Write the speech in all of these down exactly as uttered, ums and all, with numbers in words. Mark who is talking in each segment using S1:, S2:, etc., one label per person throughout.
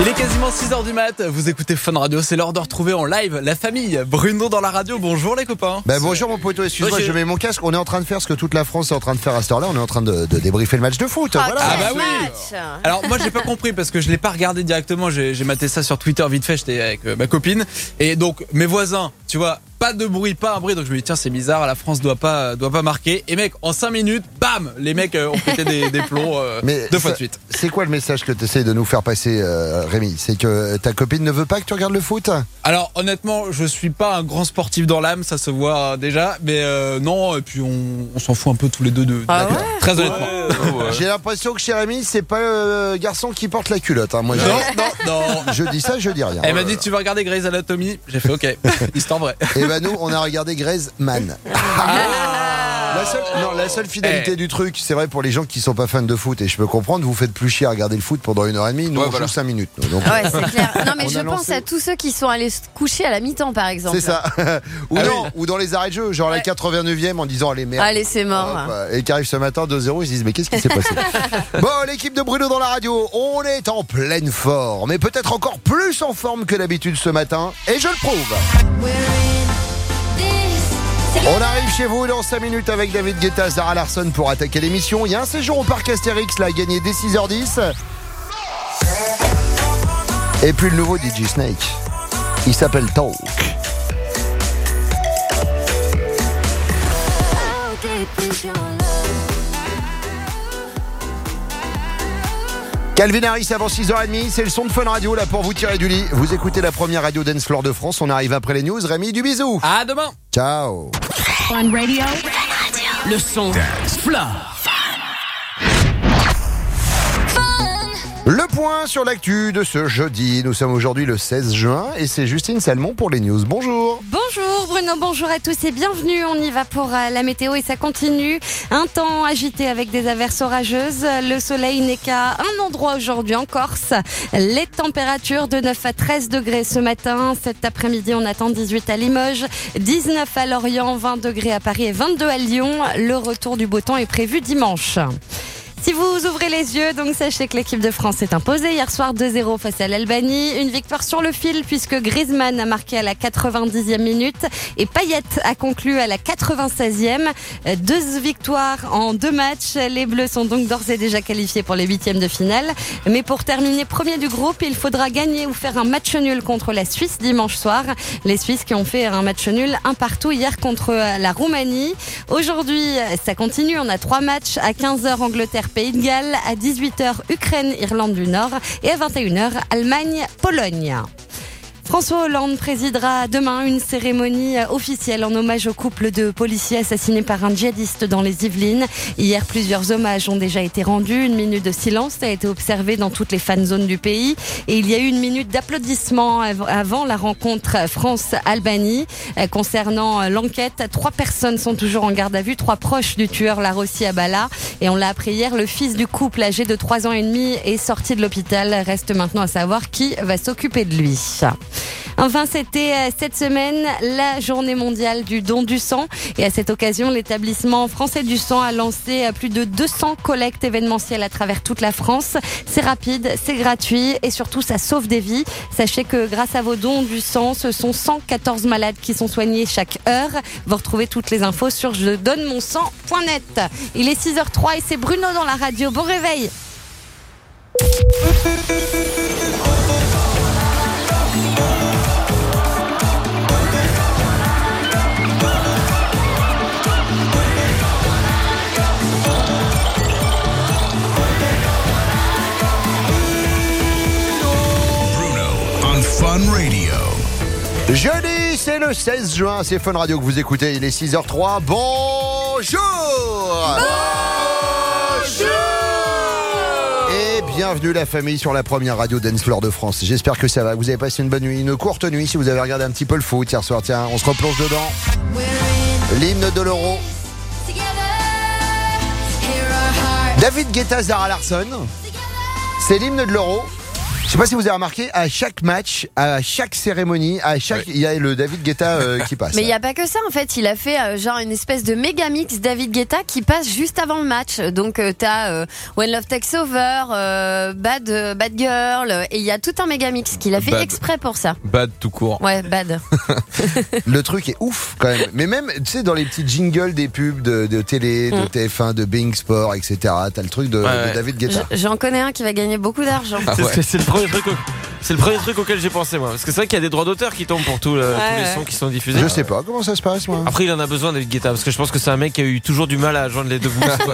S1: Il est quasiment six heures du mat, vous écoutez Fun Radio, c'est l'heure de retrouver en live la famille Bruno dans la radio. Bonjour les copains.
S2: Bah bonjour mon poteau, excuse-moi,
S1: Bonjour.
S2: je mets mon casque. On est en train de faire ce que toute la France est en train de faire à cette heure-là. On est en train de, de débriefer le match de foot.
S3: Ah,
S2: Voilà.
S1: Ah bah oui.
S3: match.
S1: Alors moi j'ai pas compris parce que je l'ai pas regardé directement, j'ai, j'ai maté ça sur Twitter vite fait, j'étais avec euh, ma copine. Et donc mes voisins, tu vois, pas de bruit, pas un bruit, donc je me dis tiens c'est bizarre, la France doit pas, doit pas marquer. Et mec, en cinq minutes, bam, les mecs euh, ont pété des, des plombs euh,
S2: Mais
S1: deux fois
S2: ça-
S1: de suite.
S2: C'est quoi le message que tu essayes de nous faire passer, euh, Rémi? C'est que ta copine ne veut pas que tu regardes le foot?
S1: Alors honnêtement, je suis pas un grand sportif dans l'âme, ça se voit euh, déjà, mais euh, non, et puis on, on s'en fout un peu tous les deux de, de
S3: Ah
S1: la gueule.
S3: ouais
S1: Très honnêtement.
S2: J'ai l'impression que chez Rémi, c'est pas le garçon qui porte la culotte. Hein. Moi, je,
S1: Non, non, non.
S2: je dis ça, je dis rien.
S1: Elle m'a dit tu vas regarder Grey's Anatomy, j'ai fait ok, histoire vraie.
S2: Et bah nous, on a regardé Grey's Man. La seule, non, la seule finalité
S1: Eh.
S2: du truc, c'est vrai pour les gens qui sont pas fans de foot, et je peux comprendre, vous faites plus chier à regarder le foot pendant une heure et demie, nous
S1: Ouais,
S2: on
S1: voilà.
S2: joue cinq minutes. nous. Donc,
S3: Ouais, c'est clair. Non, mais
S2: On
S3: je
S2: a
S3: pense
S2: lancé-
S3: à tous ceux qui sont allés se coucher à la mi-temps, par exemple.
S2: c'est ça. ou
S1: Ah
S2: non,
S1: oui.
S2: ou dans les arrêts de jeu, genre la
S3: Ouais.
S2: quatre-vingt-neuvième en disant allez merde.
S3: Allez, c'est mort.
S2: Hop, et qui arrive ce matin deux zéro, ils se disent mais qu'est-ce qui s'est passé? Bon, l'équipe de Bruno dans la radio, on est en pleine forme, mais peut-être encore plus en forme que d'habitude ce matin, et je le prouve. On arrive chez vous dans cinq minutes avec David Guetta, Zara Larsson pour attaquer l'émission. Il y a un séjour au parc Astérix là, gagné dès six heures dix. Et puis le nouveau D J Snake, il s'appelle Talk. Calvin Harris avant six heures trente, c'est le son de Fun Radio là pour vous tirer du lit. Vous écoutez la première radio dance floor de France, on arrive après les news. Rémi, du bisou.
S1: À demain.
S2: Ciao.
S4: Fun Radio. Le son Dance Floor.
S2: Le point sur l'actu de ce jeudi. Nous sommes aujourd'hui le seize juin et c'est Justine Salmon pour les news. Bonjour.
S3: Bonjour Bruno, bonjour à tous et bienvenue. On y va pour euh, la météo et ça continue. Un temps agité avec des averses orageuses. Le soleil n'est qu'à un endroit aujourd'hui en Corse. Les températures de neuf à treize degrés ce matin. Cet après-midi, on attend dix-huit à Limoges, dix-neuf à Lorient, vingt degrés à Paris et vingt-deux à Lyon. Le retour du beau temps est prévu dimanche. Si vous ouvrez les yeux, donc sachez que l'équipe de France s'est imposée hier soir deux zéro face à l'Albanie. Une victoire sur le fil puisque Griezmann a marqué à la quatre-vingt-dixième minute et Payet a conclu à la quatre-vingt-seizième. Deux victoires en deux matchs. Les Bleus sont donc d'ores et déjà qualifiés pour les huitièmes de finale. Mais pour terminer premier du groupe, il faudra gagner ou faire un match nul contre la Suisse dimanche soir. Les Suisses qui ont fait un match nul un partout hier contre la Roumanie. Aujourd'hui, ça continue. On a trois matchs à quinze heures Angleterre Pays de Galles, à dix-huit heures Ukraine, Irlande du Nord et à vingt et une heures Allemagne, Pologne. François Hollande présidera demain une cérémonie officielle en hommage au couple de policiers assassinés par un djihadiste dans les Yvelines. Hier, plusieurs hommages ont déjà été rendus. Une minute de silence a été observée dans toutes les fan zones du pays. Et il y a eu une minute d'applaudissements avant la rencontre France-Albanie. Concernant l'enquête, trois personnes sont toujours en garde à vue, trois proches du tueur Larossi Abala. Et on l'a appris hier, le fils du couple âgé de trois ans et demi est sorti de l'hôpital. Reste maintenant à savoir qui va s'occuper de lui. Enfin, c'était cette semaine la journée mondiale du don du sang. Et à cette occasion, l'établissement français du sang a lancé plus de deux cents collectes événementielles à travers toute la France. C'est rapide, c'est gratuit et surtout, ça sauve des vies. Sachez que grâce à vos dons du sang, ce sont cent quatorze malades qui sont soignés chaque heure. Vous retrouvez toutes les infos sur je donne mon sang point net. Il est six heures zéro trois et c'est Bruno dans la radio. Bon réveil.
S5: Fun Radio.
S2: Jeudi, c'est le seize juin, c'est Fun Radio que vous écoutez, il est six heures zéro trois. Bonjour. Bonjour. Et bienvenue la famille sur la première radio dance floor de France. J'espère que ça va, vous avez passé une bonne nuit, une courte nuit si vous avez regardé un petit peu le foot hier soir. Tiens, on se replonge dedans. L'hymne de l'Euro. David Guetta, Zara Larsson. C'est l'hymne de l'Euro. Je sais pas si vous avez remarqué, à chaque match, à chaque cérémonie, à chaque, il ouais. y a le David Guetta euh, qui passe.
S3: Mais il y a pas que ça en fait. Il a fait euh, genre une espèce de méga mix David Guetta qui passe juste avant le match. Donc euh, t'as euh, When Love Takes Over, euh, Bad euh, Bad Girl, euh, et il y a tout un méga mix qu'il a fait
S1: bad.
S3: exprès pour ça.
S1: Bad tout court.
S3: Ouais, bad.
S2: Le truc est ouf quand même. Mais même, tu sais, dans les petits jingles des pubs de, de télé, de mm. T F un, de Bing Sport, et cetera. T'as le truc de, ouais, de ouais. David Guetta.
S3: J'en connais un qui va gagner beaucoup d'argent.
S6: Ah ouais. c'est, c'est le premier truc. Au... C'est le premier truc auquel j'ai pensé moi, parce que c'est vrai qu'il y a des droits d'auteur qui tombent pour tout, le, ouais, tous les ouais. sons qui sont diffusés.
S2: Je sais pas comment ça se passe moi.
S6: Après il en a besoin David Guetta, parce que je pense que c'est un mec qui a eu toujours du mal à joindre les deux bouts. ça,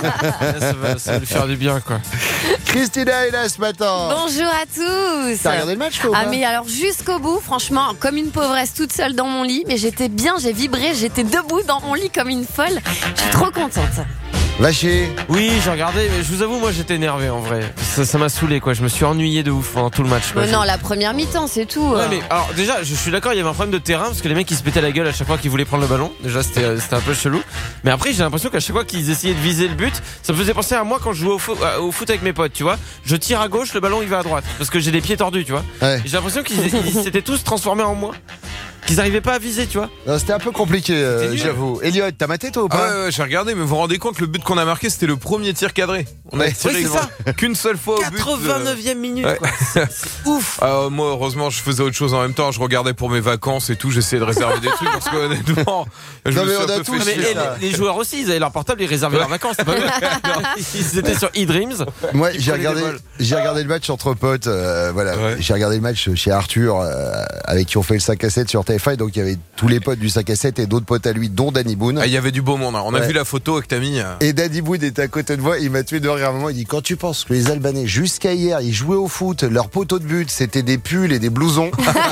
S6: va, ça va lui faire du bien quoi.
S2: Christina est là ce matin.
S3: Bonjour à tous.
S2: T'as regardé le match toi?
S3: Ah mais alors jusqu'au bout, franchement, comme une pauvresse toute seule dans mon lit, mais j'étais bien, j'ai vibré, j'étais debout dans mon lit comme une folle. Je suis trop contente.
S2: Vacher.
S6: Oui, j'ai regardé, mais je vous avoue, moi j'étais énervé en vrai. Ça, ça m'a saoulé quoi. Je me suis ennuyé de ouf pendant tout le match. Quoi.
S3: Mais non, la première mi-temps, c'est tout.
S6: Ouais, mais alors déjà, je suis d'accord, il y avait un problème de terrain parce que les mecs ils se pétaient la gueule à chaque fois qu'ils voulaient prendre le ballon. Déjà, c'était, c'était un peu chelou. Mais après, j'ai l'impression qu'à chaque fois qu'ils essayaient de viser le but, ça me faisait penser à moi quand je jouais au foot, au foot avec mes potes, tu vois. Je tire à gauche, le ballon il va à droite parce que j'ai les pieds tordus, tu vois.
S2: Ouais.
S6: Et j'ai l'impression qu'ils ils s'étaient tous transformés en moi. Qu'ils arrivaient pas à viser, tu vois.
S2: Non, c'était un peu compliqué, euh, j'avoue. Elliot, t'as maté toi ou pas?
S7: Ah ouais, ouais, j'ai regardé, mais vous vous rendez compte, le but qu'on a marqué, c'était le premier tir cadré. On a
S2: ouais,
S7: tiré
S6: oui, ça.
S7: qu'une seule fois au but.
S6: quatre-vingt-neuvième minute,
S7: ouais.
S6: quoi. C'est, c'est ouf.
S7: Euh, moi, heureusement, je faisais autre chose en même temps. Je regardais pour mes vacances et tout. J'essayais de réserver des trucs parce que honnêtement, je
S2: non,
S7: me
S2: mais
S7: suis
S2: on
S7: un
S2: a
S7: peu
S2: tous
S7: fait
S6: mais
S7: chier.
S6: les, les joueurs aussi, ils avaient leur portable, ils réservaient leurs vacances. C'est pas vrai. Ils étaient sur eDreams.
S2: Moi, j'ai regardé, j'ai regardé le match entre potes. Euh, voilà, ouais. J'ai regardé le match chez Arthur euh, avec qui on fait le cinq à sept sur T F un. Et donc il y avait tous les potes du cinq à sept et d'autres potes à lui, dont Danny Boone.
S7: Ah, il y avait du beau monde. Hein. On a
S2: ouais.
S7: vu la photo avec Tammy.
S2: Et Danny Boone était à côté de moi. Il m'a tué de rire à un moment. Il dit quand tu penses que les Albanais jusqu'à hier ils jouaient au foot, leur poteau de but c'était des pulls et des blousons.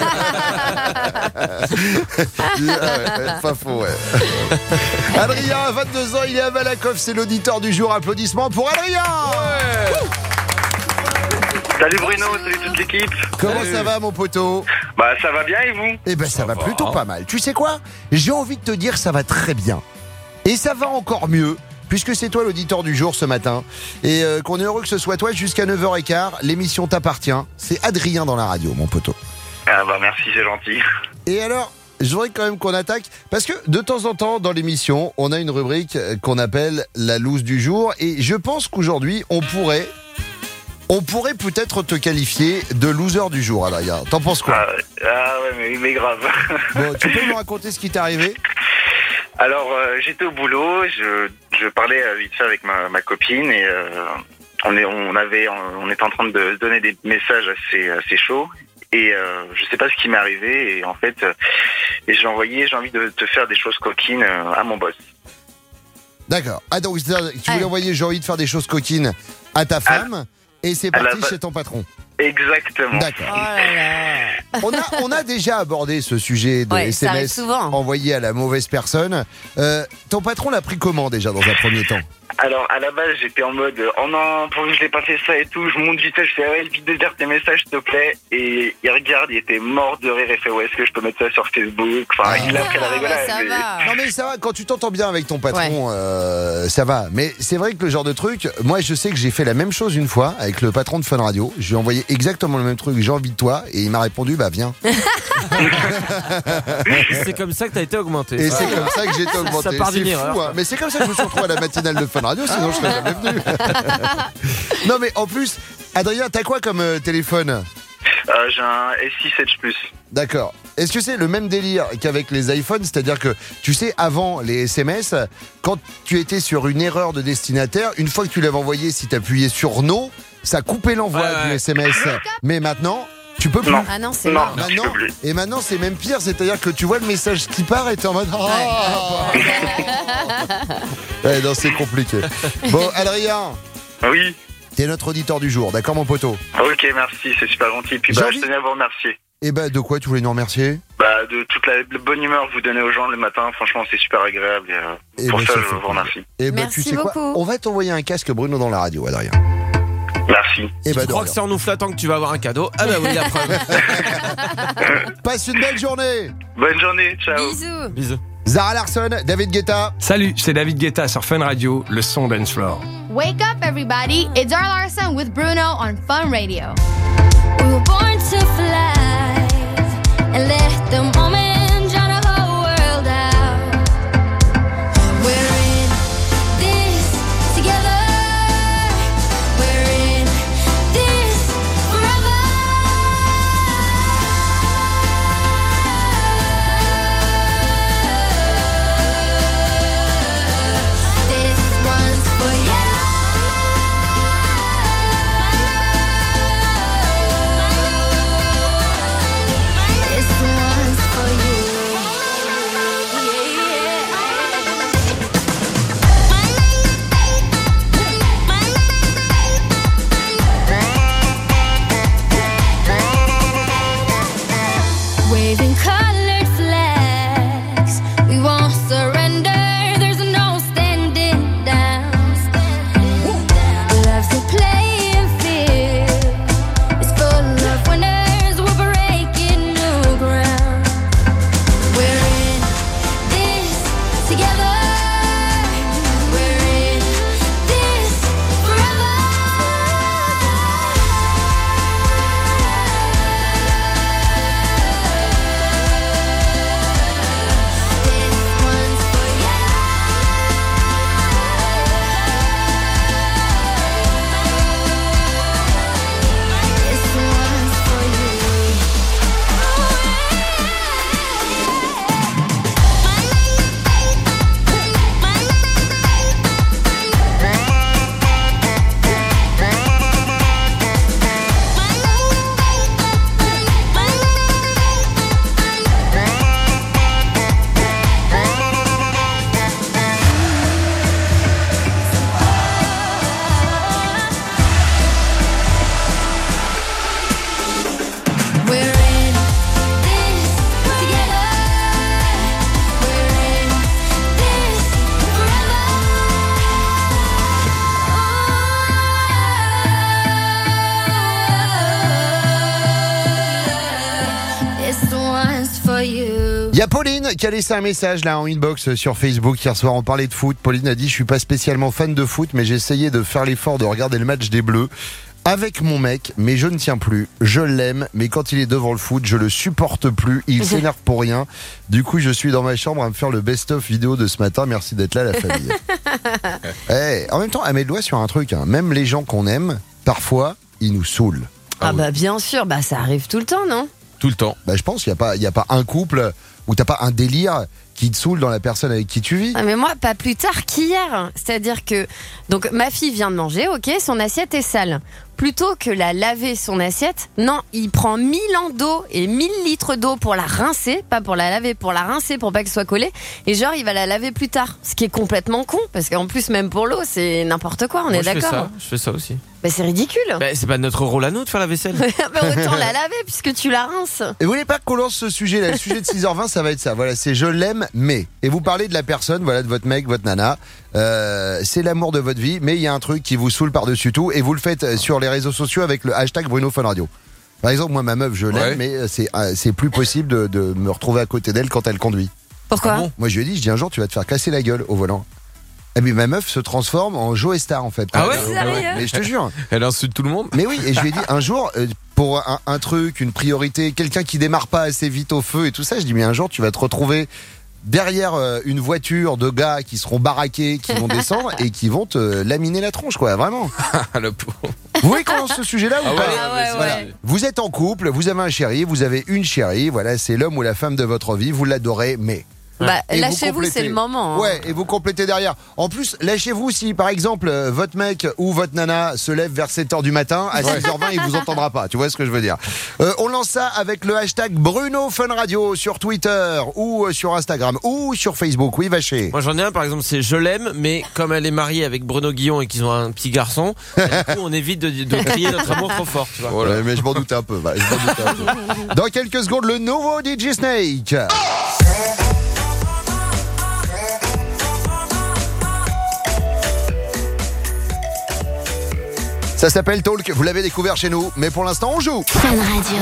S2: ah ouais, pas faux, ouais. Adrien, à vingt-deux ans, il est à Malakoff, c'est l'auditeur du jour. Applaudissements pour Adrien. Ouais.
S8: Salut Bruno, salut toute l'équipe.
S2: Comment
S8: salut.
S2: Ça va mon poteau?
S8: Bah ça va bien et vous?
S2: Eh ben ça, ça va, va plutôt pas mal. Tu sais quoi? J'ai envie de te dire ça va très bien. Et ça va encore mieux, puisque c'est toi l'auditeur du jour ce matin. Et euh, qu'on est heureux que ce soit toi jusqu'à neuf heures quinze. L'émission t'appartient. C'est Adrien dans la radio, mon poteau.
S8: Ah bah merci, c'est gentil.
S2: Et alors, je voudrais quand même qu'on attaque, parce que de temps en temps dans l'émission, on a une rubrique qu'on appelle la loose du jour. Et je pense qu'aujourd'hui, on pourrait... On pourrait peut-être te qualifier de loser du jour, Adrien. T'en penses quoi?
S8: Ah, ah ouais, mais, mais grave.
S2: Bon, tu peux nous raconter ce qui t'est arrivé?
S8: Alors, euh, j'étais au boulot, je, je parlais euh, vite fait avec ma, ma copine et euh, on, est, on, avait, on était en train de donner des messages assez, assez chauds. Et euh, je sais pas ce qui m'est arrivé et en fait, euh, et j'ai envoyé, j'ai envie de te faire des choses coquines euh, à mon boss.
S2: D'accord. Ah donc tu voulais envoyer j'ai envie de faire des choses coquines à ta femme à, et c'est parti ba... chez ton patron.
S8: Exactement.
S2: D'accord.
S3: Oh là là.
S2: On a on a déjà abordé ce sujet de
S3: ouais,
S2: S M S envoyé à la mauvaise personne. Euh, ton patron l'a pris comment déjà dans un premier temps?
S8: Alors, à la base, j'étais en mode, oh non, pour que je l'ai pas fait ça et tout, je monte vite fait, je fais, ouais, vite de dire tes messages, s'il te plaît. Et il regarde, il était mort de rire, il fait, ouais, est-ce que je peux mettre ça sur Facebook? Enfin, ah, il a pris la rigolade.
S3: Ça
S8: mais...
S3: va.
S2: Non, mais ça va, quand tu t'entends bien avec ton patron, ouais. euh, ça va. Mais c'est vrai que le genre de truc, moi, je sais que j'ai fait la même chose une fois avec le patron de Fun Radio. Je lui ai envoyé exactement le même truc, j'ai envie de toi, et il m'a répondu, bah, viens.
S6: C'est comme ça que t'as été augmenté.
S2: Et c'est comme ça que j'ai été augmenté.
S6: Ça part
S2: c'est
S6: d'une
S2: fou,
S6: erreur,
S2: hein. Mais c'est comme ça que je me suis retrouvé à la matinale de Fun Radio, sinon je serais jamais venu. Non mais en plus, Adrien, t'as quoi comme euh, téléphone?
S8: euh, J'ai un S six Edge Plus.
S2: D'accord. Est-ce que c'est le même délire qu'avec les iPhones? C'est-à-dire que, tu sais, avant les S M S, quand tu étais sur une erreur de destinataire, une fois que tu l'avais envoyé, si t'appuyais sur No, ça coupait l'envoi ouais, du ouais. S M S. Mais maintenant... Tu peux plus.
S8: Non.
S3: Ah non, c'est
S8: non,
S3: mort.
S2: Maintenant, et maintenant, c'est même pire, c'est-à-dire que tu vois le message qui part et t'es en mode. Oh,
S3: ouais.
S2: Ouais, non, c'est compliqué. Bon, Adrien.
S8: Oui.
S2: T'es notre auditeur du jour, d'accord, mon poteau?
S8: Ok, merci, c'est super gentil. Puis bah, je tenais à vous remercier.
S2: Et bah, de quoi tu voulais nous remercier?
S8: Bah, de toute la, la bonne humeur que vous donnez aux gens le matin. Franchement, c'est super agréable. Et, euh, et pour bah, ça, ça je vous remercie.
S2: Et bah,
S3: merci
S2: tu sais
S3: beaucoup.
S2: Quoi, on va t'envoyer un casque Bruno dans la radio, Adrien.
S8: Merci.
S6: Et si bah, tu crois que c'est en nous flattant que tu vas avoir un cadeau? Ah bah oui, la preuve.
S2: Passe une belle journée.
S8: Bonne journée, ciao.
S3: Bisous.
S6: Bisous.
S2: Zara Larsson, David Guetta.
S9: Salut, c'est David Guetta sur Fun Radio, le son dance floor.
S10: Wake up everybody, it's Zara Larsson with Bruno on Fun Radio.
S2: Il y a Pauline qui a laissé un message là en inbox sur Facebook hier soir. On parlait de foot. Pauline a dit: je suis pas spécialement fan de foot, mais j'ai essayé de faire l'effort de regarder le match des Bleus avec mon mec, mais je ne tiens plus. Je l'aime, mais quand il est devant le foot, je le supporte plus. Il s'énerve pour rien. Du coup, je suis dans ma chambre à me faire le best-of vidéo de ce matin. Merci d'être là, la famille. hey, en même temps, elle met le doigt sur un truc. Hein. Même les gens qu'on aime, parfois, ils nous saoulent.
S3: Ah, ah oui. Bah bien sûr, bah ça arrive tout le temps, non?
S7: Tout le temps.
S2: Bah je pense qu'il n'y a pas, il y a pas un couple où t'as pas un délire qui te saoule dans la personne avec qui tu vis.
S3: Ah mais moi, pas plus tard qu'hier. C'est-à-dire que donc ma fille vient de manger, ok, son assiette est sale. Plutôt que la laver son assiette, non, il prend mille ans d'eau et mille litres d'eau pour la rincer, pas pour la laver, pour la rincer pour pas qu'elle soit collée. Et genre, il va la laver plus tard. Ce qui est complètement con, parce qu'en plus, même pour l'eau, c'est n'importe quoi, on
S6: Moi,
S3: est
S6: je fais
S3: d'accord.
S6: ça, je fais ça aussi.
S3: Bah c'est ridicule.
S6: Bah, c'est pas notre rôle à nous de faire la vaisselle.
S3: Mais autant la laver puisque tu la rinces.
S2: Et vous voulez pas qu'on lance ce sujet là? Le sujet de six heures vingt, ça va être ça. Voilà, c'est je l'aime, mais. Et vous parlez de la personne, voilà, de votre mec, votre nana. Euh, c'est l'amour de votre vie, mais il y a un truc qui vous saoule par-dessus tout, et vous le faites sur les réseaux sociaux avec le hashtag Bruno Fun Radio. Par exemple, moi, ma meuf, je l'aime,
S7: Ouais.
S2: mais c'est, c'est plus possible de, de me retrouver à côté d'elle quand elle conduit.
S3: Pourquoi?
S7: Ah bon
S2: Moi, je lui ai dit, je dis un jour, tu vas te faire casser la gueule au volant. Et puis ma meuf se transforme en Joe Star en fait.
S7: Ah ouais?
S3: Sérieux?
S2: Mais je te jure.
S7: Elle insulte tout le monde.
S2: Mais oui, et je lui ai dit un jour, euh, pour un, un truc, une priorité, quelqu'un qui démarre pas assez vite au feu et tout ça, je dis mais un jour tu vas te retrouver derrière euh, une voiture de gars qui seront baraqués, qui vont descendre et qui vont te laminer la tronche quoi, vraiment.
S7: Ah, le pauvre.
S2: Vous voyez comment ce sujet-là ou
S7: Ah ouais,
S2: pas?
S3: Ah ouais,
S2: Voilà.
S3: ouais.
S2: Vous êtes en couple, vous avez un chéri, vous avez une chérie, voilà, c'est l'homme ou la femme de votre vie, vous l'adorez, mais...
S3: Bah
S2: Et vous
S3: lâchez-vous,
S2: complétez.
S3: c'est le moment. hein.
S2: Ouais, et vous complétez derrière. En plus, lâchez-vous si, par exemple, euh, votre mec ou votre nana se lève vers sept heures du matin, à six heures vingt, il vous entendra pas. Tu vois ce que je veux dire? Euh, on lance ça avec le hashtag Bruno Fun Radio sur Twitter ou euh, sur Instagram ou sur Facebook. Oui, Vaché.
S6: Moi j'en ai un par exemple, c'est je l'aime, mais comme elle est mariée avec Bruno Guillon et qu'ils ont un petit garçon, du coup on évite de, de crier notre amour trop fort, tu vois.
S2: Ouais, mais je m'en doutais un peu. va, je m'en doutais un peu. Dans quelques secondes, le nouveau D J Snake. Ça s'appelle Talk, vous l'avez découvert chez nous, mais pour l'instant on joue.
S3: Fun Radio.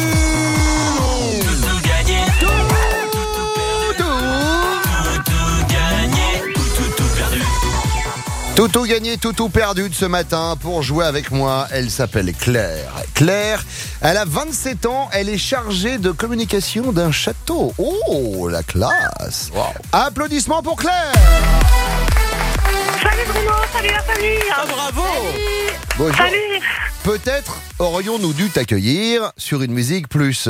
S2: Tout tout gagné, tout tout perdu de ce matin. Pour jouer avec moi, elle s'appelle Claire. Claire, elle a vingt-sept ans, elle est chargée de communication d'un château. Oh, la classe.
S7: Wow.
S2: Applaudissements pour Claire.
S10: Salut Bruno, salut la famille.
S6: Ah, bravo.
S2: Bonjour.
S10: Salut.
S2: Peut-être aurions-nous dû t'accueillir sur une musique plus...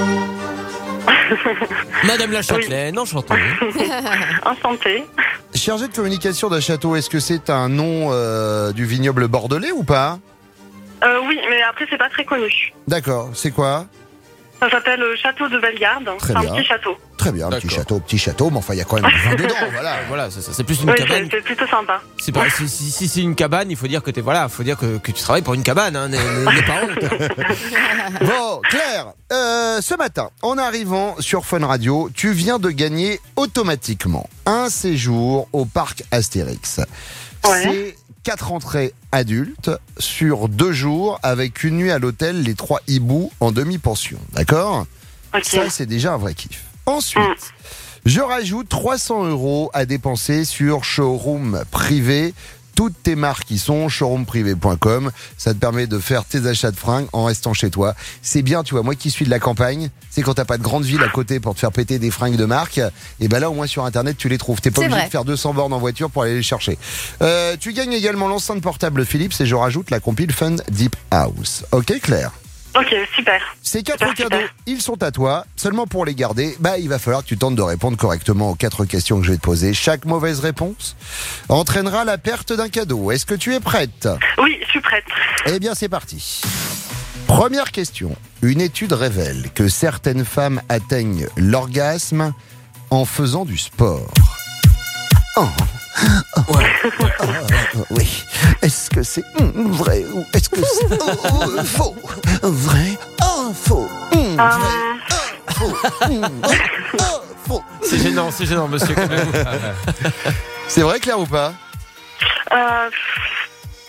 S6: Madame la Châtelaine, enchantée.
S10: Enchantée.
S2: Chargée de communication d'un château, est-ce que c'est un nom euh, du vignoble bordelais ou pas?
S10: Euh, oui, mais après c'est pas très connu.
S2: D'accord, c'est quoi?
S10: Ça s'appelle le château de Bellegarde.
S2: Très
S10: C'est un
S2: bien.
S10: petit château.
S2: Très bien, petit
S7: D'accord.
S2: château, petit château, mais enfin il y a quand même du vin dedans, voilà.
S6: Voilà, c'est ça, c'est plus une
S10: Oui, c'est
S6: cabane.
S10: c'est plutôt sympa.
S6: C'est pas, si, si, si c'est une cabane, il faut dire que t'es voilà, faut dire que, que tu travailles pour une cabane, hein, n'aie n'aie pas honte.
S2: Bon, Claire, euh, ce matin, en arrivant sur Fun Radio, tu viens de gagner automatiquement un séjour au parc Astérix.
S10: Ouais.
S2: C'est quatre entrées adultes sur deux jours avec une nuit à l'hôtel Les Trois Hiboux en demi-pension. D'accord?
S10: Ok.
S2: Ça, c'est déjà un vrai kiff. Ensuite,
S10: Mm.
S2: je rajoute trois cents euros à dépenser sur Showroom Privé. Toutes tes marques qui sont showroom privé point com. Ça te permet de faire tes achats de fringues en restant chez toi. C'est bien, tu vois, moi qui suis de la campagne, c'est quand t'as pas de grande ville à côté pour te faire péter des fringues de marque, et ben là au moins sur internet tu les trouves. T'es pas
S3: C'est
S2: obligé
S3: vrai.
S2: de faire deux cents bornes en voiture pour aller les chercher. Euh, tu gagnes également l'enceinte portable Philips et je rajoute la compile Fun Deep House. Ok Claire?
S10: Ok, super.
S2: Ces quatre
S10: Super,
S2: cadeaux,
S10: super.
S2: ils sont à toi. Seulement pour les garder, bah, il va falloir que tu tentes de répondre correctement aux quatre questions que je vais te poser. Chaque mauvaise réponse entraînera la perte d'un cadeau. Est-ce que tu es prête?
S10: Oui, je suis prête.
S2: Eh bien, c'est parti. Première question. Une étude révèle que certaines femmes atteignent l'orgasme en faisant du sport. Oh. Oh. Oh, oui. Est-ce que c'est mm, vrai ou est-ce que c'est oh, faux? Vrai, oh, faux. Mm, vrai,
S10: Euh,
S2: oh, faux. Mm, oh, faux.
S6: C'est gênant, c'est gênant, monsieur. calmez-vous.
S2: C'est vrai, Claire, ou pas?
S10: euh,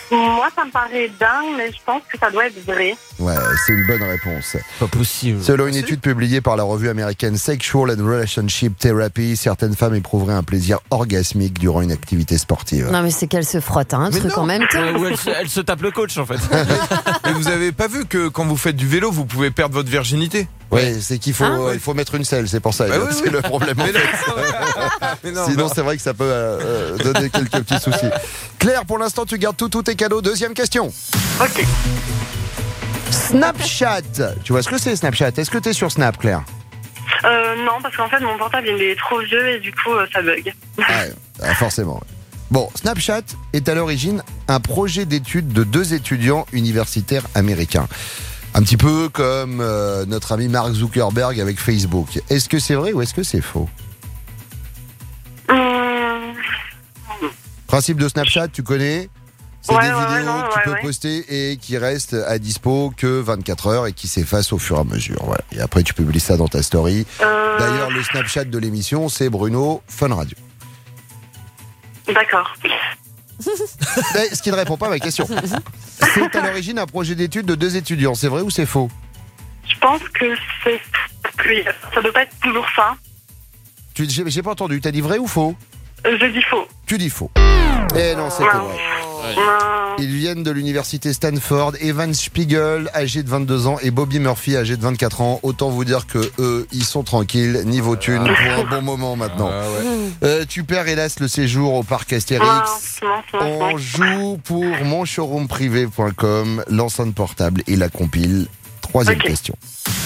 S10: Moi, ça me paraît dingue, mais je pense que ça doit être vrai.
S2: Ouais, c'est une bonne réponse.
S6: Pas possible.
S2: Selon une étude publiée par la revue américaine Sexual and Relationship Therapy, certaines femmes éprouveraient un plaisir orgasmique durant une activité sportive.
S3: Non, mais c'est qu'elle se frotte hein, un
S2: Mais
S3: truc
S2: non.
S3: en même temps.
S6: Ouais, ou elle, se, elle se tape le coach en fait.
S7: Mais vous avez pas vu que quand vous faites du vélo, vous pouvez perdre votre virginité?
S2: Ouais, c'est qu'il faut,
S3: Ah.
S2: euh, il faut mettre une selle, c'est pour ça.
S7: Bah oui,
S2: c'est
S7: oui.
S2: le problème. en
S7: Mais non,
S2: fait.
S7: mais non,
S2: Sinon,
S7: bah-
S2: c'est vrai que ça peut euh, euh, donner quelques petits soucis. Claire, pour l'instant, tu gardes tout, tous tes cadeaux. Deuxième question.
S10: Ok.
S2: Snapchat. Tu vois ce que c'est, Snapchat? Est-ce que tu es sur Snap, Claire?
S10: Euh, non, parce qu'en fait, mon portable, il est trop vieux et du coup, euh, ça bug.
S2: Ouais, ah, forcément. Bon, Snapchat est à l'origine un projet d'études de deux étudiants universitaires américains. Un petit peu comme euh, notre ami Mark Zuckerberg avec Facebook. Est-ce que c'est vrai ou est-ce que c'est faux?
S10: Hum,
S2: Principe de Snapchat, tu connais? C'est
S10: Ouais,
S2: des
S10: ouais,
S2: vidéos
S10: ouais, non,
S2: que tu
S10: ouais,
S2: peux
S10: ouais.
S2: poster et qui restent à dispo que vingt-quatre heures et qui s'effacent au fur et à mesure. Voilà. Et après, tu publies ça dans ta story.
S10: euh,
S2: D'ailleurs, le Snapchat de l'émission, c'est Bruno Fun Radio.
S10: D'accord.
S2: Mais ce qui ne répond pas à ma question. C'est à l'origine un projet d'études de deux étudiants. C'est vrai ou c'est faux?
S10: Je pense que c'est. Oui, ça doit pas être toujours ça.
S2: Tu, j'ai, j'ai pas entendu. T'as dit vrai ou faux?
S10: Euh, Je dis faux.
S2: Tu dis faux. Eh non, c'était
S10: Non.
S2: vrai.
S10: Non.
S2: Ils viennent de l'université Stanford. Evan Spiegel, âgé de vingt-deux ans, et Bobby Murphy, âgé de vingt-quatre ans. Autant vous dire que eux, ils sont tranquilles, niveau thune, pour un bon moment maintenant.
S7: Ah ouais.
S2: Euh, tu perds hélas le séjour au parc Astérix.
S10: Non, non, non,
S2: On
S10: non.
S2: joue pour mon showroom privé point com, l'enceinte portable et la compile. Troisième
S10: Ok.
S2: question.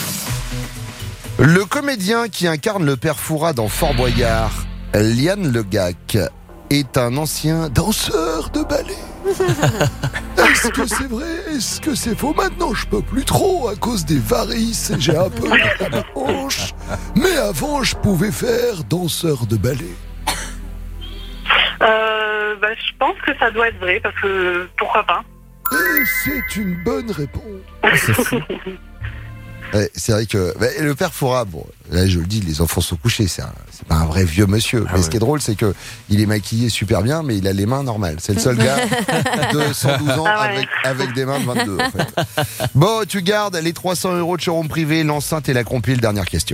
S2: Le comédien qui incarne le père Fouras dans Fort Boyard, Liane Legac, est un ancien danseur de ballet. Est-ce que c'est vrai? Est-ce que c'est faux? Maintenant, je peux plus trop à cause des varices et j'ai un peu mal à ma hanche. Mais avant, je pouvais faire danseur de ballet.
S10: Euh, bah, je pense que ça doit être vrai parce que pourquoi pas.
S2: Et c'est une bonne réponse.
S6: C'est fou.
S2: Ouais, c'est vrai que bah, le père Fouras, bon, là je le dis, les enfants sont couchés, c'est, un- c'est pas un vrai vieux monsieur.
S6: Ah
S2: mais
S6: ouais.
S2: ce qui est drôle, c'est que il est maquillé super bien, mais il a les mains normales. C'est le seul gars de cent douze ans
S10: Ah ouais.
S2: avec, avec des mains de vingt-deux. En fait. Bon, tu gardes les trois cents euros de showroom privé, l'enceinte et la compile. Dernière question.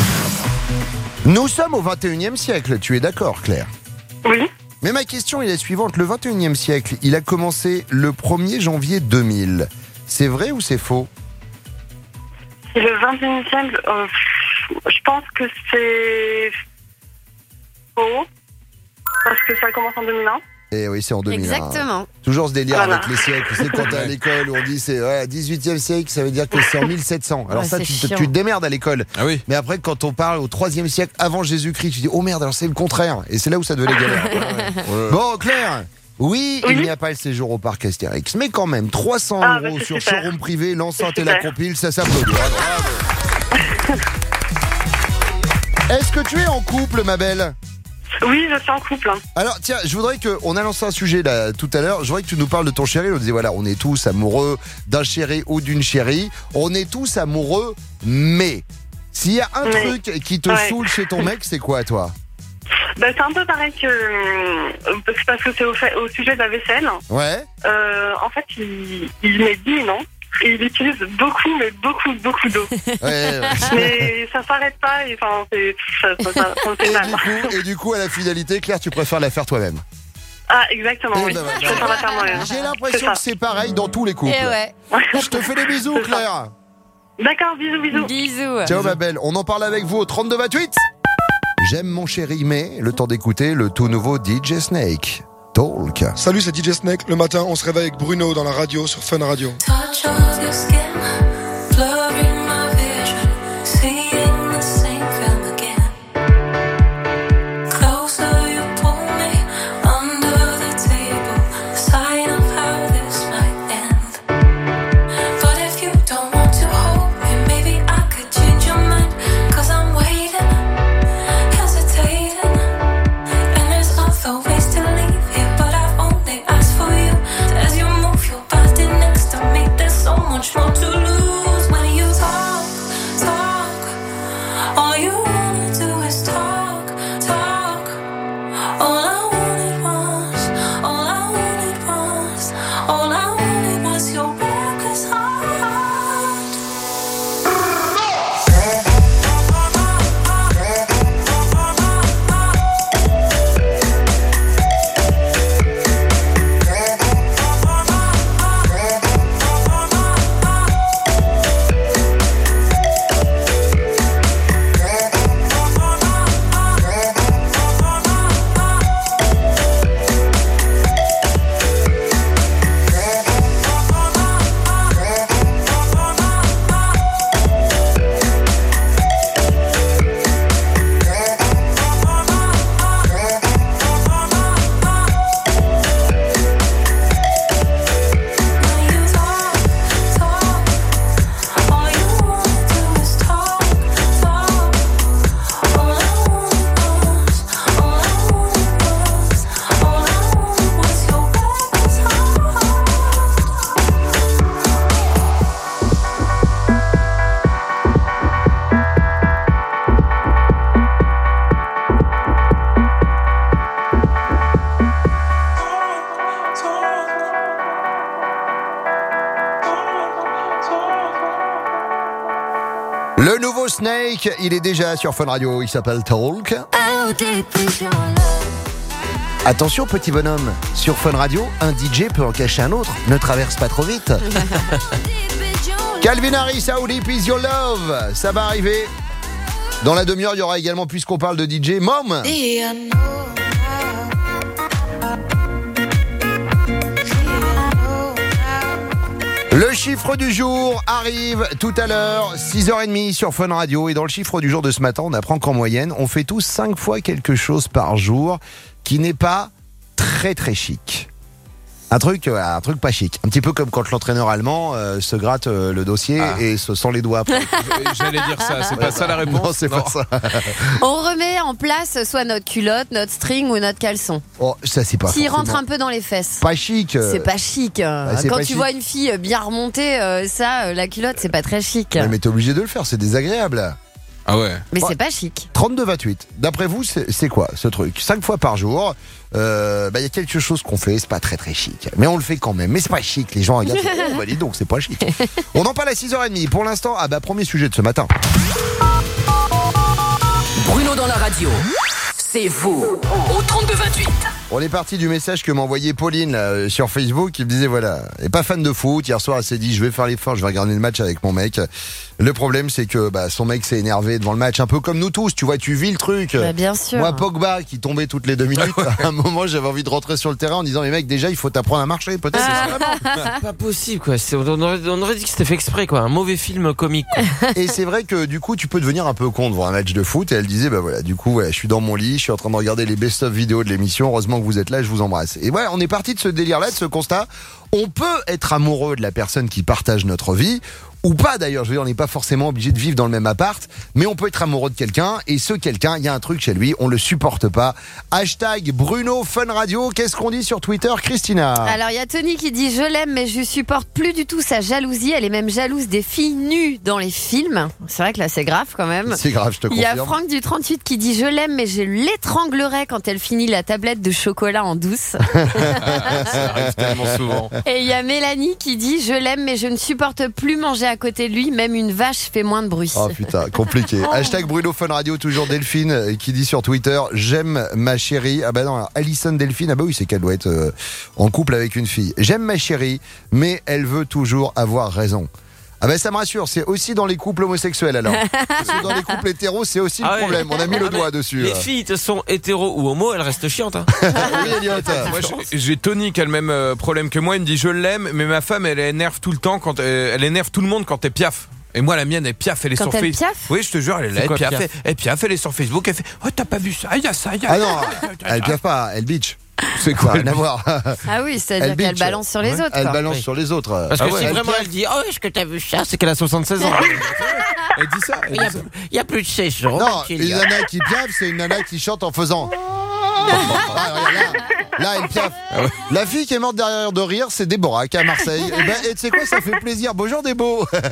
S2: Nous sommes au vingt et unième siècle. Tu es d'accord, Claire?
S10: Oui.
S2: Mais ma question est la suivante. Le vingt et unième siècle, il a commencé le premier janvier deux mille. C'est vrai ou c'est faux?
S10: Et le vingt et unième siècle, euh, je pense que c'est faux. Parce que ça commence en deux mille un.
S2: Eh oui, c'est en deux mille un.
S3: Exactement.
S2: Toujours ce délire
S10: Voilà.
S2: avec les siècles. Tu sais, quand t'es à l'école, on dit c'est ouais, dix-huitième siècle, ça veut dire que c'est en mille sept cents. Alors
S3: Ouais,
S2: ça,
S3: c'est
S2: tu te,
S3: chiant.
S2: tu te démerdes à l'école.
S7: Ah oui.
S2: Mais après, quand on parle au troisième siècle avant Jésus-Christ, tu dis oh merde, alors c'est le contraire. Et c'est là où ça devenait galère. Bon, Claire. Oui,
S10: Oui.
S2: il n'y a pas le séjour au parc Astérix, mais quand même, trois cents
S10: Ah, bah,
S2: euros
S10: c'est
S2: sur
S10: super.
S2: showroom privé, l'enceinte
S10: C'est
S2: et la
S10: super.
S2: compile, ça s'applaudit. Bravo. Est-ce que tu es en couple, ma belle?
S10: Oui, je suis en couple.
S2: Alors tiens, je voudrais que on a lancé un sujet là tout à l'heure. Je voudrais que tu nous parles de ton chéri. On disait voilà, on est tous amoureux d'un chéri ou d'une chérie. On est tous amoureux, mais s'il y a un
S10: Mais-
S2: truc qui te
S10: ouais.
S2: saoule chez ton mec, c'est quoi, toi?
S10: Bah, c'est un peu pareil que. euh, Parce que c'est au, fait- au sujet de la vaisselle.
S2: Ouais.
S10: Euh, en fait, il, il met dix non et il utilise beaucoup, mais beaucoup, beaucoup d'eau.
S2: Ouais, ouais.
S10: Mais ça s'arrête pas et enfin, c'est- ça, ça, ça, ça me fait
S2: Et
S10: mal.
S2: du coup, et du coup, à la finalité, Claire, tu préfères la faire toi-même.
S10: Ah, exactement,
S2: Eh
S10: oui.
S2: ben,
S10: Je préfère la faire moi-même.
S2: J'ai
S10: C'est
S2: l'impression
S10: ça.
S2: que c'est pareil dans tous les couples.
S3: Et ouais.
S2: Je te fais des bisous,
S10: C'est ça.
S2: Claire.
S10: D'accord, bisous, bisous.
S3: Bisous.
S2: Ciao, ma belle. On en parle avec vous au trente-deux vingt-huit. J'aime mon chéri, mais le temps d'écouter le tout nouveau D J Snake. Talk.
S11: Salut, c'est D J Snake. Le matin, on se réveille avec Bruno dans la radio sur Fun Radio.
S12: Touch of your skin, blurring my vision, seeing the same film again. Closer you pull me, under the table, the sign of how this might end. But if you don't want to hold me, maybe I could change your mind, 'cause I'm waiting, hesitating, and there's other ways to leave here, but I've only asked for you. As you move your body next to me, there's so much more to lose when you talk.
S2: Le nouveau Snake, il est déjà sur Fun Radio, il s'appelle Talk. Attention petit bonhomme, sur Fun Radio, un D J peut en cacher un autre, ne traverse pas trop vite. Calvin Harris, How Deep Is Your Love, ça va arriver. Dans la demi-heure, il y aura également, puisqu'on parle de D J, Mom. Le chiffre du jour arrive tout à l'heure, six heures trente sur Fun Radio. Et dans le chiffre du jour de ce matin, on apprend qu'en moyenne, on fait tous cinq fois quelque chose par jour qui n'est pas très très chic. Un truc, euh, un truc pas chic. Un petit peu comme quand l'entraîneur allemand euh, se gratte euh, le dossier ah. et se sent les doigts après.
S7: J'allais dire ça, c'est pas ça la réponse.
S2: Non, c'est non. pas ça.
S3: On remet en place soit notre culotte, notre string ou notre caleçon.
S2: Oh, ça c'est pas.
S3: S'il rentre un peu dans les fesses.
S2: Pas chic. Euh...
S3: C'est pas chic.
S2: Bah, c'est
S3: quand
S2: pas
S3: tu
S2: chic.
S3: vois une fille bien remontée, euh, ça, euh, la culotte, c'est pas très chic.
S2: Ouais, mais t'es obligé de le faire, c'est désagréable.
S7: Ah ouais.
S3: Mais
S2: ouais.
S3: c'est pas chic.
S2: trente-deux vingt-huit. D'après vous, c'est, c'est quoi ce truc? cinq fois par jour. Il euh, bah, y a quelque chose qu'on fait, c'est pas très très chic. Mais on le fait quand même. Mais c'est pas chic. Les gens regardent. Oh, bah dis donc, c'est pas chic. On en parle à six heures trente. Pour l'instant, ah bah premier sujet de ce matin.
S4: Bruno dans la radio. C'est vous. Au trente-deux vingt-huit.
S2: On est parti du message que m'a envoyé Pauline là, sur Facebook qui me disait voilà, elle est pas fan de foot. Hier soir, elle s'est dit je vais faire l'effort, je vais regarder le match avec mon mec. Le problème, c'est que bah, son mec s'est énervé devant le match, un peu comme nous tous. Tu vois, tu vis le truc.
S3: Bah, bien sûr.
S2: Moi, Pogba qui tombait toutes les deux minutes. À un moment, j'avais envie de rentrer sur le terrain en disant mais mec, déjà, il faut t'apprendre à marcher. Peut-être.
S6: C'est pas possible quoi. C'est, on, aurait, on aurait dit que c'était fait exprès quoi. Un mauvais film comique. Quoi.
S2: Et c'est vrai que du coup, tu peux devenir un peu con devant un match de foot. Et elle disait bah voilà, du coup, ouais, je suis dans mon lit, je suis en train de regarder les best-of vidéos de l'émission. Heureusement que vous êtes là, je vous embrasse. Et ouais, on est parti de ce délire-là, de ce constat. On peut être amoureux de la personne qui partage notre vie, ou pas d'ailleurs, je veux dire, on n'est pas forcément obligé de vivre dans le même appart, mais on peut être amoureux de quelqu'un, et ce quelqu'un, il y a un truc chez lui, on le supporte pas. Hashtag Bruno Fun Radio, qu'est-ce qu'on dit sur Twitter, Christina?
S3: Alors il y a Tony qui dit je l'aime mais je supporte plus du tout sa jalousie, elle est même jalouse des filles nues dans les films. C'est vrai que là c'est grave quand même.
S2: C'est grave, je te confirme.
S3: Il y a Franck du trente-huit qui dit je l'aime mais je l'étranglerai quand elle finit la tablette de chocolat en douce.
S7: Ça arrive tellement souvent.
S3: Et il y a Mélanie qui dit je l'aime mais je ne supporte plus manger à côté de lui, même une vache fait moins de bruit.
S2: Oh putain, compliqué. Hashtag Bruno Fun Radio, toujours Delphine qui dit sur Twitter j'aime ma chérie. Ah bah non, Alison Delphine, ah bah oui, c'est qu'elle doit être euh, en couple avec une fille. J'aime ma chérie, mais elle veut toujours avoir raison. Ah ben ça me rassure, c'est aussi dans les couples homosexuels alors. Parce que dans les couples hétéros, c'est aussi
S6: ah
S2: le
S6: ouais.
S2: problème. On a mis le
S6: ah
S2: doigt
S6: mais
S2: dessus.
S6: Les
S2: là.
S6: filles sont hétéros ou homo, elles restent chiantes. Hein.
S2: Oui, Elliot.
S7: Moi, j'ai, j'ai Tony qui a le même euh, problème que moi. Il me dit je l'aime, mais ma femme elle énerve tout le temps quand euh, elle énerve tout le monde quand elle piaffe. Et moi la mienne elle piaffe, elle est
S3: Quand
S7: sur
S3: elle
S7: Facebook.
S3: piaffe
S7: Oui, je te jure, elle est là,
S6: C'est
S7: elle
S6: quoi,
S7: piaffe,
S6: piaffe
S7: elle, elle piaffe, elle est sur Facebook, elle fait oh t'as pas vu ça, il y a ça, il y a
S2: Ah non, elle piaffe pas, elle bitch.
S7: C'est
S2: Ça
S7: quoi
S2: n'a rien à voir.
S3: Ah oui, c'est-à-dire
S2: Elle
S3: qu'elle
S2: bitch.
S3: balance sur les
S2: Ouais.
S3: autres.
S2: Elle
S3: quoi.
S2: balance
S6: Oui.
S2: sur les autres.
S6: Parce que
S2: Ah ouais,
S6: si
S2: elle
S6: vraiment
S2: piaffe.
S6: elle dit oh est-ce que t'as vu ça, c'est qu'elle a soixante-seize ans.
S7: Elle dit ça, elle
S6: Il y, a,
S7: dit ça.
S6: il y a plus de sèche. je
S2: Non,
S6: remarque qu'il
S2: une
S6: y a.
S2: nana qui piaffe, c'est une nana qui chante en faisant. Ah, regarde, là, là, elle piaffe. La fille qui est morte derrière de rire, c'est Déborah qui est à Marseille. Et ben, et tu sais quoi, ça fait plaisir. Bonjour Débo.
S10: Bonjour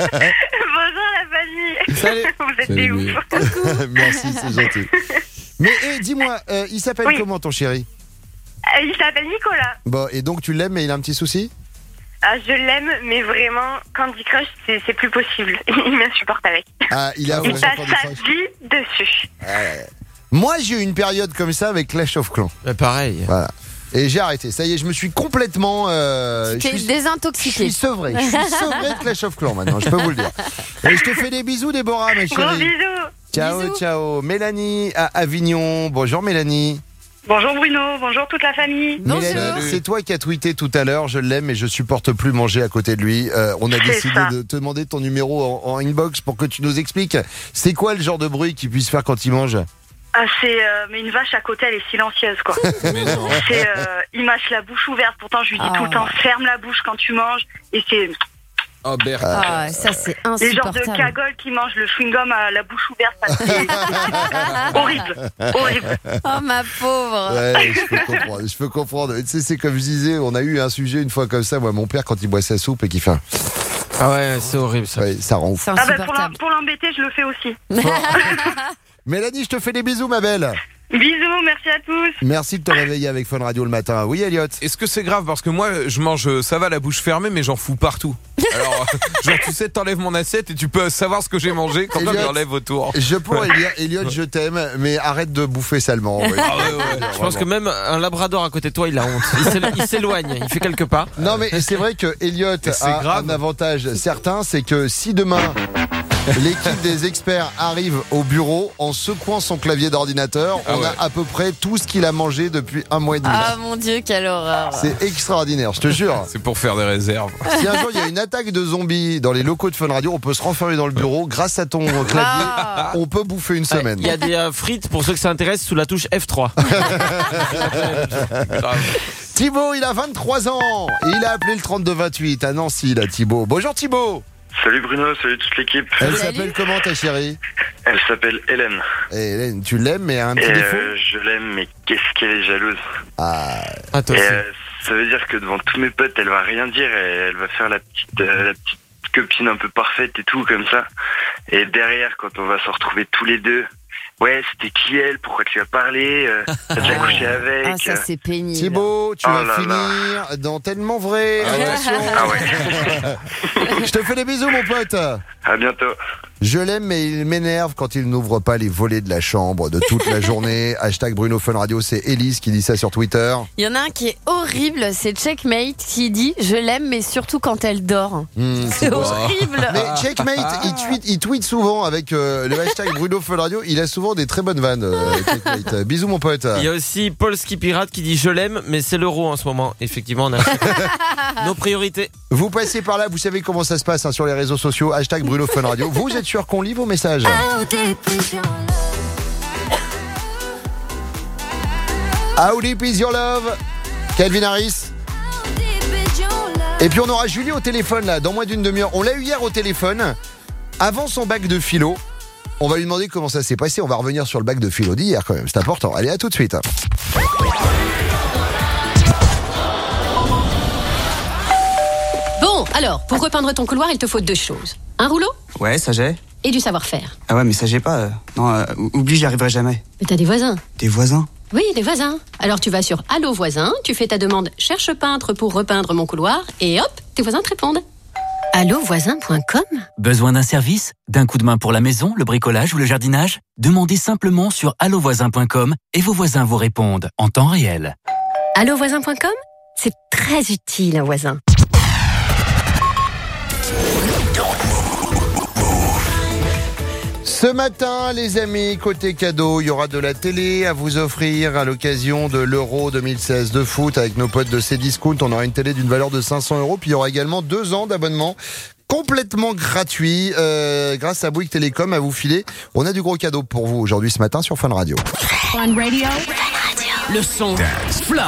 S10: la famille.
S6: Salut.
S10: Vous êtes
S7: Salut,
S10: des
S7: oui.
S10: ouf.
S2: Merci, c'est gentil. Mais eh, dis-moi, euh, il s'appelle
S10: Oui.
S2: comment ton chéri?
S10: Euh, Il s'appelle Nicolas.
S2: Bon, et donc tu l'aimes, mais il a un petit souci?
S10: Ah, je l'aime, mais vraiment, Candy Crush, c'est, c'est plus possible. Il m'insupporte avec.
S2: Ah, il a
S10: Il
S2: vraiment
S10: passe
S2: Candy
S10: sa
S2: Crush.
S10: vie dessus.
S2: Moi, j'ai eu une période comme ça avec Clash of Clans.
S6: Mais pareil.
S2: Voilà. Et j'ai arrêté. Ça y est, je me suis complètement. Euh,
S3: Tu
S2: je
S3: es
S2: suis-
S3: désintoxiqué.
S2: Je suis sevré. Je suis sevré de Clash of Clans maintenant, je peux vous le dire. Et je te fais des bisous, Déborah, ma
S10: Gros
S2: chérie.
S10: bisous.
S2: Ciao,
S3: Bisous.
S2: ciao. Mélanie à Avignon. Bonjour, Mélanie.
S10: Bonjour Bruno, bonjour toute la famille.
S3: Bonjour.
S2: Mélanie, c'est toi qui as tweeté tout à l'heure. Je l'aime et je supporte plus manger à côté de lui. Euh, on a
S10: C'est
S2: décidé
S10: ça.
S2: de te demander ton numéro en, en inbox pour que tu nous expliques. C'est quoi le genre de bruit qu'il puisse faire quand il mange?
S10: Ah, c'est euh, mais une vache à côté, elle est silencieuse quoi.
S7: Mais non.
S10: C'est euh, il mâche la bouche ouverte. Pourtant, je lui dis
S3: Ah.
S10: tout le temps ferme la bouche quand tu manges. Et c'est
S7: Oh Berthe.
S3: Ah, ça c'est
S10: les genres de
S3: insupportable.
S10: cagoles qui mangent le chewing-gum à la bouche ouverte. Ça, c'est horrible, horrible.
S3: Oh ma pauvre.
S2: Ouais, je peux comprendre. Je peux comprendre. Tu sais, c'est comme je disais, on a eu un sujet une fois comme ça. Moi, mon père, quand il boit sa soupe et qu'il fait un...
S6: Ah ouais, c'est horrible ça.
S2: Ouais, ça rend ouf.
S3: C'est
S10: Ah bah pour, l'em-
S3: insupportable.
S10: pour l'embêter, je le fais aussi.
S2: Mélanie, je te fais des bisous, ma belle.
S10: Bisous, merci à tous.
S2: Merci de te réveiller avec Fun Radio le matin. Oui, Elliot.
S7: Est-ce que c'est grave parce que moi je mange ça va la bouche fermée mais j'en fous partout. Alors genre tu sais t'enlèves mon assiette et tu peux savoir ce que j'ai mangé quand
S2: Elliot,
S7: on enlève autour.
S2: Je pourrais dire Elliot je t'aime mais arrête de bouffer salement. Oui.
S6: Ah ouais, ouais. Je pense que même un labrador à côté de toi il a honte. Il s'élo- il s'éloigne, il fait quelques pas.
S2: Non mais c'est vrai que Elliot a
S7: grave.
S2: un avantage certain, c'est que si demain l'équipe des experts arrive au bureau en secouant son clavier d'ordinateur,
S7: Ah
S2: on
S7: ouais.
S2: a à peu près tout ce qu'il a mangé depuis un mois et demi.
S3: Ah mon Dieu, quelle horreur.
S2: C'est extraordinaire, je te jure.
S7: C'est pour faire des réserves.
S2: Si un jour il y a une attaque de zombies dans les locaux de Fun Radio, on peut se renfermer dans le bureau. Grâce à ton clavier,
S3: Ah.
S2: on peut bouffer une semaine.
S6: Il y a des euh, frites pour ceux que ça intéresse sous la touche F trois.
S2: Thibaut, il a vingt-trois ans et il a appelé le trente-deux vingt-huit à Nancy, là, Thibaut. Bonjour Thibaut.
S8: Salut Bruno, salut toute l'équipe.
S2: Elle
S3: Salut.
S2: s'appelle comment ta chérie?
S8: Elle s'appelle Hélène.
S2: Eh, Hélène, tu l'aimes mais elle a un petit
S8: Et
S2: défaut.
S8: euh, je l'aime, mais qu'est-ce qu'elle est jalouse.
S2: Ah,
S6: Ah, toi
S8: Et
S6: aussi.
S8: euh, ça veut dire que devant tous mes potes, elle va rien dire et elle va faire la petite, euh, la petite copine un peu parfaite et tout comme ça. Et derrière, quand on va se retrouver tous les deux, ouais, c'était qui elle? Pourquoi tu as parlé? euh, T'as déjà couché avec?
S3: Ah, ça c'est pénible.
S2: Thibaut, tu
S8: Oh
S2: vas
S8: là
S2: finir dans Tellement Vrai. Attention.
S8: Ah ouais.
S2: Je te fais des bisous mon pote.
S8: À bientôt.
S2: Je l'aime mais il m'énerve quand il n'ouvre pas les volets de la chambre de toute la journée. Hashtag Bruno Fun Radio, c'est Élise qui dit ça sur Twitter.
S3: Il y en a un qui est horrible, c'est Checkmate qui dit je l'aime mais surtout quand elle dort.
S2: Hmm,
S3: C'est horrible.
S2: Mais Checkmate, il tweet, il tweet souvent avec euh, le hashtag Bruno Fun Radio. Il a souvent des très bonnes vannes. euh, Checkmate. Euh, Bisous mon pote.
S6: Il y a aussi Paul Ski Pirate qui dit je l'aime mais c'est l'euro en ce moment. Effectivement on a nos priorités.
S2: Vous passez par là, vous savez comment ça se passe hein, sur les réseaux sociaux. Hashtag Bruno Fun Radio. Vous êtes sûr qu'on lit vos messages? How deep is your love? Calvin Harris. Et puis on aura Julie au téléphone là, dans moins d'une demi-heure. On l'a eu hier au téléphone, avant son bac de philo. On va lui demander comment ça s'est passé. On va revenir sur le bac de philo d'hier quand même, c'est important. Allez, à tout de suite.
S13: Bon, alors, pour repeindre ton couloir, il te faut deux choses. Un rouleau
S14: Ouais, ça j'ai.
S13: et du savoir-faire.
S14: Ah ouais, mais ça j'ai pas. euh, Non, euh, oublie, j'y arriverai jamais.
S13: Mais t'as des voisins.
S14: Des voisins?
S13: Oui, des voisins. Alors tu vas sur Allo voisin, tu fais ta demande « Cherche peintre pour repeindre mon couloir » et hop, tes voisins te répondent. allo voisin point com.
S15: Besoin d'un service? D'un coup de main pour la maison, le bricolage ou le jardinage? Demandez simplement sur allo voisin point com et vos voisins vous répondent en temps réel.
S13: allo voisin point com, c'est très utile un voisin.
S2: Ce matin, les amis, côté cadeau, il y aura de la télé à vous offrir à l'occasion de l'Euro deux mille seize de foot avec nos potes de Cdiscount. On aura une télé d'une valeur de cinq cents euros. Puis il y aura également deux ans d'abonnement complètement gratuit euh, grâce à Bouygues Télécom à vous filer. On a du gros cadeau pour vous aujourd'hui ce matin sur Fun Radio.
S4: Fun Radio. Le son. Fla.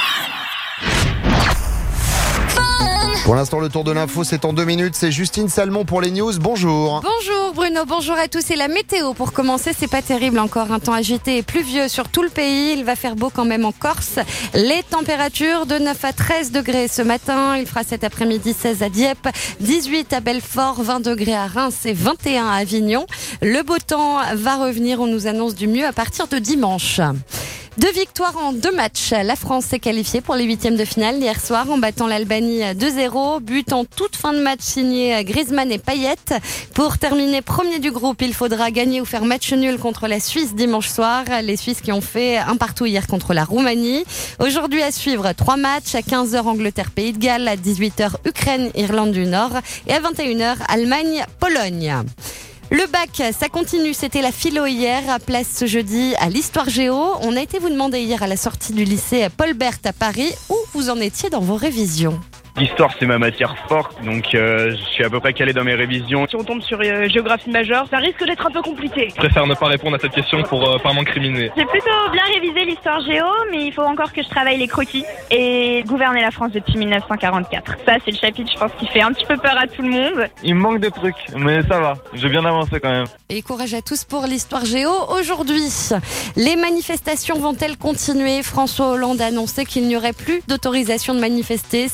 S2: Pour l'instant, le tour de l'info, c'est en deux minutes. C'est Justine Salmon pour les news. Bonjour.
S3: Bonjour Bruno, bonjour à tous. Et la météo pour commencer, c'est pas terrible encore. Un temps agité et pluvieux sur tout le pays. Il va faire beau quand même en Corse. Les températures de neuf à treize degrés ce matin. Il fera cet après-midi seize à Dieppe, dix-huit à Belfort, vingt degrés à Reims et vingt et un à Avignon. Le beau temps va revenir. On nous annonce du mieux à partir de dimanche. Deux victoires en deux matchs. La France s'est qualifiée pour les huitièmes de finale hier soir en battant l'Albanie deux zéro. But en toute fin de match signé Griezmann et Payet. Pour terminer premier du groupe, il faudra gagner ou faire match nul contre la Suisse dimanche soir. Les Suisses qui ont fait un partout hier contre la Roumanie. Aujourd'hui à suivre trois matchs. À quinze heures Angleterre-Pays de Galles. À dix-huit heures Ukraine-Irlande du Nord. Et à vingt et une heures Allemagne-Pologne. Le bac, ça continue. C'était la philo hier. Place ce jeudi à l'histoire géo. On a été vous demander hier à la sortie du lycée Paul Bert à Paris où vous en étiez dans vos révisions.
S16: L'histoire, c'est ma matière forte, donc euh, je suis à peu près calé dans mes révisions.
S17: Si on tombe sur euh, géographie majeure, ça risque d'être un peu compliqué.
S16: Je préfère ne pas répondre à cette question pour euh, pas m'incriminer.
S18: J'ai plutôt bien révisé l'histoire géo, mais il faut encore que je travaille les croquis et gouverner la France depuis dix-neuf cent quarante-quatre. Ça, c'est le chapitre, je pense, qui fait un petit peu peur à tout le monde.
S16: Il me manque des trucs, mais ça va, j'ai bien avancé quand même.
S3: Et courage à tous pour l'histoire géo. Aujourd'hui, les manifestations vont-elles continuer? François Hollande a annoncé qu'il n'y aurait plus d'autorisation de manifester si la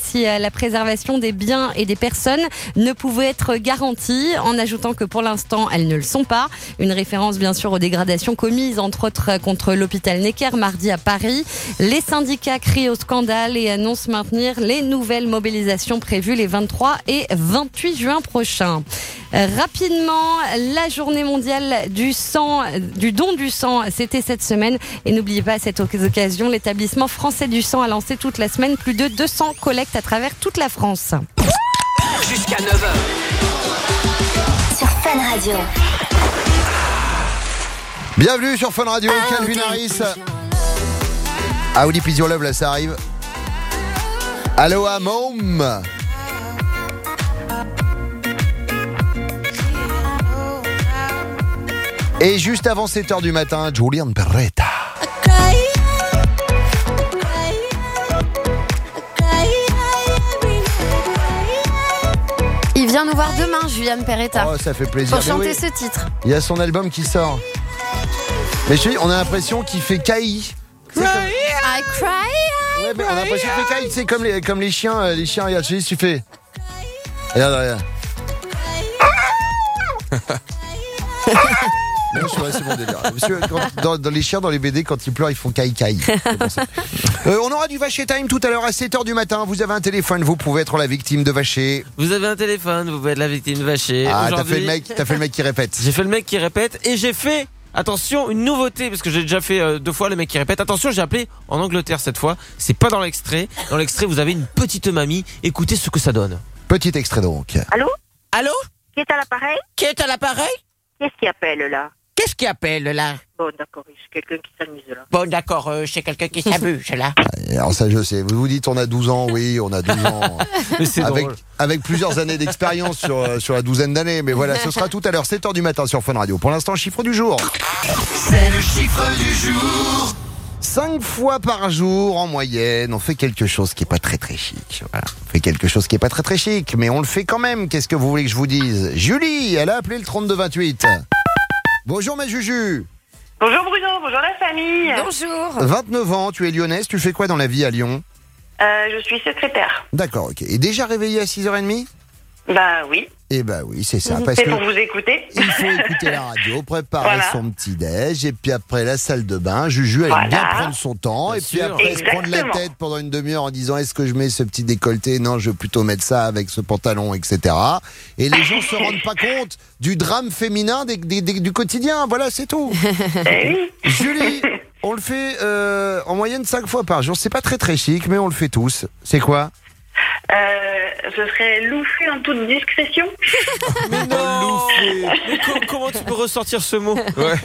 S3: la préservation des biens et des personnes ne pouvait être garantie, en ajoutant que pour l'instant, elles ne le sont pas. Une référence bien sûr aux dégradations commises, entre autres contre l'hôpital Necker mardi à Paris. Les syndicats crient au scandale et annoncent maintenir les nouvelles mobilisations prévues les vingt-trois et vingt-huit juin prochains. Rapidement, la journée mondiale du sang, du don du sang, c'était cette semaine. Et n'oubliez pas, à cette occasion, l'établissement français du sang a lancé toute la semaine plus de deux cents collectes à travers toute la France.
S4: Jusqu'à neuf heures.
S12: Sur Fun Radio.
S2: Bienvenue sur Fun Radio, Calvin Harris. How Deep Is Your Love, là ça arrive. Aloha Mom. Et juste avant sept heures du matin, Julian Perretta.
S3: Il vient nous voir demain, Julian Perretta.
S2: Oh, ça fait plaisir.
S3: Pour chanter
S2: oui.
S3: ce titre.
S2: Il y a son album qui sort. Mais je te dis, on a l'impression qu'il fait caï.
S3: Cry, I cry, I
S2: Ouais, mais on a l'impression qu'il fait caï, tu sais, comme les, comme les chiens, euh, les chiens, regarde, je te dis, tu fais. Regarde, regarde. Non, je vois, c'est mon délire. Parce que quand- dans, dans les chiens, dans les B D, quand ils pleurent, ils font caï caï. C'est pour ça. Euh, on aura du Vacher Time tout à l'heure à sept heures du matin. Vous avez un téléphone, vous pouvez être la victime de Vacher.
S6: Vous avez un téléphone, vous pouvez être la victime de Vacher.
S2: Ah, t'as
S6: Aujourd'hui,
S2: fait le mec, t'as fait le mec qui répète.
S6: J'ai fait le mec qui répète et j'ai fait, attention, une nouveauté, parce que j'ai déjà fait euh, deux fois le mec qui répète. Attention, j'ai appelé en Angleterre cette fois. C'est pas dans l'extrait. Dans l'extrait, vous avez une petite mamie. Écoutez ce que ça donne.
S2: Petit extrait donc.
S19: Allô?
S6: Allô?
S19: Qui est à l'appareil?
S6: Qui est à l'appareil?
S19: Qu'est-ce qui appelle là?
S6: Qu'est-ce qui appelle là?
S19: Bon, d'accord, c'est quelqu'un qui s'amuse là.
S6: Bon, d'accord, euh, c'est quelqu'un qui s'abuse là.
S2: Alors ça, je sais. Vous vous dites, on a douze ans. Oui, on a douze ans.
S6: Mais c'est
S2: avec,
S6: drôle.
S2: avec plusieurs années d'expérience sur, euh, sur la douzaine d'années. Mais voilà, ce sera tout à l'heure, sept heures du matin sur Fun Radio. Pour l'instant, chiffre du jour.
S5: C'est le chiffre du jour.
S2: Cinq fois par jour, en moyenne, on fait quelque chose qui est pas très très chic. Voilà. On fait quelque chose qui est pas très très chic, mais on le fait quand même. Qu'est-ce que vous voulez que je vous dise? Julie, elle a appelé le trente-deux vingt-huit. Bonjour ma Juju.
S10: Bonjour Bruno, bonjour la famille.
S3: Bonjour.
S2: vingt-neuf ans, tu es lyonnaise, tu fais quoi dans la vie à Lyon?
S10: Euh, je suis secrétaire.
S2: D'accord, ok. Et déjà réveillée à six heures trente?
S10: Bah oui.
S2: Eh ben oui, c'est ça. Parce
S10: C'est
S2: que
S10: pour vous écouter.
S2: il faut écouter la radio, préparer
S10: Voilà.
S2: son petit-déj, et puis après la salle de bain. Juju, elle aime bien
S10: Voilà.
S2: prendre son temps,
S6: Bien
S2: et puis
S6: sûr.
S2: après se prendre la
S10: Exactement.
S2: tête pendant une demi-heure en disant est-ce que je mets ce petit décolleté? Non, je vais plutôt mettre ça avec ce pantalon, et cetera. Et les gens se rendent pas compte du drame féminin des- des- des- du quotidien. Voilà, c'est tout.
S10: Eh oui.
S2: Julie, on le fait euh, en moyenne cinq fois par jour. C'est pas très très chic, mais on le fait tous. C'est quoi?
S10: Euh, ce serait loucher en toute discrétion.
S6: Mais non. Mais co- comment tu peux ressortir ce mot?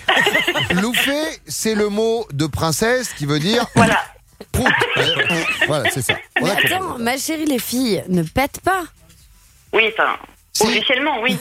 S2: Louffer, c'est le mot de princesse qui veut dire
S10: Voilà.
S2: prout. Voilà, c'est ça. On
S3: Mais
S2: a compris.
S3: attends, ma chérie, les filles, ne pètent pas.
S10: Oui, enfin,
S2: Si.
S10: officiellement, oui.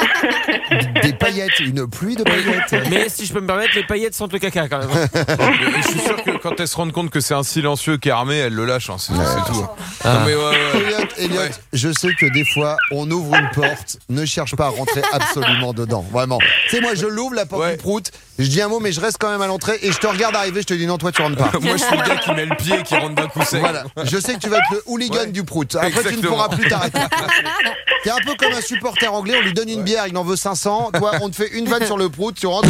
S2: Des paillettes, une pluie de paillettes.
S6: Mais si je peux me permettre, les paillettes sentent le caca quand même.
S7: Et je suis sûr que quand elles se rendent compte que c'est un silencieux qui est armé, elles le lâchent. Hein, c'est c'est tout. Non, mais ouais, ouais.
S2: Elliot, Elliot,
S7: Ouais.
S2: je sais que des fois, on ouvre une porte, ne cherche pas à rentrer absolument dedans. Vraiment. Tu sais, moi, je l'ouvre, la porte
S7: Ouais.
S2: du prout, je dis un mot, mais je reste quand même à l'entrée et je te regarde arriver, je te dis non, toi, tu rentres pas.
S7: Moi, je suis le gars qui met le pied et qui rentre d'un coup sec.
S2: Voilà. Je sais que tu vas être le hooligan
S7: Ouais.
S2: du prout. Après, tu ne
S7: Exactement.
S2: pourras plus t'arrêter. T'es un peu comme un supporter anglais, on lui donne une bière, il en veut cinq cents. Toi, on te fait une vanne sur le prout, tu rentres.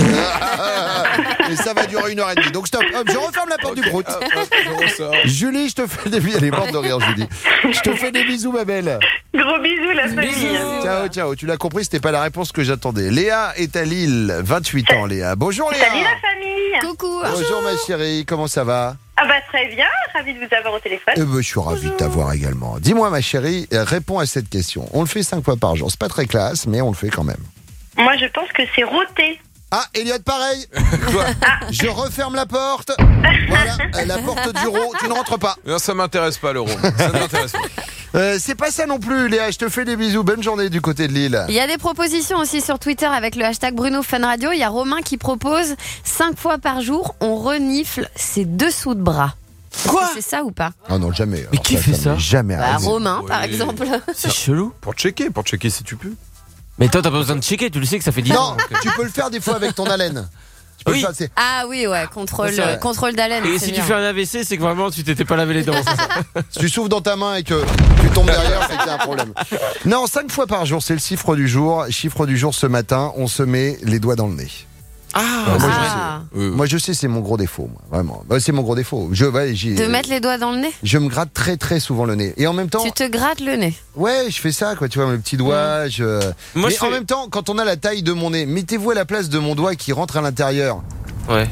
S2: Et ça va durer une heure et demie. Donc stop, hop, je referme la porte du prout.
S7: Hop, hop, je ressors.
S2: Julie, je te fais des bisous. Elle est morte de rire, Julie. Je te fais des bisous, ma belle.
S10: Gros bisous la famille.
S2: Ciao, ciao. Tu l'as compris, c'était pas la réponse que j'attendais. Léa est à Lille, vingt-huit ans, Léa. Bonjour, Léa.
S10: Salut la famille.
S3: Coucou.
S2: Bonjour, ma chérie. Comment ça va?
S10: Ah bah très bien, ravi de vous avoir au téléphone.
S2: Eh ben, je suis ravi de t'avoir également. Dis-moi, ma chérie, euh, réponds à cette question. On le fait cinq fois par jour. C'est pas très classe, mais on le fait quand même.
S10: Moi je pense que c'est roté.
S2: Ah, Elliot, pareil. Je referme la porte. Voilà, euh, la porte du Rho. Tu ne rentres pas.
S7: Non, ça m'intéresse pas, l'euro. Ça ne m'intéresse pas.
S2: Euh, c'est pas ça non plus, Léa. Je te fais des bisous. Bonne journée du côté de Lille.
S3: Il y a des propositions aussi sur Twitter avec le hashtag Bruno Fun Radio. Il y a Romain qui propose cinq fois par jour, on renifle ses dessous de bras.
S6: Quoi?
S3: C'est ça ou pas?
S2: Ah non, jamais.
S6: Mais
S2: Alors
S6: qui fait ça?
S2: m'est Jamais
S3: Bah,
S2: arrivé.
S3: Romain, par
S7: Oui.
S3: exemple.
S6: C'est chelou.
S7: Pour checker, pour checker si tu peux.
S6: Mais toi, t'as pas besoin de checker, tu le sais que ça fait dix
S2: Non,
S6: ans. donc, euh.
S2: tu peux le faire des fois avec ton haleine. Tu peux
S6: Oui.
S2: le faire, c'est-
S3: Ah oui, ouais, contrôle,
S6: C'est vrai.
S3: contrôle d'haleine.
S6: Et
S3: c'est
S6: si tu
S3: bien.
S6: fais un A V C, c'est que vraiment tu t'étais pas lavé les dents. c'est ça.
S2: Si tu souffles dans ta main et que tu tombes derrière, c'est qu'il y a un problème. Non, cinq fois par jour, c'est le chiffre du jour. Chiffre du jour ce matin, on se met les doigts dans le nez.
S6: Ah,
S2: Euh, moi,
S3: Ah.
S2: je sais, moi je sais, c'est mon gros défaut, moi, vraiment. Bah, c'est mon gros défaut. Je, ouais, j'y-
S3: De mettre les doigts dans le nez.
S2: je me gratte très très souvent le nez. Et en même temps,
S3: Tu te grattes le nez.
S2: ouais, je fais ça, quoi. Tu vois, mes petits doigts. Je...
S6: Moi,
S2: Mais
S6: je
S2: en
S6: fais-
S2: même temps, quand on a la taille de mon nez, mettez-vous à la place de mon doigt qui rentre à l'intérieur.
S6: Ouais.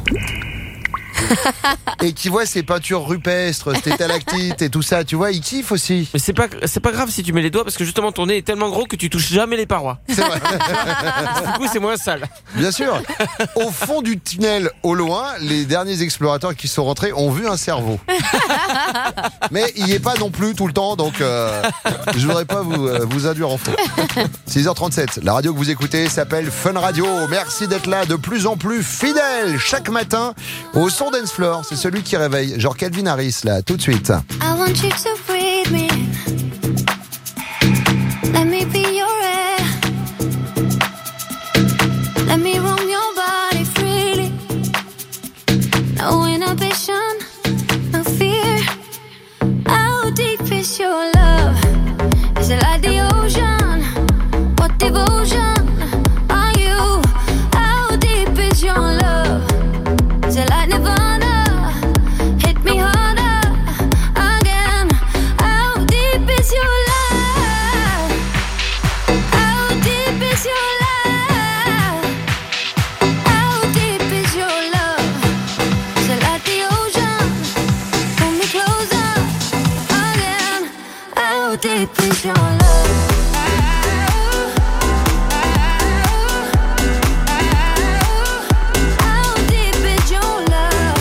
S2: Et qui voit ces peintures rupestres, ces stalactites et tout ça, tu vois, il kiffe aussi.
S6: Mais c'est pas, c'est pas grave si tu mets les doigts parce que justement ton nez est tellement gros que tu touches jamais les parois.
S2: C'est vrai.
S6: Du coup, c'est moins sale.
S2: Bien sûr. Au fond du tunnel, au loin, les derniers explorateurs qui sont rentrés ont vu un cerveau. Mais il n'y est pas non plus tout le temps, donc euh, je voudrais pas vous, euh, vous induire en faux. six heures trente-sept, la radio que vous écoutez s'appelle Fun Radio. Merci d'être là, de plus en plus fidèle chaque matin au son Dance Floor. C'est celui qui réveille, genre Calvin Harris, là, tout de suite.
S12: I want you to breathe me. Let me be your air. Let me roam your body freely. No inhibition, no fear. How deep is your love? Is it like the ocean? What devotion are you? How deep is your love? Is it like Nirvana? Hit me harder again. How deep is your love? How deep is your love? How deep is your love? Is it like the ocean? Pull me closer again. How deep is your love? How deep is your love?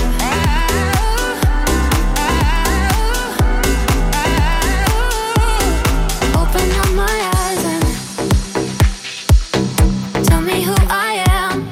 S12: Open up my eyes and tell me who I am.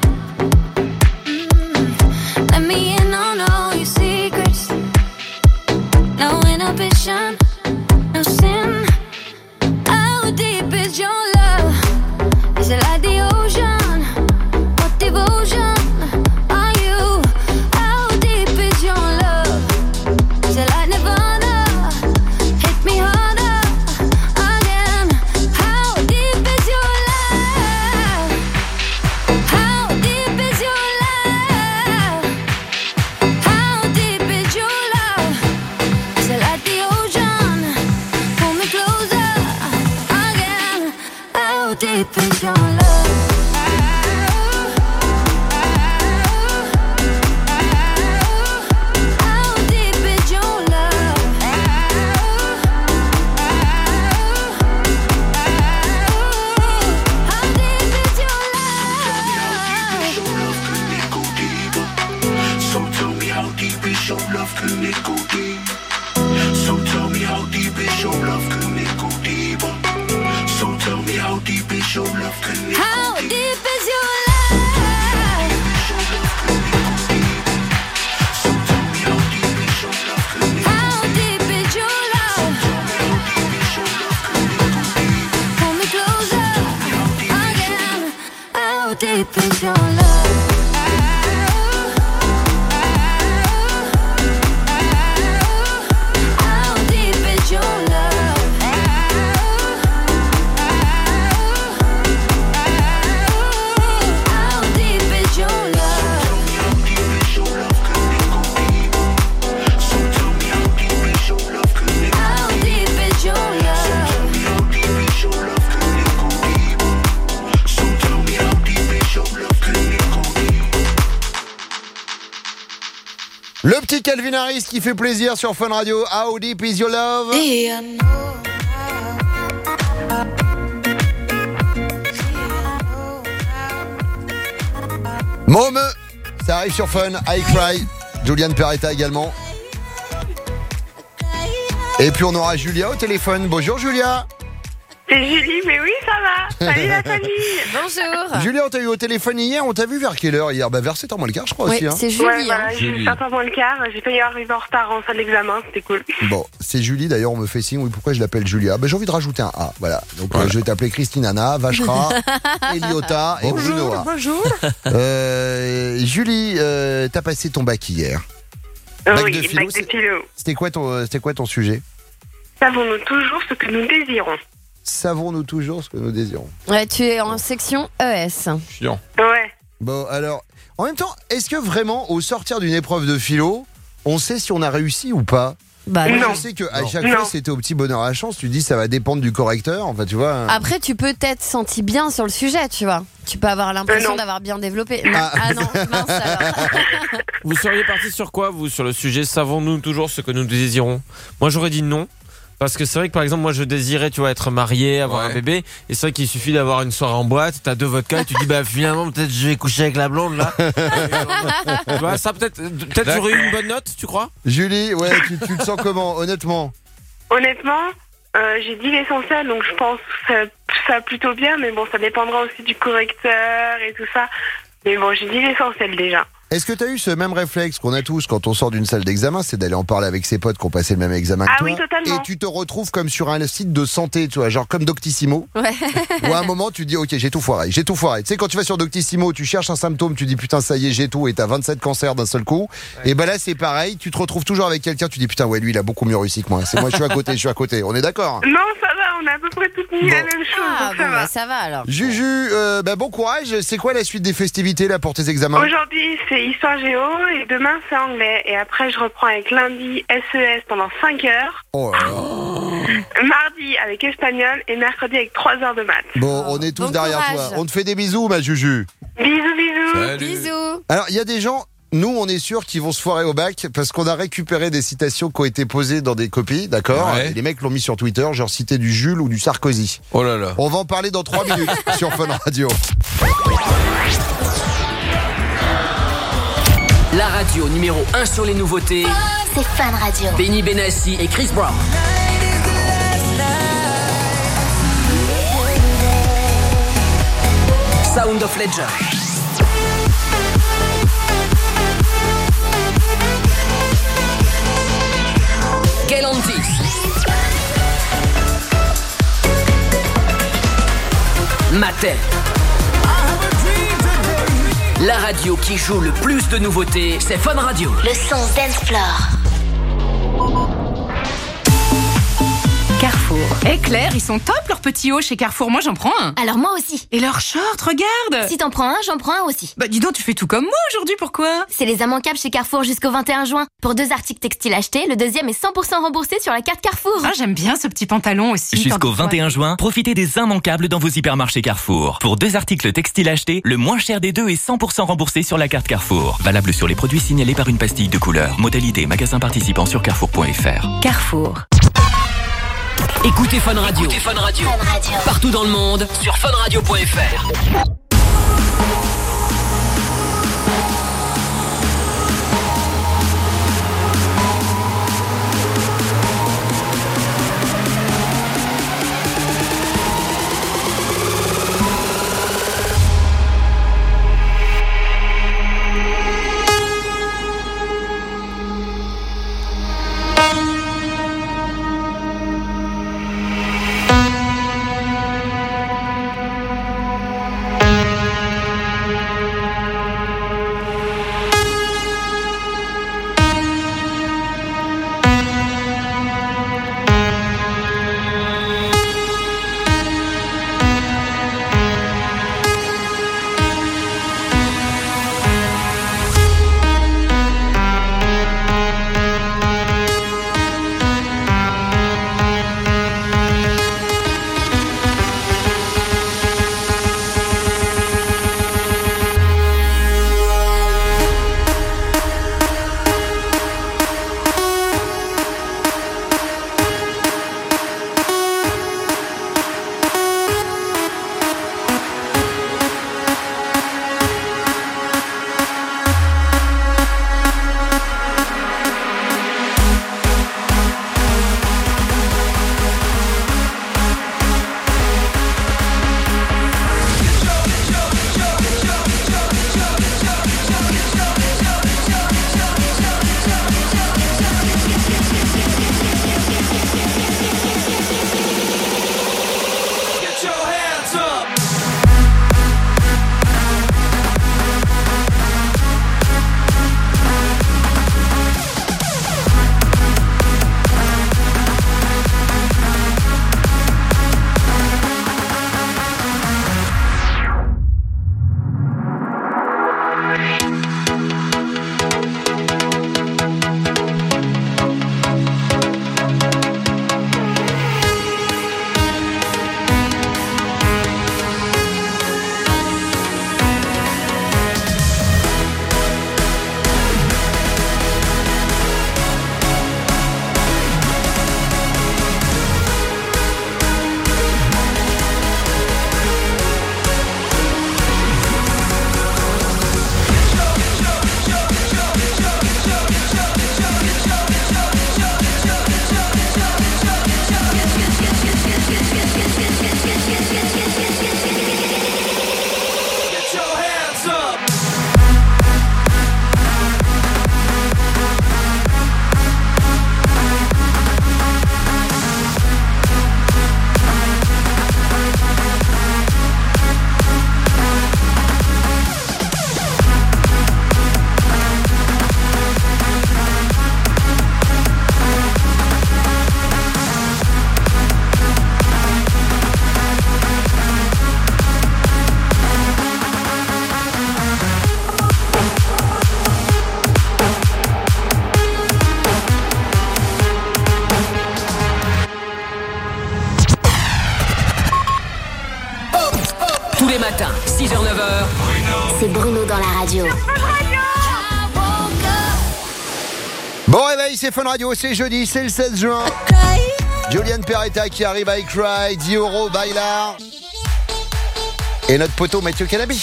S12: Mm. Let me in on all your secrets. No inhibition, no sin. How deep is your love? Is it like the ocean? What devotion are you? How deep is your love? Is it like Nirvana? Hit me harder again. How deep is your love? How deep is your love? How deep is your love? Is it like the ocean? Pull me closer again. How deep is your love? How deep is your love? How deep is your love?
S5: So tell me how deep is your love, can it go deep? So tell me how deep is your love, can it go deeper? So tell me how deep is your love, can it
S12: How deep is your love? How deep is your love? Pull me closer again. How deep is your love? How deep is your love? How deep is your love? How deep is your love?
S2: Le petit Calvin Harris qui fait plaisir sur Fun Radio. How deep is your love? Môme, ça arrive sur Fun. I Cry. Juliane Peretta également. Et puis on aura Julia au téléphone. Bonjour Julia.
S10: C'est Julie, mais oui, ça va. Salut la famille.
S3: Bonjour.
S2: Julia, on t'a eu au téléphone hier. On t'a vu vers quelle heure hier? Bah vers sept heures moins le quart, je crois
S3: Oui,
S2: aussi. Hein.
S3: c'est Julie.
S10: Ouais, voilà,
S3: hein.
S10: j'ai eu sept heures moins le quart. J'ai failli arriver en retard en salle d'examen, c'était cool.
S2: Bon, c'est Julie d'ailleurs, on me fait signe. Oui, pourquoi je l'appelle Julia? Bah j'ai envie de rajouter un A. Voilà. Donc
S7: Voilà.
S2: euh, je vais t'appeler Christine Anna, Vachra, Eliota et Bruno.
S10: bonjour.
S2: Euh, Julie, euh, t'as passé ton bac hier.
S10: Euh,
S2: Bac
S10: oui,
S2: de philo,
S10: bac de
S2: c'est-
S10: philo.
S2: C'était quoi ton, c'était quoi ton sujet?
S10: Savons-nous toujours ce que nous désirons?
S2: Savons-nous toujours ce que nous désirons?
S3: Ouais, tu es en section E S.
S7: Chiant.
S10: Ouais.
S2: Bon, alors, en même temps, est-ce que vraiment, au sortir d'une épreuve de philo, on sait si on a réussi ou pas?
S3: Bah
S2: Moi,
S3: non.
S2: je sais qu'à
S3: Non.
S2: chaque
S3: Non.
S2: fois, c'était au petit bonheur à la chance. Tu dis, ça va dépendre du correcteur. Enfin, tu vois.
S3: Après, tu peux t'être senti bien sur le sujet, tu vois. Tu peux avoir l'impression
S10: non.
S3: d'avoir bien développé. Non.
S2: Ah.
S3: Ah non, mince alors.
S6: Vous seriez parti sur quoi, vous, sur le sujet savons-nous toujours ce que nous désirons? Moi, j'aurais dit non. Parce que c'est vrai que par exemple moi je désirais tu vois être marié, avoir
S7: Ouais.
S6: un bébé, et c'est vrai qu'il suffit d'avoir une soirée en boîte, t'as deux vodkas et tu dis bah finalement peut-être je vais coucher avec la blonde là. Tu vois ça peut-être peut-être j'aurais eu une bonne note, tu crois?
S2: Julie, ouais, tu, tu le sens comment, honnêtement?
S10: Honnêtement, euh, j'ai dit l'essentiel, donc je pense que ça, ça va plutôt bien, mais bon, ça dépendra aussi du correcteur et tout ça. Mais bon, j'ai dit l'essentiel déjà.
S2: Est-ce que tu as eu ce même réflexe qu'on a tous quand on sort d'une salle d'examen, c'est d'aller en parler avec ses potes qui ont passé le même examen que
S10: Ah
S2: toi,
S10: oui, totalement.
S2: et tu te retrouves comme sur un site de santé, tu vois, genre comme Doctissimo,
S3: Ouais.
S2: où à un moment tu dis ok, j'ai tout foiré, j'ai tout foiré. Tu sais, quand tu vas sur Doctissimo, tu cherches un symptôme, tu dis putain ça y est, j'ai tout, et t'as vingt-sept cancers d'un seul coup. Et ben là c'est pareil, tu te retrouves toujours avec quelqu'un, tu dis putain ouais lui il a beaucoup mieux réussi que moi. C'est moi je suis à côté, je suis à côté. On est d'accord?
S10: Non, ça va, on a à peu près toutes mis la même chose,
S3: Ah
S10: donc
S3: bon,
S10: ça va.
S3: bah, ça va alors.
S2: Juju, euh, bah, bon courage. C'est quoi la suite des festivités là pour tes examens?
S10: Aujourd'hui, c'est histoire géo et demain, c'est anglais. Et après, je reprends avec lundi S E S pendant cinq heures.
S2: Oh là là.
S10: Mardi avec espagnol et mercredi avec trois heures de maths.
S2: Bon, on est tous
S3: Bon
S2: derrière
S3: courage.
S2: toi. On te fait des bisous, ma Juju.
S10: Bisous, bisous.
S7: Salut.
S3: Bisous.
S2: Alors, il y a des gens, nous, on est sûr qu'ils vont se foirer au bac parce qu'on a récupéré des citations qui ont été posées dans des copies, d'accord?
S7: Ouais.
S2: Et les mecs l'ont mis sur Twitter, genre cité du Jules ou du Sarkozy.
S7: Oh là là.
S2: On va en parler dans trois minutes sur Fun Radio.
S4: La radio numéro un sur les nouveautés.
S12: C'est Fun Radio.
S4: Benny Benassi et Chris Brown. Sound of Legend. Galantis. Matel. La radio qui joue le plus de nouveautés, c'est Fun Radio.
S12: Le son Dance Floor.
S20: Carrefour. Eh Claire, ils sont top leurs petits hauts chez Carrefour. Moi, j'en prends un.
S12: Alors moi aussi.
S20: Et leurs shorts, regarde.
S12: Si t'en prends un, j'en prends un aussi.
S20: Bah dis donc, tu fais tout comme moi aujourd'hui, pourquoi?
S12: C'est les immanquables chez Carrefour jusqu'au vingt et un juin. Pour deux articles textiles achetés, le deuxième est cent pour cent remboursé sur la carte Carrefour.
S20: Ah, j'aime bien ce petit pantalon aussi.
S15: Jusqu'au vingt et un juin, profitez des immanquables dans vos hypermarchés Carrefour. Pour deux articles textiles achetés, le moins cher des deux est cent pour cent remboursé sur la carte Carrefour. Valable sur les produits signalés par une pastille de couleur. Modalité magasin participant sur carrefour point f r.
S20: Carrefour.
S4: Écoutez Fun Radio. Écoutez Fun Radio.
S12: Fun Radio.
S4: Partout dans le monde sur fun radio point f r.
S13: Radio.
S2: Bon réveil, c'est Fun Radio, c'est jeudi, c'est le seize juin. Julian Peretta qui arrive avec Cry, Dioro, Bailar. Et notre poteau Mathieu Calabi.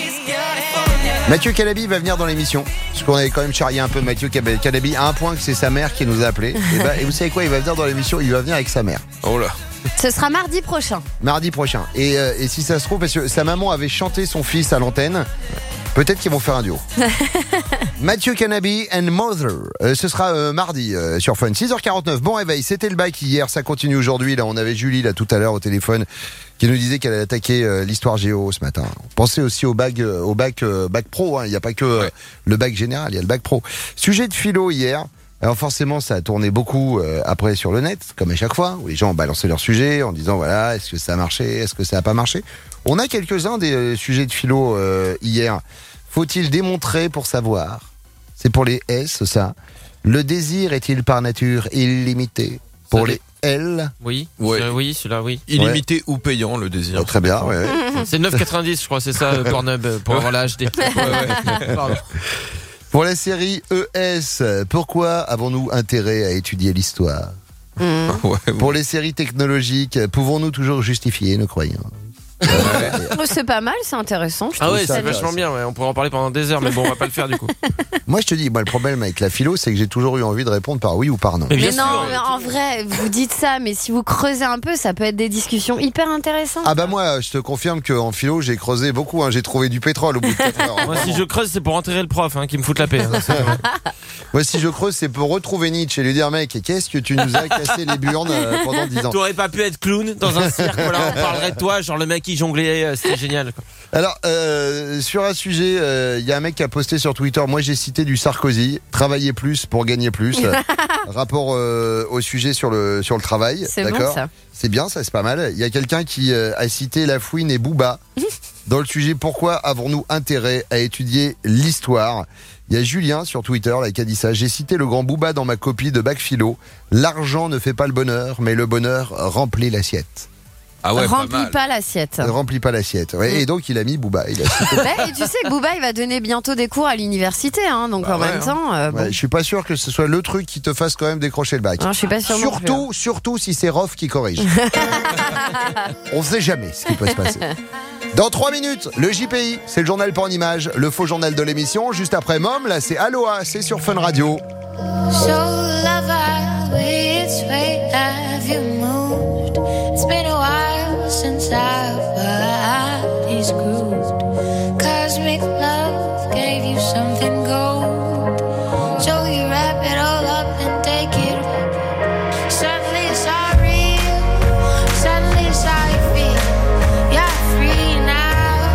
S2: Mathieu Calabi va venir dans l'émission. Parce qu'on avait quand même charrié un peu Mathieu Calabi à un point que c'est sa mère qui nous a appelés. Et, bah, et vous savez quoi, il va venir dans l'émission, il va venir avec sa mère.
S7: Oh là.
S3: Ce sera mardi prochain.
S2: Mardi prochain. Et, euh, et si ça se trouve, parce que sa maman avait chanté son fils à l'antenne, peut-être qu'ils vont faire un duo. Mathieu Calabi and Mother. Euh, ce sera euh, mardi euh, sur Fun. six heures quarante-neuf. Bon réveil. C'était le bac hier. Ça continue aujourd'hui. Là, on avait Julie là tout à l'heure au téléphone qui nous disait qu'elle allait attaquer euh, l'histoire géo ce matin. Pensez aussi au bac, euh, au bac, euh, bac pro. Hein. Il n'y a pas que euh, ouais. le bac général. Il y a le bac pro. Sujet de philo hier. Alors forcément, ça a tourné beaucoup euh, après sur le net, comme à chaque fois, où les gens ont balancé leur sujet en disant voilà, est-ce que ça a marché, est-ce que ça n'a pas marché. On a quelques-uns des euh, sujets de philo euh, hier. Faut-il démontrer pour savoir? C'est pour les S, ça. Le désir est-il par nature illimité? Pour les L.
S6: Oui,
S7: ouais.
S6: euh, oui, celui-là, oui.
S7: Illimité ouais. ou payant, le désir.
S2: Oh, très bien, ouais.
S6: C'est neuf quatre-vingt-dix, je crois, c'est ça, Pornhub, pour avoir la H D. Ouais, ouais. Pardon.
S2: Pour la série E S, pourquoi avons-nous intérêt à étudier l'histoire? mmh. ouais, ouais. Pour les séries technologiques, pouvons-nous toujours justifier nos croyances?
S3: Ouais. C'est pas mal, c'est intéressant. Je
S6: ah ouais, c'est
S3: intéressant.
S6: vachement bien. Ouais. On pourrait en parler pendant des heures, mais bon, on va pas le faire du coup.
S2: Moi, je te dis, moi, le problème avec la philo, c'est que j'ai toujours eu envie de répondre par oui ou par non.
S3: Mais, mais non, sûr, mais en vrai, vous dites ça, mais si vous creusez un peu, ça peut être des discussions hyper intéressantes.
S2: Ah bah moi, je te confirme qu'en philo, j'ai creusé beaucoup. Hein. J'ai trouvé du pétrole au bout de quatre heures.
S6: Moi, si je creuse, c'est pour enterrer le prof, hein, qui me fout la paix. Hein,
S2: moi, si je creuse, c'est pour retrouver Nietzsche et lui dire, mec, qu'est-ce que tu nous as cassé les burnes euh, pendant dix ans?
S6: T'aurais pas pu être clown dans un cirque, voilà, on parlerait de toi, genre le mec qui jonglait. Euh, C'est génial. Quoi.
S2: Alors, euh, sur un sujet, il euh, y a un mec qui a posté sur Twitter, moi j'ai cité du Sarkozy, travailler plus pour gagner plus, rapport euh, au sujet sur le, sur le travail.
S3: C'est
S2: d'accord.
S3: Bon, ça.
S2: C'est bien, ça c'est pas mal. Il y a quelqu'un qui euh, a cité Lafouine et Booba dans le sujet pourquoi avons-nous intérêt à étudier l'histoire. Il y a Julien sur Twitter là, qui a dit ça. J'ai cité le grand Booba dans ma copie de bac philo. L'argent ne fait pas le bonheur, mais le bonheur remplit l'assiette.
S7: Ah ouais,
S3: remplis
S7: pas,
S3: pas l'assiette.
S2: Remplis pas l'assiette. Ouais, mmh. Et donc il a mis Booba. Il a
S3: bah, et tu sais que Booba il va donner bientôt des cours à l'université, hein, donc bah en ouais, même hein. temps. Euh, bon.
S2: ouais, je suis pas sûr que ce soit le truc qui te fasse quand même décrocher le bac.
S3: Non, je suis pas sûr.
S2: Surtout,
S3: non plus, hein.
S2: surtout si c'est Rof qui corrige. On sait jamais ce qui peut se passer. Dans trois minutes, le J P I, c'est le journal pas en image, le faux journal de l'émission. Juste après Mom, là c'est Aloha, c'est sur Fun Radio.
S12: So lover, which way have you moved? It's been a while since our bodies grooved. Cosmic love gave you something gold. So you wrap it all up and take it. Suddenly it's all real. Suddenly it's how you feel. You're free now.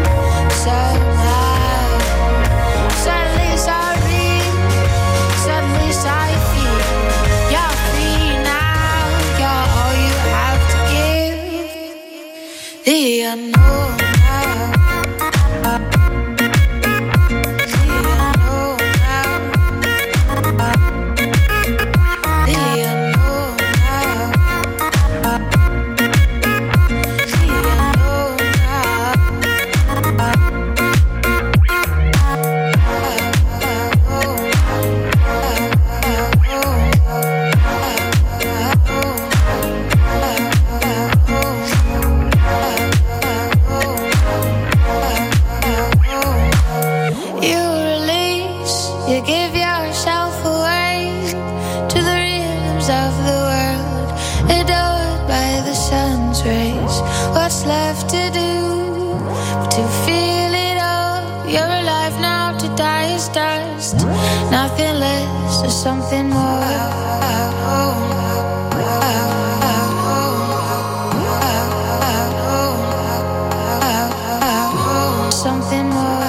S12: Somehow. Suddenly it's all real. Suddenly it's how you feel. You're free now. You're all you have to give. The unknown. What's left to do but to feel it all? You're alive now, to die is dust. Nothing less, there's something more. Something more.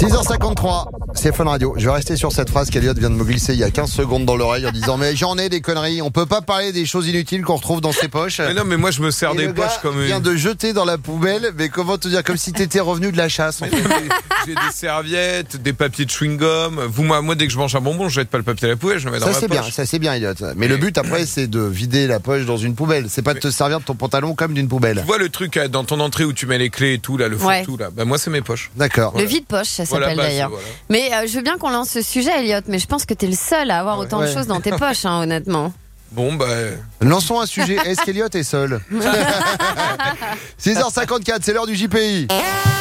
S2: six heures cinquante-trois, c'est Fun Radio. Je vais rester sur cette phrase qu'Eliott vient de me glisser il y a quinze secondes dans l'oreille en disant mais j'en ai des conneries, on peut pas parler des choses inutiles qu'on retrouve dans ses poches.
S7: Mais non, mais moi je me sers
S2: Et
S7: des
S2: le
S7: poches
S2: gars
S7: comme
S2: vient
S7: une...
S2: de jeter dans la poubelle, mais comment te dire, comme si t'étais revenu de la chasse. En fait.
S7: J'ai des serviettes, des papiers de chewing-gum. Vous, moi, moi, dès que je mange un bonbon, je jette pas le papier à la poubelle, je le mets dans
S2: Ça
S7: ma
S2: c'est
S7: poche.
S2: bien, ça c'est bien Eliott. Mais le but après c'est de vider la poche dans une poubelle. C'est pas de te servir de ton pantalon comme d'une poubelle.
S7: Tu vois le truc euh, dans ton entrée où tu mets les clés et tout là, le
S3: Ouais.
S7: fourre-tout là. Bah moi c'est mes poches.
S2: D'accord.
S3: Le vide-poche, ça
S7: Voilà,
S3: s'appelle
S7: bah,
S3: d'ailleurs.
S7: c'est- voilà.
S3: Mais euh, je veux bien qu'on lance ce sujet, Elliot, mais je pense que t'es le seul à avoir autant de
S2: Ouais.
S3: choses dans tes poches, hein, honnêtement.
S7: Bon bah.
S2: Lançons un sujet. Est-ce qu'Eliott est seul? six heures cinquante-quatre, c'est l'heure du J P I.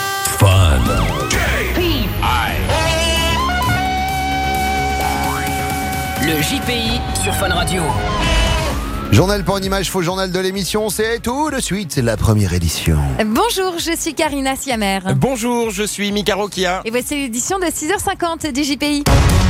S4: Le J P I sur Fun Radio.
S2: Journal pour une image, faux journal de l'émission, c'est tout de suite, c'est la première édition.
S21: Bonjour, je suis Karina Siamer.
S22: Bonjour, je suis Mika Rokia.
S21: Et voici l'édition de six heures cinquante du J P I.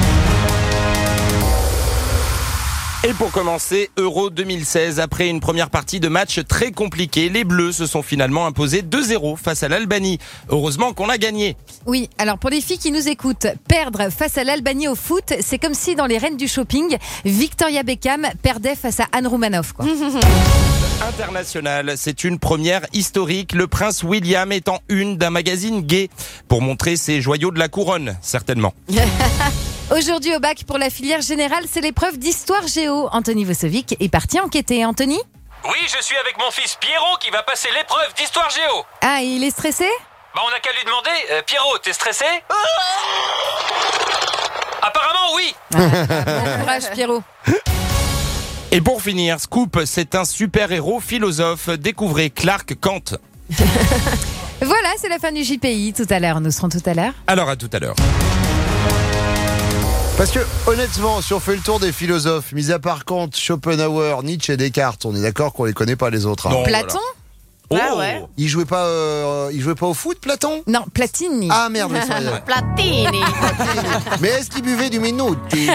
S22: Et pour commencer, Euro deux mille seize, après une première partie de match très compliquée, les Bleus se sont finalement imposés deux zéro face à l'Albanie. Heureusement qu'on a gagné.
S21: Oui, alors pour les filles qui nous écoutent, perdre face à l'Albanie au foot, c'est comme si dans les reines du shopping, Victoria Beckham perdait face à Anne Roumanoff, quoi.
S22: International, c'est une première historique, le prince William étant une d'un magazine gay pour montrer ses joyaux de la couronne, certainement.
S21: Aujourd'hui au bac pour la filière générale, c'est l'épreuve d'histoire géo. Anthony Vosovic est parti enquêter. Anthony ?
S23: Oui, je suis avec mon fils Pierrot qui va passer l'épreuve d'histoire géo.
S21: Ah, il est stressé ?
S23: Bah on n'a qu'à lui demander, euh, Pierrot, t'es stressé? Apparemment oui.
S21: Bon courage Pierrot.
S22: Et pour finir, Scoop, c'est un super-héros philosophe. Découvrez Clark Kent.
S21: Voilà, c'est la fin du J P I. Tout à l'heure, nous serons tout à l'heure.
S22: Alors à tout à l'heure.
S2: Parce que honnêtement, si on fait le tour des philosophes, mis à part Kant, Schopenhauer, Nietzsche et Descartes, on est d'accord qu'on les connaît pas les autres. Hein.
S21: Non, Platon
S22: voilà.
S21: Ah ouais.
S2: Il jouait pas, euh, il jouait pas au foot, Platon?
S21: Non, Platini.
S2: Ah merde, je savais.
S21: Platini.
S2: Mais est-ce qu'il buvait du minuti?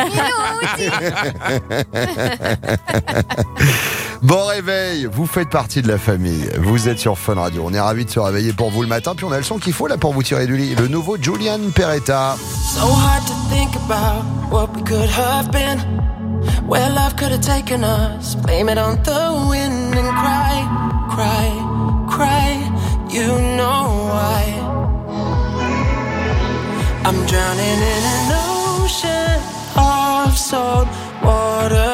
S2: Bon réveil, vous faites partie de la famille. Vous êtes sur Fun Radio. On est ravis de se réveiller pour vous le matin. Puis on a le son qu'il faut là pour vous tirer du lit. Le nouveau Julian Peretta.
S24: So hard to think about what we could have been, where love could have taken us. Blame it on the wind and cry, cry, cry. You know why. I'm drowning in an ocean of salt water.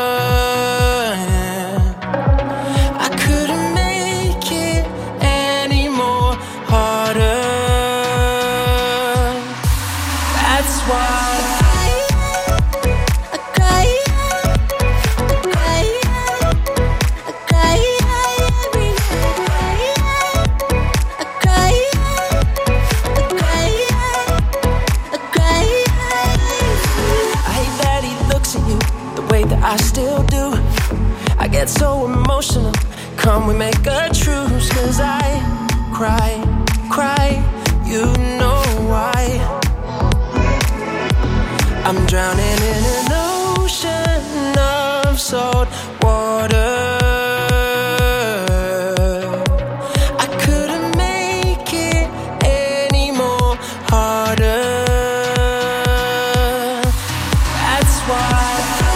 S24: I couldn't make it any more harder. That's why I cry, I cry, I cry every day. I cry, I cry, I cry. I hate that he looks at you the way that I still do. I get so emotional. Come we make a truce, 'cause I cry, cry. You know why. I'm drowning in an ocean of salt water. I couldn't make it any more harder. That's why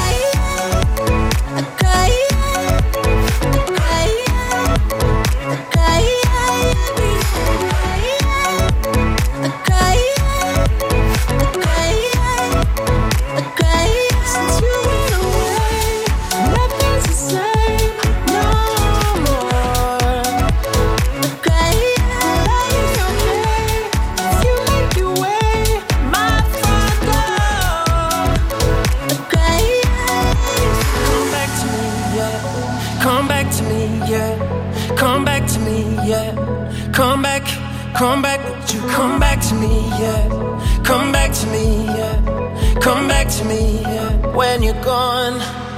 S24: I cry, I cry, I cry every day. I cry, I cry. I cry since you went away. Nothing's the same no more. I cry, life's okay if you make your way my front door. I cry, come back to me, yeah. Come back to me, yeah. Come back to me, yeah. Come back, come back, would you come back to me, yeah. Come back to me, yeah. Come back to me, yeah, when you're gone.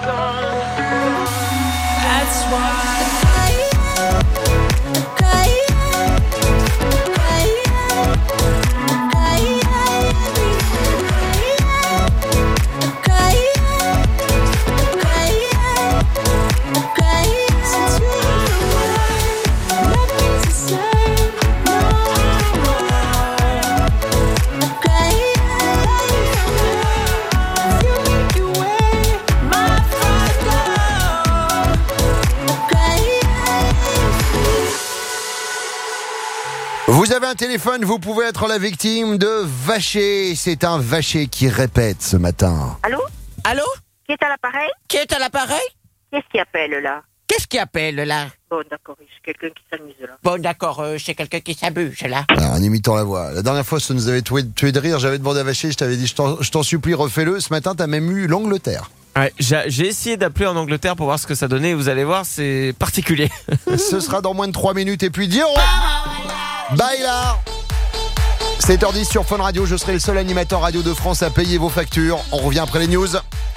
S24: That's why I cry, I cry, I cry every day. I cry, I cry, I cry since you went away. Nothing's the same no more. I
S2: un téléphone, vous pouvez être la victime de Vacher. C'est un Vacher qui répète ce matin.
S19: Allô?
S1: Allô?
S19: Qui est à l'appareil?
S1: Qui est à l'appareil?
S19: Qu'est-ce qui appelle là?
S1: Qu'est-ce qui appelle là?
S19: Bon, d'accord, c'est quelqu'un qui s'amuse là.
S1: Bon, d'accord, euh, c'est quelqu'un qui s'abuse là.
S2: Alors, en imitant la voix. La dernière fois, ça nous avait tué, tué de rire. J'avais demandé à Vacher, je t'avais dit, je t'en, je t'en supplie, refais-le. Ce matin, t'as même eu l'Angleterre.
S6: Ouais, j'ai, j'ai essayé d'appeler en Angleterre pour voir ce que ça donnait. Vous allez voir, c'est particulier.
S2: Ce sera dans moins de trois minutes. Et puis, Dion Bye là. sept heures dix sur Fun Radio. Je serai le seul animateur radio de France à payer vos factures. On revient après les news.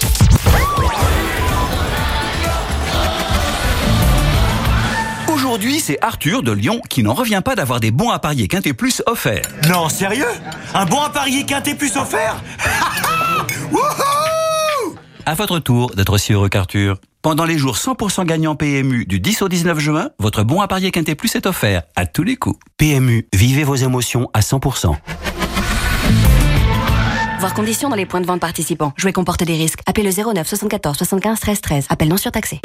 S8: Aujourd'hui, c'est Arthur de Lyon qui n'en revient pas d'avoir des bons à parier Quintet Plus offerts.
S9: Non, sérieux? Un bon à parier Quintet Plus offert?
S8: À votre tour d'être aussi heureux qu'Arthur. Pendant les jours cent pour cent gagnants P M U du dix au dix-neuf juin, votre bon à parier Quintet Plus est offert à tous les coups.
S9: P M U, vivez vos émotions à cent pour cent.
S11: Voir conditions dans les points de vente participants. Jouer comporte des risques. Appelez le zéro neuf soixante-quatorze soixante-quinze treize treize. Appel non surtaxé.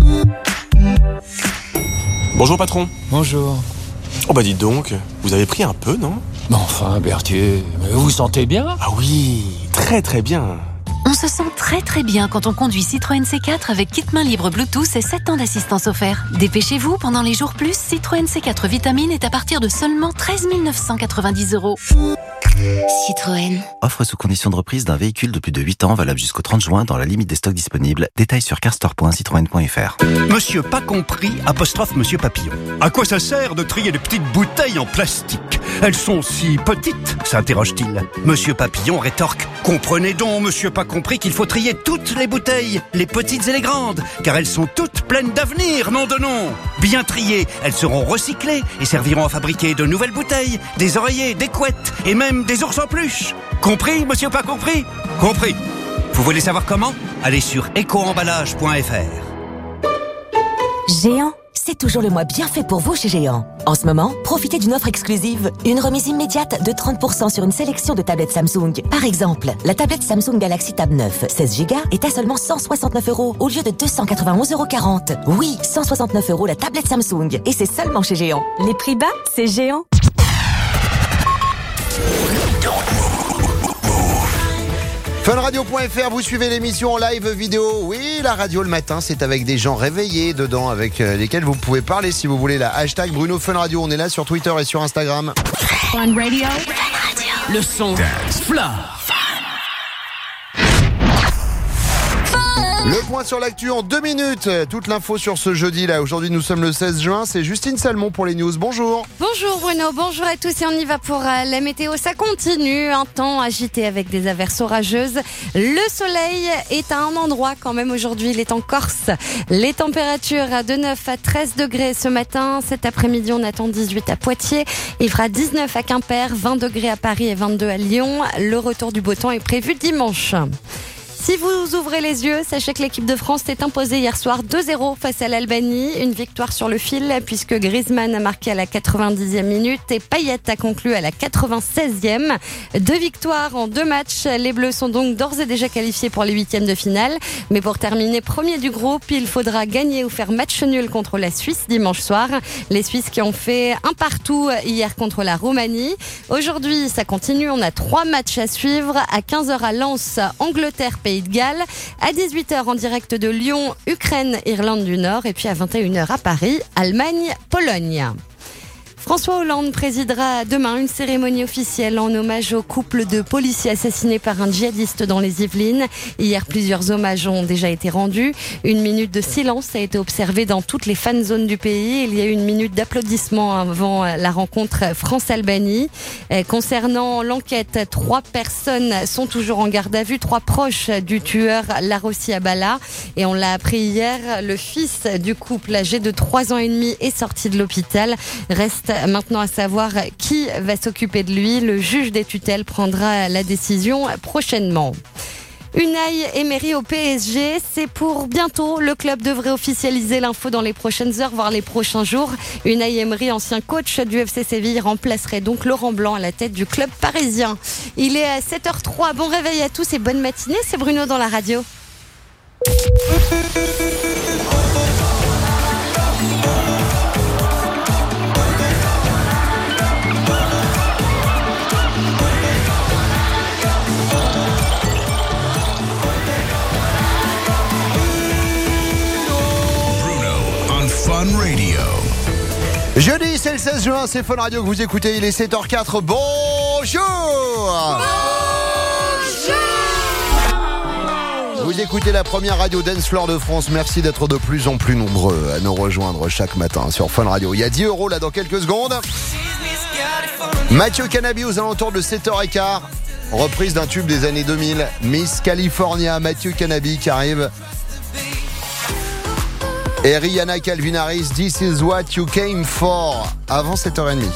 S25: Bonjour patron.
S26: Bonjour.
S25: Oh bah dites donc, vous avez pris un peu, non?
S26: Mais enfin, Berthier, vous vous sentez bien?
S25: Ah oui, très très bien.
S27: On se sent très très bien quand on conduit Citroën C quatre avec kit main libre Bluetooth et sept ans d'assistance offert. Dépêchez-vous, pendant les jours plus, Citroën C quatre Vitamine est à partir de seulement treize mille neuf cent quatre-vingt-dix euros.
S11: Citroën.
S28: Offre sous condition de reprise d'un véhicule de plus de huit ans, valable jusqu'au trente juin dans la limite des stocks disponibles. Détails sur carstore point citroën point f r.
S9: Monsieur pas compris, apostrophe Monsieur Papillon. À quoi ça sert de trier des petites bouteilles en plastique? Elles sont si petites, s'interroge-t-il. Monsieur Papillon rétorque. Comprenez donc, monsieur pas compris, qu'il faut trier toutes les bouteilles, les petites et les grandes, car elles sont toutes pleines d'avenir, nom de nom. Bien triées, elles seront recyclées et serviront à fabriquer de nouvelles bouteilles, des oreillers, des couettes et même des ours en peluche. Compris, monsieur pas compris? Compris. Vous voulez savoir comment? Allez sur éco emballage point f r.
S29: Géant, c'est toujours le mois bien fait pour vous chez Géant. En ce moment, profitez d'une offre exclusive, une remise immédiate de trente pour cent sur une sélection de tablettes Samsung. Par exemple, la tablette Samsung Galaxy Tab neuf, seize giga, est à seulement cent soixante-neuf euros au lieu de deux cent quatre-vingt-onze euros quarante. Oui, cent soixante-neuf euros la tablette Samsung. Et c'est seulement chez Géant. Les prix bas, c'est Géant.
S2: Funradio point f r, vous suivez l'émission en live vidéo. Oui, la radio le matin, c'est avec des gens réveillés dedans, avec lesquels vous pouvez parler si vous voulez. La hashtag Bruno Fun Radio, on est là sur Twitter et sur Instagram.
S4: Fun Radio. Le son. Fla.
S2: Le point sur l'actu en deux minutes. Toute l'info sur ce jeudi là. Aujourd'hui nous sommes le seize juin. C'est Justine Salmon pour les news. Bonjour.
S3: Bonjour Bruno, bonjour à tous et on y va pour euh, la météo. Ça continue, un temps agité avec des averses orageuses. Le soleil est à un endroit quand même aujourd'hui, il est en Corse. Les températures de neuf à treize degrés ce matin. Cet après-midi on attend dix-huit à Poitiers. Il fera dix-neuf à Quimper, vingt degrés à Paris et vingt-deux à Lyon. Le retour du beau temps est prévu dimanche. Si vous ouvrez les yeux, sachez que l'équipe de France s'est imposée hier soir deux zéro face à l'Albanie. Une victoire sur le fil puisque Griezmann a marqué à la quatre-vingt-dixième minute et Payet a conclu à la quatre-vingt-seizième. Deux victoires en deux matchs. Les Bleus sont donc d'ores et déjà qualifiés pour les huitièmes de finale. Mais pour terminer premier du groupe, il faudra gagner ou faire match nul contre la Suisse dimanche soir. Les Suisses qui ont fait un partout hier contre la Roumanie. Aujourd'hui, ça continue. On a trois matchs à suivre. À quinze heures à Lens, Angleterre, Pays de Galles. À dix-huit heures en direct de Lyon, Ukraine, Irlande du Nord. Et puis à vingt et une heures à Paris, Allemagne, Pologne. François Hollande présidera demain une cérémonie officielle en hommage au couple de policiers assassinés par un djihadiste dans les Yvelines. Hier, plusieurs hommages ont déjà été rendus. Une minute de silence a été observée dans toutes les fan zones du pays. Il y a eu une minute d'applaudissements avant la rencontre France-Albanie. Concernant l'enquête, trois personnes sont toujours en garde à vue, trois proches du tueur Larossi Abala. Et on l'a appris hier, le fils du couple âgé de trois ans et demi est sorti de l'hôpital. Reste maintenant à savoir qui va s'occuper de lui. Le juge des tutelles prendra la décision prochainement. Unai Emery au P S G, c'est pour bientôt. Le club devrait officialiser l'info dans les prochaines heures, voire les prochains jours. Unai Emery, ancien coach du F C Séville, remplacerait donc Laurent Blanc à la tête du club parisien. Il est à sept heures trois. Bon réveil à tous et bonne matinée. C'est Bruno dans la radio.
S2: Jeudi, c'est le seize juin, c'est Fun Radio que vous écoutez, il est sept heures zéro quatre. Bonjour. Vous écoutez la première radio dance floor de France. Merci d'être de plus en plus nombreux à nous rejoindre chaque matin sur Fun Radio. Il y a dix euros là dans quelques secondes. Mathieu Canabi aux alentours de sept heures quinze. Reprise d'un tube des années deux mille. Miss California, Mathieu Canabi qui arrive. Et Rihanna Calvin Harris, This is what you came for. Avant sept heures trente.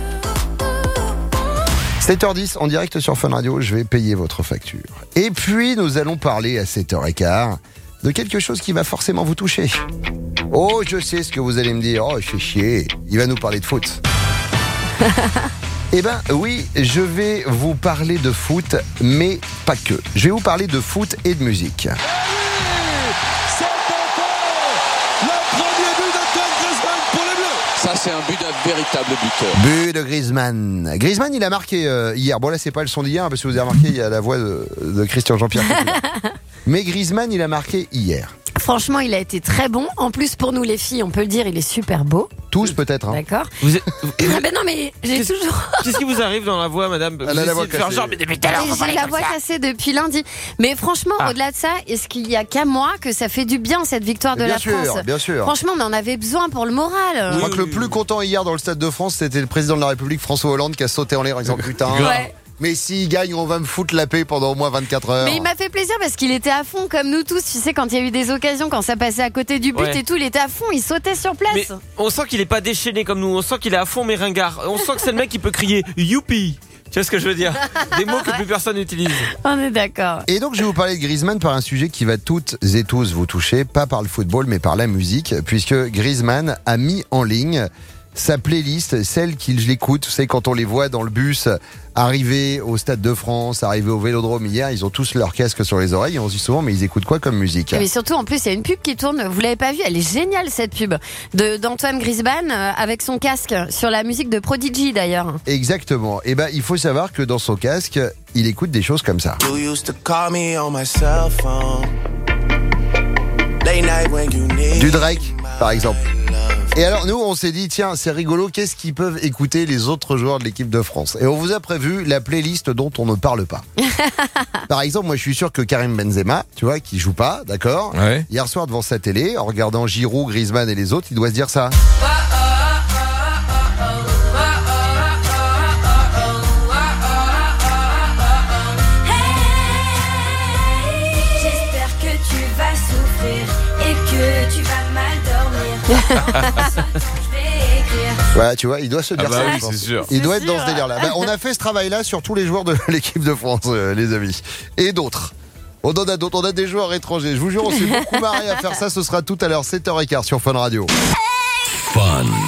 S2: sept heures dix en direct sur Fun Radio, je vais payer votre facture. Et puis nous allons parler à sept heures quinze de quelque chose qui va forcément vous toucher. Oh, je sais ce que vous allez me dire. Oh, je fais chier. Il va nous parler de foot. Eh ben oui, je vais vous parler de foot, mais pas que. Je vais vous parler de foot et de musique.
S26: Ça, c'est un but d'un véritable buteur.
S2: But de Griezmann. Griezmann, il a marqué euh, hier. Bon, là, c'est pas le son d'hier, parce que vous avez remarqué, il y a la voix de, de Christian Jean-Pierre. Mais Griezmann, il a marqué hier.
S3: Franchement, il a été très bon. En plus, pour nous les filles, on peut le dire, il est super beau.
S2: Tous peut-être. Hein.
S3: D'accord.
S6: Vous êtes...
S3: Ah ben non, mais j'ai
S6: Qu'est-ce...
S3: toujours.
S6: Qu'est-ce qui vous arrive dans la voix, madame? Vous
S2: Elle a la voix
S6: essayez de faire
S2: cassée.
S6: genre, mais depuis tout à l'heure, on va
S3: J'ai
S6: parler
S3: la
S6: comme
S3: voix
S6: ça.
S3: cassée depuis lundi. Mais franchement,
S6: Ah.
S3: au-delà de ça, est-ce qu'il y a qu'à moi que ça fait du bien cette victoire de
S2: Bien
S3: la
S2: sûr,
S3: France?
S2: bien sûr.
S3: Franchement, on en avait besoin pour le moral.
S2: Je crois que le plus content hier dans le Stade de France, c'était le président de la République, François Hollande, qui a sauté en l'air en disant putain.
S3: Ouais.
S2: Mais s'il gagne, on va me foutre la paix pendant au moins vingt-quatre heures.
S3: Mais il m'a fait plaisir parce qu'il était à fond comme nous tous. Tu sais, quand il y a eu des occasions, quand ça passait à côté du but
S6: Ouais.
S3: et tout, il était à fond, il sautait sur place.
S6: Mais on sent qu'il est pas déchaîné comme nous, on sent qu'il est à fond mais ringard. On sent que c'est le mec qui peut crier youpi. Tu vois ce que je veux dire? Des mots que plus personne n'utilise.
S3: On est d'accord.
S2: Et donc je vais vous parler de Griezmann par un sujet qui va toutes et tous vous toucher, pas par le football mais par la musique, puisque Griezmann a mis en ligne sa playlist, celle qu'il écoute. Vous savez, quand on les voit dans le bus arriver au Stade de France, arriver au Vélodrome hier, ils ont tous leur casque sur les oreilles et on se dit souvent mais ils écoutent quoi comme musique?
S3: Mais surtout, en plus, il y a une pub qui tourne. Vous l'avez pas vue? Elle est géniale cette pub de d'Antoine Griezmann euh, avec son casque sur la musique de Prodigy d'ailleurs.
S2: Exactement. Et ben il faut savoir que dans son casque, il écoute des choses comme ça.
S5: You used to call me on my cell phone. Late night when you need
S2: Du Drake, par exemple. Et alors nous on s'est dit tiens c'est rigolo, qu'est-ce qu'ils peuvent écouter les autres joueurs de l'équipe de France? Et on vous a prévu la playlist dont on ne parle pas. Par exemple, moi je suis sûr que Karim Benzema, tu vois, qui joue pas, d'accord,
S7: Ouais.
S2: hier soir devant sa télé, en regardant Giroud, Griezmann et les autres, il doit se dire ça.
S24: J'espère que tu vas souffrir et que tu vas mal dormir. Je vais écrire.
S2: Ouais, tu vois, il doit se dire
S7: Ah bah
S2: ça.
S7: oui,
S2: je pense.
S7: c'est sûr.
S2: Il doit
S3: C'est
S2: être dans
S3: sûr.
S2: ce délire-là. Bah, on a fait ce travail-là sur tous les joueurs de l'équipe de France, euh, les amis. Et d'autres. On en a d'autres, on a des joueurs étrangers. Je vous jure, on s'est beaucoup marré à faire ça. Ce sera tout à l'heure, sept heures quinze sur Fun Radio.
S24: Good time.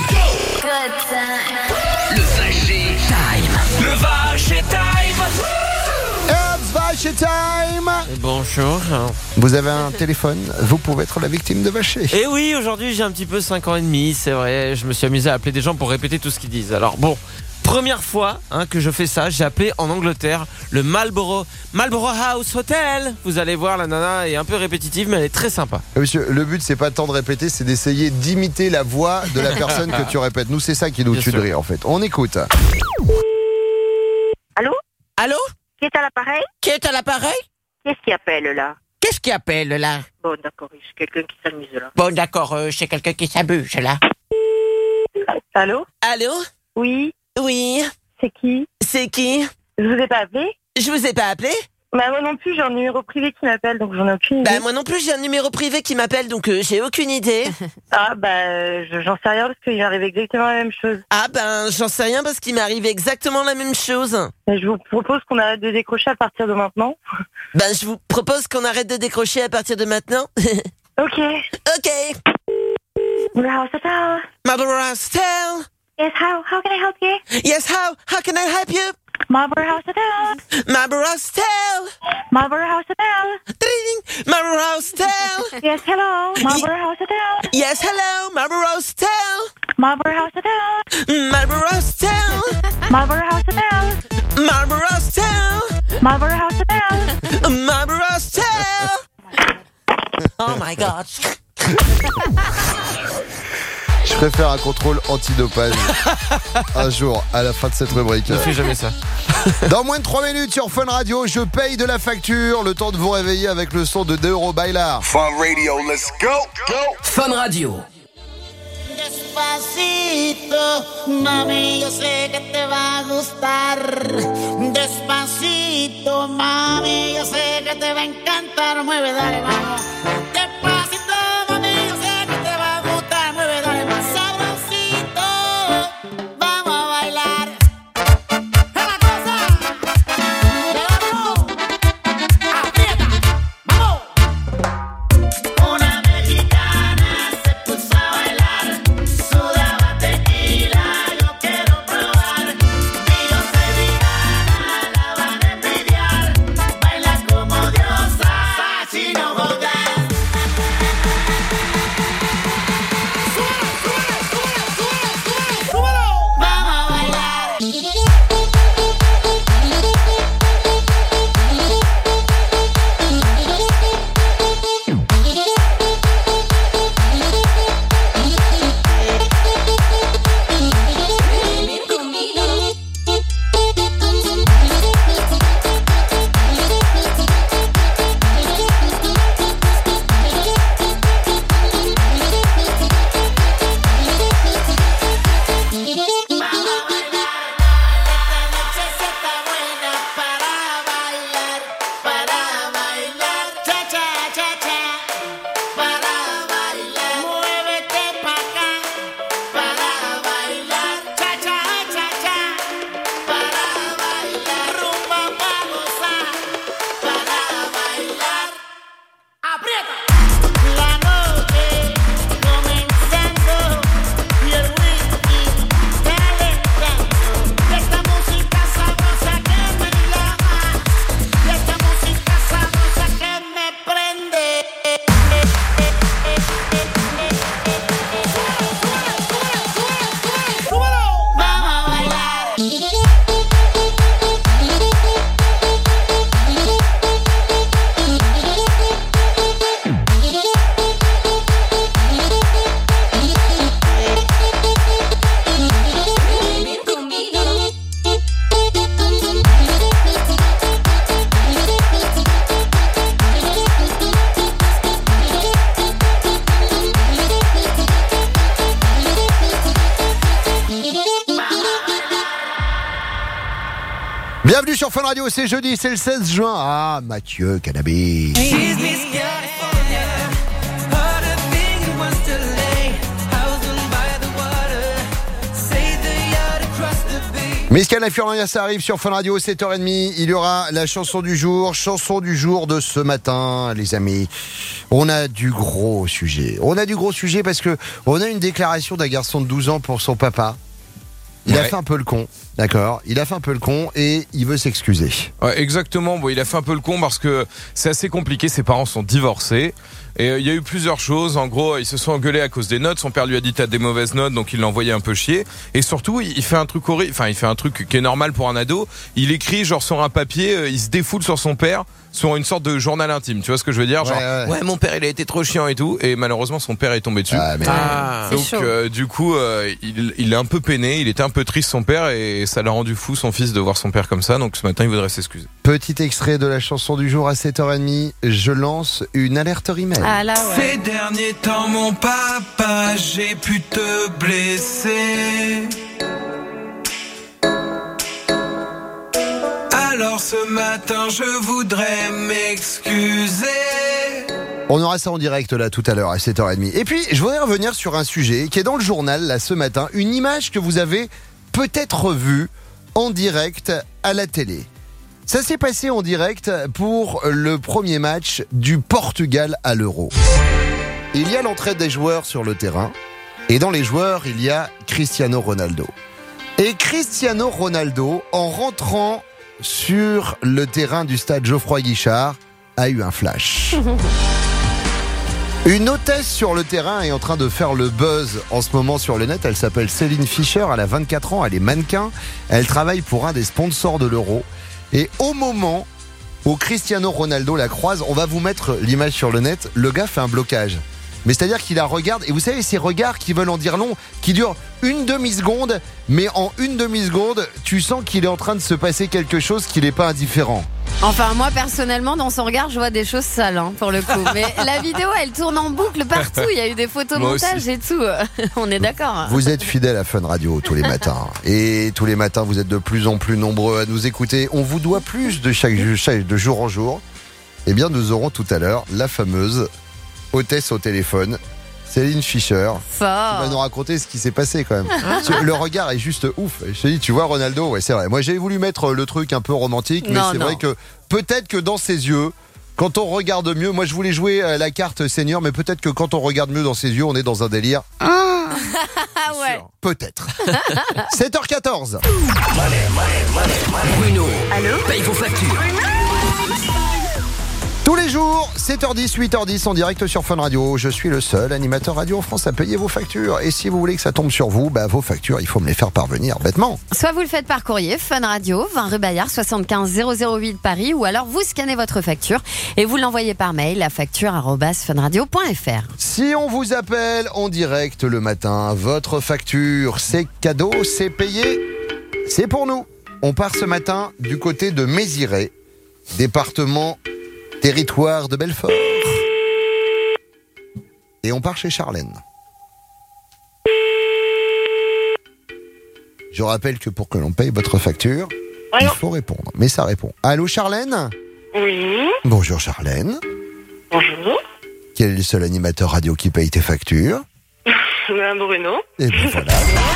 S4: Le Vacher Time. Le Vacher Time.
S2: It's Vacher Time.
S6: Bonjour.
S2: Vous avez un téléphone, vous pouvez être la victime de Vacher.
S6: Et oui, aujourd'hui j'ai un petit peu cinq ans et demi, c'est vrai. Je me suis amusé à appeler des gens pour répéter tout ce qu'ils disent. Alors bon, première fois hein, que je fais ça, j'ai appelé en Angleterre le Marlborough, Marlborough House Hotel. Vous allez voir, la nana est un peu répétitive, mais elle est très sympa.
S2: Monsieur, le but c'est pas tant de répéter, c'est d'essayer d'imiter la voix de la personne que tu répètes. Nous, c'est ça qui nous
S6: Bien
S2: tue de
S6: sûr.
S2: rire en fait. On écoute.
S19: Allô?
S1: Allô?
S19: Qui est à l'appareil?
S1: Qui est à l'appareil?
S19: Qu'est-ce qui appelle là?
S1: Qu'est-ce qui appelle là?
S19: Bon, d'accord, c'est quelqu'un qui s'amuse là.
S1: Bon, d'accord, euh, c'est quelqu'un qui s'abuse là.
S19: Allô?
S1: Allô?
S19: Oui?
S1: Oui?
S19: C'est qui?
S1: C'est qui?
S19: Je vous ai pas appelé?
S1: Je vous ai pas appelé?
S19: Bah moi non plus, j'ai un numéro privé qui m'appelle, donc j'en ai aucune idée.
S1: Bah moi non plus j'ai un numéro privé qui m'appelle donc euh, j'ai aucune idée.
S19: Ah bah euh, je- j'en sais rien parce qu'il m'arrive exactement la même chose.
S1: Ah ben j'en sais rien parce qu'il m'est arrivé exactement la même chose.
S19: Et je vous propose qu'on arrête de décrocher à partir de maintenant.
S1: Ben je vous propose qu'on arrête de décrocher à partir de maintenant.
S19: Ok.
S1: Ok.
S19: Marlborough Hotel.
S1: Marlborough Hotel.
S19: Yes, how, how can I help you?
S1: Yes, how? How can I help you?
S19: Marlborough Hotel.
S1: Marlborough Hotel.
S19: Marlborough Hotel.
S1: Ding. Marlborough Hotel.
S19: Yes, hello. Marlborough Hotel.
S1: Yes, hello. Marlborough Hotel.
S19: Marlborough Hotel.
S1: Marlborough Hotel.
S19: Marlborough Hotel.
S1: Marlborough Hotel.
S19: Marlborough Hotel.
S1: Marlborough Hotel. Oh my God.
S2: Je préfère un contrôle antidopage un jour à la fin de cette rubrique.
S6: Ne fais jamais ça.
S2: Dans moins de trois minutes sur Fun Radio, je paye de la facture. Le temps de vous réveiller avec le son de deux euros Bailar.
S5: Fun Radio, let's go, go.
S4: Fun Radio.
S24: Despacito, mami, yo sé que te va a gustar. Despacito, mami, yo sé que te va a encantar. Mueve, dale, vamos. Despacito, mami, yo sé que te va a gustar. Mueve, dale, más sabrosito. Vamos a bailar. ¡Es la cosa! ¡Vamos! ¡Aprieta! ¡Vamos! Una mexicana se puso a bailar. Sudaba tequila, yo quiero probar. Dios se vegana, la van a envidiar. Baila como diosa, así no jodas. Súbelo, súbelo, súbelo, súbelo, súbelo. Vamos a bailar.
S2: Bienvenue sur Fun Radio, c'est jeudi, c'est le seize juin. Ah, Mathieu Cannabis. Miss California, ça arrive sur Fun Radio, sept heures trente. Il y aura la chanson du jour, chanson du jour de ce matin, les amis. On a du gros sujet. On a du gros sujet parce que on a une déclaration d'un garçon de douze ans pour son papa. Il ouais. a fait un peu le con, d'accord. Il a fait un peu le con et il veut s'excuser.
S7: Ouais, exactement. Bon, il a fait un peu le con parce que c'est assez compliqué. Ses parents sont divorcés. Et il euh, y a eu plusieurs choses. En gros, ils se sont engueulés à cause des notes. Son père lui a dit t'as des mauvaises notes, donc il l'a envoyé un peu chier. Et surtout, il fait un truc horrible. Enfin, il fait un truc qui est normal pour un ado. Il écrit genre sur un papier, euh, il se défoule sur son père, sur une sorte de journal intime. Tu vois ce que je veux dire? Genre, ouais, ouais. ouais, mon père, il a été trop chiant et tout. Et malheureusement, son père est tombé dessus.
S2: Ah, mais
S7: ah, donc, euh, du coup, euh, il, il est un peu peiné. Il était un peu triste, son père, et ça l'a rendu fou, son fils, de voir son père comme ça. Donc, ce matin, il voudrait s'excuser.
S2: Petit extrait de la chanson du jour à sept heures trente. Je lance une alerte email.
S3: Ah là, ouais.
S10: Ces derniers temps, mon papa, j'ai pu te blesser. Alors ce matin, je voudrais m'excuser.
S2: On aura ça en direct là tout à l'heure à sept heures trente. Et puis, je voudrais revenir sur un sujet qui est dans le journal là ce matin. Une image que vous avez peut-être vue en direct à la télé. Ça s'est passé en direct pour le premier match du Portugal à l'Euro. Il y a l'entraide des joueurs sur le terrain. Et dans les joueurs, il y a Cristiano Ronaldo. Et Cristiano Ronaldo, en rentrant sur le terrain du stade Geoffroy Guichard, a eu un flash. Une hôtesse sur le terrain est en train de faire le buzz en ce moment sur le net. Elle s'appelle Céline Fischer, elle a vingt-quatre ans, elle est mannequin. Elle travaille pour un des sponsors de l'Euro. Et au moment où Cristiano Ronaldo la croise, on va vous mettre l'image sur le net, le gars fait un blocage. Mais c'est-à-dire qu'il la regarde, et vous savez, ces regards qui veulent en dire long, qui durent une demi-seconde, mais en une demi-seconde, tu sens qu'il est en train de se passer quelque chose qui n'est pas indifférent.
S3: Enfin, moi, personnellement, dans son regard, je vois des choses sales, hein, pour le coup. Mais la vidéo, elle tourne en boucle partout. Il y a eu des photomontages et tout. On est d'accord.
S2: Vous êtes fidèles à Fun Radio tous les matins. Et tous les matins, vous êtes de plus en plus nombreux à nous écouter. On vous doit plus de chaque, chaque de jour en jour. Eh bien, nous aurons tout à l'heure la fameuse hôtesse au téléphone, Céline Fischer,
S3: Fort.
S2: qui va nous raconter ce qui s'est passé quand même. Le regard est juste ouf. Je te dis, tu vois Ronaldo, ouais, c'est vrai. Moi, j'avais voulu mettre le truc un peu romantique, mais
S3: Non,
S2: c'est
S3: non.
S2: vrai que peut-être que dans ses yeux, quand on regarde mieux, moi je voulais jouer à la carte senior, mais peut-être que quand on regarde mieux dans ses yeux, on est dans un délire.
S3: Ah ouais.
S2: Peut-être. sept heures quatorze.
S4: Bruno,
S19: Allô
S4: paye vos factures.
S2: Tous les jours, sept heures dix, huit heures dix en direct sur Fun Radio. Je suis le seul animateur radio en France à payer vos factures. Et si vous voulez que ça tombe sur vous, bah, vos factures, il faut me les faire parvenir bêtement.
S3: Soit vous le faites par courrier, Fun Radio, vingt rue Bayard, soixante-quinze zéro zéro huit Paris, ou alors vous scannez votre facture et vous l'envoyez par mail à facture arobase funradio point f r.
S2: Si on vous appelle en direct le matin, votre facture, c'est cadeau, c'est payé, c'est pour nous. On part ce matin du côté de Méziré, département, territoire de Belfort. Et on part chez Charlène. Je rappelle que pour que l'on paye votre facture, il faut répondre. Mais ça répond. Allô Charlène ?
S19: Oui.
S2: Bonjour Charlène.
S19: Bonjour.
S2: Quel est le seul animateur radio qui paye tes factures ?
S19: Madame Bruno.
S2: Et bien voilà.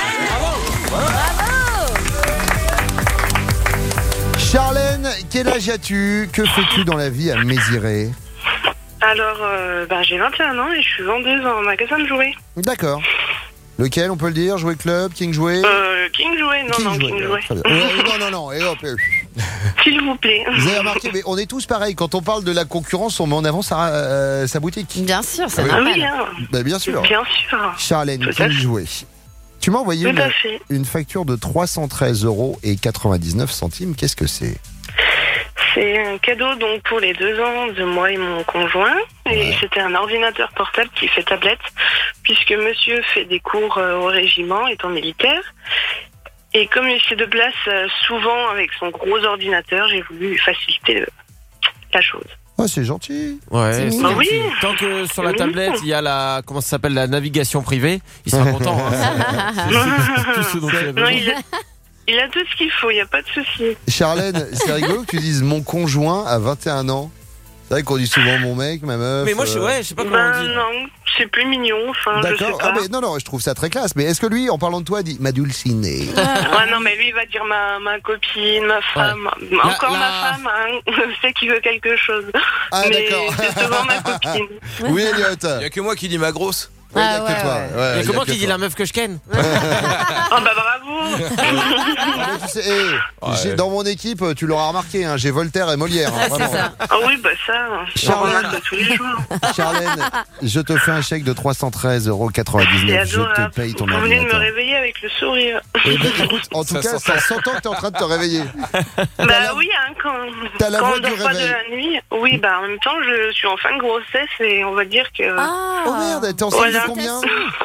S2: Charlène, quel âge as-tu ? Que fais-tu dans la vie à Méziré ?
S19: Alors, euh, bah, j'ai vingt et un ans et je suis vendeuse en magasin de jouets.
S2: D'accord. Lequel, on peut le dire ? Jouet Club, King Jouet ?
S19: Euh, King Jouet, non,
S2: King
S19: non,
S2: Jouet,
S19: King
S2: ouais,
S19: Jouet.
S2: très bien. Ouais, non, non, non, et hop, euh,
S19: S'il vous plaît.
S2: vous avez remarqué, mais on est tous pareils. Quand on parle de la concurrence, on met en avant sa, euh, sa boutique.
S3: Bien sûr, c'est
S2: Ah oui.
S19: Ah
S3: normal.
S19: oui, hein.
S2: Bah, bien sûr.
S19: Bien sûr.
S2: Charlène,
S19: Tout à
S2: King
S19: fait.
S2: Jouet. Tu m'as envoyé
S19: Tout à
S2: une,
S19: fait.
S2: une facture de trois cent treize euros et quatre-vingt-dix-neuf centimes. Qu'est-ce que c'est ?
S19: C'est un cadeau donc pour les deux ans de moi et mon conjoint. Et
S2: Ouais.
S19: c'était un ordinateur portable qui fait tablette, puisque monsieur fait des cours euh, au régiment, étant militaire. Et comme il se déplace euh, souvent avec son gros ordinateur, j'ai voulu lui faciliter le- la chose.
S2: Oh, c'est gentil.
S6: Ouais,
S19: C'est
S6: c'est
S19: mignon.
S6: gentil.
S19: Oui.
S6: Tant que sur la
S19: C'est
S6: tablette,
S19: mignon.
S6: il y a la, comment ça s'appelle, la navigation privée, il sera content. hein. C'est- c'est tout ce dont il a
S19: Non,
S6: besoin.
S19: il a, il a tout ce qu'il faut, il n'y a pas de souci.
S2: Charlène, c'est rigolo que tu dises mon conjoint à vingt et un ans. C'est vrai qu'on dit souvent mon mec, ma meuf.
S6: Mais moi, je,
S2: euh,
S6: ouais, je sais pas comment
S19: Ben
S6: on dit.
S19: non, c'est plus mignon, enfin, je sais
S2: D'accord.
S19: pas.
S2: Ah, mais non, non, je trouve ça très classe. Mais est-ce que lui, en parlant de toi, dit ma dulcinée ?
S19: Ouais, non, mais lui, il va dire ma, ma copine, ma femme, encore
S6: La-
S19: ma
S6: la-
S19: femme, hein. Je sais qu'il veut quelque chose.
S2: Ah,
S19: mais
S2: d'accord.
S19: c'est souvent ma copine.
S2: Oui, Elliot.
S7: Il y a que moi qui dis ma grosse.
S2: Ouais,
S3: Ah,
S2: y a que
S3: ouais,
S2: toi.
S3: ouais.
S2: Ouais,
S6: Il y a
S2: y
S6: comment
S2: que
S6: qui dit
S2: toi.
S6: la meuf que je ken
S19: Oh, bah bravo.
S2: Ah, mais tu sais, eh, j'ai- dans mon équipe, tu l'auras remarqué, hein, j'ai Voltaire et Molière. hein, vraiment.
S19: Ah oui, bah ça, j'en
S2: Charlène.
S19: remarque tous les jours.
S2: Charlène, je te fais un chèque de trois cent treize euros
S19: C'est
S2: quatre-vingt-dix-neuf. Je te
S19: adorable.
S2: paye ton
S19: Vous venez de me
S2: ordinateur.
S19: réveiller avec le sourire.
S2: Eh ben, écoute, en tout
S7: Ça
S2: cas,
S7: s'entend.
S2: ça s'entend que tu es en train de te réveiller.
S19: Bah
S2: la-
S19: oui, hein, quand,
S2: t'as la
S19: quand
S2: voix
S19: on dort
S2: du
S19: pas de
S2: réveil.
S19: la nuit. Oui, bah en même temps, je suis en fin de grossesse et on va dire que.
S3: Ah.
S2: Oh merde, t'es enceinte
S19: Voilà.
S2: de combien ?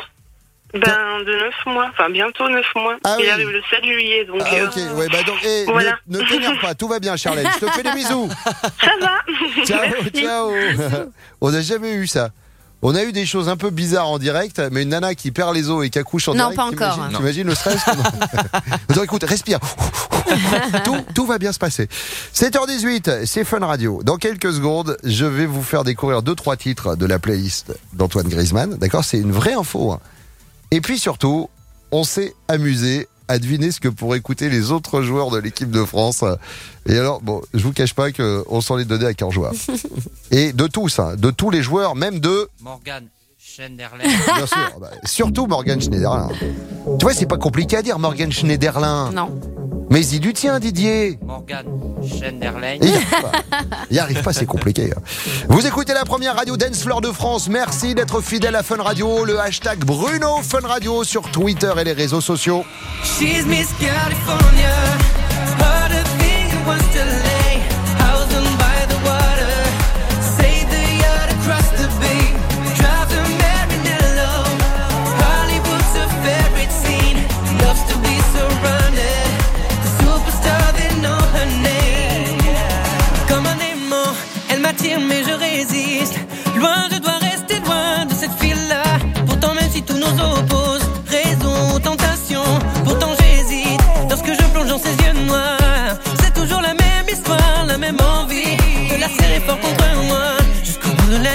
S19: Ben, de neuf mois, enfin bientôt neuf mois.
S2: Ah
S19: Il
S2: oui.
S19: arrive le sept juillet, donc.
S2: Ah,
S19: euh,
S2: ok, ouais, bah donc, eh,
S19: Voilà.
S2: ne, ne t'énerve pas, tout va bien, Charlène. Je te fais des bisous.
S19: Ça va.
S2: Ciao,
S19: Merci.
S2: ciao. On n'a jamais eu ça. On a eu des choses un peu bizarres en direct, mais une nana qui perd les os et qui accouche en
S3: Non,
S2: direct.
S3: pas encore.
S2: t'imagines-
S3: Non.
S2: T'imagines le stress comment... Donc écoute, respire. tout, tout va bien se passer. sept heures dix-huit, c'est Fun Radio. Dans quelques secondes, je vais vous faire découvrir deux trois titres de la playlist d'Antoine Griezmann. D'accord, c'est une vraie info. hein. Et puis surtout, on s'est amusé à deviner ce que pourraient écouter les autres joueurs de l'équipe de France. Et alors, bon, je vous cache pas qu'on s'en est donné à cœur joie. Et de tous, hein, de tous les joueurs, même de...
S12: Morgan Schneiderlin.
S2: Bien sûr, bah, surtout Morgan Schneiderlin. Tu vois, c'est pas compliqué à dire Morgan Schneiderlin.
S3: Non.
S2: Mais y du tien, Didier.
S12: Morgan Schneiderlin.
S2: Il n'y arrive pas, Il y arrive pas, c'est compliqué. hein. Vous écoutez la première radio Dance Floor de France. Merci d'être fidèle à Fun Radio. Le hashtag Bruno Fun Radio sur Twitter et les réseaux sociaux.
S10: She's Miss California. Heard a thing was to lay. Housing by the water. Say the yacht across the bay. Drive to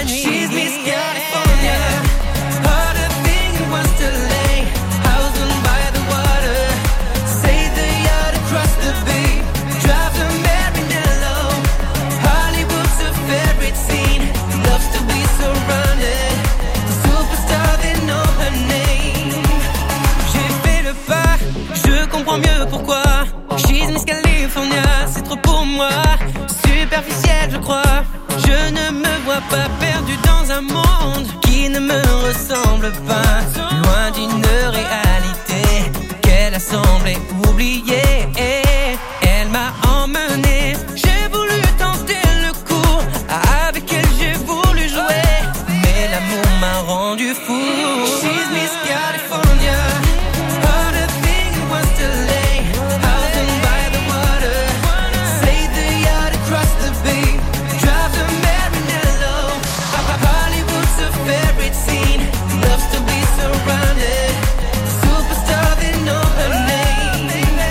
S24: She's Miss California. Heard a thing was to lay. House on by the water. Say the yacht across the bay. Drive to Marinello. Hollywood's her favorite scene. Loves to be surrounded. The superstar, they know her name. J'ai fait le pas, je comprends mieux pourquoi. She's Miss California, c'est trop pour moi. Superficielle, je crois. Je ne me vois pas perdu dans un monde qui ne me ressemble pas. Loin d'une réalité qu'elle a semblé oublier. Elle m'a emmené, j'ai voulu tenter le coup. Avec elle j'ai voulu jouer, mais l'amour m'a rendu fou. She's Miss California. Heard a thing was to lay. House on by the water. Say the yacht across the bay. Drive to Marinello. Hollywood's her favorite scene. Loves to be surrounded. Superstar, they know her name.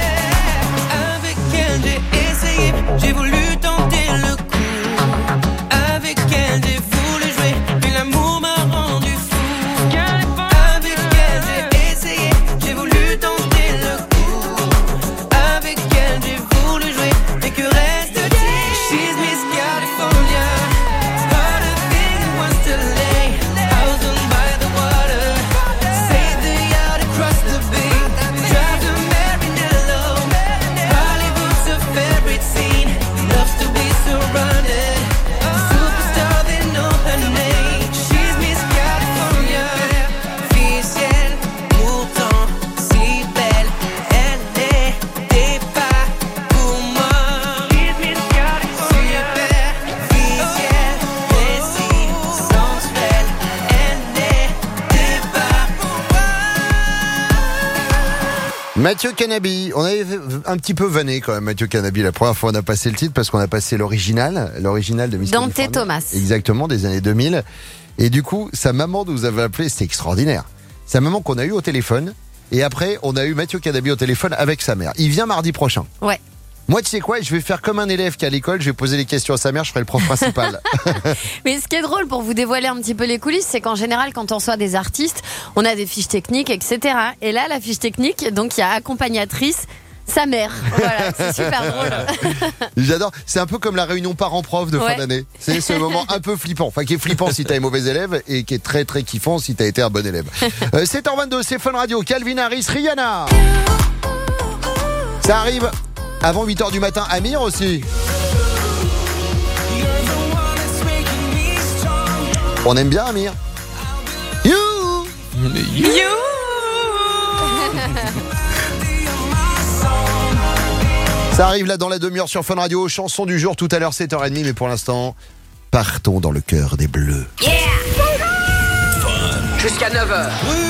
S24: Avec elle j'ai essayé, j'ai voulu tenter le coup. Avec elle j'ai voulu jouer, mais l'amour m'a rendu fou. Avec elle j'ai essayé, j'ai voulu tenter le coup. Avec elle j'ai voulu jouer, mais que reste-t-il? She's Miss California. Heard a thing was to lay. House on by the water. Say the yacht across the bay. Drive to Marinello. Hollywood's her favorite scene. Loves to be surrounded. Superstar, they know her name. She's Miss California. Officielle, pourtant si belle. Elle n'était pas pour moi. She's Miss California. Superficielle, mais si sensuelle. Elle n'était pas pour moi.
S2: Mathieu Canabi, on avait un petit peu vanné quand même Mathieu Canabi la première fois on a passé le titre parce qu'on a passé l'original, l'original de Miss
S3: Dante
S2: California.
S3: Thomas.
S2: Exactement, des années deux mille. Et du coup, sa maman nous avait appelé, c'était extraordinaire. Sa maman qu'on a eu au téléphone et après on a eu Mathieu Canabi au téléphone avec sa mère. Il vient mardi prochain.
S3: Ouais.
S2: Moi, tu sais quoi, je vais faire comme un élève qui est à l'école, je vais poser les questions à sa mère, je ferai le prof principal.
S3: Mais ce qui est drôle pour vous dévoiler un petit peu les coulisses, c'est qu'en général, quand on reçoit des artistes, on a des fiches techniques, et cetera. Et là, la fiche technique, donc il y a accompagnatrice, sa mère. Voilà, c'est super drôle.
S2: J'adore. C'est un peu comme la réunion parents-prof de fin
S3: Ouais.
S2: d'année. C'est ce moment un peu flippant. Enfin, qui est flippant si t'es un mauvais élève et qui est très très kiffant si t'as été un bon élève. Euh, sept heures vingt-deux, c'est Fun Radio. Calvin Harris, Rihanna. Ça arrive avant huit heures du matin. Amir aussi. On aime bien Amir. You.
S3: You.
S2: Ça arrive là dans la demi-heure sur Fun Radio. Chanson du jour tout à l'heure, sept heures trente. Mais pour l'instant, partons dans le cœur des Bleus.
S4: Yeah! Jusqu'à neuf heures.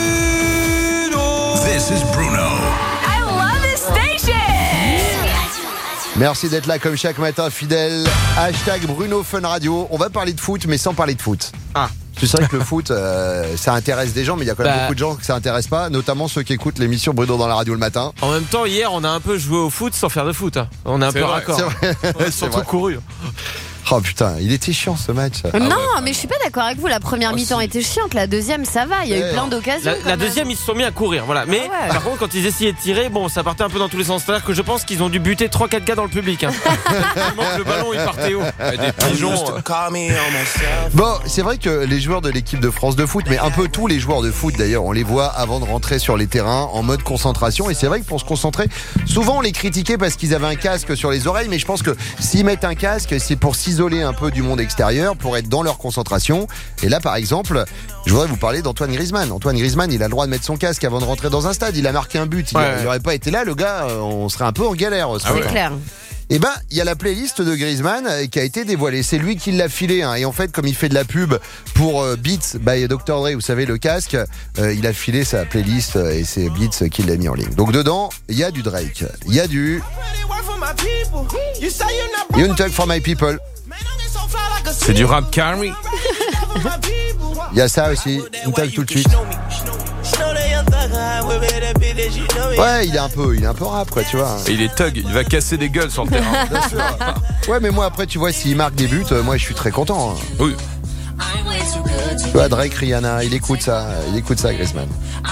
S9: This is Bruno.
S24: I love this station.
S2: Merci d'être là comme chaque matin, fidèle. Hashtag Bruno Fun Radio. On va parler de foot, mais sans parler de foot.
S6: Ah.
S2: C'est vrai que le foot, euh, ça intéresse des gens, mais il y a quand même
S6: Bah.
S2: beaucoup de gens que ça intéresse pas, notamment ceux qui écoutent l'émission Bruno dans la radio le matin.
S6: En même temps, hier, on a un peu joué au foot sans faire de foot. hein. On a un
S2: C'est
S6: peu
S2: vrai,
S6: raccord.
S2: c'est vrai.
S6: On a
S2: C'est
S6: surtout
S2: vrai.
S6: couru.
S2: Oh putain, il était chiant ce match.
S3: Non, mais je suis pas d'accord avec vous. La première
S2: Oh,
S3: mi-temps
S2: si.
S3: était chiante. La deuxième, ça va. Il y a
S2: Ouais.
S3: eu plein d'occasions.
S6: La,
S3: quand
S6: la
S3: même.
S6: deuxième, ils se sont mis à courir, voilà. Mais
S3: Ah ouais.
S6: par contre, quand ils essayaient de tirer, bon, ça partait un peu dans tous les sens. C'est-à-dire que je pense qu'ils ont dû buter trois quatre gars dans le public. Hein. Tellement que le ballon, il partait haut.
S7: Ouais, des pigeons. euh.
S5: Call me on myself.
S2: Bon, c'est vrai que les joueurs de l'équipe de France de foot, mais un peu tous les joueurs de foot d'ailleurs, on les voit avant de rentrer sur les terrains en mode concentration. Et c'est vrai que pour se concentrer, souvent on les critiquait parce qu'ils avaient un casque sur les oreilles, mais je pense que s'ils mettent un casque, c'est pour s'isoler un peu du monde extérieur, pour être dans leur concentration. Et là, par exemple, je voudrais vous parler d'Antoine Griezmann. Antoine Griezmann, il a le droit de mettre son casque avant de rentrer dans un stade. Il a marqué un but. Il
S6: Ouais.
S2: n'aurait pas été là, le gars, euh, on serait un peu en galère. ce
S3: C'est
S2: soir.
S3: clair.
S2: Eh ben, il y a la playlist de Griezmann euh, qui a été dévoilée. C'est lui qui l'a filé. Hein. Et en fait, comme il fait de la pub pour euh, Beats by docteur Dre, vous savez, le casque, euh, il a filé sa playlist euh, et c'est Beats qui l'a mis en ligne. Donc dedans, il y a du Drake, il y a du Young Thug for My People.
S7: C'est du rap carry.
S2: Il y a ça aussi, Young Thug tout de suite. Ouais, il est un peu, il est un peu rap, quoi, tu vois.
S7: Et il est thug, il va casser des gueules sur le terrain.
S2: Bien sûr. Ouais, mais moi après, tu vois, s'il marque des buts, euh, moi je suis très content. Hein.
S7: Oui.
S2: Tu vois, Drake, Rihanna, il écoute ça, il écoute ça, Griezmann.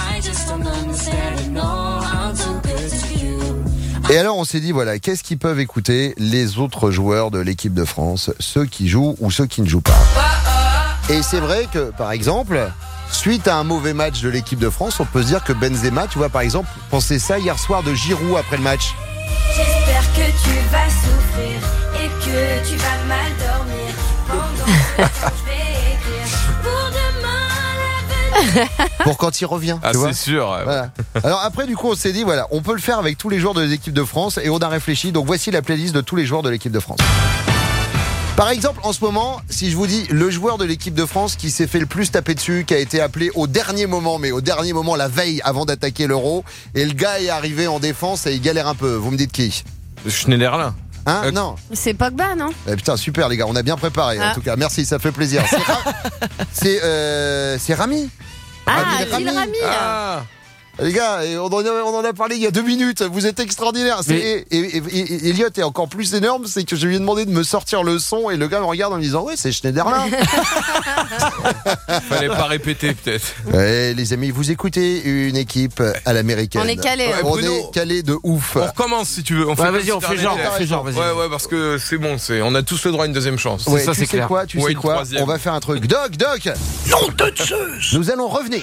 S2: Et alors on s'est dit, voilà, qu'est-ce qu'ils peuvent écouter les autres joueurs de l'équipe de France, ceux qui jouent ou ceux qui ne jouent pas. Et c'est vrai que, par exemple, suite à un mauvais match de l'équipe de France, on peut se dire que Benzema, tu vois, par exemple, pensait ça hier soir de Giroud après le match.
S24: J'espère que tu vas souffrir et que tu vas mal dormir pendant que je vais écrire pour demain l'avenir.
S2: Pour quand il revient.
S7: Ah,
S2: tu vois.
S7: c'est sûr. Ouais.
S2: Voilà. Alors après, du coup, on s'est dit, voilà, on peut le faire avec tous les joueurs de l'équipe de France et on a réfléchi. Donc voici la playlist de tous les joueurs de l'équipe de France. Par exemple, en ce moment, si je vous dis le joueur de l'équipe de France qui s'est fait le plus taper dessus, qui a été appelé au dernier moment, mais au dernier moment, la veille avant d'attaquer l'Euro, et le gars est arrivé en défense et il galère un peu. Vous me dites qui ?
S7: Schneiderlin.
S2: Hein
S7: Euh,
S2: Non.
S21: C'est Pogba, non?
S2: Eh, putain, super les gars, on a bien préparé
S21: Ah.
S2: en tout cas. Merci, ça fait plaisir. C'est Ra- c'est, euh, c'est Rami.
S21: Ah,
S2: Rami,
S21: Gilles Rami.
S7: Ah.
S2: Les gars, et on en, a, on en a parlé il y a deux minutes, vous êtes extraordinaires. C'est-
S6: Mais-
S2: Et, et, et- et Elliot est encore plus énorme, c'est que je lui ai demandé de me sortir le son et le gars me regarde en me disant ouais, c'est Schneiderlin.
S7: Fallait pas répéter peut-être.
S2: Ouais, les amis, vous écoutez une équipe à l'américaine.
S21: On est calé, hein.
S2: On
S7: Bruno.
S2: est calé de ouf.
S7: On recommence si tu veux. On
S6: Ouais,
S7: fait
S6: vas-y,
S7: comme
S6: on
S7: si
S6: fait
S7: t'en
S6: genre,
S7: étais.
S6: on fait genre, vas-y.
S7: Ouais, ouais, parce que c'est bon, c'est, on a tous le droit à une deuxième chance.
S2: Ouais,
S6: ça,
S2: tu
S6: c'est
S2: sais
S6: clair.
S2: quoi, tu
S7: Ouais,
S2: sais
S7: une
S2: quoi
S7: troisième.
S2: On va faire un truc. Doc, Doc. Nous allons revenir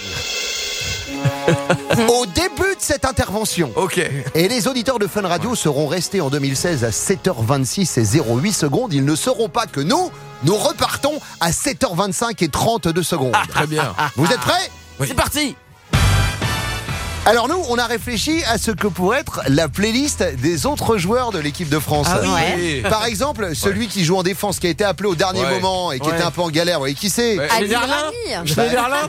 S2: au début de cette intervention.
S7: Ok.
S2: Et les auditeurs de Fun Radio seront restés en deux mille seize à sept heures vingt-six et zéro huit secondes. Ils ne sauront pas que nous, nous repartons à sept heures vingt-cinq et trente-deux secondes.
S7: Très bien.
S2: Vous êtes prêts ?
S6: C'est parti.
S2: Alors nous, on a réfléchi à ce que pourrait être la playlist des autres joueurs de l'équipe de France.
S6: Ah oui.
S7: Ouais.
S2: Par exemple, celui qui joue en défense, qui a été appelé au dernier
S7: Ouais.
S2: moment et qui
S6: Ouais.
S2: était un peu en galère. Vous voyez qui c'est ?
S7: Ouais.
S21: Ah, Gilles
S6: Schneiderlin.
S21: Rami.
S6: Schneiderlin.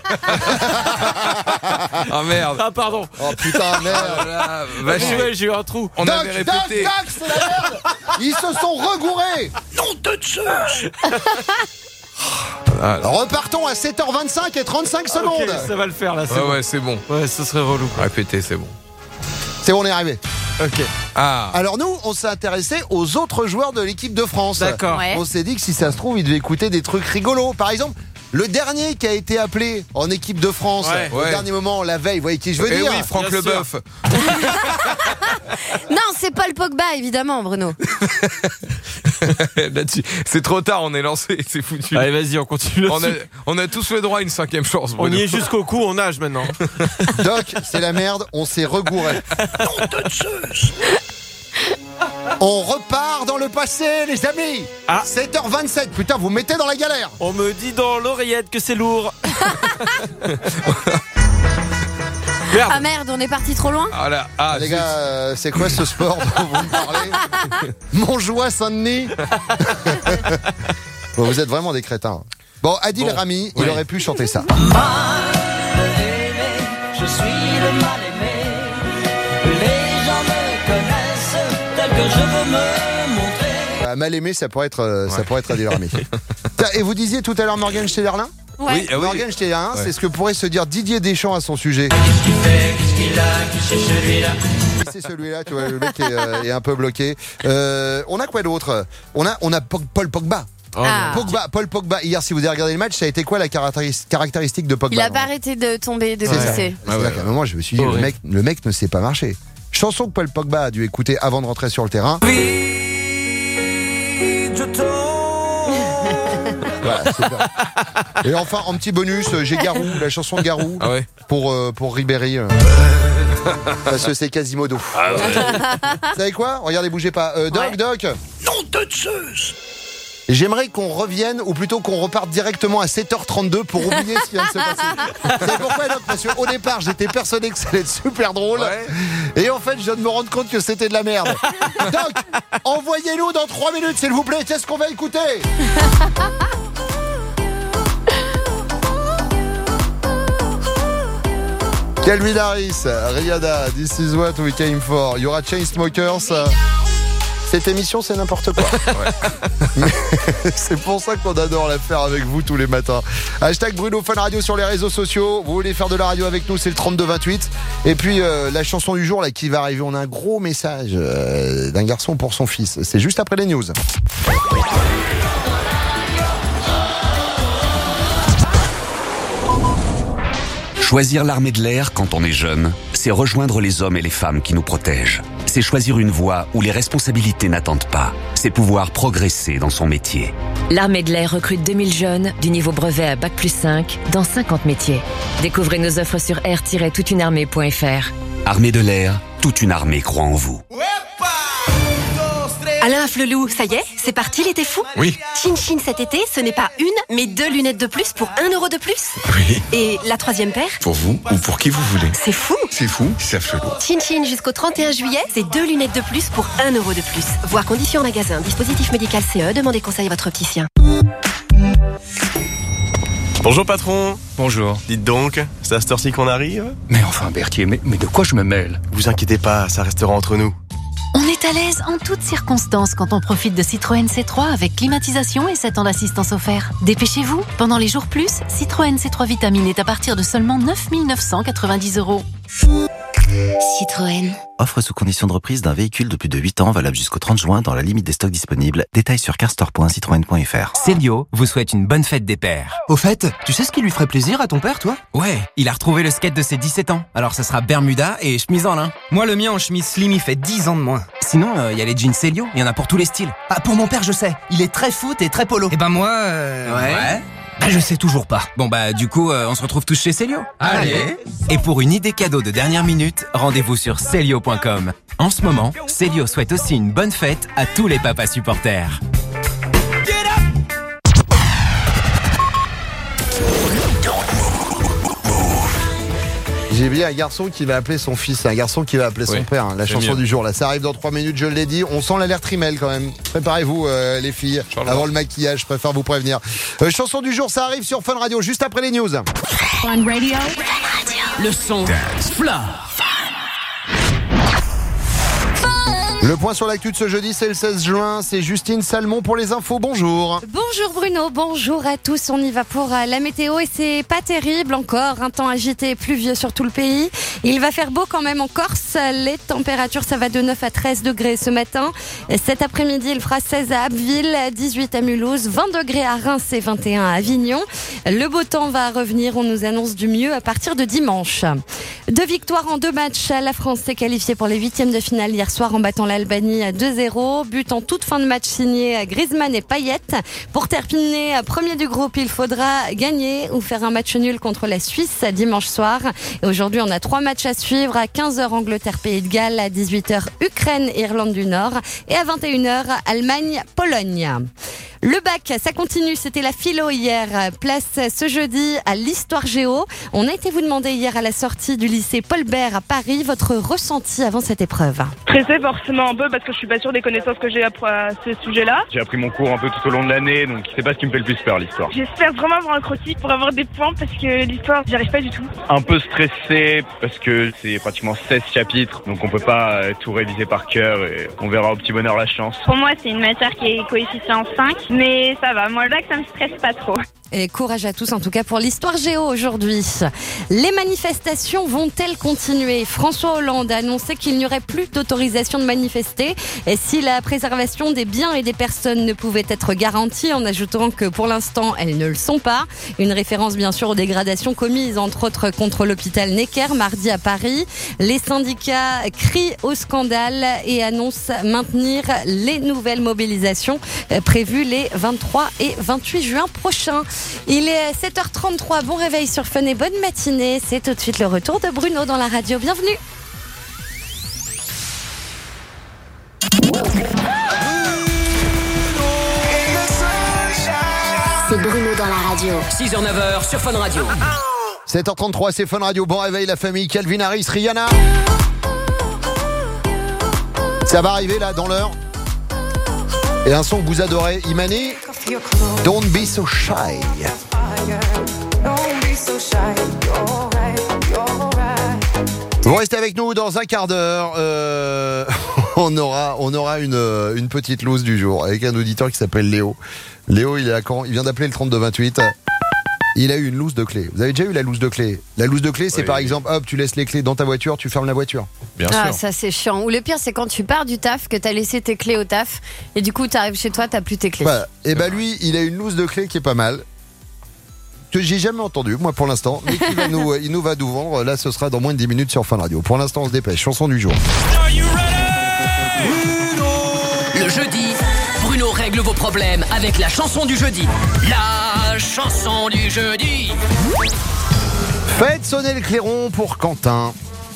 S7: Ah merde.
S6: Ah pardon.
S2: Oh putain, merde.
S7: Voilà,
S6: Bah,
S7: va
S6: je
S7: chier.
S6: ouais, j'ai eu un trou.
S7: On
S2: Doc,
S7: avait
S2: Doc,
S7: répété.
S2: Doc, c'est la merde. Ils se sont regourés.
S7: Alors,
S2: Repartons à sept heures vingt-cinq et trente-cinq secondes.
S6: Ok, ça va le faire là. C'est
S7: ouais,
S6: bon.
S7: ouais, c'est bon.
S6: Ouais, ce serait relou.
S7: Répéter, c'est bon.
S2: C'est bon, on est arrivé.
S6: Ok.
S7: Ah.
S2: Alors nous, on s'est intéressé aux autres joueurs de l'équipe de France.
S6: D'accord.
S21: Ouais.
S2: On s'est dit que si ça se trouve, il devait écouter des trucs rigolos. Par exemple, le dernier qui a été appelé en équipe de France
S6: Ouais.
S2: au
S7: Ouais.
S2: dernier moment, la veille, vous voyez qui je veux
S7: Eh
S2: dire
S7: oui, Franck
S6: Bien
S7: Leboeuf.
S21: Non, c'est Paul Pogba, évidemment, Bruno.
S7: Là-dessus, c'est trop tard, on est lancé, c'est foutu.
S6: Allez, vas-y, on continue.
S7: On a,
S6: là-dessus.
S7: on a tous le droit à une cinquième chance.
S6: On
S7: Bruno.
S6: y est jusqu'au cou, on nage maintenant.
S2: Doc, c'est la merde, on s'est regouré. On repart dans le passé, les amis.
S6: Ah.
S2: sept heures vingt-sept, putain, vous me mettez dans la galère.
S6: On me dit dans l'oreillette que c'est lourd. Merde.
S21: Ah merde, on est parti trop loin?
S7: Ah là, ah,
S2: Les
S7: zut.
S2: gars, euh, c'est quoi ce sport dont vous me parlez? Montjoie Saint-Denis. Bon, vous êtes vraiment des crétins. Bon, Adil
S7: Bon,
S2: Rami, il
S7: ouais.
S2: aurait pu chanter ça.
S24: Je suis le mal aimé. Les gens me connaissent tel que je veux me montrer.
S2: Ah, mal aimé, ça pourrait être, euh, ça pourrait être Adil Rami. Tiens, et vous disiez tout à l'heure Morgan Schneiderlin?
S21: Ouais.
S7: Oui, ah oui.
S2: Morgan Schneiderlin,
S7: Ouais.
S2: c'est ce que pourrait se dire Didier Deschamps à son sujet.
S24: Qu'est-ce qu'il fait, qu'est-ce qu'il a, qui c'est celui-là?
S2: C'est celui-là, tu vois, le mec est, euh, est un peu bloqué. Euh, on a quoi d'autre? On a, on a Pog- Paul Pogba.
S6: Oh,
S21: Ah.
S2: Pogba, Paul Pogba. Hier, si vous avez regardé le match, ça a été quoi la caractéris- caractéristique de Pogba?
S21: Il a pas arrêté de tomber, de
S2: C'est ça.
S21: glisser.
S2: C'est là qu'à un moment, je me suis dit, le
S6: Horrible.
S2: mec, le mec ne sait pas marcher. Chanson que Paul Pogba a dû écouter avant de rentrer sur le terrain. Voilà, c'est ça. Et enfin, en petit bonus, euh, j'ai Garou, la chanson de Garou,
S7: Ah ouais.
S2: pour, euh, pour Ribéry. euh. Parce que c'est Quasimodo. Vous savez quoi? Regardez, bougez pas. Euh, Doc,
S21: Ouais.
S2: Doc. J'aimerais qu'on revienne, ou plutôt qu'on reparte directement à sept heures trente-deux pour oublier ce qui vient de se passer. Vous savez pourquoi, Doc? Parce qu'au départ, j'étais persuadé que ça allait être super drôle.
S7: Ouais.
S2: Et en fait, je viens de me rendre compte que c'était de la merde. Doc, envoyez-nous dans trois minutes, s'il vous plaît. Qu'est-ce qu'on va écouter? Calvin Harris, Rihanna, This is what we came for. Il y aura Chainsmokers. Cette émission, c'est n'importe quoi. Mais c'est pour ça qu'on adore la faire avec vous tous les matins. Hashtag Bruno Fun Radio sur les réseaux sociaux. Vous voulez faire de la radio avec nous, c'est le trente-deux vingt-huit. Et puis euh, la chanson du jour là qui va arriver, on a un gros message euh, d'un garçon pour son fils. C'est juste après les news.
S13: Choisir l'armée de l'air quand on est jeune, c'est rejoindre les hommes et les femmes qui nous protègent. C'est choisir une voie où les responsabilités n'attendent pas. C'est pouvoir progresser dans son métier.
S14: L'armée de l'air recrute deux mille jeunes du niveau brevet à bac plus cinq dans cinquante métiers. Découvrez nos offres sur air tiret toute une armée point f r.
S13: Armée de l'air, toute une armée croit en vous.
S15: Alain Flelou, ça y est, c'est parti l'été fou?
S13: Oui.
S15: Chin Chin cet été, ce n'est pas une, mais deux lunettes de plus pour un euro de plus.
S16: Oui.
S15: Et la troisième paire?
S16: Pour vous ou pour qui vous voulez.
S15: C'est fou.
S16: C'est fou, c'est Flelou.
S15: Chin Chin jusqu'au trente et un juillet, c'est deux lunettes de plus pour un euro de plus. Voir conditions en magasin. Dispositif médical C E, demandez conseil à votre opticien.
S25: Bonjour patron.
S17: Bonjour.
S25: Dites donc, c'est à cette heure-ci qu'on arrive?
S17: Mais enfin Berthier, mais, mais de quoi je me mêle?
S25: Vous inquiétez pas, ça restera entre nous.
S27: On est à l'aise en toutes circonstances quand on profite de Citroën C trois avec climatisation et sept ans d'assistance offert. Dépêchez-vous, pendant les jours plus, Citroën C trois Vitamine est à partir de seulement neuf mille neuf cent quatre-vingt-dix euros.
S28: Citroën. Offre sous condition de reprise d'un véhicule de plus de huit ans valable jusqu'au trente juin dans la limite des stocks disponibles. Détails sur carstore point citroën point f r.
S18: Célio vous souhaite une bonne fête des pères.
S20: Au fait, tu sais ce qui lui ferait plaisir à ton père, toi?
S18: Ouais, il a retrouvé le skate de ses dix-sept ans. Alors ça sera Bermuda et chemise en lin. Moi le mien en chemise slim il fait dix ans de moins. Sinon, il euh, y a les jeans Célio, il y en a pour tous les styles.
S20: Ah, pour mon père je sais, il est très foot et très polo.
S18: Et ben moi, euh...
S20: Ouais,
S18: ouais.
S20: Bah je sais toujours pas.
S18: Bon bah du coup euh, on se retrouve tous chez Célio.
S20: Allez.
S18: Et pour une idée cadeau de dernière minute, rendez-vous sur Célio point com. En ce moment, Célio souhaite aussi une bonne fête à tous les papas supporters.
S2: J'ai bien un garçon qui va appeler son fils, un garçon qui va appeler son
S7: Oui,
S2: père, hein, la
S7: c'est
S2: chanson
S7: mieux.
S2: du jour. Là, ça arrive dans trois minutes, je l'ai dit. On sent l'alerte email quand même. Préparez-vous euh, les filles, avant le maquillage, je préfère vous prévenir. Euh, chanson du jour, ça arrive sur Fun Radio, juste après les news.
S4: Fun Radio. Le son. Fleur.
S2: Le point sur l'actu de ce jeudi, c'est le seize juin. C'est Justine Salmon pour les infos. Bonjour.
S3: Bonjour Bruno, bonjour à tous. On y va pour euh, la météo et c'est pas terrible encore. Un temps agité et pluvieux sur tout le pays. Il va faire beau quand même en Corse. Les températures, ça va de neuf à treize degrés ce matin. Cet après-midi, il fera seize à Abbeville, dix-huit à Mulhouse, vingt degrés à Reims et vingt et un à Avignon. Le beau temps va revenir. On nous annonce du mieux à partir de dimanche. Deux victoires en deux matchs. La France s'est qualifiée pour les huitièmes de finale hier soir en battant l'Albanie à deux zéro. But en toute fin de match signé à Griezmann et Payet. Pour terminer premier du groupe, il faudra gagner ou faire un match nul contre la Suisse dimanche soir. Et aujourd'hui, on a trois matchs à suivre. À quinze heures, Angleterre-Pays de Galles. À dix-huit heures, Ukraine-Irlande du Nord. Et à vingt et une heures, Allemagne-Pologne. Le bac, ça continue. C'était la philo hier. Place ce jeudi à l'histoire géo. On a été vous demander hier à la sortie du lycée Paul Bert à Paris votre ressenti avant cette épreuve.
S22: Stressé forcément un peu parce que je suis pas sûre des connaissances que j'ai à ce sujet-là.
S23: J'ai appris mon cours un peu tout au long de l'année, donc c'est pas ce qui me fait le plus peur, l'histoire.
S22: J'espère vraiment avoir un croquis pour avoir des points parce que l'histoire, j'y arrive pas du tout.
S23: Un peu stressé parce que c'est pratiquement seize chapitres, donc on peut pas euh, tout réviser par cœur et on verra au petit bonheur la chance.
S30: Pour moi, c'est une matière qui est coefficient cinq, mais ça va. Moi, le bac, ça me stresse pas trop.
S3: Et courage à tous en tout cas pour l'histoire géo aujourd'hui. Les manifestations vont-elles continuer? François Hollande a annoncé qu'il n'y aurait plus d'autorisation de manifester et si la préservation des biens et des personnes ne pouvait être garantie, en ajoutant que pour l'instant elles ne le sont pas. Une référence bien sûr aux dégradations commises entre autres contre l'hôpital Necker mardi à Paris. Les syndicats crient au scandale et annoncent maintenir les nouvelles mobilisations prévues les vingt-trois et vingt-huit juin prochains. Il est sept heures trente-trois, bon réveil sur Fun et bonne matinée. C'est tout de suite le retour de Bruno dans la radio. Bienvenue.
S4: C'est Bruno dans la radio. six heures neuf heures sur Fun Radio.
S2: sept heures trente-trois, c'est Fun Radio. Bon réveil la famille. Calvin Harris, Rihanna. Ça va arriver là dans l'heure. Et un son que vous adorez, Imani. Don't be so shy. Vous restez avec nous dans un quart d'heure. Euh, on aura, on aura une, une petite loose du jour avec un auditeur qui s'appelle Léo. Léo, il est à Caen. Il vient d'appeler le trente-deux vingt-huit. Il a eu une loose de clé. Vous avez déjà eu la loose de clé? La loose de clé, c'est oui. Par exemple, hop, tu laisses les clés dans ta voiture, tu fermes la voiture.
S7: Bien
S3: ah,
S7: sûr.
S3: Ça c'est chiant. Ou le pire, c'est quand tu pars du taf, que t'as laissé tes clés au taf, et du coup, t'arrives chez toi, t'as plus tes clés.
S2: Voilà. Et bah lui, il a une loose de clé qui est pas mal. que j'ai jamais entendu, moi pour l'instant, mais qui va nous, il nous va nous vendre. Là, ce sera dans moins de dix minutes sur Fun Radio. Pour l'instant, on se dépêche. Chanson du jour.
S4: Le jeudi, Bruno règle vos problèmes avec la chanson du jeudi. La chanson du jeudi.
S2: Faites sonner le clairon pour Quentin.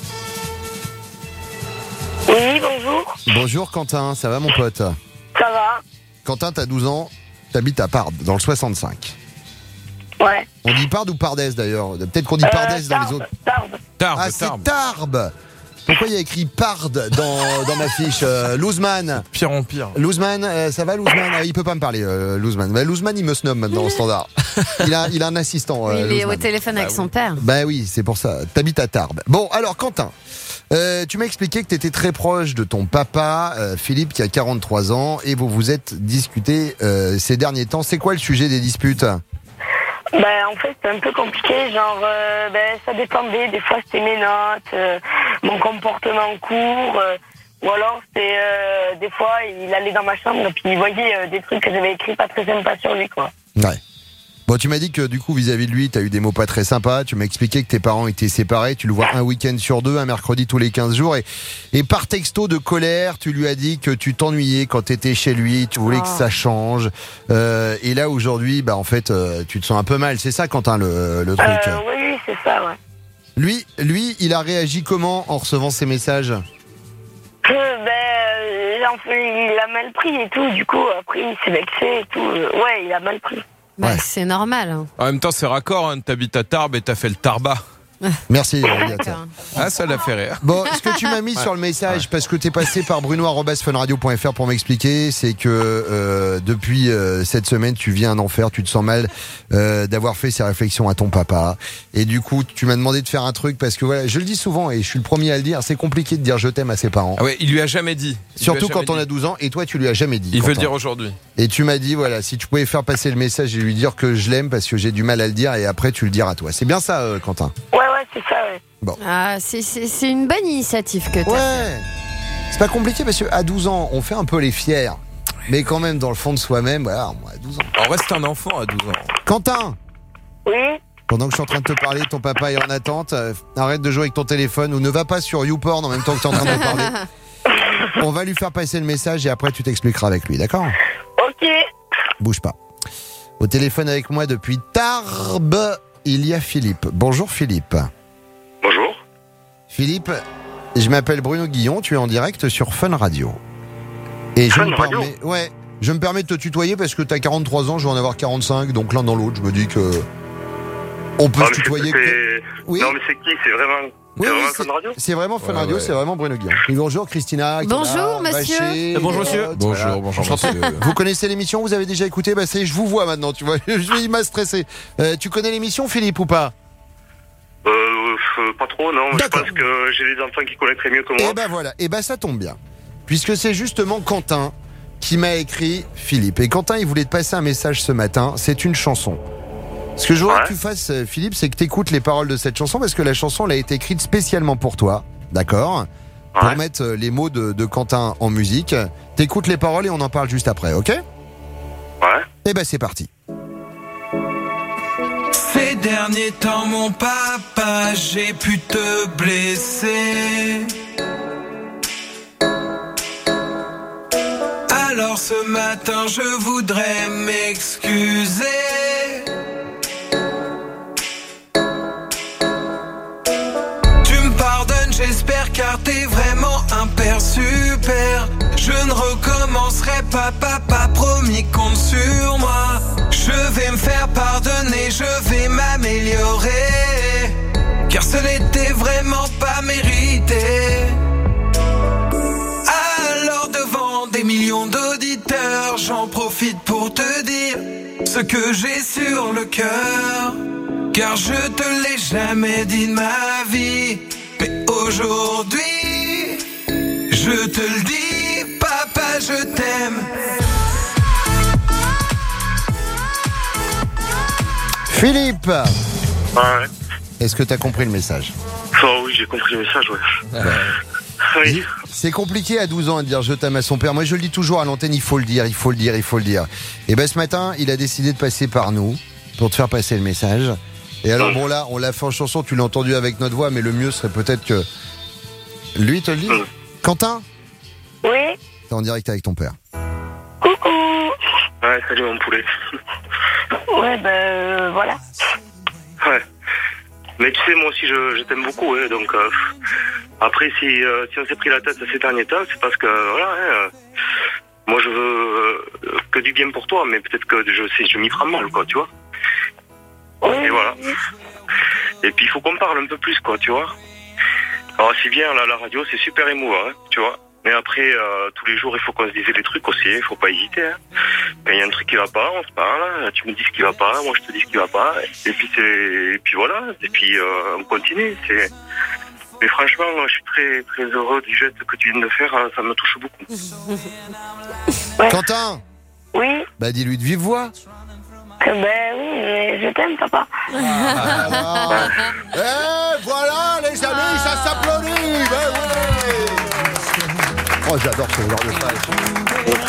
S1: Oui, bonjour.
S2: Bonjour Quentin, ça va mon pote?
S1: Ça va.
S2: Quentin, t'as douze ans, t'habites à Pardes, dans le soixante-cinq.
S1: Ouais.
S2: On dit Pardes ou Pardès d'ailleurs? Peut-être qu'on dit
S1: Euh,
S2: Pardès dans
S1: Tarbes,
S2: les autres.
S1: Tarbes.
S7: Tarbes,
S2: Ah, c'est
S7: Tarbes.
S2: Tarbes. Pourquoi il y a écrit Pardes dans, dans ma fiche? euh, Louzman.
S7: Pire en pire.
S2: Louzman, euh, ça va Louzman? Ah, il peut pas me parler, euh, Louzman. Bah, Louzman, il me snob maintenant au standard. Il a, il a un assistant. euh,
S3: Il est au
S2: Louzman.
S3: téléphone avec son père.
S2: Bah oui, c'est pour ça. T'habites à Tarbes. Bon, alors Quentin, euh, tu m'as expliqué que t'étais très proche de ton papa, euh, Philippe, qui a quarante-trois ans, et vous vous êtes disputé euh, ces derniers temps. C'est quoi le sujet des disputes?
S1: Ben, en fait, c'est un peu compliqué. Genre, euh, ben, ça dépendait. Des fois, c'était mes notes, euh, mon comportement en cours. euh, ou alors, c'était euh, des fois, il allait dans ma chambre et puis il voyait euh, des trucs que j'avais écrits pas très sympas sur lui, quoi.
S2: Ouais. Bon, tu m'as dit que du coup, vis-à-vis de lui, t'as eu des mots pas très sympas. Tu m'as expliqué que tes parents étaient séparés. Tu le vois un week-end sur deux, un mercredi tous les quinze jours. Et, et par texto de colère, tu lui as dit que tu t'ennuyais quand t'étais chez lui. Tu voulais
S1: Oh.
S2: que ça change. Euh, et là, aujourd'hui, bah en fait, euh, tu te sens un peu mal. C'est ça, Quentin, le, le truc.
S1: Euh, oui, oui, c'est ça, ouais.
S2: Lui, lui, il a réagi comment en recevant ces messages?
S1: Euh, ben, euh, en fait, il a mal pris et tout. Du coup, après, il s'est vexé et tout. Euh, ouais, il a mal pris.
S3: Bah, c'est normal. hein.
S7: En même temps, c'est raccord, hein, t'habites à Tarbes et t'as fait le Tarba.
S2: Merci, Eliott.
S7: Ah, ça l'a fait rire.
S2: Bon, ce que tu m'as mis
S7: Ouais.
S2: sur le message, parce que t'es passé par bruno arobase fun radio point f r pour m'expliquer, c'est que euh, depuis euh, cette semaine, tu vis un enfer, tu te sens mal euh, d'avoir fait ces réflexions à ton papa. Et du coup, tu m'as demandé de faire un truc, parce que voilà, je le dis souvent, et je suis le premier à le dire, c'est compliqué de dire je t'aime à ses parents.
S7: Ah ouais, il lui a jamais dit. Il
S2: Surtout
S7: lui a jamais
S2: quand on
S7: dit.
S2: a douze ans, et toi, tu lui as jamais dit.
S7: Il veut le
S2: Quentin.
S7: dire aujourd'hui.
S2: Et tu m'as dit, voilà, si tu pouvais faire passer le message et lui dire que je l'aime, parce que j'ai du mal à le dire, et après, tu le diras toi. C'est bien ça, euh, Quentin?
S1: Ouais, ouais, c'est ça, ouais.
S3: Ah, c'est- c'est c'est une bonne initiative que tu as.
S2: Ouais. C'est pas compliqué parce qu'à douze ans, on fait un peu les fiers. Mais quand même, dans le fond de soi-même, voilà, moi, à douze ans.
S7: On reste un enfant à douze ans.
S2: Quentin,
S1: Oui.
S2: pendant que je suis en train de te parler, ton papa est en attente. euh, arrête de jouer avec ton téléphone ou ne va pas sur YouPorn en même temps que tu es en train de me parler. On va lui faire passer le message et après tu t'expliqueras avec lui, d'accord?
S1: Ok.
S2: Bouge pas. Au téléphone avec moi depuis Tarbes, il y a Philippe. Bonjour Philippe.
S5: Bonjour.
S2: Philippe, je m'appelle Bruno Guillon, tu es en direct sur Fun Radio. Et je
S5: Fun
S2: me
S5: Radio
S2: permets, ouais, je me permets de te tutoyer parce que tu as quarante-trois ans, je vais en avoir quarante-cinq, donc l'un dans l'autre, je me dis que on peut
S5: Ah,
S2: se
S5: mais c'est-
S2: tutoyer.
S5: c'est-
S2: Oui.
S5: Non, mais c'est qui? C'est vraiment,
S2: Oui,
S5: c'est
S2: oui,
S5: vraiment
S2: c'est-
S5: Fun Radio?
S2: C'est vraiment Fun
S7: Ouais,
S2: Radio,
S7: ouais.
S2: c'est vraiment Bruno Guillon. Et bonjour Christina. qui est
S3: Bonjour,
S2: là,
S3: monsieur.
S2: Bachir,
S6: Euh, bonjour, monsieur.
S2: Eliott,
S7: Bonjour,
S2: voilà.
S7: bonjour,
S2: Enchanté.
S7: monsieur.
S2: Vous connaissez l'émission, vous avez déjà écouté? Bah c'est, je vous vois maintenant, tu vois. Je il m'a stressé. Euh, tu connais l'émission, Philippe, ou pas?
S5: Euh, euh, pas trop, non. Je
S2: D'accord.
S5: pense que j'ai des enfants qui connaîtraient mieux que moi.
S2: Et ben voilà, et ben ça tombe bien. Puisque c'est justement Quentin qui m'a écrit Philippe. Et Quentin, il voulait te passer un message ce matin. C'est une chanson. Ce que je voudrais
S5: Ouais.
S2: que tu fasses, euh, Philippe, c'est que tu écoutes les paroles de cette chanson parce que la chanson, elle a été écrite spécialement pour toi. D'accord? Pour mettre euh, les mots de, de Quentin en musique. T'écoutes les paroles et on en parle juste après, ok?
S5: Ouais.
S2: Et ben c'est parti.
S8: Ces derniers temps, mon papa, j'ai pu te blesser. Alors ce matin, je voudrais m'excuser. Tu me pardonnes, j'espère, car t'es vraiment un père super. Je ne recommencerai pas, papa, promis, compte sur moi. Je vais me faire pardonner, je vais m'améliorer. Car ce n'était vraiment pas mérité. Alors devant des millions d'auditeurs, j'en profite pour te dire ce que j'ai sur le cœur. Car je te l'ai jamais dit de ma vie. Mais aujourd'hui, je te le dis, papa, je t'aime.
S2: Philippe,
S5: Ouais.
S2: est-ce que t'as compris le message?
S5: Oh oui, j'ai compris le message, ouais. Oui.
S2: C'est compliqué à douze ans de dire je t'aime à son père. Moi je le dis toujours à l'antenne, il faut le dire, il faut le dire, il faut le dire. Et ben ce matin, il a décidé de passer par nous pour te faire passer le message. Et alors bon là, on l'a fait en chanson, tu l'as entendu avec notre voix, mais le mieux serait peut-être que lui te le dise. Quentin ?
S1: Oui.
S2: T'es en direct avec ton père.
S1: Coucou.
S5: Ouais, salut mon poulet.
S1: Ouais, ben euh, voilà.
S5: Ouais. Mais tu sais, moi aussi, je, je t'aime beaucoup, hein, donc euh, après, si, euh, si on s'est pris la tête ces derniers temps, c'est parce que, voilà, hein, euh, moi je veux euh, que du bien pour toi, mais peut-être que je sais, je m'y prends mal, quoi, tu vois.
S1: Oui.
S5: Et voilà. Et puis, il faut qu'on parle un peu plus, quoi, tu vois. Alors, c'est bien, là, la radio, c'est super émouvant, hein, tu vois. Mais après, euh, tous les jours, il faut qu'on se dise des trucs aussi, il faut pas hésiter. Hein. Quand il y a un truc qui va pas, on se parle, tu me dis ce qui va pas, moi je te dis ce qui va pas, et puis c'est, et puis voilà, et puis euh, on continue. C'est... Mais franchement, moi, je suis très très heureux du geste que tu viens de faire, ça me touche beaucoup.
S2: Ouais. Quentin ?
S1: Oui.
S2: Bah dis-lui de vive voix.
S1: Que ben oui, mais je t'aime, papa.
S2: Ah, eh, voilà les amis, ça s'applaudit. Ben oui. Oh, j'adore ce genre de phrase.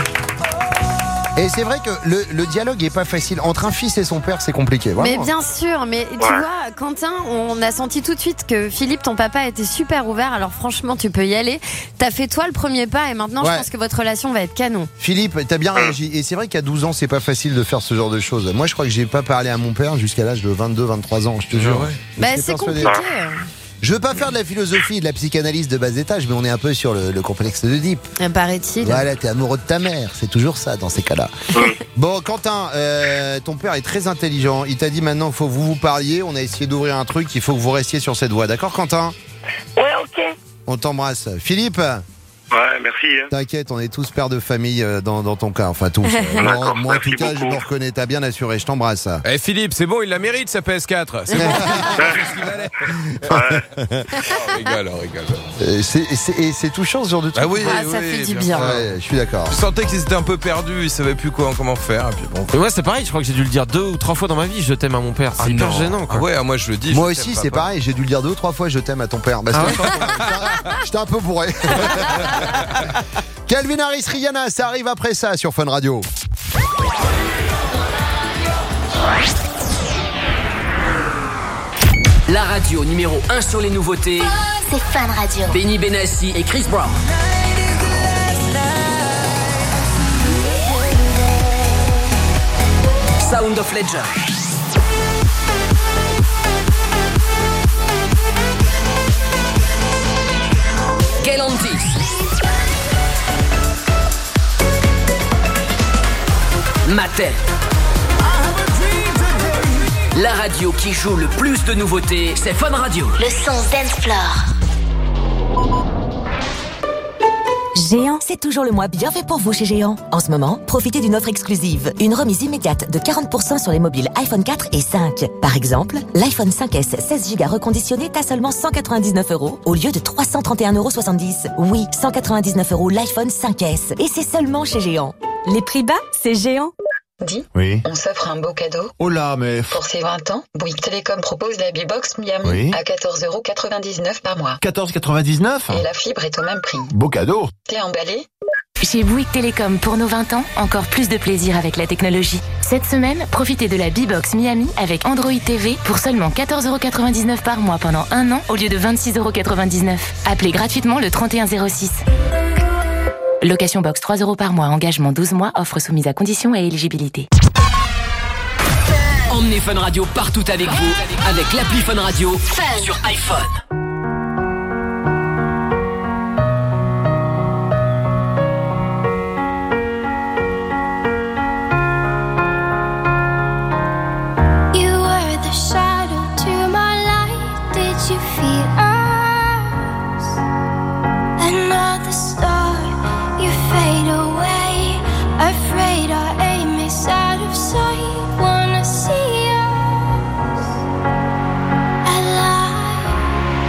S2: Et c'est vrai que le, le dialogue est pas facile. Entre un fils et son père, c'est compliqué. Vraiment.
S3: Mais bien sûr, mais tu
S5: Ouais.
S3: vois, Quentin, on a senti tout de suite que Philippe, ton papa, était super ouvert. Alors franchement, tu peux y aller. T'as fait toi le premier pas et maintenant,
S2: Ouais.
S3: je pense que votre relation va être canon.
S2: Philippe, t'as bien réagi. Et c'est vrai qu'à douze ans, c'est pas facile de faire ce genre de choses. Moi, je crois que j'ai pas parlé à mon père jusqu'à l'âge de vingt-deux, vingt-trois ans, je te jure. Je
S3: Bah,
S2: suis
S3: c'est
S2: persuadé.
S3: compliqué.
S2: Je veux pas faire de la philosophie et de la psychanalyse de bas étage, mais on est un peu sur le, le complexe d'Oedipe.
S3: Paraît-il.
S2: Voilà, t'es amoureux de ta mère. C'est toujours ça dans ces cas-là. Bon, Quentin, euh, ton père est très intelligent. Il t'a dit maintenant, il faut que vous vous parliez. On a essayé d'ouvrir un truc. Il faut que vous restiez sur cette voie. D'accord, Quentin ?
S1: Ouais, ok.
S2: On t'embrasse. Philippe ?
S5: Ouais, merci. Hein.
S2: T'inquiète, on est tous pères de famille euh, dans, dans ton cas. Enfin, tous. Euh, moi,
S5: D'accord,
S2: moi, en
S5: merci
S2: tout cas, je
S5: beaucoup.
S2: me reconnais. T'as bien assuré. Je t'embrasse.
S7: Eh Philippe, c'est bon, il la mérite sa P S quatre. C'est bon. On rigole, on rigole.
S2: Euh, c'est, c'est, et c'est touchant ce genre de truc.
S7: Ah oui,
S3: Ah, ça
S7: oui,
S3: fait du
S7: bien
S3: bien.
S7: sûr.
S2: Ouais, je suis d'accord.
S7: Je sentais qu'ils étaient un peu perdus, ils savaient plus quoi, comment faire. Et puis bon.
S6: Mais moi, c'est pareil, je crois que j'ai dû le dire deux ou trois fois dans ma vie, je t'aime à mon père. C'est
S7: Ah
S6: hyper
S7: non.
S6: gênant, quoi.
S7: Ah ouais, moi je le dis.
S2: Moi
S7: je
S2: aussi,
S7: t'aime,
S2: c'est
S7: papa.
S2: pareil. J'ai dû le dire deux ou trois fois. Je t'aime à ton père. Bah,
S6: Ah
S2: c'était pas- J'étais un peu bourré. Calvin Harris, Rihanna, ça arrive après ça sur Fun Radio.
S4: La radio numéro un sur les nouveautés,
S9: C'est Fun Radio.
S4: Benny Benassi et Chris Brown. Sound of Legend. Galantis. Matel. La radio qui joue le plus de nouveautés, c'est Fun Radio.
S9: Le son Dance Floor.
S10: Géant, c'est toujours le mois bien fait pour vous chez Géant. En ce moment, profitez d'une offre exclusive. Une remise immédiate de quarante pour cent sur les mobiles iPhone quatre et cinq. Par exemple, l'iPhone cinq S seize giga reconditionné est à seulement cent quatre-vingt-dix-neuf euros au lieu de trois cent trente et un euros soixante-dix. Oui, cent quatre-vingt-dix-neuf euros l'iPhone cinq S. Et c'est seulement chez Géant. Les prix bas, c'est Géant.
S11: Dis,
S28: Oui.
S11: on s'offre un beau cadeau.
S28: Oh là, mais...
S11: Pour ses vingt ans, Bouygues Télécom propose la B-Box Miami
S28: Oui.
S11: à quatorze euros quatre-vingt-dix-neuf par mois.
S28: quatorze quatre-vingt-dix-neuf.
S11: Et la fibre est au même prix.
S28: Beau cadeau.
S11: T'es emballé?
S27: Chez Bouygues Télécom, pour nos vingt ans, encore plus de plaisir avec la technologie. Cette semaine, profitez de la B-Box Miami avec Android T V pour seulement quatorze euros quatre-vingt-dix-neuf par mois pendant un an au lieu de vingt-six euros quatre-vingt-dix-neuf. Appelez gratuitement le trente et un zéro six. Location box trois euros par mois, engagement douze mois, offre soumise à conditions et éligibilité.
S4: Emmenez Fun Radio partout avec vous avec l'appli Fun Radio sur iPhone.
S12: You were the shadow to my light. Did you feel us? Another star, you fade away. Afraid our aim is out of sight. Wanna see us alive.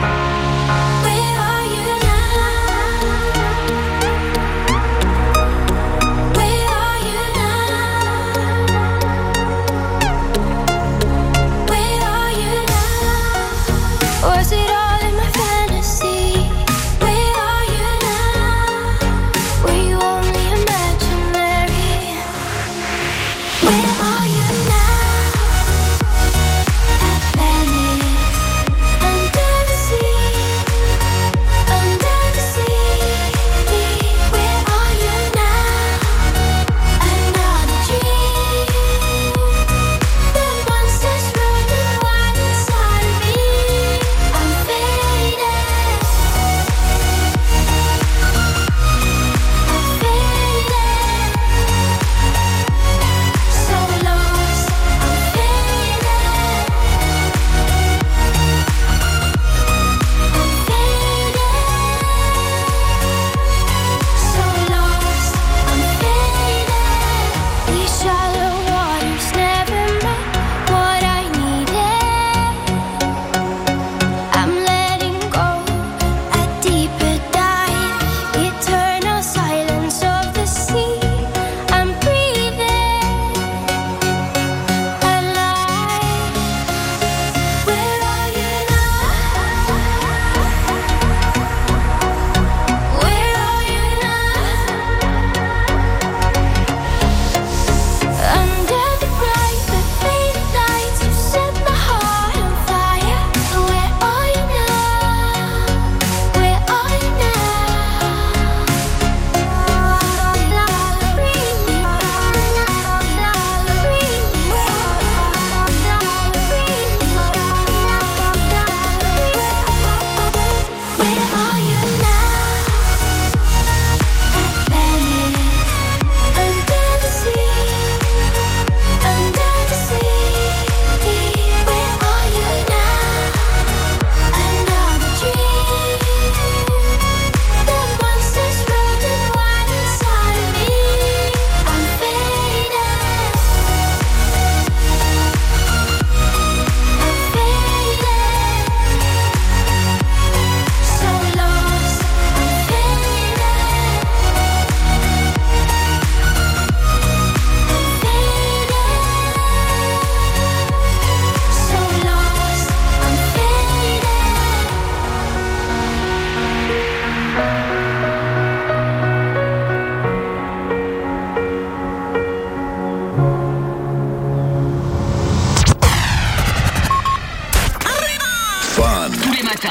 S4: Tous les matins.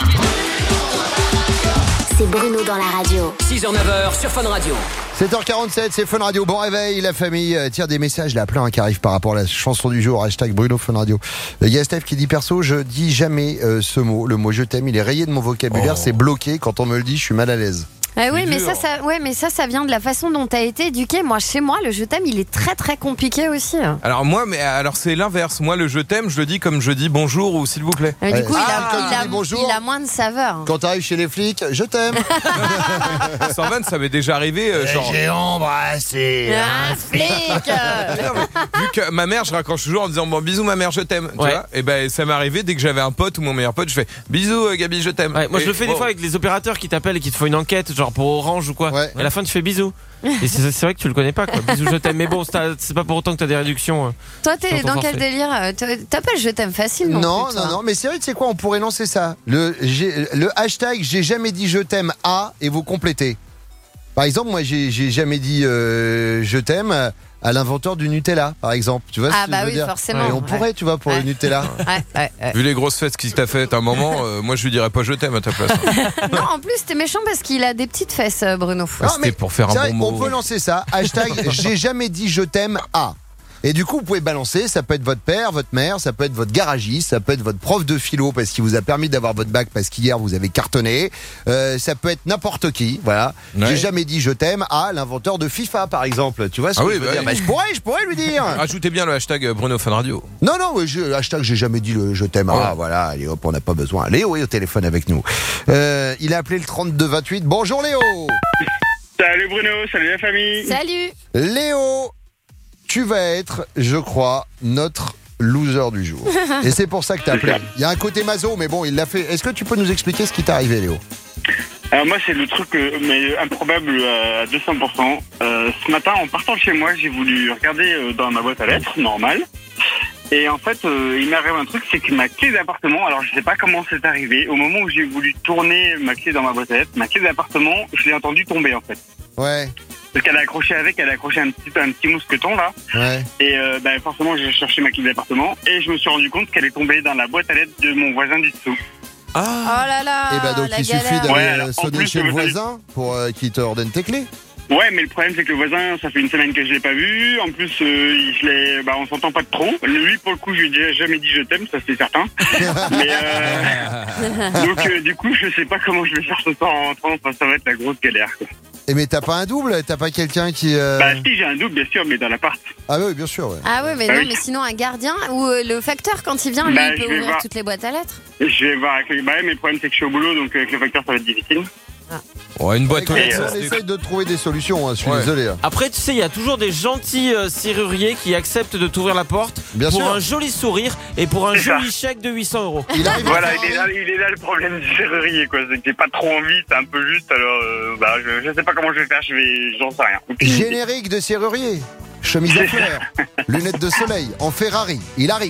S9: C'est Bruno dans la radio.
S4: six heures neuf heures sur Fun Radio.
S2: sept heures quarante-sept, c'est Fun Radio. Bon réveil, la famille. Euh, tiens, des messages là, plein hein, qui arrivent par rapport à la chanson du jour. Hashtag Bruno Fun Radio. Il y a Steph qui dit perso, je dis jamais euh, ce mot. Le mot je t'aime, il est rayé de mon vocabulaire.
S7: Oh.
S2: C'est bloqué. Quand on me le dit, je suis mal à l'aise.
S3: Ah oui,
S7: C'est
S3: mais
S7: dur.
S3: ça, ça, ouais, mais ça, ça vient de la façon dont t'as été éduqué. Moi, chez moi, le je t'aime, il est très très compliqué aussi.
S7: Alors moi, mais alors c'est l'inverse. Moi, le je t'aime, je le dis comme je dis bonjour ou s'il vous plaît.
S3: Mais du coup,
S2: Ah,
S3: il, a,
S2: quand
S3: il,
S2: tu
S3: a,
S2: dis bonjour.
S3: il a moins de saveur.
S2: Quand t'arrives chez les flics, je t'aime.
S7: Sans vanne, ça m'est déjà arrivé. euh, genre...
S2: J'ai embrassé
S3: Ah, flic.
S7: Non, mais vu que ma mère, je raccroche toujours en disant bon bisous ma mère, je t'aime. Tu
S6: Ouais.
S7: vois. Et ben ça m'est arrivé dès que j'avais un pote ou mon meilleur pote, je fais bisous euh, Gabi, je t'aime.
S6: Ouais, moi
S7: Et-
S6: je le fais des
S7: oh.
S6: fois avec les opérateurs qui t'appellent et qui te font une enquête, genre pour Orange ou quoi.
S2: Ouais.
S6: Et à la fin tu fais bisous. Et c'est c'est vrai que tu le connais pas quoi. Bisous, je t'aime. Mais bon, c'est t'as- c'est pas pour autant que t'as des réductions. euh.
S3: Toi, t'es
S6: Sur ton
S3: dans quel
S6: forfait.
S3: délire euh, t'a- T'appelles je t'aime facile non
S2: Non,
S3: plus,
S2: non,
S3: toi.
S2: non, mais c'est vrai, tu sais quoi, on pourrait lancer ça. Le, j'ai- le hashtag j'ai jamais dit je t'aime à et vous complétez. Par exemple, moi j'ai j'ai jamais dit euh, je t'aime à l'inventeur du Nutella, par exemple. Tu vois ce
S3: Ah
S2: que
S3: bah
S2: je veux
S3: oui,
S2: dire
S3: forcément.
S2: Et on
S3: Ouais.
S2: pourrait, tu vois, pour
S3: Ouais.
S2: le Nutella.
S3: Ouais, ouais, ouais.
S7: Vu les grosses fêtes qu'il t'a fait à un moment, euh, moi je lui dirais pas je t'aime à ta place.
S3: Non, en plus, t'es méchant parce qu'il a des petites fesses, euh, Bruno.
S2: Non,
S7: C'était
S2: mais
S7: pour faire un
S2: c'est vrai,
S7: bon
S2: on
S7: mot.
S2: peut lancer ça. Hashtag j'ai jamais dit je t'aime à. Et du coup, vous pouvez balancer, ça peut être votre père, votre mère, ça peut être votre garagiste, ça peut être votre prof de philo parce qu'il vous a permis d'avoir votre bac parce qu'hier vous avez cartonné, euh, ça peut être n'importe qui, voilà.
S7: Ouais.
S2: J'ai jamais dit je t'aime à l'inventeur de FIFA par exemple, tu vois ce
S7: Ah
S2: que
S7: oui,
S2: je veux
S7: bah
S2: dire
S7: oui.
S2: Bah, je pourrais, je pourrais lui dire.
S7: Rajoutez bien le hashtag Bruno Fun Radio.
S2: Non, non, ouais, je, hashtag j'ai jamais dit le je t'aime à,
S7: Oh.
S2: voilà, allez hop, on n'a pas besoin. Léo est au téléphone avec nous. Euh, il a appelé le trente-deux vingt-huit. Bonjour Léo.
S23: Salut Bruno, salut la famille.
S3: Salut.
S2: Léo, tu vas être, je crois, notre loser du jour. Et c'est pour ça que t'as appelé. Il y a un côté maso, mais bon, il l'a fait. Est-ce que tu peux nous expliquer ce qui t'est arrivé, Léo?
S23: Alors moi c'est le truc euh, mais improbable euh, à deux cents pour cent. Euh, ce matin en partant de chez moi j'ai voulu regarder euh, dans ma boîte à lettres, normal. Et en fait euh, il m'arrive un truc, c'est que ma clé d'appartement, alors je sais pas comment c'est arrivé, au moment où j'ai voulu tourner ma clé dans ma boîte à lettres, ma clé d'appartement, je l'ai entendue tomber en fait.
S2: Ouais,
S23: Parce qu'elle a accroché avec, elle a accroché un petit, un petit mousqueton là.
S2: ouais.
S23: Et euh, bah, forcément j'ai cherché ma clé d'appartement et je me suis rendu compte qu'elle est tombée dans la boîte à lettres de mon voisin du dessous.
S3: Oh là là.
S2: Et bah donc
S3: la
S2: il suffit
S3: galère.
S2: d'aller
S23: Ouais,
S2: euh,
S23: alors, en
S2: sonner
S23: plus,
S2: chez le
S23: le voisin-
S2: voisin pour euh, qu'il te ordonne tes clés.
S23: Ouais, mais le problème c'est que le voisin, ça fait une semaine que je l'ai pas vu. En plus, euh, il- je l'ai, bah, on s'entend pas de trop. Lui, pour le coup, je lui ai jamais dit je t'aime, ça c'est certain. mais euh, donc euh, du coup, je sais pas comment je vais faire ce soir en rentrant. Enfin, ça va être la grosse galère. Quoi.
S2: Et mais t'as pas un double? T'as pas quelqu'un qui... euh,
S23: Bah si, j'ai un double bien sûr, mais dans l'appart.
S2: Ah oui, bien sûr, ouais.
S3: Ah ouais, mais
S23: Bah
S3: non,
S23: oui.
S3: mais sinon un gardien ou euh, le facteur quand il vient, lui,
S23: Bah,
S3: il
S23: je
S3: peut
S23: vais
S3: ouvrir
S23: voir.
S3: toutes les boîtes à lettres.
S23: Je vais voir avec le... Bah ouais, mais le problème c'est que je suis au boulot, donc avec le facteur ça va être difficile.
S7: Ouais, une boîte aux
S2: Écoute,
S7: lettres,
S2: on
S7: ça se
S2: essaye de trouver des solutions, hein, je suis
S7: Ouais.
S2: désolé. hein.
S6: Après, tu sais, il y a toujours des gentils euh, serruriers qui acceptent de t'ouvrir la porte
S2: Bien
S6: pour
S2: sûr.
S6: un joli sourire et pour un
S23: C'est
S6: joli
S23: ça.
S6: chèque de huit cents euros.
S2: Il arrive à
S23: Voilà,
S2: faire
S23: il est,
S2: un-
S23: là, il est là le problème du serrurier, quoi. C'est que j'ai pas trop envie, c'est un peu juste, alors euh, bah je, je sais pas comment je vais faire, je vais, j'en sais rien. Aucune idée.
S2: Générique de serrurier, chemise à fleurs, lunettes de soleil, en Ferrari, il arrive.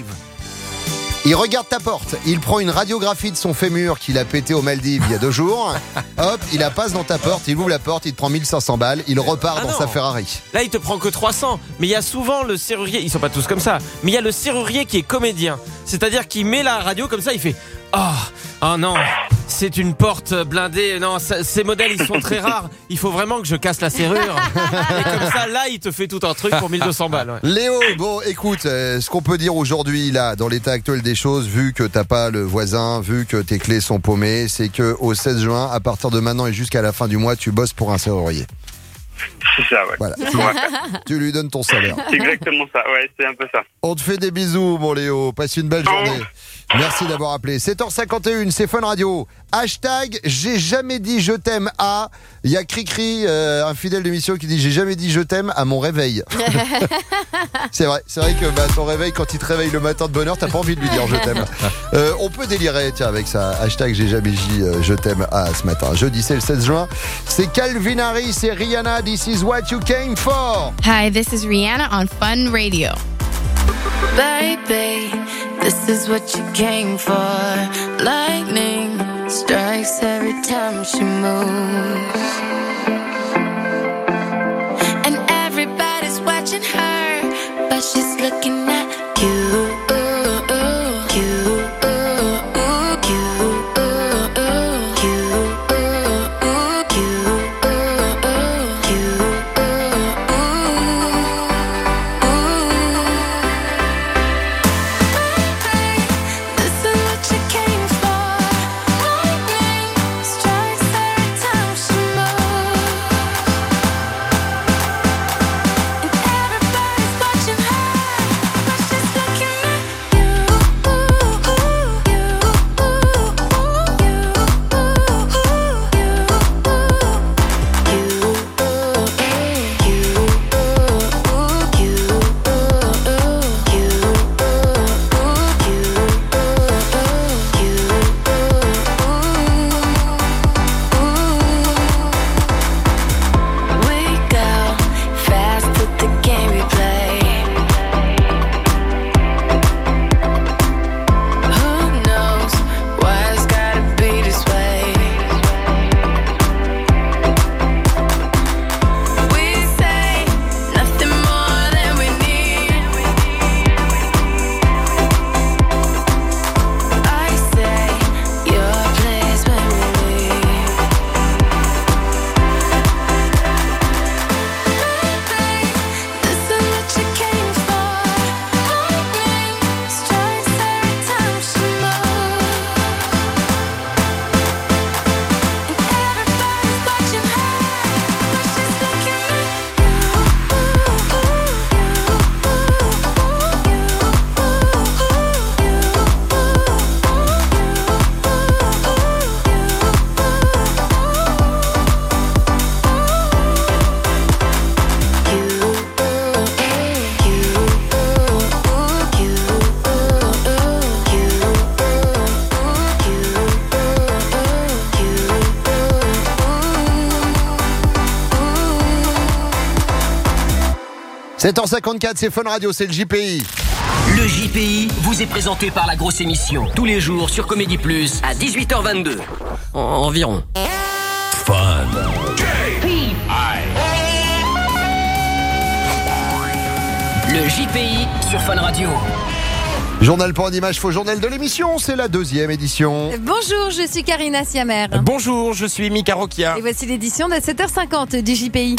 S2: Il regarde ta porte, il prend une radiographie de son fémur qu'il a pété aux Maldives il y a deux jours. Hop, il la passe dans ta porte, il ouvre la porte, il te prend mille cinq cents balles, il repart
S6: Ah
S2: dans
S6: non.
S2: sa Ferrari.
S6: Là, il te prend que trois cents. Mais il y a souvent le serrurier, ils sont pas tous comme ça, mais il y a le serrurier qui est comédien. C'est-à-dire qu'il met la radio comme ça, il fait oh, oh non, c'est une porte blindée. Non, ça- ces modèles, ils sont très rares. Il faut vraiment que je casse la serrure. Et comme ça, là, il te fait tout un truc pour mille deux cents balles. ouais.
S2: Léo, bon, écoute, euh, ce qu'on peut dire aujourd'hui, là, dans l'état actuel des choses, vu que t'as pas le voisin, vu que tes clés sont paumées, c'est que au seize juin, à partir de maintenant et jusqu'à la fin du mois, tu bosses pour un serrurier.
S23: C'est ça, ouais.
S2: Voilà.
S23: On va faire.
S2: Tu lui donnes ton salaire.
S23: C'est exactement ça, ouais, c'est un peu ça.
S2: On te fait des bisous, mon Léo. Passe une belle journée. Merci d'avoir appelé. sept heures cinquante et un, c'est Fun Radio. Hashtag j'ai jamais dit je t'aime à. Il y a Cricri, euh, un fidèle d'émission, qui dit j'ai jamais dit je t'aime à mon réveil. C'est vrai, c'est vrai que bah, ton réveil, quand il te réveille le matin de bonne heure, t'as pas envie de lui dire je t'aime. Euh, on peut délirer, tiens, avec ça. Hashtag j'ai jamais dit euh, je t'aime à ce matin. Jeudi, c'est le seize juin. C'est Calvin Harris et Rihanna. This is what you came for.
S13: Hi, this is Rihanna on Fun Radio.
S12: Baby, this is what you came for. Lightning strikes every time she moves. And everybody's watching her, but she just looking at you.
S2: sept heures cinquante-quatre, c'est Fun Radio, c'est le J P I.
S4: Le J P I vous est présenté par la grosse émission. Tous les jours sur Comédie Plus à dix-huit heures vingt-deux. En- environ. Fun. Le J P I sur Fun Radio.
S2: Journal pour en image, faux journal de l'émission, c'est la deuxième édition.
S14: Bonjour, je suis Karina Siamer.
S6: Bonjour, je suis Mika Rokia.
S14: Et voici l'édition de sept heures cinquante du J P I.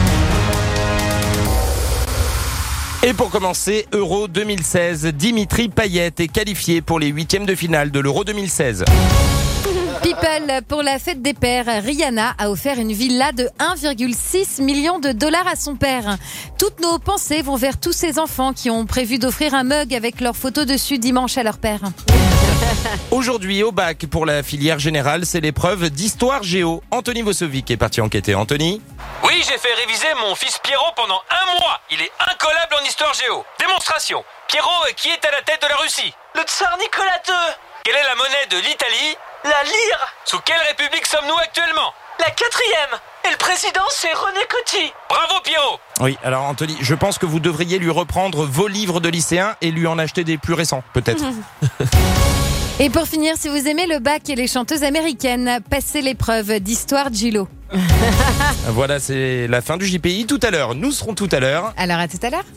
S6: Et pour commencer, Euro deux mille seize, Dimitri Payet est qualifié pour les huitièmes de finale de l'Euro deux mille seize.
S14: People, pour la fête des pères, Rihanna a offert une villa de un virgule six million de dollars à son père. Toutes nos pensées vont vers tous ces enfants qui ont prévu d'offrir un mug avec leur photo dessus dimanche à leur père.
S6: Aujourd'hui, au bac, pour la filière générale, c'est l'épreuve d'histoire géo. Anthony Vosovic est parti enquêter. Anthony ?
S15: Oui, j'ai fait réviser mon fils Pierrot pendant un mois. Il est incollable en histoire géo. Démonstration. Pierrot, qui est à la tête de la Russie ? Le tsar Nicolas deux. Quelle est la monnaie de l'Italie ? La lire. Sous quelle république sommes-nous actuellement ? La quatrième. Et le président, c'est René Coty. Bravo, Pierrot.
S6: Oui, alors Anthony, je pense que vous devriez lui reprendre vos livres de lycéens et lui en acheter des plus récents, peut-être.
S14: Et pour finir, si vous aimez le bac et les chanteuses américaines, passez l'épreuve d'histoire Gilo.
S6: Voilà, c'est la fin du J P I. Tout à l'heure, nous serons tout à l'heure.
S14: Alors à tout à l'heure.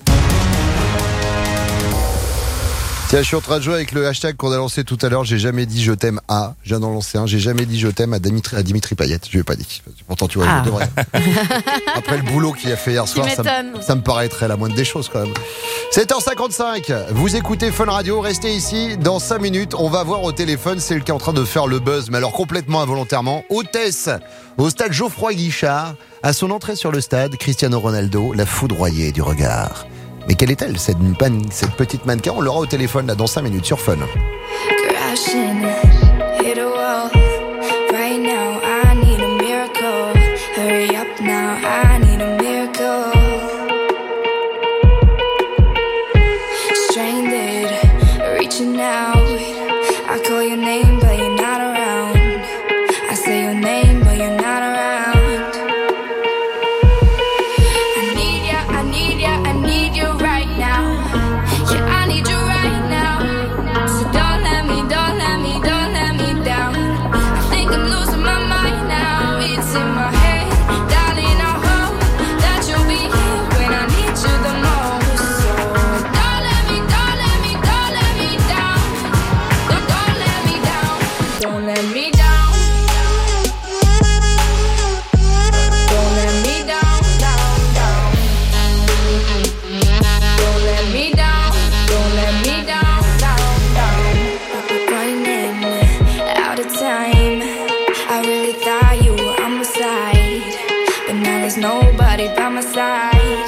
S2: Tiens, je suis en train de jouer avec le hashtag qu'on a lancé tout à l'heure. J'ai jamais dit je t'aime à. Je viens d'en lancer un. J'ai jamais dit je t'aime à Dimitri, à Dimitri Payet. Je lui ai pas dit. Pourtant, tu vois,
S14: Ah.
S2: je devrais. Après le boulot qu'il a fait hier
S14: Tu
S2: soir, ça,
S14: m'étonnes.
S2: me- ça me paraîtrait la moindre des choses quand même. sept heures cinquante-cinq. Vous écoutez Fun Radio. Restez ici. Dans cinq minutes, on va voir au téléphone celle qui est en train de faire le buzz, mais alors complètement involontairement. Hôtesse au stade Geoffroy Guichard. À son entrée sur le stade, Cristiano Ronaldo l'a foudroyé du regard. Mais quelle est-elle, cette, man- cette petite mannequin? On l'aura au téléphone là dans cinq minutes sur Fun.
S12: Crashing, hit a wall. Right now, I need a miracle. Hurry up now, I need a miracle. Stranded, reaching out. I call your name, but you're not around. I say your name, but you're not around. I need ya, I need ya, I need you right now. Yeah, I need you right now. So don't let me, don't let me, don't let me down, don't let me down, down, down. Running out of time, I really thought you were on my side, but now there's nobody by my side.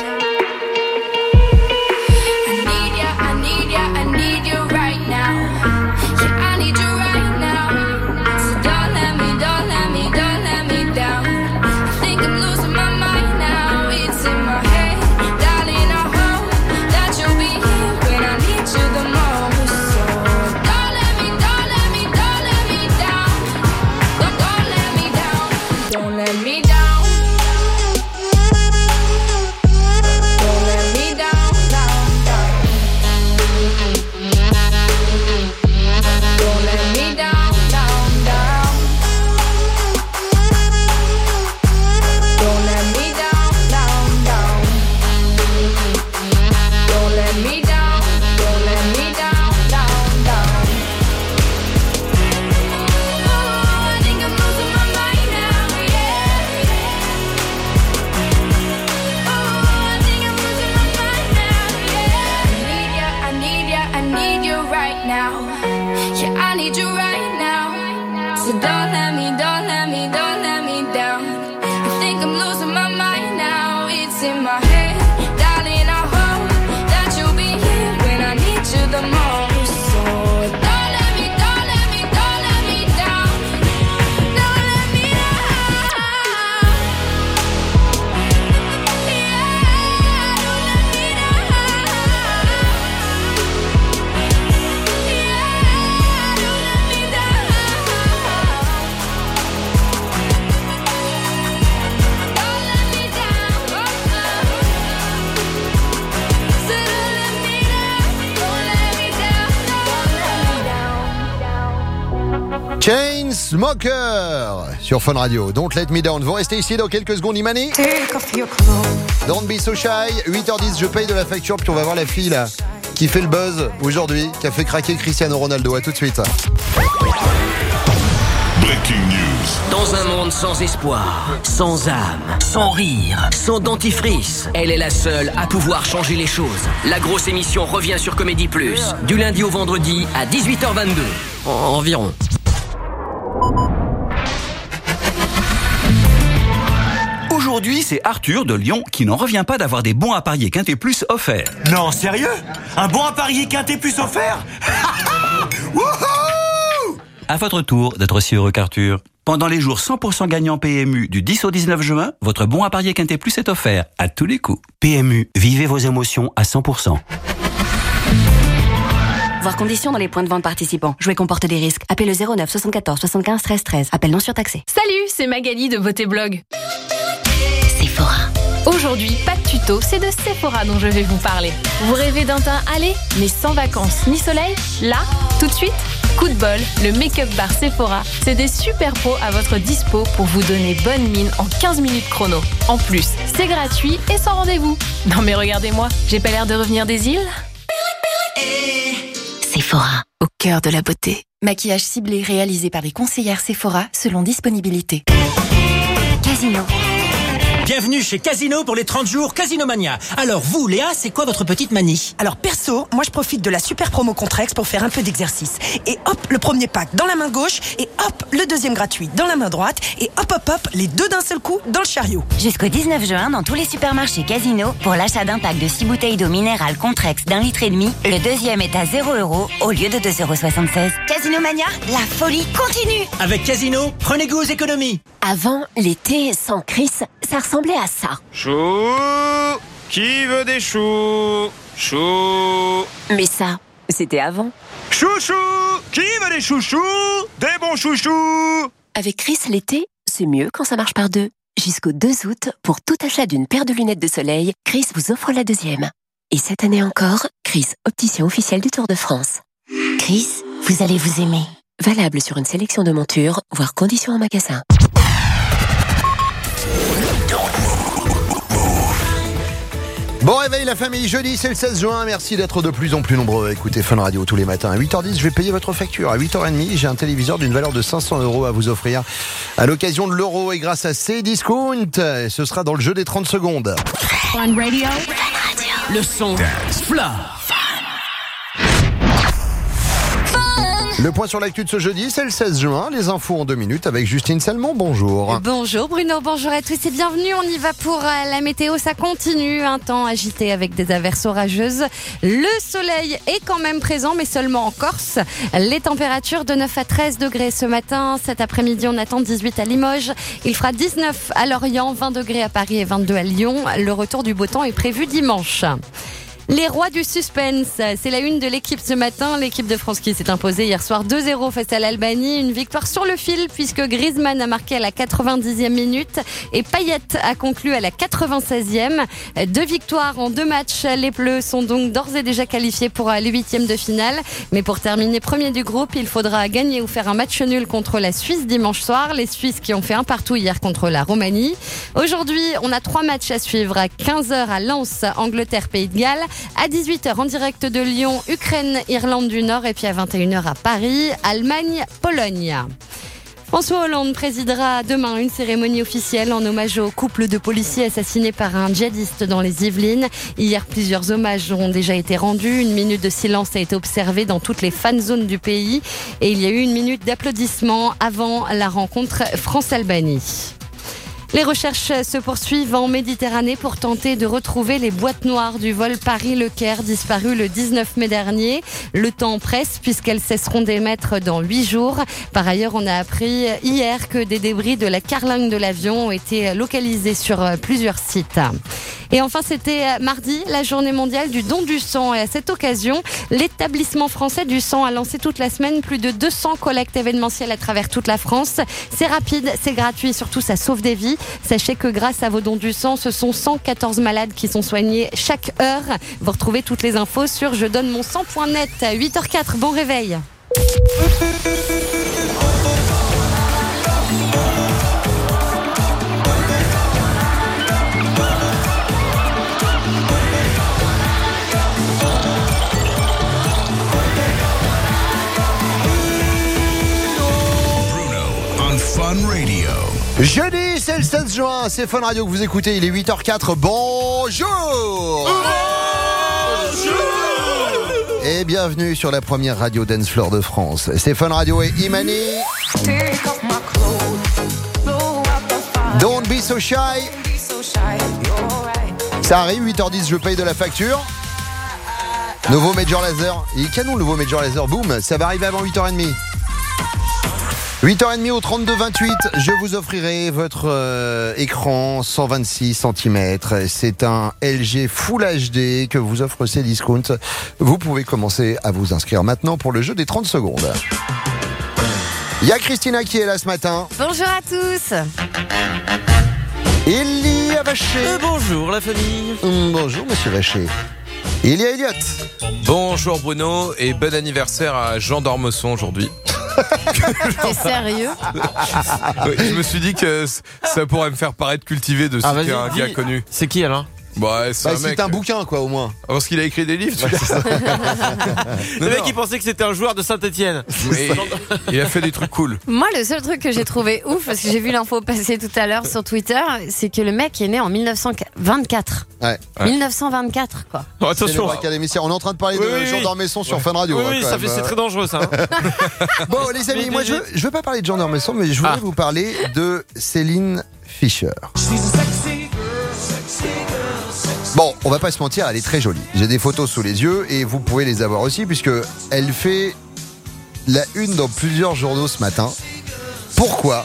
S12: I need ya, I need ya, I need you right now. Yeah, I need you right now. So don't let me, don't let me, don't let me down. I think I'm losing my mind now. It's in my head, darling. I hope that you'll be here when I need you the most. So don't let me, don't let me, don't let me down. Don't, don't let me down. Don't let me down.
S2: Chainsmokers sur Fun Radio. Don't let me down. Vous restez ici dans quelques secondes, Imani. Don't be so shy. huit heures dix, je paye de la facture, puis on va voir la fille là qui fait le buzz aujourd'hui, qui a fait craquer Cristiano Ronaldo. À tout de suite.
S16: Breaking news.
S4: Dans un monde sans espoir, sans âme, sans rire, sans dentifrice, elle est la seule à pouvoir changer les choses. La grosse émission revient sur Comédie Plus, du lundi au vendredi à dix-huit heures vingt-deux. En- environ.
S17: Aujourd'hui, c'est Arthur de Lyon qui n'en revient pas d'avoir des bons à parier Quintet Plus offerts.
S18: Non, sérieux? Un bon à parier Quintet Plus offert? Wouhou!
S17: À votre tour d'être aussi heureux qu'Arthur. Pendant les jours cent pour cent gagnants P M U du dix au dix-neuf juin, votre bon à parier Quintet Plus est offert à tous les coups. P M U, vivez vos émotions à cent pour cent.
S19: Voir conditions dans les points de vente participants. Jouer comporte des risques. Appelez le zéro neuf soixante-quatorze soixante-quinze treize treize. Appel non surtaxé.
S13: Salut, c'est Magali de Beauté Blog.
S19: Sephora.
S13: Aujourd'hui, pas de tuto, c'est de Sephora dont je vais vous parler. Vous rêvez d'un teint allé, mais sans vacances ni soleil? Là, tout de suite, coup de bol, le make-up bar Sephora, c'est des super pros à votre dispo pour vous donner bonne mine en quinze minutes chrono. En plus, c'est gratuit et sans rendez-vous. Non mais regardez-moi, j'ai pas l'air de revenir des îles?
S19: Sephora.
S20: Au cœur de la beauté. Maquillage ciblé réalisé par les conseillères Sephora selon disponibilité.
S19: Casino.
S21: Bienvenue chez Casino pour les trente jours Casino Mania. Alors vous, Léa, c'est quoi votre petite manie?
S24: Alors perso, moi je profite de la super promo Contrex pour faire un peu d'exercice. Et hop, le premier pack dans la main gauche, et hop, le deuxième gratuit dans la main droite, et hop hop hop, les deux d'un seul coup dans le chariot.
S19: Jusqu'au dix-neuf juin, dans tous les supermarchés Casino, pour l'achat d'un pack de six bouteilles d'eau minérale Contrex d'un litre et demi, le deuxième est à zéro euros au lieu de deux euros soixante-seize. Casino Mania, la folie continue.
S21: Avec Casino, prenez goût aux économies.
S20: Avant, l'été sans Chris, ça ressemblait à ça.
S6: Chou. Qui veut des choux? Chou.
S20: Mais ça, c'était avant.
S21: Chouchou. Qui veut des chouchous? Des bons chouchous.
S20: Avec Chris, l'été, c'est mieux quand ça marche par deux. Jusqu'au deux août, pour tout achat d'une paire de lunettes de soleil, Chris vous offre la deuxième. Et cette année encore, Chris, opticien officiel du Tour de France.
S19: Chris, vous allez vous aimer.
S20: Valable sur une sélection de montures, voire conditions en magasin.
S2: Bon réveil la famille, jeudi c'est le seize juin, merci d'être de plus en plus nombreux à écouter Fun Radio tous les matins. À huit heures dix, je vais payer votre facture. À huit heures trente, j'ai un téléviseur d'une valeur de cinq cents euros à vous offrir à l'occasion de l'euro et grâce à Cdiscount. Ce sera dans le jeu des trente secondes.
S12: Fun Radio. Fun Radio.
S4: le son Dance Floor.
S2: Le point sur l'actu de ce jeudi, c'est le seize juin. Les infos en deux minutes avec Justine Salmon. Bonjour.
S3: Bonjour Bruno, bonjour à tous et bienvenue. On y va pour la météo. Ça continue. Un temps agité avec des averses orageuses. Le soleil est quand même présent, mais seulement en Corse. Les températures de neuf à treize degrés ce matin. Cet après-midi, on attend dix-huit à Limoges. Il fera dix-neuf à Lorient, vingt degrés à Paris et vingt-deux à Lyon. Le retour du beau temps est prévu dimanche. Les rois du suspense, c'est la une de l'équipe ce matin. L'équipe de France qui s'est imposée hier soir deux zéro face à l'Albanie. Une victoire sur le fil puisque Griezmann a marqué à la quatre-vingt-dixième minute et Payet a conclu à la quatre-vingt-seizième. Deux victoires en deux matchs. Les Bleus sont donc d'ores et déjà qualifiés pour les huitièmes de finale. Mais pour terminer premier du groupe, il faudra gagner ou faire un match nul contre la Suisse dimanche soir. Les Suisses qui ont fait un partout hier contre la Roumanie. Aujourd'hui, on a trois matchs à suivre. À quinze heures à Lens, Angleterre, Pays de Galles. À dix-huit heures en direct de Lyon, Ukraine, Irlande du Nord. Et puis à vingt et une heures à Paris, Allemagne, Pologne. François Hollande présidera demain une cérémonie officielle en hommage au couple de policiers assassinés par un djihadiste dans les Yvelines. Hier, plusieurs hommages ont déjà été rendus. Une minute de silence a été observée dans toutes les fan zones du pays. Et il y a eu une minute d'applaudissements avant la rencontre France-Albanie. Les recherches se poursuivent en Méditerranée pour tenter de retrouver les boîtes noires du vol Paris-Le Caire disparu le dix-neuf mai dernier. Le temps presse puisqu'elles cesseront d'émettre dans huit jours. Par ailleurs, on a appris hier que des débris de la carlingue de l'avion ont été localisés sur plusieurs sites. Et enfin, c'était mardi, la journée mondiale du don du sang. Et à cette occasion, l'établissement français du sang a lancé toute la semaine plus de deux cents collectes événementielles à travers toute la France. C'est rapide, c'est gratuit, surtout ça sauve des vies. Sachez que grâce à vos dons du sang, ce sont cent quatorze malades qui sont soignés chaque heure. Vous retrouvez toutes les infos sur je donne mon sang point net. huit heures quatre, bon réveil.
S2: Fun Radio. Jeudi, c'est le seize juin, c'est Fun Radio que vous écoutez, il est huit heures quatre. Bonjour. Bonjour. Et bienvenue sur la première radio dance floor de France. C'est Fun Radio et Imani. Don't be so shy. Ça arrive, huit heures dix, je paye de la facture. Nouveau Major Lazer. Il est canon le nouveau Major Lazer, boum, ça va arriver avant huit heures trente. huit heures trente au trente-deux vingt-huit, je vous offrirai votre euh, écran cent vingt-six centimètres. C'est un L G Full H D que vous offre Cdiscount. Vous pouvez commencer à vous inscrire maintenant pour le jeu des trente secondes. Il y a Christina qui est là ce matin.
S3: Bonjour à tous.
S2: Il y a Vacher.
S6: Euh, bonjour la famille.
S2: Hum, bonjour monsieur Vacher. Il y a Elliot.
S7: Bonjour Bruno et bon anniversaire à Jean d'Ormesson aujourd'hui.
S3: T'es sérieux?
S7: Oui, je me suis dit que ça pourrait me faire paraître cultivé de citer
S6: ah,
S7: un gars connu.
S6: C'est qui alors?
S7: Bah, c'est
S2: bah,
S7: un, mec...
S2: un bouquin quoi au moins.
S7: Parce qu'il a écrit des livres.
S2: Ouais,
S6: le mec il pensait que c'était un joueur de Saint-Etienne.
S7: Il a fait des trucs cool.
S3: Moi le seul truc que j'ai trouvé ouf, parce que j'ai vu l'info passer tout à l'heure sur Twitter, c'est que le mec est né en mille neuf cent vingt-quatre.
S2: Ouais.
S3: mille neuf cent vingt-quatre quoi.
S6: Oh, attention.
S2: On est en train de parler oui, de oui, Jean d'Ormesson sur
S6: ouais.
S2: Fun Radio.
S6: Oui,
S2: hein,
S6: oui ça fait, c'est très dangereux ça. Hein.
S2: Bon les amis, moi je veux, je veux pas parler de Jean d'Ormesson, mais je voulais ah. vous parler de Céline Fischer. Bon, on va pas se mentir, elle est très jolie. J'ai des photos sous les yeux et vous pouvez les avoir aussi puisque elle fait la une dans plusieurs journaux ce matin. Pourquoi ?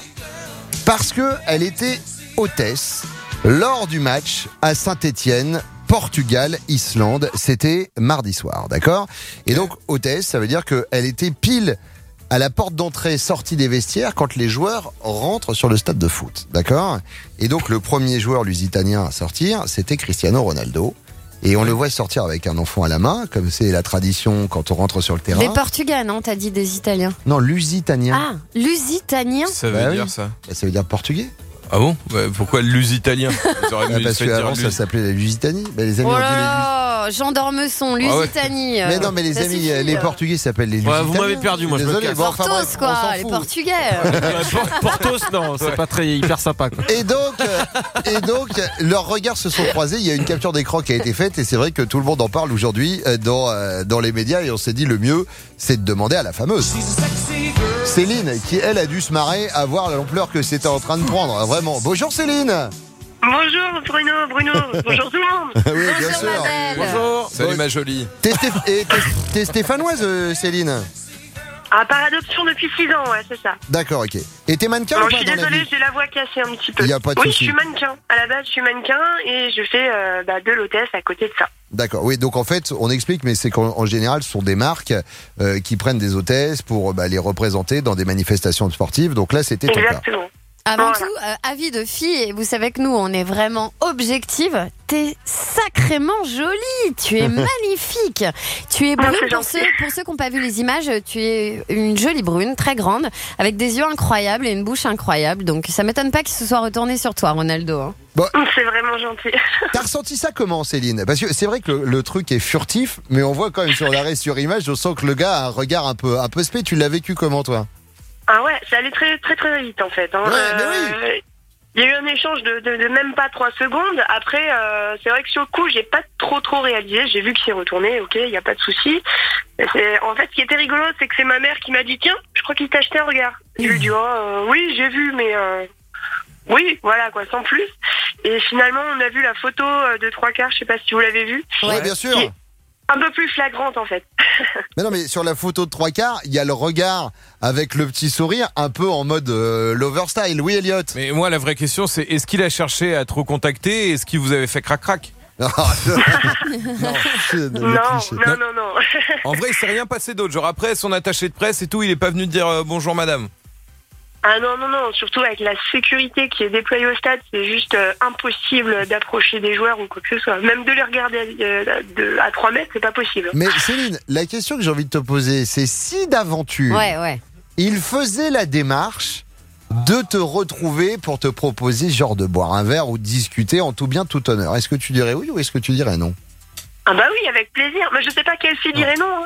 S2: Parce que elle était hôtesse lors du match à Saint-Etienne, Portugal-Islande. C'était mardi soir, d'accord ? Et donc hôtesse, ça veut dire qu'elle était pile à la porte d'entrée sortie des vestiaires quand les joueurs rentrent sur le stade de foot, d'accord ? Et donc le premier joueur lusitanien à sortir, c'était Cristiano Ronaldo. Et on le voit sortir avec un enfant à la main, comme c'est la tradition quand on rentre sur le terrain.
S3: Des Portugais, non ? T'as dit des Italiens.
S2: Non, lusitanien.
S3: Ah, lusitanien ?
S7: Ça veut
S2: bah
S7: dire
S2: oui.
S7: ça
S2: bah, ça veut dire portugais.
S7: Ah bon ? bah, Pourquoi lusitalien ?
S2: bah, Parce qu'avant ça s'appelait la Lusitanie. Bah, les amis
S3: oh
S2: ont dit
S3: là Oh, Jean d'Ormesson, Lusitanie.
S2: Ah ouais. Mais non, mais les
S3: ça
S2: amis,
S3: suffit,
S2: les
S3: euh.
S2: Portugais s'appellent les
S6: Ouais,
S2: Lusitaniens.
S6: vous m'avez perdu, moi.
S2: Désolé,
S6: je me casse.
S2: bon, enfin,
S3: Portos,
S2: bref, on
S3: quoi,
S2: s'en
S3: les
S2: fout.
S3: Portugais.
S6: Ouais, Portos, non, c'est pas très hyper sympa. Quoi.
S2: Et donc, euh, et donc, leurs regards se sont croisés. Il y a une capture d'écran qui a été faite et c'est vrai que tout le monde en parle aujourd'hui euh, dans euh, dans les médias et on s'est dit le mieux, c'est de demander à la fameuse Céline, qui elle a dû se marrer à voir l'ampleur que c'était en train de prendre. Vraiment. Bonjour Céline.
S1: Bonjour Bruno, Bruno, bonjour tout le monde.
S2: Oui, bien sûr.
S7: Bonjour. Salut ma jolie.
S2: T'es, Stéph- et t'es, t'es stéphanoise, euh, Céline?
S1: Ah, par adoption depuis six ans, ouais, c'est ça.
S2: D'accord, ok. Et t'es mannequin
S1: Bon,
S2: ou
S1: je
S2: pas
S1: suis
S2: dans la
S1: désolée,
S2: vie?
S1: j'ai la voix cassée un petit peu.
S2: Y a pas de
S1: oui,
S2: souci.
S1: je suis mannequin. À la base, je suis mannequin et je fais euh, bah, de l'hôtesse à côté de ça.
S2: D'accord, oui, donc en fait, on explique, mais c'est qu'en en général, ce sont des marques euh, qui prennent des hôtesses pour bah, les représenter dans des manifestations sportives. Donc là, c'était ton cas.
S1: Exactement.
S3: Avant
S1: Voilà.
S3: tout, euh, avis de fille, et vous savez que nous, on est vraiment objective. T'es sacrément jolie, tu es magnifique. Tu es
S1: Ah,
S3: brune,
S1: c'est
S3: pour
S1: gentil.
S3: ceux, pour ceux qui n'ont pas vu les images, tu es une jolie brune, très grande, avec des yeux incroyables et une bouche incroyable. Donc ça m'étonne pas qu'il se soit retourné sur toi, Ronaldo. hein.
S2: Bon,
S1: C'est vraiment gentil.
S2: t'as ressenti ça comment, Céline? Parce que c'est vrai que le, le truc est furtif, mais on voit quand même sur l'arrêt sur image, on sent que le gars a un regard un peu, un peu spé. Tu l'as vécu comment, toi?
S1: Ah ouais, ça allait très très très vite en fait. Hein.
S2: Ouais, mais
S1: Euh, Il y a eu un échange de, de, de même pas trois secondes. Après, euh, c'est vrai que sur le coup, j'ai pas trop trop réalisé. J'ai vu qu'il s'est retourné, ok, il y a pas de souci. Et c'est- En fait, ce qui était rigolo, c'est que c'est ma mère qui m'a dit tiens, je crois qu'il t'a acheté un regard. Je lui ai dit oh euh, oui, j'ai vu, mais euh, oui, voilà quoi, sans plus. Et finalement, on a vu la photo euh, de trois quarts. Je sais pas si vous l'avez vue.
S2: Ouais, bien sûr.
S1: Qui est un peu plus flagrante en fait.
S2: Mais non, mais sur la photo de trois quarts, il y a le regard avec le petit sourire, un peu en mode euh, lover style. Oui, Elliot.
S7: Mais moi, la vraie question, c'est est-ce qu'il a cherché à trop contacter? Est-ce qu'il vous avait fait crac-crac?
S2: non,
S1: Non, non, non, non.
S7: En vrai, il s'est rien passé d'autre. Genre après son attaché de presse et tout, il est pas venu dire euh, bonjour madame.
S1: Ah non, non, non, surtout avec la sécurité qui est déployée au stade, c'est juste euh, impossible d'approcher des joueurs ou quoi que ce soit. Même de les regarder à, euh, de, à trois mètres, c'est pas possible.
S2: Mais Céline, la question que j'ai envie de te poser, c'est si d'aventure,
S3: Ouais, ouais.
S2: il faisait la démarche de te retrouver pour te proposer genre de boire un verre ou de discuter en tout bien tout honneur, est-ce que tu dirais oui ou est-ce que tu dirais non?
S1: Ah bah oui, avec plaisir. Mais je sais pas quelle fille dirait non. Hein.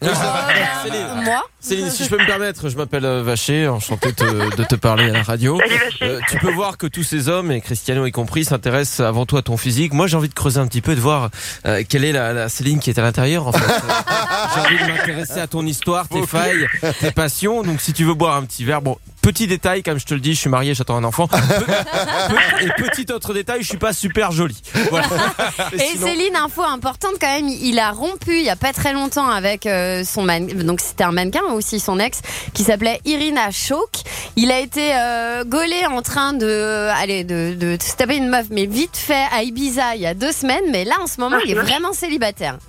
S6: Céline,
S3: Moi
S6: Céline, si je peux me permettre, je m'appelle euh, Vacher, enchanté de, de te parler à la radio.
S1: Salut, Vacher.
S6: Euh, tu peux voir que tous ces hommes, et Cristiano y compris, s'intéressent avant tout à ton physique. Moi, j'ai envie de creuser un petit peu, de voir euh, quelle est la, la Céline qui est à l'intérieur. En fait, Euh, j'ai envie de m'intéresser à ton histoire, tes failles, tes passions. Donc, si tu veux boire un petit verre, bon. Petit détail, comme je te le dis, je suis marié, j'attends un enfant. Pe- pe- et petit autre détail, je suis pas super jolie. Voilà.
S3: Et
S6: sinon-
S3: Céline, info importante quand même, il a rompu il y a pas très longtemps avec euh, son mannequin, donc c'était un mannequin aussi, son ex, qui s'appelait Irina Shayk. Il a été euh, gaulé en train de, allez, de, de, de se taper une meuf, mais vite fait à Ibiza il y a deux semaines, mais là en ce moment il est vraiment célibataire.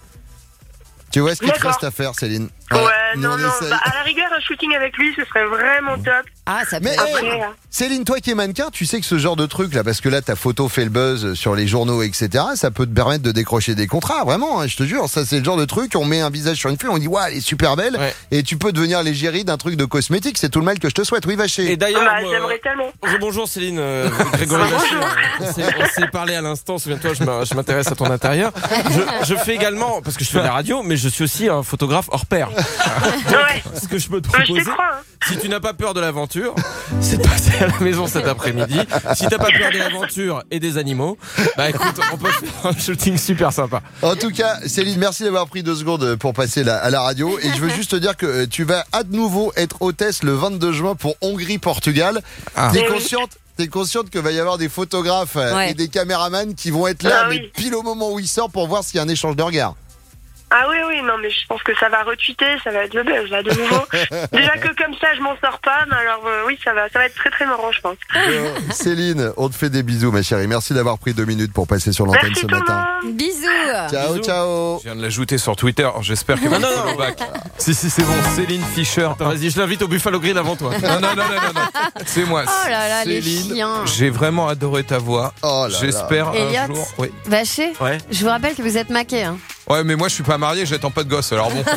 S2: Tu vois ce qu'il te
S1: D'accord.
S2: reste à faire, Céline?
S1: Ouais,
S2: nous,
S1: non,
S2: on
S1: non.
S2: essaye.
S1: Bah, à la rigueur, un shooting avec lui, ce serait vraiment top.
S3: Ah, ça peut
S2: Mais
S1: Après,
S2: hey,
S1: euh,
S2: Céline, toi qui es mannequin, tu sais que ce genre de truc là, parce que là ta photo fait le buzz sur les journaux, et cetera, ça peut te permettre de décrocher des contrats, vraiment, hein, je te jure. Ça, c'est le genre de truc, on met un visage sur une fille, on dit waouh, elle est super belle,
S6: Ouais.
S2: et tu peux devenir l'égérie d'un truc de cosmétique. C'est tout le mal que je te souhaite. Oui, Vacher.
S6: Et d'ailleurs,
S1: bah,
S6: moi,
S1: j'aimerais tellement.
S6: bonjour, bonjour Céline, euh, Grégory Vacher. On s'est- on s'est parlé à l'instant, souviens-toi, je m'a- je m'intéresse à ton intérieur. Je, je fais également, parce que je fais de la radio, mais je suis aussi un photographe hors pair.
S1: Ouais.
S6: Ce que je peux te
S1: Euh, je
S6: proposer,
S1: te crois. Hein.
S6: si tu n'as pas peur de l'aventure, c'est de passer à la maison cet après-midi. Si t'as pas peur de l'aventure et des animaux, bah écoute, on peut faire un shooting super sympa.
S2: En tout cas, Céline, merci d'avoir pris deux secondes pour passer la- à la radio. Et je veux juste te dire que euh, tu vas à nouveau être hôtesse le vingt-deux juin pour Hongrie-Portugal.
S6: Ah.
S2: T'es
S1: Eh oui.
S2: consciente T'es consciente qu'il va y avoir des photographes euh,
S3: Ouais.
S2: et des caméramans qui vont être là,
S1: Ah
S2: mais
S1: oui.
S2: pile au moment où il sort pour voir s'il y a un échange de regards.
S1: Ah oui, oui, non, mais je pense que ça va retweeter, ça va être le buzz, là, de nouveau. Déjà que comme ça, je m'en sors pas, mais alors euh, oui, ça va, ça va être très très marrant, je pense.
S2: Euh, Céline, on te fait des bisous, ma chérie. Merci d'avoir pris deux minutes pour passer sur l'antenne
S1: Merci
S2: ce
S1: tout le
S2: matin.
S1: monde.
S3: Bisous.
S2: Ciao,
S6: Bisous.
S2: ciao.
S7: Je viens de l'ajouter sur Twitter. J'espère qu'elle va me
S6: Non, non,
S7: follow back. Si, si, c'est bon. Céline Fischer.
S6: Attends, vas-y, je l'invite au Buffalo Grill avant toi.
S7: Non, non, non, non, non, non. C'est moi.
S3: Oh là là, les
S7: Céline,
S3: chiens.
S7: j'ai vraiment adoré ta voix.
S2: Oh là là.
S7: J'espère un
S3: Elliot.
S7: jour. Oui.
S3: Vacher,
S6: Ouais.
S3: je vous rappelle que vous êtes maqué. Hein.
S7: Ouais, mais moi je suis pas marié, j'attends pas de gosse, alors bon.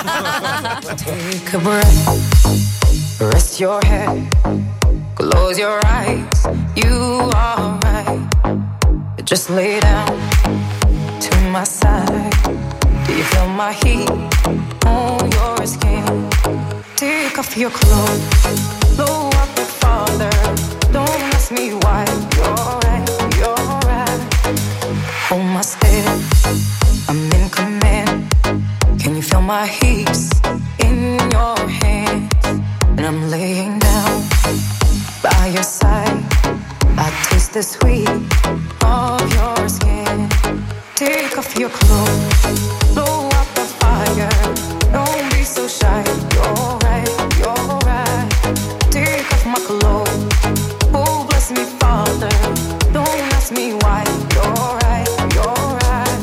S5: Take a breath, rest your head, close your eyes. You are right. Just lay down, to my side. Do you feel my heat on your skin? Take off your clothes, blow up the father. Don't ask me why. You're right, you're right. Hold my step, I'm in command. Can you feel my heat in your hands? And I'm laying down by your side. I taste the sweet of your skin. Take off your clothes, blow up the fire. Don't be so shy. You're right, you're right. Take off my clothes. Oh, bless me, Father. Don't ask me why. You're right, you're right.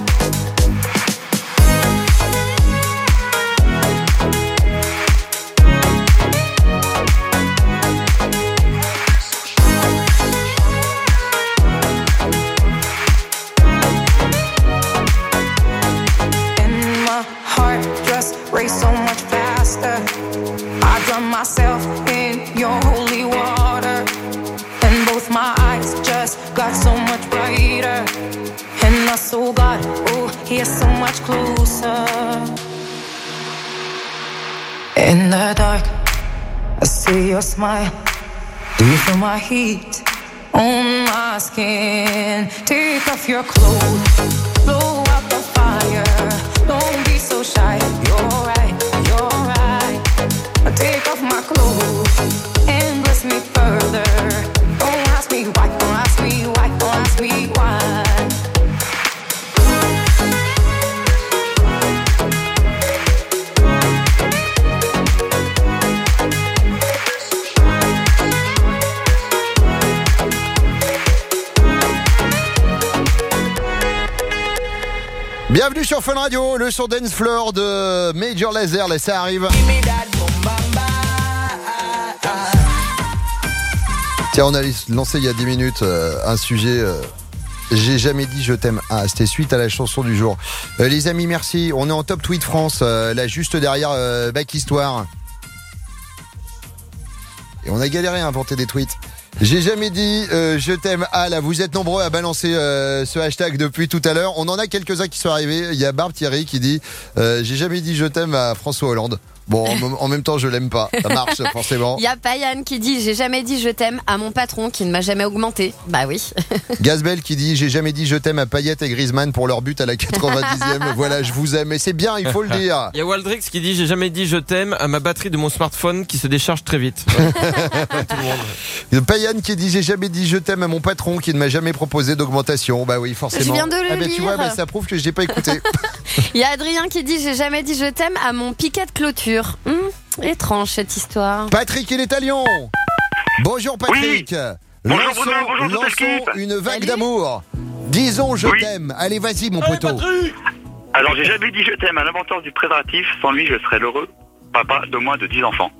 S5: And my heart just race so much faster. I drown myself in your holy water. And both my eyes just got so much brighter. And my soul got, oh, here so much closer. In the dark, I see your smile. Do you feel my heat on my skin? Take off your clothes, blow up the fire. Don't be so shy. You're right, you're right. Take off my clothes and bless me further. Don't ask me why, don't ask me why, don't ask me why.
S2: Bienvenue sur Fun Radio, le son dance floor de Major Lazer, là ça arrive. Tiens, on a lancé il y a dix minutes euh, un sujet, euh, j'ai jamais dit je t'aime. Ah, c'était suite à la chanson du jour. Euh, les amis, merci, on est en top tweet France, euh, là juste derrière euh, Back Histoire. Et on a galéré à inventer des tweets. J'ai jamais dit euh, je t'aime. Ah là, vous êtes nombreux à balancer euh, ce hashtag depuis tout à l'heure. On en a quelques-uns qui sont arrivés. Il y a Barbe Thierry qui dit euh, j'ai jamais dit je t'aime à François Hollande. Bon, en, en même temps, je l'aime pas. Ça marche forcément.
S3: Il y a Payan qui dit j'ai jamais dit je t'aime à mon patron qui ne m'a jamais augmenté. Bah oui.
S2: Gazbel qui dit j'ai jamais dit je t'aime à Payet et Griezmann pour leur but à la quatre-vingt-dixième. Voilà, je vous aime. Et c'est bien, il faut le dire.
S6: Il y a Waldrix qui dit j'ai jamais dit je t'aime à ma batterie de mon smartphone qui se décharge très vite. Ouais. Tout le monde.
S2: Payan qui dit j'ai jamais dit je t'aime à mon patron qui ne m'a jamais proposé d'augmentation. Bah oui, forcément.
S3: Je viens de le
S2: ah bah,
S3: lire.
S2: Tu vois, bah, ça prouve que je n'ai pas écouté.
S3: Il y a Adrien qui dit j'ai jamais dit je t'aime à mon piquet de clôture. Hum, étrange cette histoire.
S2: Patrick, il est à Lyon. Bonjour Patrick.
S23: Oui. Bonjour,
S2: lançons,
S23: bonjour, bonjour,
S2: lançons une vague d'amour. Disons je
S23: oui.
S2: t'aime. Allez, vas-y mon poteau.
S23: Alors, j'ai jamais dit je t'aime à l'inventeur du préservatif. Sans lui, je serais l'heureux papa de moins de dix enfants.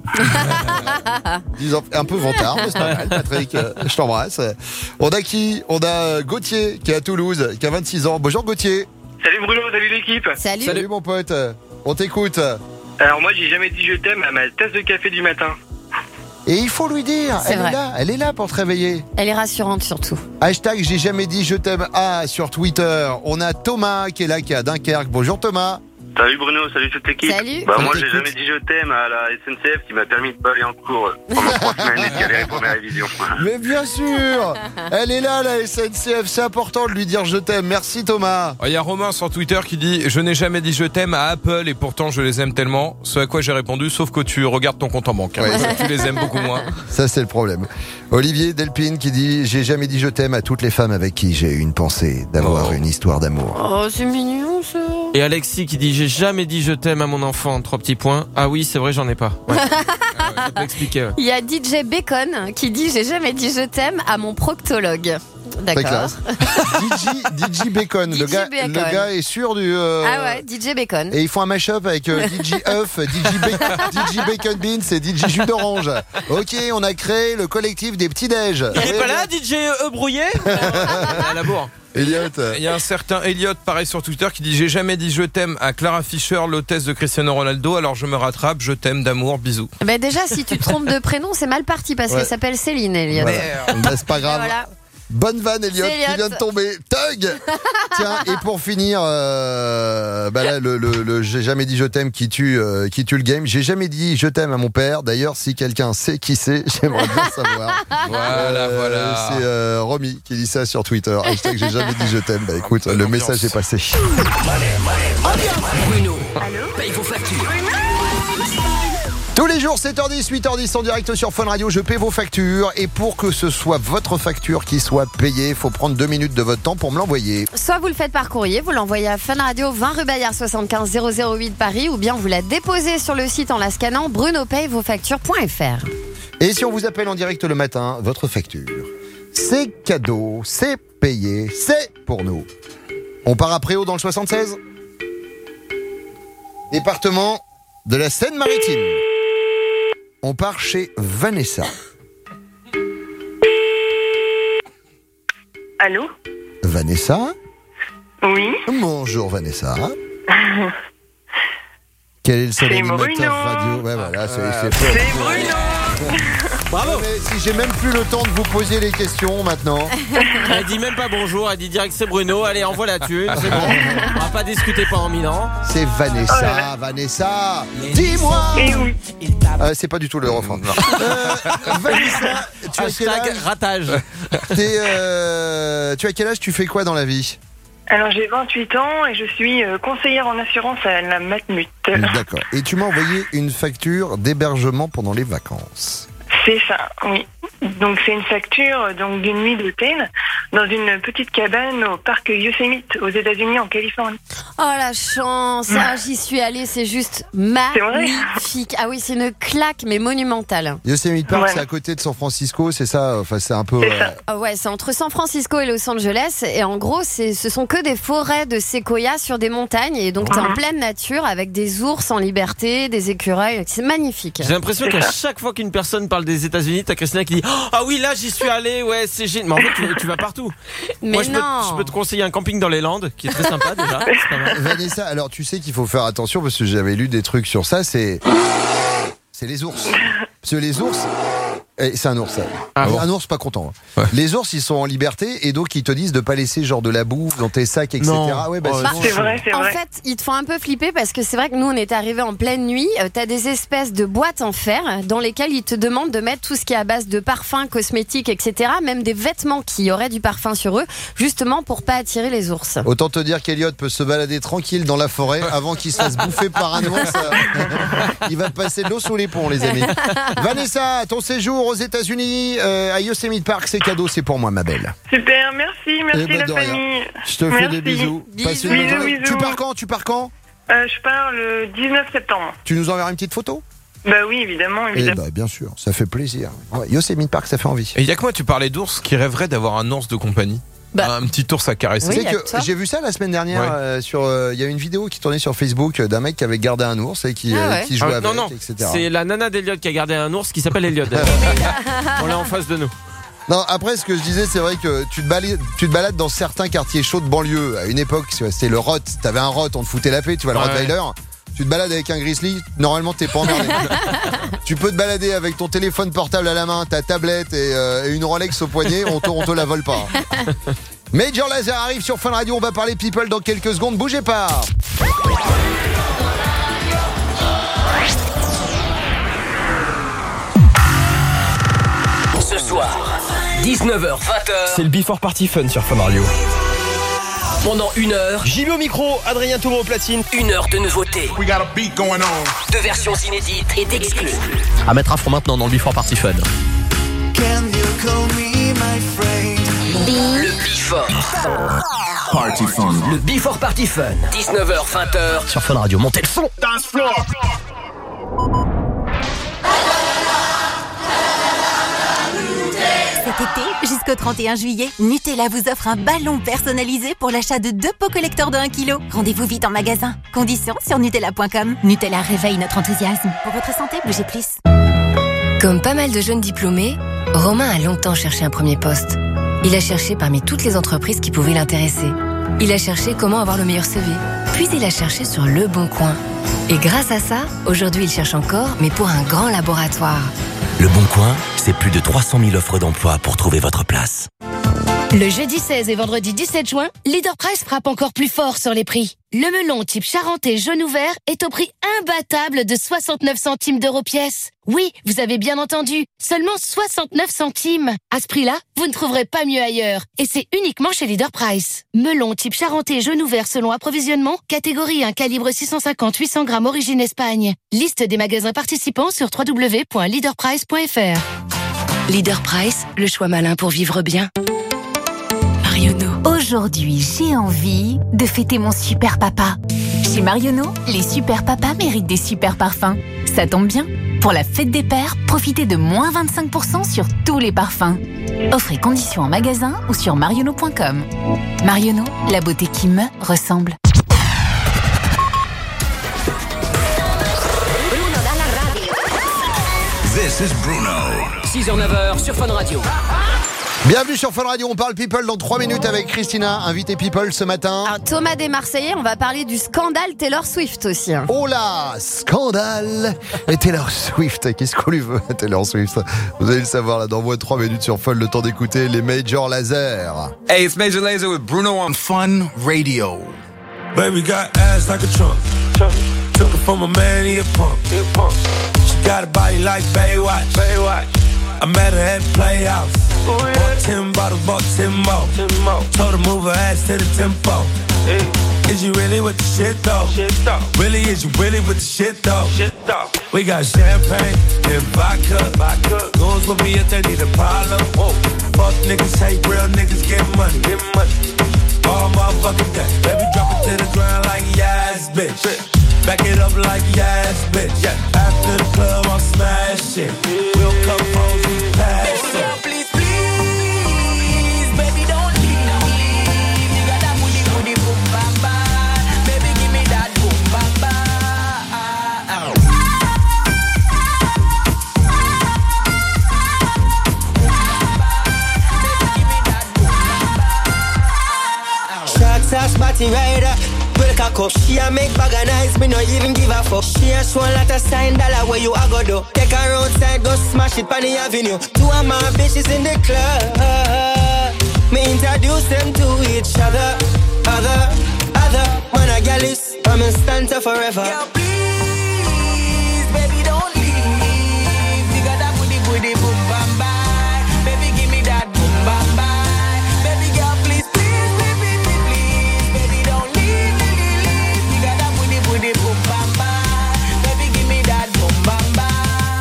S2: dix ans, un peu vantard, mais c'est pas mal, Patrick. Je t'embrasse. On a qui? On a Gauthier qui est à Toulouse, qui a vingt-six ans. Bonjour Gauthier.
S23: Salut Bruno, salut l'équipe.
S3: Salut.
S2: Salut mon pote. On t'écoute.
S23: Alors moi, j'ai jamais dit je t'aime à ma tasse de café du matin.
S2: Et il faut lui dire,
S3: C'est
S2: elle
S3: vrai.
S2: est là, elle est là pour te réveiller.
S3: Elle est rassurante surtout.
S2: Hashtag j'ai jamais dit je t'aime ah sur Twitter. On a Thomas qui est là, qui est à Dunkerque. Bonjour Thomas.
S23: Salut Bruno, salut toute l'équipe.
S3: Salut.
S23: Bah
S2: On
S23: moi, j'ai
S2: t'écoute.
S23: jamais dit je t'aime à la S N C F qui m'a permis de pas aller en cours pendant trois semaines et de galérer pour mes révisions.
S2: Mais bien sûr, elle est là la S N C F, c'est important de lui dire je t'aime. Merci Thomas.
S7: Il y a Romain sur Twitter qui dit je n'ai jamais dit je t'aime à Apple et pourtant je les aime tellement. Ce à quoi j'ai répondu sauf que tu regardes ton compte en banque.
S2: Ouais.
S7: Tu les aimes beaucoup moins.
S2: Ça c'est le problème. Olivier Delpine qui dit j'ai jamais dit je t'aime à toutes les femmes avec qui j'ai eu une pensée d'avoir
S7: Oh.
S2: une histoire d'amour.
S3: Oh, c'est mignon ça.
S6: Et Alexis qui dit j'ai jamais dit je t'aime à mon enfant. Trois petits points. Ah oui, c'est vrai, j'en ai pas. Ouais. Ça peut expliquer. Ouais.
S3: Il y a D J Bacon qui dit j'ai jamais dit je t'aime à mon proctologue.
S2: Très
S3: D'accord.
S2: classe. D J, D J Bacon. Le
S3: D J
S2: gars,
S3: Bacon.
S2: le gars est sûr du. euh,
S3: Ah ouais, D J Bacon.
S2: Et ils font un mash-up avec euh, D J Huff, D J, Ba- D J Bacon Beans et D J Jus d'orange. Ok, on a créé le collectif des petits-déj.
S6: Il est pas là, D J E brouillé À la bourre.
S2: Elliot.
S7: Il y a un certain Elliot, pareil sur Twitter, qui dit j'ai jamais dit je t'aime à Clara Fischer, l'hôtesse de Cristiano Ronaldo, alors je me rattrape, je t'aime d'amour, bisous.
S3: Bah déjà, si tu te trompes de prénom, c'est mal parti parce
S2: Ouais.
S3: qu'elle s'appelle Céline, Elliot.
S2: Voilà. Bah, c'est pas grave.
S3: Voilà.
S2: Bonne vanne, Elliot,
S3: C'est Elliot.
S2: qui vient de tomber. Tug. Tiens, et pour finir, euh, bah là, le, le, le j'ai jamais dit je t'aime qui tue, euh, qui tue le game. J'ai jamais dit je t'aime à mon père. D'ailleurs, si quelqu'un sait qui c'est, j'aimerais bien savoir.
S7: Voilà,
S2: Euh,
S7: voilà.
S2: C'est euh, Romy qui dit ça sur Twitter. Hashtag j'ai jamais dit je t'aime. Bah écoute, le message est passé.
S4: Bruno, paye vos factures.
S2: Tous les jours, sept heures dix, huit heures dix en direct sur Fun Radio, je paie vos factures. Et pour que ce soit votre facture qui soit payée, il faut prendre deux minutes de votre temps pour me l'envoyer.
S3: Soit vous le faites par courrier, vous l'envoyez à Fun Radio, vingt rue Bayard, soixante-quinze zéro zéro huit Paris, ou bien vous la déposez sur le site en la scannant brunopayevosfactures point f r.
S2: Et si on vous appelle en direct le matin, votre facture, c'est cadeau, c'est payé, c'est pour nous. On part à Préau dans le soixante-seize, département de la Seine-Maritime. On part chez Vanessa.
S1: Allô?
S2: Vanessa?
S1: Oui.
S2: Bonjour Vanessa. Quel est le seul
S1: C'est
S2: animateur
S1: Bruno.
S2: radio? Ouais, voilà, c'est, c'est,
S1: C'est Bruno.
S6: Bravo.
S2: Mais si j'ai même plus le temps de vous poser les questions maintenant.
S6: Elle dit même pas bonjour, elle dit direct c'est Bruno. Allez, envoie la thune, c'est bon. On va pas discuter pendant mille ans.
S2: C'est Vanessa,
S1: Oh là là.
S2: Vanessa. Dis-moi.
S1: Eh oui.
S2: Euh, c'est pas du tout le refrain. Euh, Vanessa, tu as quel
S6: Hashtag
S2: âge?
S6: ratage.
S2: T'es, euh, tu as quel âge? Tu fais quoi dans la vie?
S1: Alors j'ai vingt-huit ans et je suis euh, conseillère en assurance à la Matmut.
S2: D'accord. Et tu m'as envoyé une facture d'hébergement pendant les vacances.
S1: C'est ça, oui. Donc c'est une facture donc d'une nuit d'hôtel dans une petite cabane au parc Yosemite aux États-Unis en Californie.
S3: Oh la chance, ah, j'y suis allée, c'est juste magnifique. Ah oui, c'est une claque mais monumentale.
S2: Yosemite Park,
S1: Voilà.
S2: c'est à côté de San Francisco, c'est ça? Enfin, c'est un peu.
S1: C'est
S2: euh,
S1: ça.
S3: Ah ouais, c'est entre San Francisco et Los Angeles et en gros, c'est, ce sont que des forêts de séquoias sur des montagnes et donc t'es en pleine nature avec des ours en liberté, des écureuils, c'est magnifique.
S6: J'ai l'impression
S1: C'est
S6: qu'à
S1: ça.
S6: chaque fois qu'une personne parle des États-Unis, t'as Christina qui dit oh, ah oui, là j'y suis allé, ouais, c'est génial. Mais en fait, tu, tu vas partout.
S3: Mais
S6: Moi, je peux,
S3: non.
S6: je peux te conseiller un camping dans les Landes qui est très sympa déjà. C'est pas mal.
S2: Vanessa, alors tu sais qu'il faut faire attention parce que j'avais lu des trucs sur ça, c'est. C'est les ours. Parce que les ours. Eh, c'est un ours, ça.
S6: Ah bon
S2: Un ours pas content. hein. Les ours, ils sont en liberté et donc ils te disent de pas laisser genre de la boue dans tes sacs, et cetera.
S6: Non.
S2: Ouais, bah,
S6: Oh,
S2: sinon,
S1: C'est vrai, c'est
S3: En
S1: vrai.
S3: fait, ils te font un peu flipper parce que c'est vrai que nous, on est arrivés en pleine nuit. Euh, T'as des espèces de boîtes en fer dans lesquelles ils te demandent de mettre tout ce qui est à base de parfums, cosmétiques, et cetera. Même des vêtements qui auraient du parfum sur eux, justement pour pas attirer les ours.
S2: Autant te dire qu'Eliott peut se balader tranquille dans la forêt avant qu'il se fasse bouffer par un ours. Il va passer de l'eau sous les ponts, les amis. Vanessa, ton séjour aux États-Unis euh, à Yosemite Park, c'est cadeau, c'est pour moi, ma belle.
S1: Super, merci, merci
S2: Eh ben,
S1: la
S2: de rien.
S1: famille.
S2: Je te fais
S1: Merci.
S2: des bisous. Passe une bonne
S1: Bisous,
S2: journée.
S1: bisous.
S2: Tu pars quand Tu pars quand
S1: Euh, je pars le dix-neuf septembre.
S2: Tu nous enverras une petite photo?
S1: Bah oui, évidemment,
S2: Eh
S1: évidemment.
S2: bah, bien sûr, ça fait plaisir. Ouais, Yosemite Park, ça fait envie.
S7: Et il y a que moi, tu parlais d'ours qui rêverait d'avoir un ours de compagnie.
S3: Bah.
S7: Un petit ours à caresser.
S3: Oui,
S2: Tu sais
S3: y a
S2: que
S3: ça.
S2: j'ai vu ça la semaine dernière.
S7: Ouais.
S2: euh, sur, euh, il y a une vidéo qui tournait sur Facebook euh, d'un mec qui avait gardé un ours et qui,
S3: Ah
S2: euh,
S3: ouais.
S2: qui jouait
S6: Ah,
S2: avec,
S6: non, non,
S2: et cetera.
S6: c'est la nana d'Eliott qui a gardé un ours qui s'appelle Eliott. On l'a en face de nous.
S2: Non, après, ce que je disais, c'est vrai que tu te, balades, tu te balades dans certains quartiers chauds de banlieue. À une époque, c'était le Rot. T'avais un Rot, on te foutait la paix. Tu vois, le
S6: Ouais.
S2: Rottweiler. Tu te balades avec un Grizzly, normalement, t'es pas emmerdé. Tu peux te balader avec ton téléphone portable à la main, ta tablette et, euh, et une Rolex au poignet. On te, on te la vole pas. Major Lazer arrive sur Fun Radio. On va parler people dans quelques secondes. Bougez pas.
S4: Ce soir, dix-neuf heures vingt heures.
S8: C'est le Before Party Fun sur Fun Radio.
S4: Pendant une heure,
S8: J B au micro, Adrien Tourneau au platine.
S4: une heure de nouveautés.
S10: We got a beat going on.
S4: De versions inédites et d'exclus.
S8: À mettre à fond maintenant dans le Before Party Fun.
S4: Le Before.
S10: Party fun.
S4: Le Before Party Fun. dix-neuf heures vingt heures.
S8: Sur Fun Radio, montez le son.
S10: Dance floor.
S11: Cet été, jusqu'au trente et un juillet, Nutella vous offre un ballon personnalisé pour l'achat de deux pots collecteurs de un kilo. Rendez-vous vite en magasin. Conditions sur Nutella point com. Nutella réveille notre enthousiasme. Pour votre santé, bougez plus.
S16: Comme pas mal de jeunes diplômés, Romain a longtemps cherché un premier poste. Il a cherché parmi toutes les entreprises qui pouvaient l'intéresser. Il a cherché comment avoir le meilleur C V. Puis il a cherché sur Le Bon Coin. Et grâce à ça, aujourd'hui il cherche encore, mais pour un grand laboratoire.
S22: Le Bon Coin, c'est plus de trois cent mille offres d'emploi pour trouver votre place.
S9: Le jeudi seize et vendredi dix-sept juin, Leader Price frappe encore plus fort sur les prix. Le melon type charentais jaune ouvert est au prix imbattable de soixante-neuf centimes d'euros pièce. Oui, vous avez bien entendu, seulement soixante-neuf centimes. À ce prix-là, vous ne trouverez pas mieux ailleurs. Et c'est uniquement chez Leader Price. Melon type charentais jaune ouvert selon approvisionnement, catégorie un calibre six cent cinquante à huit cents grammes origine Espagne. Liste des magasins participants sur w w w point leader price point f r.
S16: Leader Price, le choix malin pour vivre bien.
S11: Aujourd'hui, j'ai envie de fêter mon super papa. Chez Marionneau, les super papas méritent des super parfums. Ça tombe bien. Pour la fête des pères, profitez de moins vingt-cinq pour cent sur tous les parfums. Offrez conditions en magasin ou sur marionneau point com. Marionneau, la beauté qui me ressemble.
S10: This is Bruno.
S4: six heures neuf heures sur Fun Radio.
S2: Bienvenue sur Fun Radio, on parle People dans trois minutes avec Christina, invité People ce matin.
S3: Alors, Thomas des Marseillais, on va parler du scandale Taylor Swift aussi.
S2: Oh là, scandale et Taylor Swift, qu'est-ce qu'on lui veut Taylor Swift? Vous allez le savoir là dans moins de trois minutes sur Fun, le temps d'écouter les Major Lazer.
S14: Hey, it's Major Lazer with Bruno on Fun Radio.
S15: Baby got ass like a trunk. Took it from a man, he a punk. She got a body like Baywatch. Baywatch. I met her at Playhouse. Oh, yeah. Bought ten bottles, bought ten more. ten more. Told her move her ass to the tempo. Hey. Is you really with the shit though? Shit though. Really, is you really with the shit though? Shit though. We got champagne and vodka. Vodka. Goons with me if they need a problem. Whoa. Fuck niggas, hate real niggas, get money. Get money. All motherfucking day. Baby, drop it to the ground like yes, bitch. Back it up like yes, bitch. Yeah. After the club, I'm smashing. We'll come home, we pass it. Baby, girl, please, please, baby, don't leave. You got that booty, booty, boom, bam, bam. Baby, give me that boom, bam, bam. Shots are spotty rider. Cock up. She a make bag of nice, me no even give a fuck. She a show a lot of sign dollar where you a go do. Take her outside, go smash it on the avenue. Two of my bitches in the club. Me introduce them to each other. Other, other, man a gal is, I'm in stand to forever. Girl, please, baby, don't leave. You got that booty, booty, boom, bam, bam. Baby, give me that boom, bam, bam. Baby, girl, please, please, baby, please, please. Baby, don't leave. Booty boom bam bam, baby give me that boom bam bam.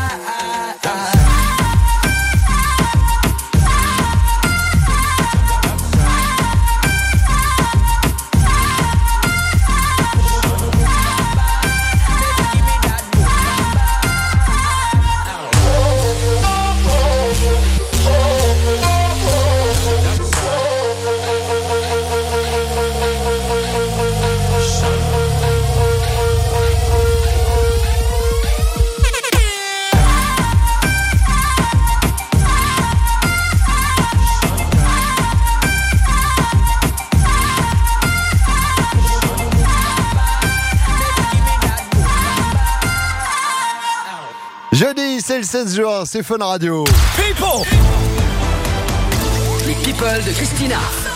S2: Jeudi, c'est le seize juin, c'est Fun Radio.
S4: People, les people de Christina.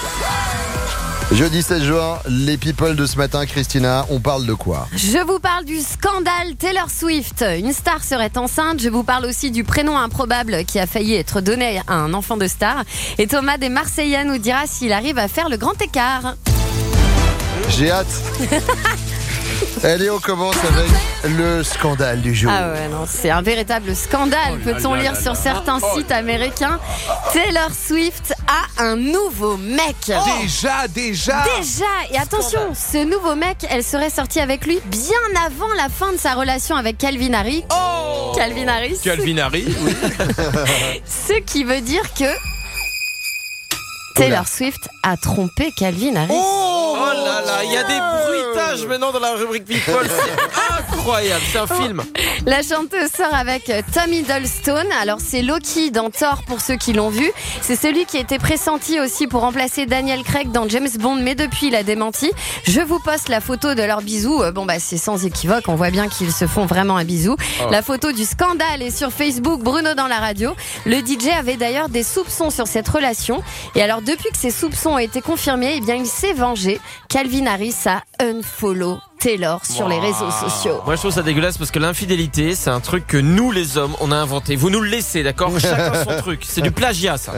S2: Jeudi seize juin, les people de ce matin, Christina, on parle de quoi?
S3: Je vous parle du scandale Taylor Swift. Une star serait enceinte. Je vous parle aussi du prénom improbable qui a failli être donné à un enfant de star. Et Thomas des Marseillais nous dira s'il arrive à faire le grand écart.
S2: J'ai hâte. Allez, on commence avec le scandale du jour.
S3: Ah ouais, non, c'est un véritable scandale,
S2: oh
S3: peut-on lire sur certains oh sites américains. Taylor Swift a un nouveau mec.
S7: Oh déjà, déjà
S3: Déjà Et attention, ce nouveau mec, elle serait sortie avec lui bien avant la fin de sa relation avec Calvin Harris.
S7: Oh
S3: Calvin Harris.
S7: Calvin Harris, oui.
S3: Ce qui veut dire que Taylor Swift a trompé Calvin Harris.
S6: Oh, oh là là, il y a des bruitages maintenant dans la rubrique People, c'est incroyable, c'est un film.
S3: La chanteuse sort avec Tom Hiddleston. Alors c'est Loki dans Thor pour ceux qui l'ont vu. C'est celui qui était pressenti aussi pour remplacer Daniel Craig dans James Bond, mais depuis il a démenti. Je vous poste la photo de leur bisou. Bon bah c'est sans équivoque, on voit bien qu'ils se font vraiment un bisou. Oh. La photo du scandale est sur Facebook, Bruno dans la radio. Le D J avait d'ailleurs des soupçons sur cette relation. Et alors depuis que ces soupçons ont été confirmés, eh bien il s'est vengé. Calvin Harris a unfollow Taylor sur wow. les réseaux sociaux.
S6: Moi je trouve ça dégueulasse parce que l'infidélité c'est un truc que nous les hommes on a inventé. Vous nous le laissez, d'accord? Chacun son truc. C'est du plagiat ça.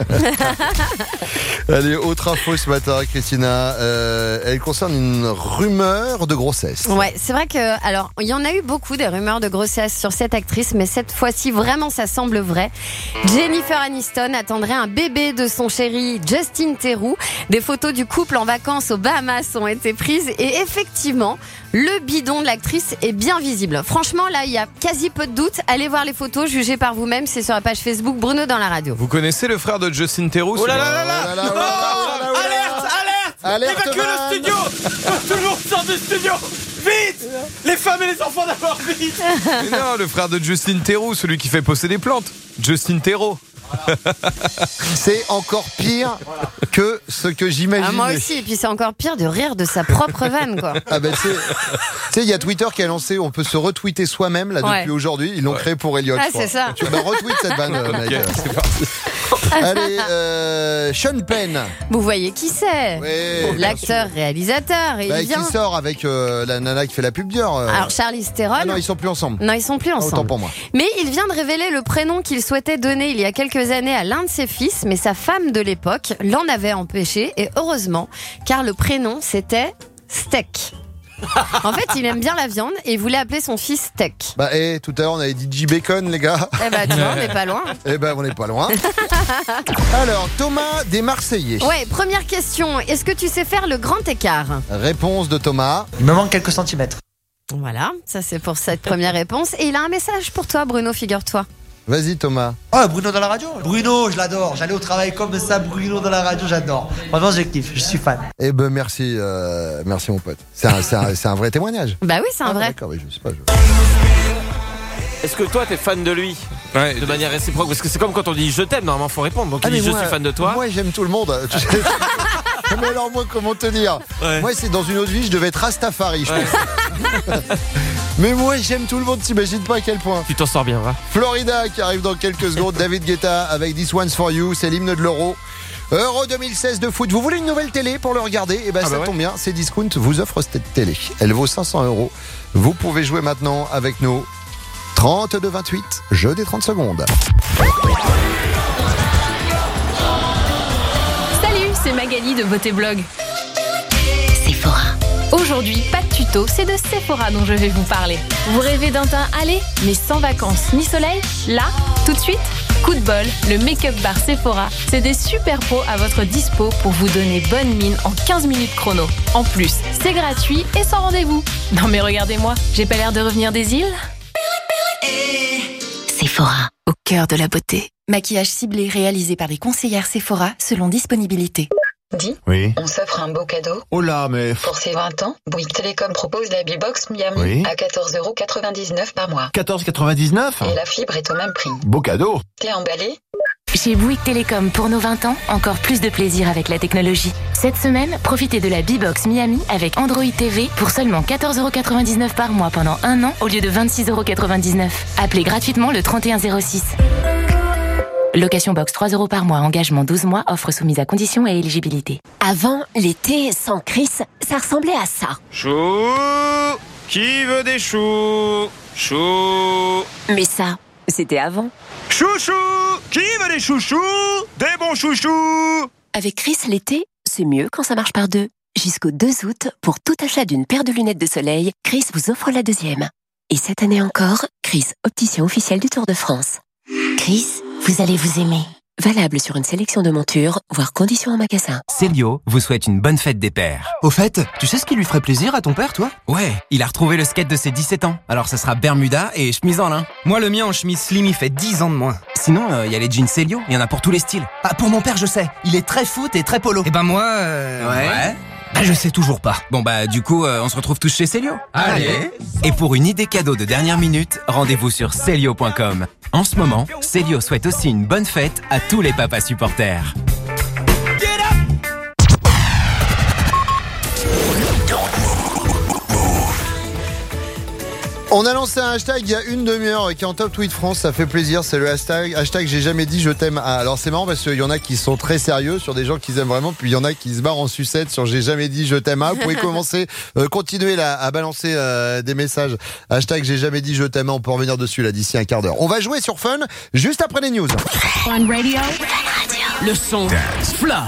S2: Allez, autre info ce matin, Christina. Euh, elle concerne une rumeur de grossesse.
S3: Ouais, c'est vrai que alors il y en a eu beaucoup des rumeurs de grossesse sur cette actrice, mais cette fois-ci vraiment ça semble vrai. Jennifer Aniston attendrait un bébé de son chéri Justin Theroux. Des photos du couple en vacances aux Bahamas ont été prises et effectivement le bidon de l'actrice est bien visible. Franchement, là, il y a quasi peu de doute. Allez voir les photos, jugez par vous-même. C'est sur la page Facebook Bruno dans la radio.
S7: Vous connaissez le frère de Justin Theroux?
S6: Oh là là là là, là, là, là, là, là, là, là. Alerte, alerte, alerte. Évacue le studio. Tout le monde sort du studio. Vite. Les femmes et les enfants d'abord, vite.
S7: Mais non, le frère de Justin Theroux, celui qui fait pousser des plantes. Justin Theroux.
S2: C'est encore pire que ce que j'imaginais.
S3: Ah, moi aussi, et puis c'est encore pire de rire de sa propre vanne, quoi.
S2: Ah ben tu sais, il y a Twitter qui a lancé, on peut se retweeter soi-même là
S3: ouais.
S2: depuis aujourd'hui. Ils l'ont ouais. créé pour Elliot.
S3: Ah c'est ça.
S2: Tu bah, retweet cette vanne, mec. Okay, c'est parti. Allez, euh, Sean Penn.
S3: Vous voyez qui c'est?
S2: Oui,
S3: l'acteur, réalisateur. Et
S2: bah,
S3: il vient...
S2: qui sort avec euh, la nana qui fait la pub Dior. Euh...
S3: Alors Charlize Theron.
S2: Ah non, ils sont plus ensemble.
S3: Non, ils sont plus ensemble.
S2: Ah, autant pour moi.
S3: Mais il vient de révéler le prénom qu'il souhaitait donner il y a quelques années à l'un de ses fils, mais sa femme de l'époque l'en avait empêché, et heureusement, car le prénom c'était Steak. En fait, il aime bien la viande et il voulait appeler son fils Steak.
S2: Bah, eh, tout à l'heure on avait dit J Bacon, les gars.
S3: Eh bah, tu vois, on n'est pas loin.
S2: Eh ben, on n'est pas loin. Alors, Thomas des Marseillais.
S3: Ouais, première question. Est-ce que tu sais faire le grand écart?
S2: Réponse de Thomas.
S13: Il me manque quelques centimètres.
S3: Voilà, ça c'est pour cette première réponse. Et il a un message pour toi, Bruno, figure-toi.
S2: Vas-y Thomas.
S13: Oh, Bruno dans la radio. Bruno, je l'adore. J'allais au travail comme ça, Bruno dans la radio, j'adore. Franchement, je kiffe, je suis fan.
S2: Eh ben merci, euh, merci mon pote. C'est un, c'est un, c'est un vrai témoignage.
S3: Bah oui, c'est un
S2: ah,
S3: vrai.
S2: D'accord, oui, je sais pas. Je...
S6: Est-ce que toi t'es fan de lui?
S7: Ouais.
S6: De manière réciproque, parce que c'est comme quand on dit je t'aime, normalement faut répondre. Donc
S2: ah,
S6: il dit
S2: moi,
S6: je suis fan de toi.
S2: Moi j'aime tout le monde. Mais alors moi comment te dire ouais. Moi c'est dans une autre vie je devais être Rastafari je ouais. pense. Mais moi j'aime tout le monde, t'imagines pas à quel point.
S6: Tu t'en sors bien, va.
S2: Florida qui arrive dans quelques secondes. David Guetta avec This One's For You. C'est l'hymne de l'Euro. Euro deux mille seize de foot. Vous voulez une nouvelle télé pour le regarder? Eh ben ah ça bah ouais. tombe bien, c'est Discount vous offre cette télé. Elle vaut cinq cents euros. Vous pouvez jouer maintenant avec nous. trente-deux vingt-huit, jeu des trente secondes.
S17: Salut, c'est Magali de Beauté Blog.
S11: Sephora.
S17: Aujourd'hui, pas de tuto, c'est de Sephora dont je vais vous parler. Vous rêvez d'un teint allé, mais sans vacances ni soleil? Là, tout de suite, coup de bol, le make-up bar Sephora, c'est des super pros à votre dispo pour vous donner bonne mine en quinze minutes chrono. En plus, c'est gratuit et sans rendez-vous. Non mais regardez-moi, j'ai pas l'air de revenir des îles?
S11: Sephora, au cœur de la beauté. Maquillage ciblé réalisé par les conseillères Sephora selon disponibilité.
S18: Dis,
S2: oui.
S18: On s'offre un beau cadeau.
S2: Oh là, mais...
S18: Pour ses vingt ans, Bouygues Télécom propose la B-Box Miami
S2: oui.
S18: à quatorze euros quatre-vingt-dix-neuf par mois.
S2: quatorze euros quatre-vingt-dix-neuf
S18: Et la fibre est au même prix.
S2: Beau cadeau.
S18: T'es emballé?
S9: Chez Bouygues Télécom, pour nos vingt ans, encore plus de plaisir avec la technologie. Cette semaine, profitez de la B-Box Miami avec Android T V pour seulement quatorze euros quatre-vingt-dix-neuf par mois pendant un an au lieu de vingt-six euros quatre-vingt-dix-neuf. Appelez gratuitement le trente et un zéro six. Location box trois euros par mois, engagement douze mois, offre soumise à conditions et éligibilité.
S20: Avant, l'été sans Chris, ça ressemblait à ça.
S22: Chou, qui veut des choux? Chou.
S20: Mais ça, c'était avant.
S22: Chouchou, qui veut des chouchous? Des bons chouchous.
S20: Avec Chris, l'été, c'est mieux quand ça marche par deux. Jusqu'au deux août, pour tout achat d'une paire de lunettes de soleil, Chris vous offre la deuxième. Et cette année encore, Chris, opticien officiel du Tour de France. Chris, vous allez vous aimer. Valable sur une sélection de montures, voire conditions en magasin.
S25: Célio vous souhaite une bonne fête des pères.
S26: Au fait, tu sais ce qui lui ferait plaisir à ton père, toi?
S25: Ouais, il a retrouvé le skate de ses dix-sept ans. Alors ça sera Bermuda et chemise en lin. Moi, le mien en chemise slim, il fait dix ans de moins. Sinon, il euh, y a les jeans Célio, il y en a pour tous les styles.
S26: Ah, pour mon père, je sais. Il est très foot et très polo.
S25: Et ben moi, euh...
S26: Ouais.
S25: ouais. Bah, je sais toujours pas. Bon bah du coup, euh, on se retrouve tous chez Célio. Allez. Et pour une idée cadeau de dernière minute, rendez-vous sur Célio point com. En ce moment, Célio souhaite aussi une bonne fête à tous les papas supporters.
S2: On a lancé un hashtag il y a une demi-heure qui est en top tweet France, ça fait plaisir, c'est le hashtag, hashtag j'ai jamais dit je t'aime. Alors c'est marrant parce qu'il y en a qui sont très sérieux sur des gens qu'ils aiment vraiment, puis il y en a qui se barrent en sucette sur j'ai jamais dit je t'aime. Vous pouvez commencer, euh, continuer là à balancer euh, des messages. Hashtag j'ai jamais dit je t'aime, on peut revenir dessus là d'ici un quart d'heure. On va jouer sur Fun juste après les news.
S4: Fun Radio. Le son Flore.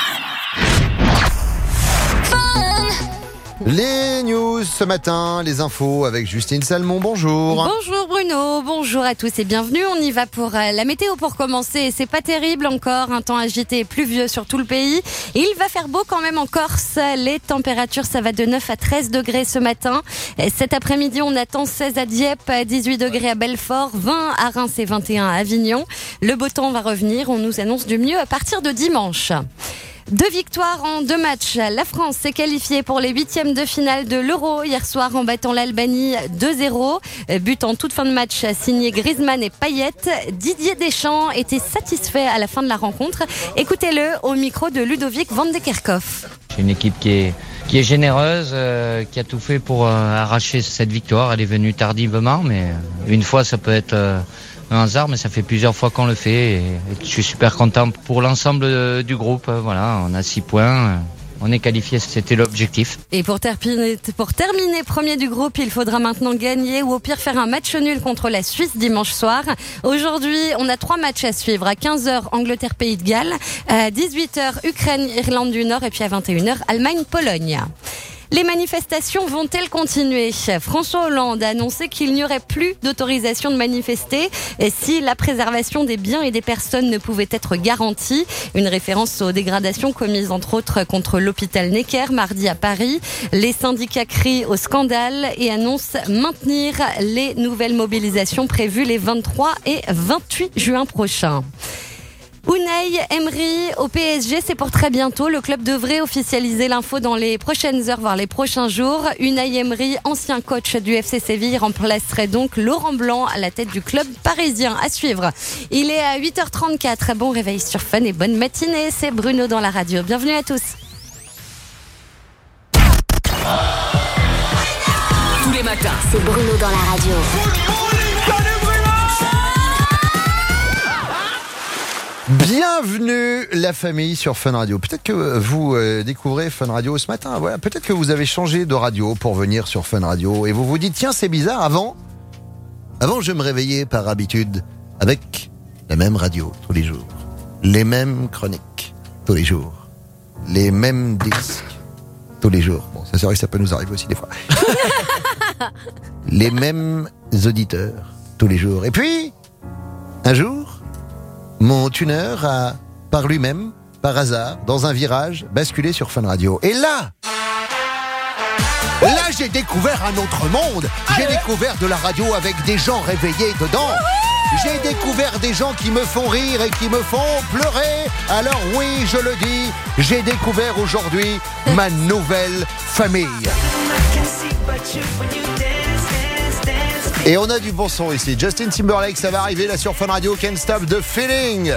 S2: Les news ce matin, les infos avec Justine Salmon, bonjour.
S3: Bonjour Bruno, bonjour à tous et bienvenue. On y va pour euh, la météo pour commencer. C'est pas terrible encore, un temps agité et pluvieux sur tout le pays. Il va faire beau quand même en Corse. Les températures, ça va de neuf à treize degrés ce matin. Et cet après-midi, on attend seize à Dieppe, dix-huit degrés à Belfort, vingt à Reims et vingt et un à Avignon. Le beau temps va revenir, on nous annonce du mieux à partir de dimanche. Deux victoires en deux matchs. La France s'est qualifiée pour les huitièmes de finale de l'Euro hier soir en battant l'Albanie deux zéro. But en toute fin de match signé Griezmann et Payet. Didier Deschamps était satisfait à la fin de la rencontre. Écoutez-le au micro de Ludovic Van de Kerkhoff.
S5: C'est une équipe qui est, qui est généreuse, euh, qui a tout fait pour euh, arracher cette victoire. Elle est venue tardivement, mais une fois ça peut être... Euh, un hasard, mais ça fait plusieurs fois qu'on le fait et je suis super content pour l'ensemble du groupe. Voilà, on a six points, on est qualifié, c'était l'objectif.
S3: Et pour terminer, pour terminer premier du groupe, il faudra maintenant gagner ou au pire faire un match nul contre la Suisse dimanche soir. Aujourd'hui, on a trois matchs à suivre. À quinze heures, Angleterre-Pays de Galles. À dix-huit heures, Ukraine-Irlande du Nord. Et puis à vingt et une heures, Allemagne-Pologne. Les manifestations vont-elles continuer ? François Hollande a annoncé qu'il n'y aurait plus d'autorisation de manifester si la préservation des biens et des personnes ne pouvait être garantie. Une référence aux dégradations commises entre autres contre l'hôpital Necker mardi à Paris. Les syndicats crient au scandale et annoncent maintenir les nouvelles mobilisations prévues les vingt-trois et vingt-huit juin prochains. Unai Emery au P S G, c'est pour très bientôt. Le club devrait officialiser l'info dans les prochaines heures, voire les prochains jours. Unai Emery, ancien coach du F C Séville, remplacerait donc Laurent Blanc à la tête du club parisien. À suivre. Il est à huit heures trente-quatre. Bon réveil sur Fun et bonne matinée. C'est Bruno dans la radio. Bienvenue à tous.
S4: Tous les matins,
S11: c'est Bruno dans la radio.
S2: Bienvenue la famille sur Fun Radio. Peut-être que vous euh, découvrez Fun Radio ce matin. Voilà, peut-être que vous avez changé de radio pour venir sur Fun Radio et vous vous dites tiens c'est bizarre. Avant, avant je me réveillais par habitude avec la même radio tous les jours, les mêmes chroniques tous les jours, les mêmes disques tous les jours. Bon, ça c'est vrai que ça peut nous arriver aussi des fois. Les mêmes auditeurs tous les jours. Et puis un jour. Mon tuner a, par lui-même, par hasard, dans un virage, basculé sur Fun Radio. Et là, là j'ai découvert un autre monde. J'ai découvert de la radio avec des gens réveillés dedans. J'ai découvert des gens qui me font rire et qui me font pleurer. Alors oui, je le dis, j'ai découvert aujourd'hui ma nouvelle famille. Et on a du bon son ici. Justin Timberlake, ça va arriver là sur Fun Radio. Can't Stop the Feeling.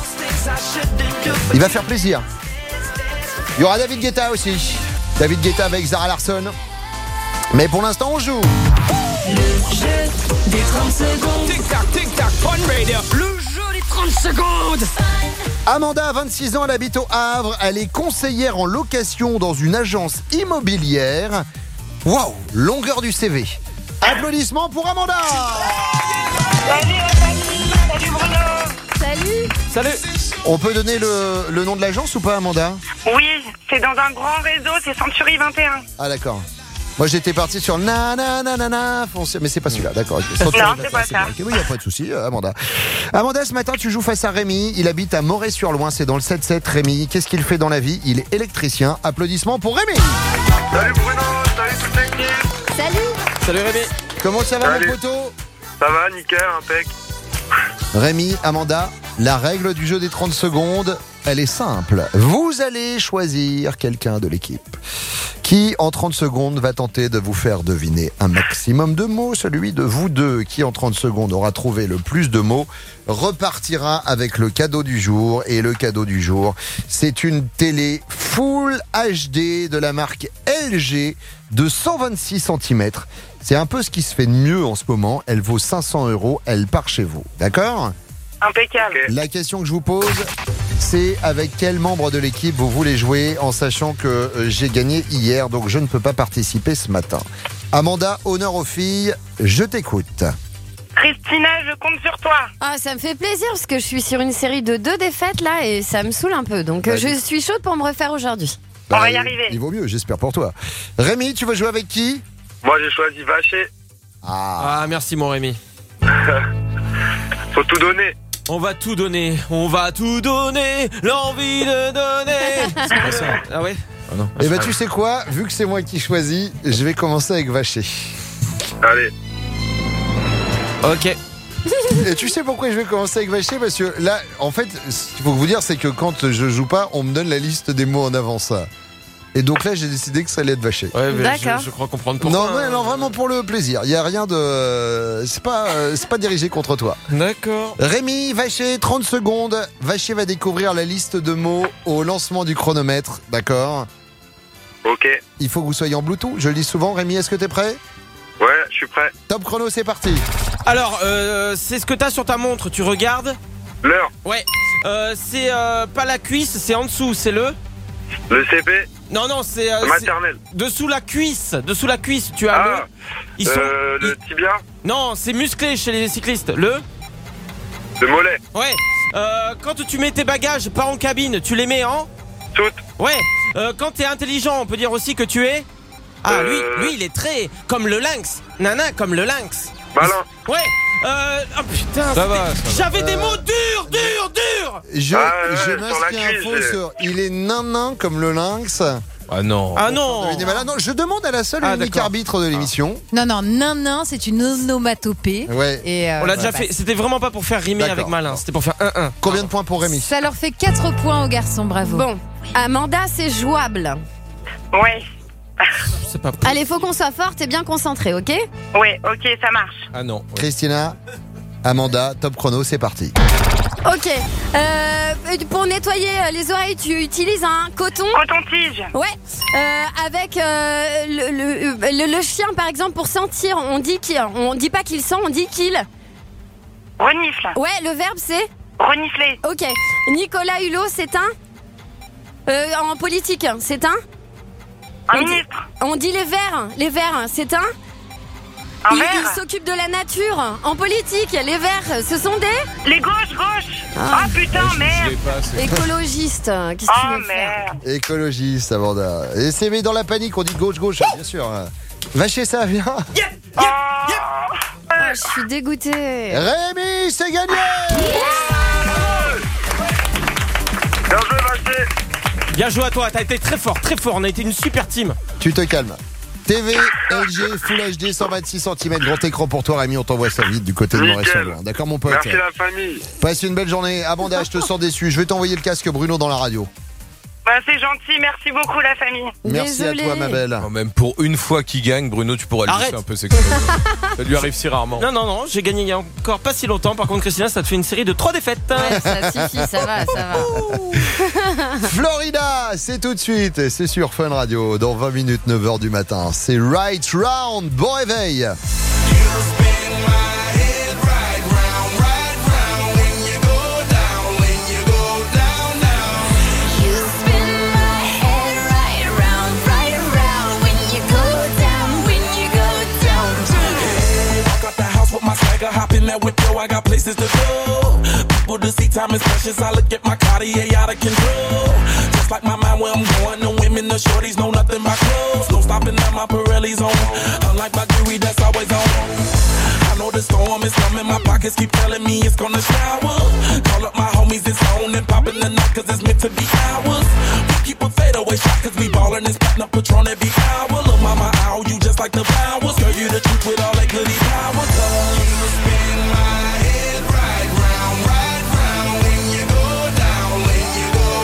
S2: Il va faire plaisir. Il y aura David Guetta aussi. David Guetta avec Zara Larsson. Mais pour l'instant, on joue.
S4: Le jeu des trente secondes. Tic-tac, tic-tac, Fun Radio. Le jeu des trente secondes.
S2: Amanda a vingt-six ans, elle habite au Havre. Elle est conseillère en location dans une agence immobilière. Waouh, longueur du C V. Applaudissements pour Amanda.
S1: Salut la famille, salut Bruno.
S3: Salut.
S6: Salut.
S2: On peut donner le, le nom de l'agence ou pas, Amanda ?
S1: Oui, c'est dans un grand réseau, c'est Century vingt et un.
S2: Ah d'accord. Moi j'étais parti sur na na na na na foncier, mais c'est pas celui-là, d'accord.
S1: Non, c'est pas ça.
S2: Okay, oui, y a pas de souci, euh, Amanda. Amanda, ce matin tu joues face à Rémi. Il habite à Moret-sur-Loing, c'est dans le sept sept. Rémi, qu'est-ce qu'il fait dans la vie ? Il est électricien. Applaudissements pour Rémi.
S22: Salut Bruno, salut toute l'équipe.
S3: Salut.
S6: Salut Rémi.
S2: Comment ça va
S22: Salut.
S2: mon poteau ?
S22: Ça va, nickel, impec.
S2: Rémi, Amanda, la règle du jeu des trente secondes, elle est simple. Vous allez choisir quelqu'un de l'équipe qui, en trente secondes, va tenter de vous faire deviner un maximum de mots. Celui de vous deux qui, en trente secondes, aura trouvé le plus de mots, repartira avec le cadeau du jour. Et le cadeau du jour, c'est une télé Full H D de la marque L G de cent vingt-six centimètres. C'est un peu ce qui se fait de mieux en ce moment. Elle vaut cinq cents euros. Elle part chez vous. D'accord ?
S1: Impeccable.
S2: La question que je vous pose, c'est avec quel membre de l'équipe vous voulez jouer, en sachant que euh, j'ai gagné hier, donc je ne peux pas participer ce matin. Amanda, honneur aux filles, je t'écoute.
S1: Christina, je compte sur toi.
S3: Ah, ça me fait plaisir parce que je suis sur une série de deux défaites là et ça me saoule un peu. Donc euh, je suis chaude pour me refaire aujourd'hui.
S1: On va
S2: Bah,
S1: y
S2: il-
S1: arriver.
S2: Il vaut mieux, j'espère pour toi. Rémi, tu veux jouer avec qui ?
S8: Moi, j'ai choisi Vacher.
S2: Ah,
S6: Ah, merci mon Rémi.
S8: Faut tout donner.
S6: On va tout donner, on va tout donner, l'envie de donner. C'est pas ça. Ah ouais.
S7: Ah non.
S2: et ben tu sais quoi ? Vu que c'est moi qui choisis, je vais commencer avec Vacher.
S8: Allez.
S6: Ok.
S2: Et tu sais pourquoi je vais commencer avec Vacher ? Parce que là, en fait, ce qu'il faut vous dire, c'est que quand je joue pas, on me donne la liste des mots en avance. Et donc là, j'ai décidé que ça allait être Vacher.
S6: Ouais, mais
S3: D'accord.
S6: je, je crois comprendre pourquoi.
S2: Non, non, non, vraiment pour le plaisir. Il y a rien de, c'est pas, euh, c'est pas dirigé contre toi.
S6: D'accord.
S2: Rémi, Vacher, trente secondes. Vacher va découvrir la liste de mots au lancement du chronomètre. D'accord ?
S8: Ok.
S2: Il faut que vous soyez en Bluetooth. Je le dis souvent. Rémi, est-ce que t'es prêt ?
S8: Ouais, je suis prêt.
S2: Top chrono, c'est parti.
S6: Alors, euh, c'est ce que t'as sur ta montre. Tu regardes ?
S8: L'heure.
S6: Ouais. Euh, c'est euh, pas la cuisse, c'est en dessous. C'est le.
S8: Le C P.
S6: Non, non, c'est. Euh,
S8: Maternelle.
S6: c'est dessous la cuisse. Dessous la cuisse, tu as
S8: Ah.
S6: le. Ils sont.
S8: Euh, le
S6: ils-
S8: tibia.
S6: Non, c'est musclé chez les cyclistes. Le.
S8: Le mollet.
S6: Ouais. Euh, quand tu mets tes bagages pas en cabine, tu les mets en.
S8: Toutes.
S6: Ouais. Euh, quand t'es intelligent, on peut dire aussi que tu es. Ah,
S8: Euh.
S6: lui, lui, il est très. Comme le lynx. Nana, comme le lynx.
S8: Malin.
S6: Ouais. Euh. Oh putain.
S7: Ça va,
S6: c'était-
S7: ça va.
S6: J'avais des mots durs, durs, durs.
S2: Je,
S8: Ah, ouais,
S2: je
S8: sur la
S2: m'inscris un
S8: cuisse,
S2: faux
S8: j'ai-
S2: sur. Il est nain comme le lynx.
S7: Ah non.
S6: Ah non.
S2: Il est malin. Non, je demande à la seule et
S6: Ah,
S2: unique
S6: d'accord.
S2: arbitre de l'émission.
S12: Non, non, nain, nain, c'est une onomatopée.
S2: Ouais.
S12: Et euh,
S6: On l'a déjà
S12: voilà.
S6: fait. C'était vraiment pas pour faire rimer
S2: D'accord.
S6: avec malin. C'était pour faire un un.
S2: Combien de points pour Rémi ?
S12: Ça leur fait quatre points aux garçons, bravo.
S3: Bon, Amanda, c'est jouable.
S1: Ouais.
S6: C'est pas.
S3: Allez, faut qu'on soit forte et bien concentrée, ok ?
S1: Ouais, ok, ça marche.
S7: Ah non.
S2: Christina, Amanda, top chrono, c'est parti.
S3: Ok. Euh, pour nettoyer euh, les oreilles, tu utilises un coton.
S1: Coton-tige.
S3: Ouais. Euh, avec euh, le, le, le- le chien, par exemple, pour sentir, on dit qu'il, on dit pas qu'il sent, on dit qu'il.
S1: Renifle.
S3: Ouais, le verbe c'est.
S1: Renifler.
S3: Ok. Nicolas Hulot, c'est un. Euh, en politique, c'est un.
S1: Un
S3: on dit,
S1: ministre.
S3: on dit les verts, les verts, c'est un.
S1: Un
S3: il,
S1: verre.
S3: il s'occupe de la nature. En politique, les verts, ce sont des.
S1: Les gauches, gauches.
S3: Ah.
S1: Ah, putain,
S7: Je
S1: merde.
S7: l'ai pas, c'est-
S3: Écologistes. Qu'est-ce que tu
S1: Oh
S3: veux faire
S1: merde.
S2: Écologiste, Amanda. Et c'est mais dans la panique, on dit gauche, gauche, bien sûr. Vacher, ça vient.
S1: Oh.
S3: Ah, je suis dégoûtée.
S2: Rémi, c'est gagné.
S8: Bien joué, Vacher.
S6: Bien joué à toi. T'as été très fort, très fort. On a été une super team.
S2: Tu te calmes. T V, L G, Full H D, cent vingt-six centimètres, grand écran pour toi, Rémi. On t'envoie ça vite du côté de
S8: Nickel.
S2: Montréal. D'accord, mon pote.
S8: Merci la famille.
S2: Passe une belle journée. Amanda, je te sens déçu. Je vais t'envoyer le casque Bruno dans la radio.
S1: Bah, c'est gentil. Merci beaucoup, la famille.
S2: Merci
S3: Désolée.
S2: à toi, ma belle.
S7: Non, même pour une fois qu'il gagne, Bruno, tu pourras le
S6: Arrête.
S7: laisser un peu s'exprimer. Ça lui arrive si rarement.
S6: Non, non, non. J'ai gagné il y a encore pas si longtemps. Par contre, Christina, ça te fait une série de trois défaites.
S3: Ouais, ça suffit, ça va, ça va.
S2: Florida, c'est tout de suite. C'est sur Fun Radio. Dans vingt minutes, neuf heures du matin. C'est Right Round. Bon réveil.
S15: Got the house with my swagger, hop in that whip, yo, I got places to go. People to see, time is precious, I look at my Cartier out of control. Just like my mind where I'm going, the women, the shorties know nothing but clothes. No stopping at my Pirelli's on, unlike my jewelry that's always on. I know the storm is coming, my pockets keep telling me it's gonna shower. Call up my homies, it's on and popping the night cause it's meant to be ours. We keep a fadeaway shot cause we ballin' and spittin' up Patron every hour. Look mama, ow, you just like the flowers. Girl, you the truth with all that goody power. You spin my head right round, right round when you go down, when you go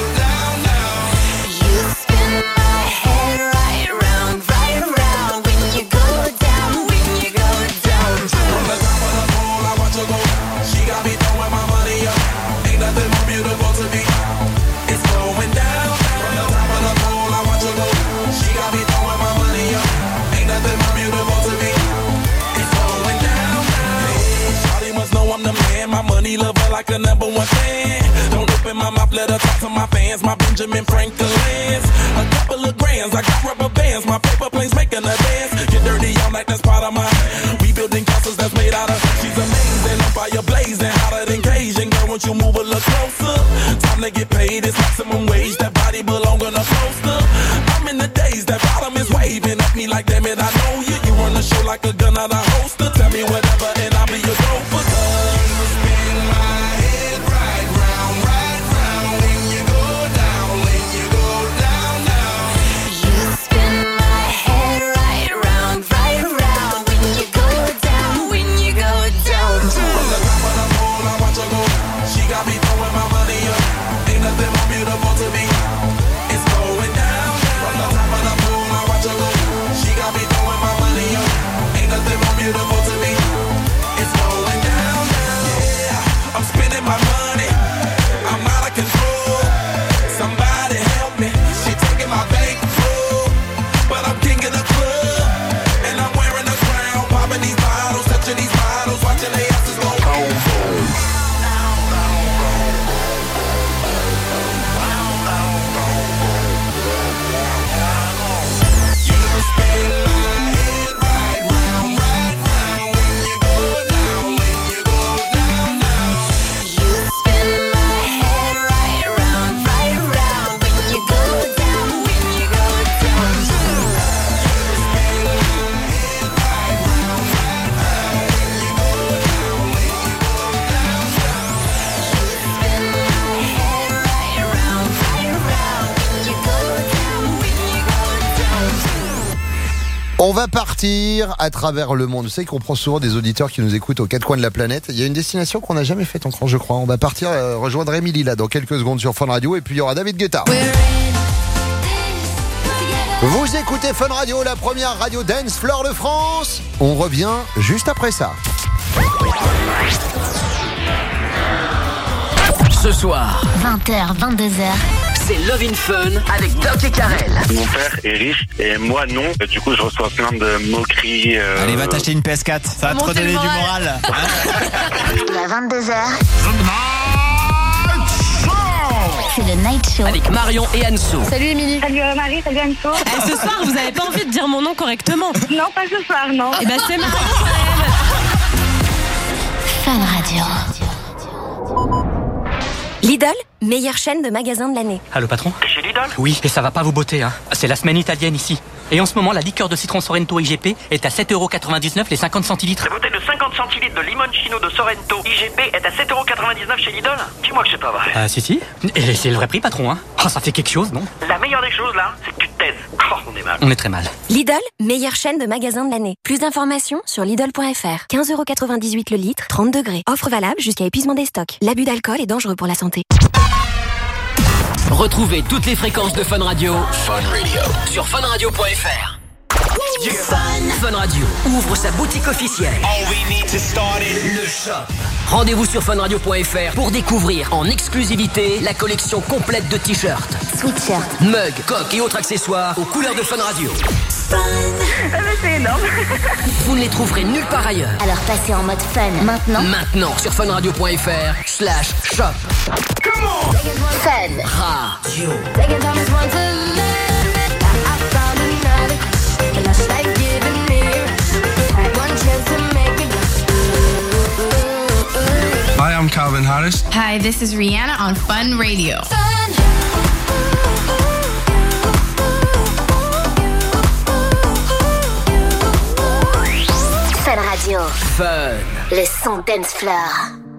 S15: daddy love her like a number one fan. Don't open my mouth, let her talk to my fans. My Benjamin Franklin's. A couple of grands, I got rubber bands. My paper planes making a dance. Get dirty, I'm like that's part of my. We building castles that's made out of. She's amazing, I'm fire blazing, hotter than Cajun. Girl, won't you move a little closer? Time to get paid, it's maximum wage. That body belong on a poster. I'm in the days, that bottom is waving at me like damn it, I know you. You run the show like a gun out of holster. Tell me whatever and I'll be your gopher. You spin my head right round, right round. When you go down, when you go down, down.
S10: You spin my head right round, right round. When you go down, when you go down.
S15: From the top of the pole, I watch her go. She got me throwing my money up. Ain't nothing more beautiful to me. It's going down, down. From the top of the pole, I watch her go. She got me throwing my money up. Ain't nothing more beautiful to me. It's going down, down. Yeah, I'm spending my money. I'm out of control. Somebody help me. She taking my bankroll, but I'm king of the club, and I'm wearing a crown. Popping these bottles, touching these bottles, watching they asses go boom, boom. You spin my head right round, right round. When you go down, when you go down, down.
S10: You spin my head right round, right round. When you go down, when you go down.
S2: On va partir à travers le monde. Vous savez qu'on prend souvent des auditeurs qui nous écoutent aux quatre coins de la planète. Il y a une destination qu'on n'a jamais faite encore, je crois. On va partir euh, rejoindre Émilie là dans quelques secondes sur Fun Radio, et puis il y aura David Guetta. Vous écoutez Fun Radio, la première radio dance floor de France. On revient juste après ça.
S4: Ce soir,
S10: vingt heures, vingt-deux heures.
S4: c'est Love in Fun avec Doc et Karel.
S8: Mon père est riche et moi non. Du coup, je reçois plein de moqueries. Euh...
S16: Allez, va t'acheter une P S quatre. Ça va te redonner du moral.
S10: Il est vingt-deux heures. C'est le Night Show.
S4: Avec Marion et Anso.
S1: Salut Émilie. Salut euh, Marie, salut Anso.
S19: Eh, ce soir, vous avez pas envie de dire mon nom correctement?
S1: Non, pas ce soir, non.
S19: Eh ben, c'est Marion quand même.
S10: Fun Radio.
S21: Lidl, meilleure chaîne de magasins de l'année.
S23: Allô patron?
S24: Chez Lidl?
S23: Oui, et ça va pas vous botter, hein. C'est la semaine italienne ici. Et en ce moment, la liqueur de citron Sorrento I G P est à sept euros quatre-vingt-dix-neuf les cinquante centilitres.
S24: La bouteille de cinquante centilitres de limoncino de Sorrento I G P est à sept euros quatre-vingt-dix-neuf chez Lidl? Dis-moi que c'est pas vrai.
S23: Ah, si, si. Et c'est le vrai prix, patron, hein. Oh, ça fait quelque chose, non?
S24: La meilleure des choses, là, c'est que tu te taises. Oh, on est mal.
S23: On est très mal.
S21: Lidl, meilleure chaîne de magasins de l'année. Plus d'informations sur Lidl point F R. quinze euros quatre-vingt-dix-huit le litre, trente degrés. Offre valable jusqu'à épuisement des stocks. L'abus d'alcool est dangereux pour la santé.
S4: Retrouvez toutes les fréquences de Fun Radio, Fun Radio. Sur fun radio point F R. Yeah. Fun. Fun Radio ouvre sa boutique officielle.
S15: All we need to start it.
S4: Le shop. Rendez-vous sur fun radio point F R pour découvrir en exclusivité la collection complète de t-shirts,
S10: sweatshirts,
S4: mugs, coques et autres accessoires aux couleurs de Fun Radio.
S10: Fun.
S1: Ah bah c'est énorme.
S4: Vous ne les trouverez nulle part ailleurs.
S10: Alors passez en mode fun maintenant.
S4: Maintenant sur fun radio point F R slash shop.
S10: Come on. Fun
S4: Radio.
S27: Hi, I'm Calvin Harris.
S28: Hi, this is Rihanna on Fun Radio.
S10: Fun. Fun Radio.
S4: Fun.
S10: Le son dance floor.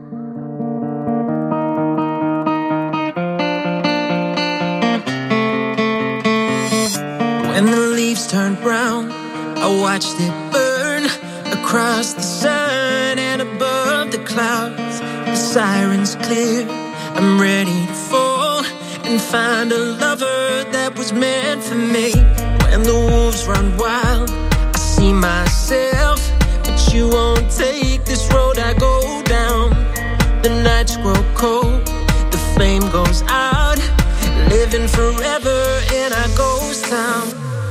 S29: When the leaves turned brown, I watched it burn across the sun and above the clouds. The sirens clear, I'm ready to fall and find a lover that was meant for me. When the wolves run wild, I see myself, but you won't take this road I go down. The nights grow cold, the flame goes out, living forever in our ghost town.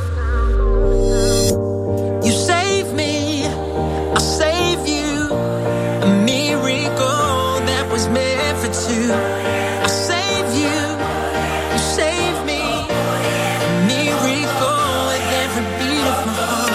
S29: You save me, I'll save you. A miracle that was two. I save you, you save me. A miracle with every beat of my heart.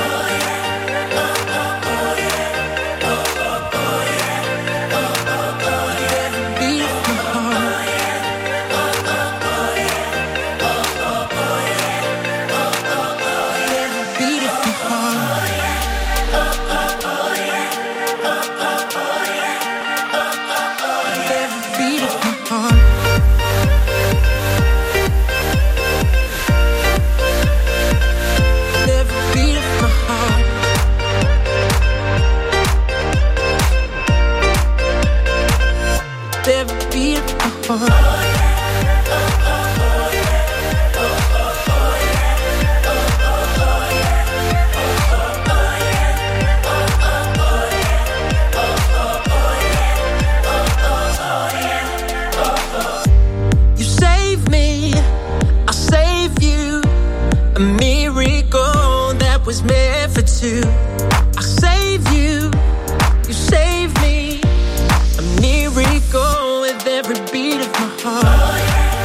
S29: You save me, I save you. A miracle that was meant for two. I save you, you save me. A miracle with every beat of my heart.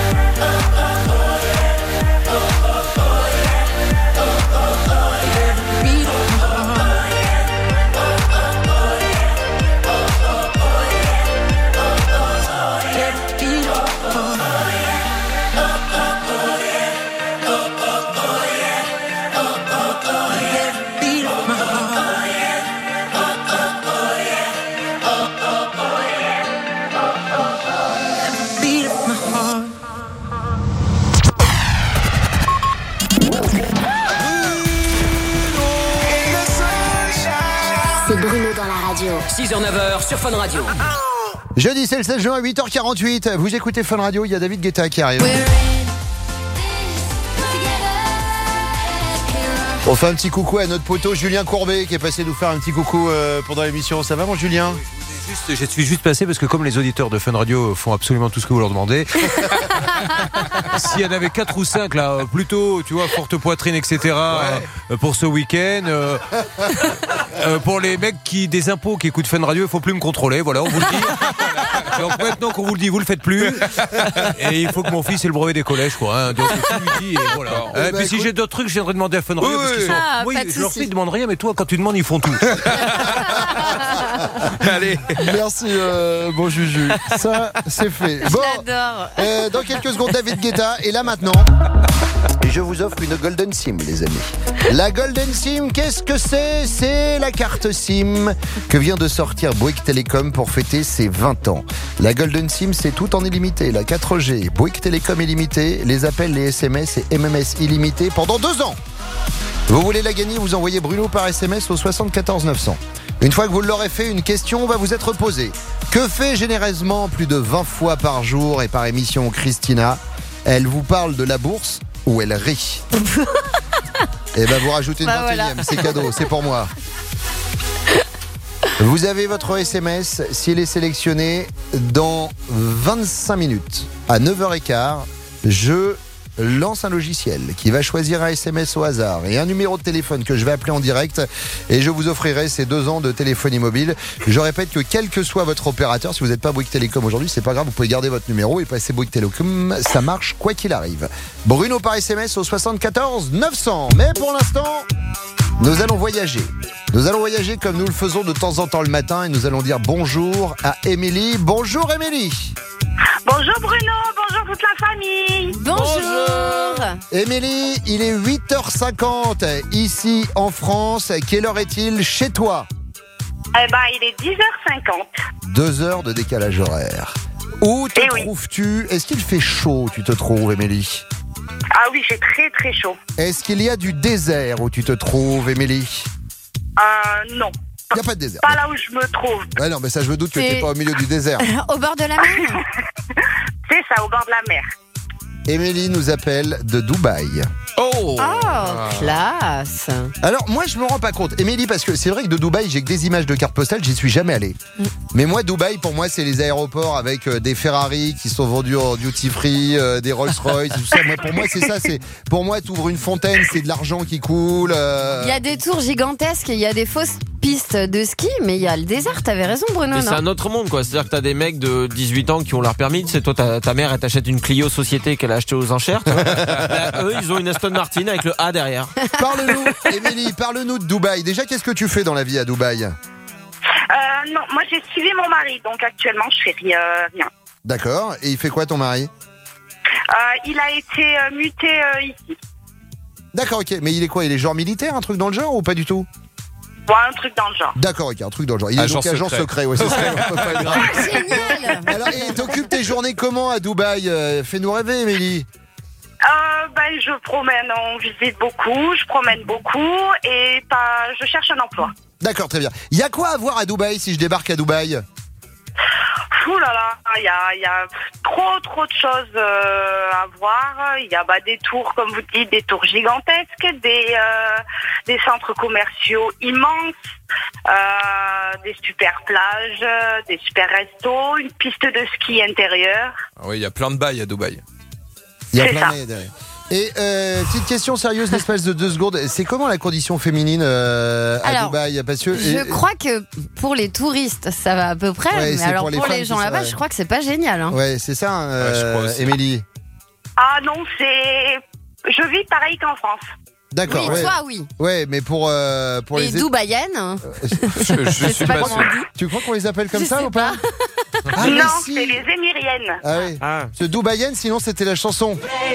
S21: C'est Bruno dans la radio.
S4: six heures neuf heures sur Fun Radio.
S2: Jeudi, c'est le seize juin à huit heures quarante-huit. Vous écoutez Fun Radio, il y a David Guetta qui arrive. On fait un petit coucou à notre poteau Julien Courbet qui est passé nous faire un petit coucou euh, pendant l'émission. Ça va mon Julien ?
S5: Juste, je suis juste passé parce que comme les auditeurs de Fun Radio font absolument tout ce que vous leur demandez, s'il y en avait quatre ou cinq là, plutôt, tu vois, forte poitrine, et cetera, ouais. euh, pour ce week-end, euh, euh, pour les mecs qui des impôts qui écoutent Fun Radio, il faut plus me contrôler, voilà, on vous le dit. Donc maintenant qu'on vous le dit, vous le faites plus. Et il faut que mon fils ait le brevet des collèges, quoi. Hein. Donc tout lui dit, et voilà.
S2: Eh
S5: Et
S2: ben,
S5: puis si
S2: écoute...
S5: j'ai d'autres trucs, je viendrai demander à Fun Radio
S2: oui,
S5: parce qu'ils sont.
S3: Ah,
S5: oui,
S3: pas de
S5: je leur
S3: souci.
S5: fais, ils demandent rien, mais toi, quand tu demandes, ils font tout.
S2: Allez, merci euh, bon Juju. Ça, c'est fait. Bon,
S3: J'adore.
S2: euh, dans quelques secondes, David Guetta. Et là maintenant, je vous offre une Golden SIM, les amis. La Golden SIM, qu'est-ce que c'est ? C'est la carte SIM que vient de sortir Bouygues Telecom pour fêter ses vingt ans. La Golden SIM, c'est tout en illimité. La quatre G, Bouygues Telecom illimité, les appels, les S M S et M M S illimités pendant deux ans. Vous voulez la gagner, vous envoyez Bruno par S M S au soixante-quatorze neuf cents. Une fois que vous l'aurez fait, une question va vous être posée. Que fait généreusement plus de vingt fois par jour et par émission Christina ? Elle vous parle de la bourse ou elle rit ? Et ben vous rajoutez une
S3: Bah
S2: vingt et unième,
S3: voilà.
S2: c'est cadeau, c'est pour moi. Vous avez votre S M S, s'il est sélectionné, dans vingt-cinq minutes, à neuf heures quinze, je lance un logiciel qui va choisir un S M S au hasard et un numéro de téléphone que je vais appeler en direct et je vous offrirai ces deux ans de téléphonie mobile. Je répète que quel que soit votre opérateur, si vous n'êtes pas Bouygues Télécom aujourd'hui, c'est pas grave, vous pouvez garder votre numéro et passer Bouygues Télécom, ça marche quoi qu'il arrive. Bruno par S M S au soixante-quatorze neuf cents. Mais pour l'instant, nous allons voyager. Nous allons voyager comme nous le faisons de temps en temps le matin et nous allons dire bonjour à Émilie. Bonjour Émilie.
S1: Bonjour Bruno, bonjour toute la famille.
S3: Bonjour.
S2: Émilie, il est huit heures cinquante ici en France. Quelle heure est-il chez toi ?
S1: Eh ben, il est dix heures cinquante.
S2: Deux heures de décalage horaire. Où te
S1: Eh oui.
S2: trouves-tu ? Est-ce qu'il fait chaud où tu te trouves, Émilie ?
S1: Ah oui, c'est très très chaud.
S2: Est-ce qu'il y a du désert où tu te trouves, Émilie ?
S1: Euh, non.
S2: Il n'y a pas de désert.
S1: Pas là où je me trouve.
S2: Ouais, non, mais ça, je me doute que
S3: C'est-
S2: tu n'es pas au milieu du désert.
S3: Au bord de la mer.
S1: C'est ça, au bord de la mer.
S2: Émilie nous appelle de Dubaï.
S6: Oh,
S3: Oh, classe.
S2: Alors moi je me rends pas compte, Émilie, parce que c'est vrai que de Dubaï j'ai que des images de cartes postales, j'y suis jamais allé.
S3: Mm.
S2: Mais moi Dubaï pour moi c'est les aéroports avec euh, des Ferrari qui sont vendus en duty free, euh, des Rolls Royce, tout ça. Moi, pour moi c'est ça, c'est pour moi t'ouvres une fontaine, c'est de l'argent qui coule. euh.
S3: Il y a des tours gigantesques, il y a des fausses pistes de ski, mais il y a le désert. T'avais raison, Bruno.
S6: mais c'est
S3: non
S6: un autre monde, quoi. C'est-à-dire que t'as des mecs de dix-huit ans qui ont leur permis. C'est toi, ta, ta mère, elle t'achète une Clio Société qu'elle a achetée aux enchères. tu vois. Là, eux, ils ont une Aston Martin avec le A derrière.
S2: Parle-nous, Émilie, parle-nous de Dubaï. Déjà, qu'est-ce que tu fais dans la vie à Dubaï?
S1: Euh, non, moi j'ai suivi mon mari, donc actuellement je fais rien. rien.
S2: D'accord. Et il fait quoi ton mari?
S1: Euh, il a été euh, muté euh, ici.
S2: D'accord, ok. Mais il est quoi? Il est genre militaire, un truc dans le genre ou pas du tout?
S1: Ouais, un truc dans le genre.
S2: D'accord, ok, un truc dans le genre. Il est
S7: Agent
S2: donc agent
S7: secret.
S2: secret, ouais, c'est ça. On peut pas le dire.
S3: Génial.
S2: Alors, et t'occupes tes journées comment à Dubaï? Euh, Fais-nous rêver, Émilie.
S1: Euh, ben, je promène, on visite beaucoup, je promène beaucoup et pas, je cherche un emploi.
S2: D'accord, très bien. Il y a quoi à voir à Dubaï si je débarque à Dubaï?
S1: Ouh là là, il y a, il y a trop trop de choses euh, à voir. Il y a bah, des tours, comme vous dites, des tours gigantesques, des, euh, des centres commerciaux immenses, euh, des super plages, euh, des super restos, une piste de ski intérieure.
S7: Ah oui, il y a plein de bails à Dubaï.
S2: Il y a
S1: C'est
S2: plein
S1: ça.
S2: de derrière. Et euh, petite question sérieuse d'espace de deux secondes. C'est comment la condition féminine euh, à
S3: Alors,
S2: Dubaï? Parce que
S3: Je crois que pour les touristes, ça va à peu près.
S2: Ouais,
S3: mais
S2: c'est
S3: alors
S2: pour les
S3: pour les,
S2: femmes
S3: gens
S2: qui sont-
S3: là-bas,
S2: ouais.
S3: je crois que c'est pas génial. Hein.
S2: ouais, c'est ça, euh,
S7: Ouais, je crois aussi.
S2: Émilie.
S1: Ah non, c'est, je vis pareil qu'en France.
S2: D'accord.
S3: Oui,
S2: ouais.
S3: toi, oui.
S2: Ouais, mais pour euh, pour
S3: Les
S2: les
S3: Dubaïennes,
S7: Je, je suis
S3: sais pas
S7: pas
S3: comment
S7: sûr.
S3: on dit.
S2: tu crois qu'on les appelle comme
S3: Je
S2: ça
S3: sais
S2: ou pas? Ah, mais
S1: non,
S2: si.
S1: c'est les Émiriennes.
S2: Ah oui.
S6: Ah.
S2: Ce Dubaïenne, sinon c'était la chanson.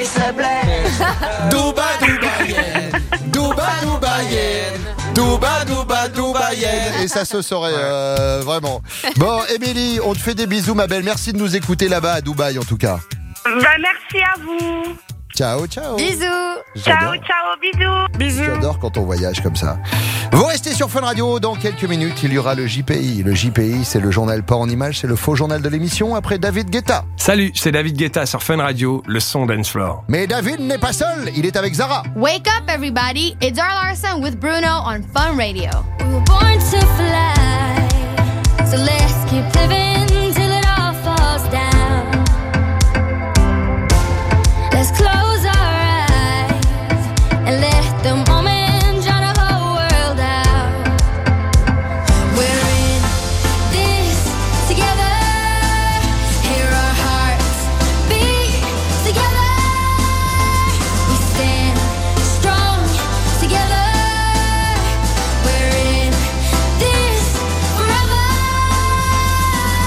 S2: Duba Dubaïenne, Duba Dubaïenne, Duba Duba Dubaïenne. Et ça se saurait euh, vraiment. Bon, Émilie, on te fait des bisous, ma belle. Merci de nous écouter là-bas à Dubaï, en tout cas.
S1: Ben, merci à vous.
S2: Ciao, ciao.
S3: bisous.
S1: Ciao,
S2: J'adore.
S1: ciao, bisous. Bisous.
S2: J'adore quand on voyage comme ça. Vous restez sur Fun Radio. Dans quelques minutes, il y aura le J P I. Le J P I, c'est le journal pas en images, c'est le faux journal de l'émission après David Guetta.
S27: Salut, c'est David Guetta sur Fun Radio, le son dance floor.
S2: Mais David n'est pas seul, il est avec Zara.
S28: Wake up, everybody. It's Zara Larson with Bruno on Fun Radio.
S10: We were born to fly, so let's keep living till it all falls down. Let's close our eyes and let the moment drown the whole world out. We're in this together. Hear our hearts beat together. We stand strong together. We're in this forever.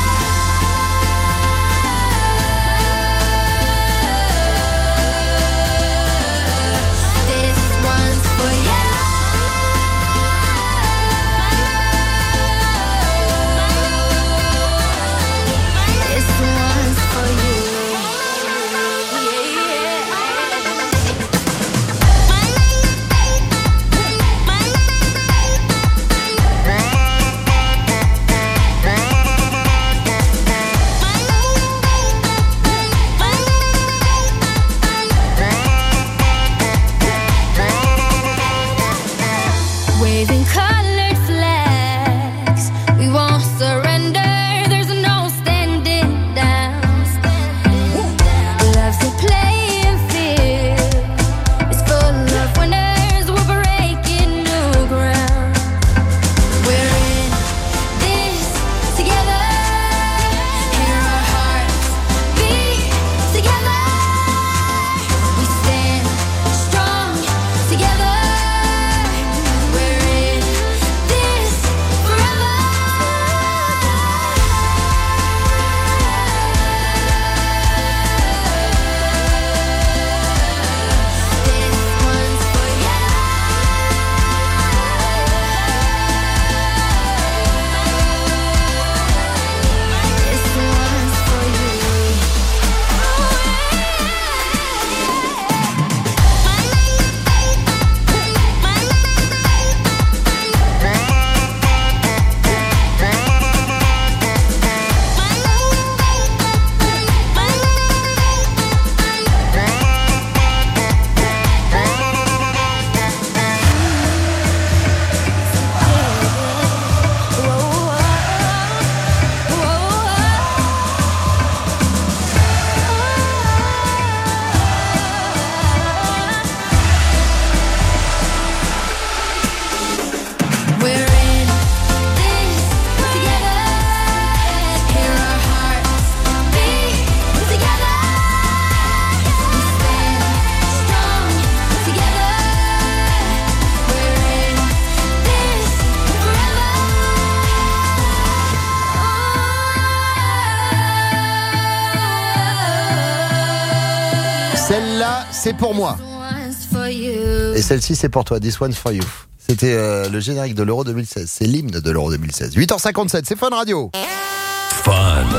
S2: c'est pour moi. Et celle-ci, c'est pour toi. This one's for you. C'était euh, le générique de l'Euro deux mille seize. C'est l'hymne de l'Euro deux mille seize. huit heures cinquante-sept, c'est Fun Radio.
S4: Fun.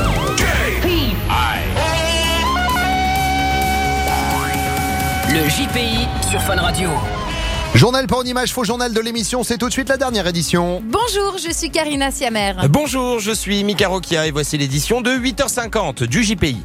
S4: Le J P I sur Fun Radio.
S2: Journal pas en image, faux journal de l'émission. C'est tout de suite la dernière édition.
S12: Bonjour, je suis Karina Siamer.
S6: Bonjour, je suis Mika Rokia et voici l'édition de huit heures cinquante du J P I.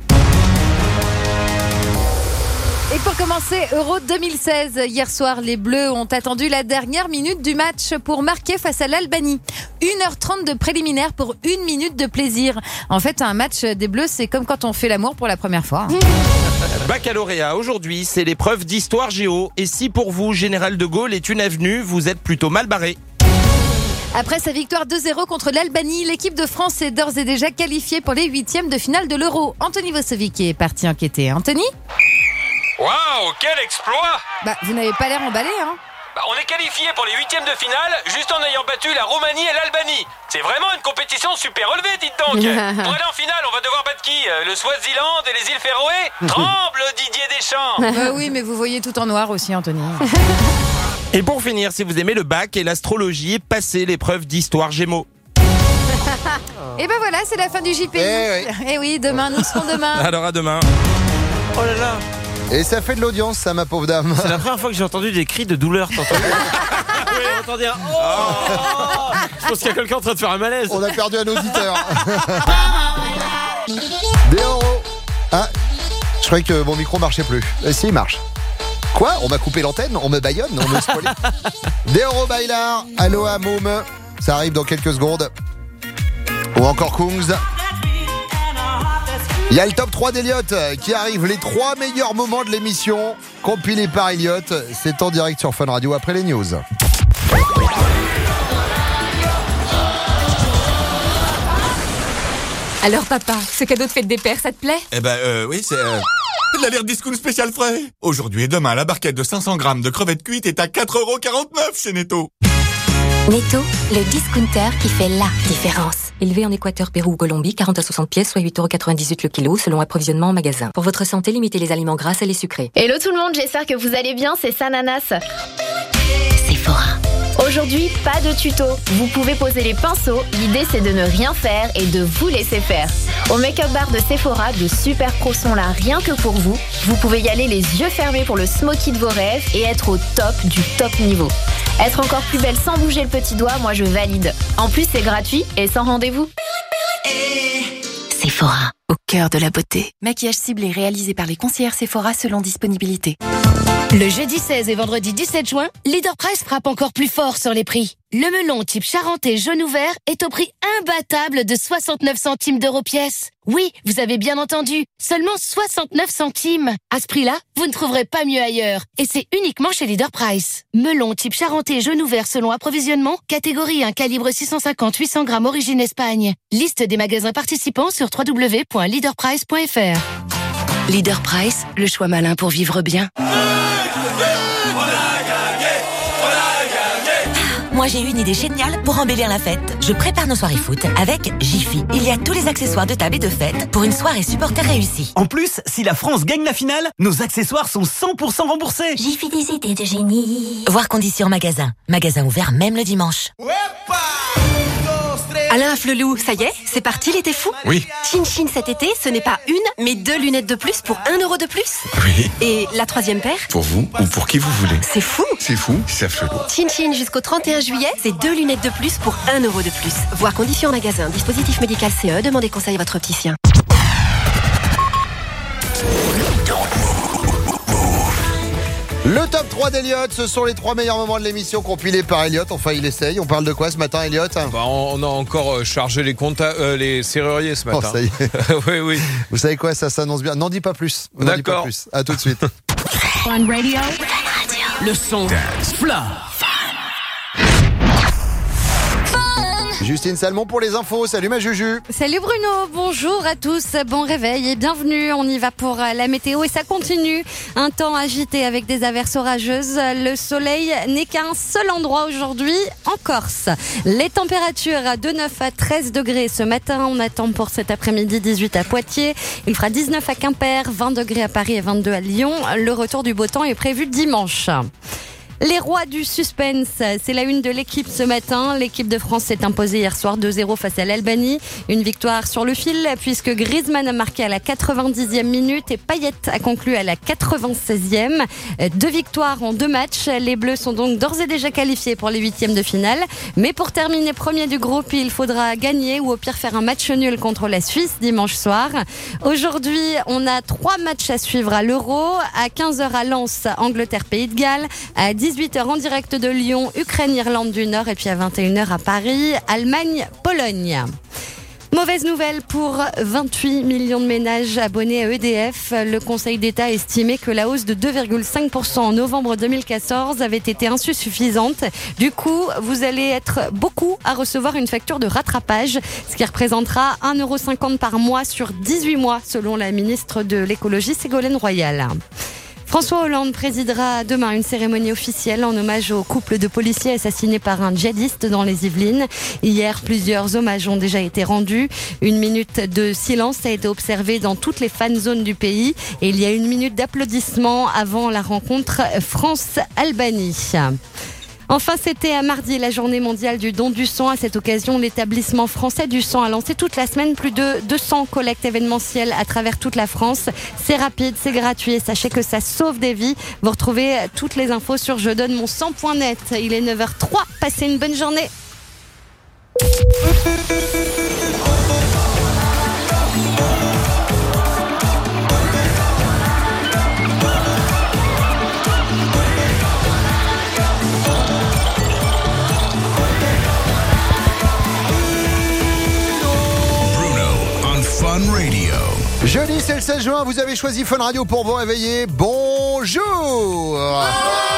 S12: Et pour commencer, Euro deux mille seize, hier soir, les Bleus ont attendu la dernière minute du match pour marquer face à l'Albanie. une heure trente de préliminaire pour une minute de plaisir. En fait, un match des Bleus, c'est comme quand on fait l'amour pour la première fois.
S6: Baccalauréat, aujourd'hui, c'est l'épreuve d'histoire géo. Et si pour vous, Général de Gaulle est une avenue, vous êtes plutôt mal barré.
S12: Après sa victoire deux zéro contre l'Albanie, l'équipe de France est d'ores et déjà qualifiée pour les huitièmes de finale de l'Euro. Anthony Vosovic est parti enquêter. Anthony ?
S9: Waouh, quel exploit!
S12: Bah, vous n'avez pas l'air emballé, hein?
S9: Bah, on est qualifié pour les huitièmes de finale, juste en ayant battu la Roumanie et l'Albanie. C'est vraiment une compétition super relevée, dites donc. Pour aller en finale, on va devoir battre qui? Le Swaziland et les îles Féroé? Tremble, Didier Deschamps!
S12: Bah oui, mais vous voyez tout en noir aussi, Anthony.
S6: Et pour finir, si vous aimez le bac et l'astrologie, passez l'épreuve d'histoire Gémeaux.
S12: Et ben voilà, c'est la fin du J P I.
S2: Eh oui.
S12: Et oui, demain, nous serons demain.
S6: Alors à demain. Oh là là.
S2: Et ça fait de l'audience, ça, ma pauvre dame.
S6: C'est la première fois que j'ai entendu des cris de douleur. T'entends? Oui, on entend dire oh. Je pense qu'il y a quelqu'un en train de faire un malaise.
S2: On a perdu un auditeur. Des euros. Ah, je croyais que mon micro marchait plus. Et si, il marche. Quoi? On m'a coupé l'antenne? On me baillonne? On me spoilait? Des euros Bailar. Aloha Moum. Ça arrive dans quelques secondes. Ou encore Kungs. Il y a le top trois d'Eliott qui arrive, les trois meilleurs moments de l'émission, compilés par Eliott. C'est en direct sur Fun Radio après les news.
S11: Alors papa, ce cadeau de fête des pères, ça te plaît?
S13: Eh ben euh, oui, c'est euh, de la Lire Discount spécial frais. Aujourd'hui et demain, la barquette de cinq cents grammes de crevettes cuites est à quatre euros quarante-neuf chez Netto.
S21: Netto, le discounter qui fait la différence. Élevé en Équateur, Pérou ou Colombie, quarante à soixante pièces, soit huit euros quatre-vingt-dix-huit le kilo, selon approvisionnement en magasin. Pour votre santé, limitez les aliments gras et les sucrés.
S28: Hello tout le monde, j'espère que vous allez bien, c'est Sananas. Sephora. Aujourd'hui, pas de tuto. Vous pouvez poser les pinceaux, l'idée c'est de ne rien faire et de vous laisser faire. Au make-up bar de Sephora, de super pros sont là rien que pour vous. Vous pouvez y aller les yeux fermés pour le smoky de vos rêves et être au top du top niveau. Être encore plus belle sans bouger le petit doigt, moi je valide. En plus c'est gratuit et sans rendez-vous.
S21: Sephora, au cœur de la beauté. Maquillage ciblé réalisé par les conseillères Sephora selon disponibilité.
S14: Le jeudi seize et vendredi dix-sept juin, Leader Price frappe encore plus fort sur les prix. Le melon type charentais jaune ouvert est au prix imbattable de soixante-neuf centimes d'euros pièce. Oui, vous avez bien entendu, seulement soixante-neuf centimes. À ce prix-là, vous ne trouverez pas mieux ailleurs. Et c'est uniquement chez Leader Price. Melon type charentais jaune ouvert selon approvisionnement, catégorie un calibre six cent cinquante à huit cents grammes origine Espagne. Liste des magasins participants sur w w w point leader price point f r.
S21: Leader Price, le choix malin pour vivre bien.
S17: Moi j'ai une idée géniale pour embellir la fête. Je prépare nos soirées foot avec Jiffy. Il y a tous les accessoires de table et de fête pour une soirée supporter réussie.
S18: En plus, si la France gagne la finale, nos accessoires sont cent pour cent remboursés.
S17: Jiffy, des idées de génie. Voir conditions magasin. Magasin ouvert même le dimanche.
S21: Alain Flelou, ça y est, c'est parti l'été fou?
S13: Oui.
S21: Chin Chin cet été, ce n'est pas une, mais deux lunettes de plus pour un euro de plus.
S13: Oui.
S21: Et la troisième paire?
S13: Pour vous ou pour qui vous voulez.
S21: C'est fou.
S13: C'est fou, c'est flou.
S21: Chin Chin jusqu'au trente et un juillet, c'est deux lunettes de plus pour un euro de plus. Voir conditions en magasin. Dispositif médical C E, demandez conseil à votre opticien.
S2: Le top trois d'Eliott, ce sont les trois meilleurs moments de l'émission compilés par Eliott. Enfin, il essaye. On parle de quoi ce matin, Eliott?
S7: Bah, on a encore chargé les, compta- euh, les serruriers ce matin.
S2: Oh, ça y est.
S7: Oui, oui.
S2: Vous savez quoi, ça s'annonce bien. N'en dis pas plus. N'en dis pas
S7: D'accord.
S2: plus. À tout de suite.
S4: Fun Radio. Le son. Floor.
S2: Justine Salmon pour les infos. Salut ma Juju.
S3: Salut Bruno, bonjour à tous, bon réveil et bienvenue. On y va pour la météo et ça continue. Un temps agité avec des averses orageuses. Le soleil n'est qu'à un seul endroit aujourd'hui, en Corse. Les températures de neuf à treize degrés ce matin. On attend pour cet après-midi dix-huit à Poitiers. Il fera dix-neuf à Quimper, vingt degrés à Paris et vingt-deux à Lyon. Le retour du beau temps est prévu dimanche. Les rois du suspense, c'est la une de l'équipe ce matin. L'équipe de France s'est imposée hier soir deux zéro face à l'Albanie. Une victoire sur le fil puisque Griezmann a marqué à la quatre-vingt-dixième minute et Payet a conclu à la quatre-vingt-seizième. Deux victoires en deux matchs. Les Bleus sont donc d'ores et déjà qualifiés pour les huitièmes de finale. Mais pour terminer premier du groupe, il faudra gagner ou au pire faire un match nul contre la Suisse dimanche soir. Aujourd'hui, on a trois matchs à suivre à l'Euro. À quinze heures à Lens, Angleterre-Pays de Galles. À dix-huit heures en direct de Lyon, Ukraine-Irlande du Nord et puis à vingt et une heures à Paris, Allemagne-Pologne. Mauvaise nouvelle pour vingt-huit millions de ménages abonnés à E D F. Le Conseil d'État a estimé que la hausse de deux virgule cinq pour cent en novembre deux mille quatorze avait été insuffisante. Du coup, vous allez être beaucoup à recevoir une facture de rattrapage, ce qui représentera un euro cinquante par mois sur dix-huit mois, selon la ministre de l'écologie Ségolène Royal. François Hollande présidera demain une cérémonie officielle en hommage au couple de policiers assassinés par un djihadiste dans les Yvelines. Hier, plusieurs hommages ont déjà été rendus. Une minute de silence a été observée dans toutes les fan zones du pays. Et il y a une minute d'applaudissements avant la rencontre France-Albanie. Enfin, c'était à mardi, la journée mondiale du don du sang. À cette occasion, l'établissement français du sang a lancé toute la semaine plus de deux cents collectes événementielles à travers toute la France. C'est rapide, c'est gratuit et sachez que ça sauve des vies. Vous retrouvez toutes les infos sur je donne mon sang point net. Il est neuf heures trois. Passez une bonne journée.
S2: Fun Radio. Jeudi, c'est le seize juin, vous avez choisi Fun Radio pour vous réveiller. Bonjour. Bonjour.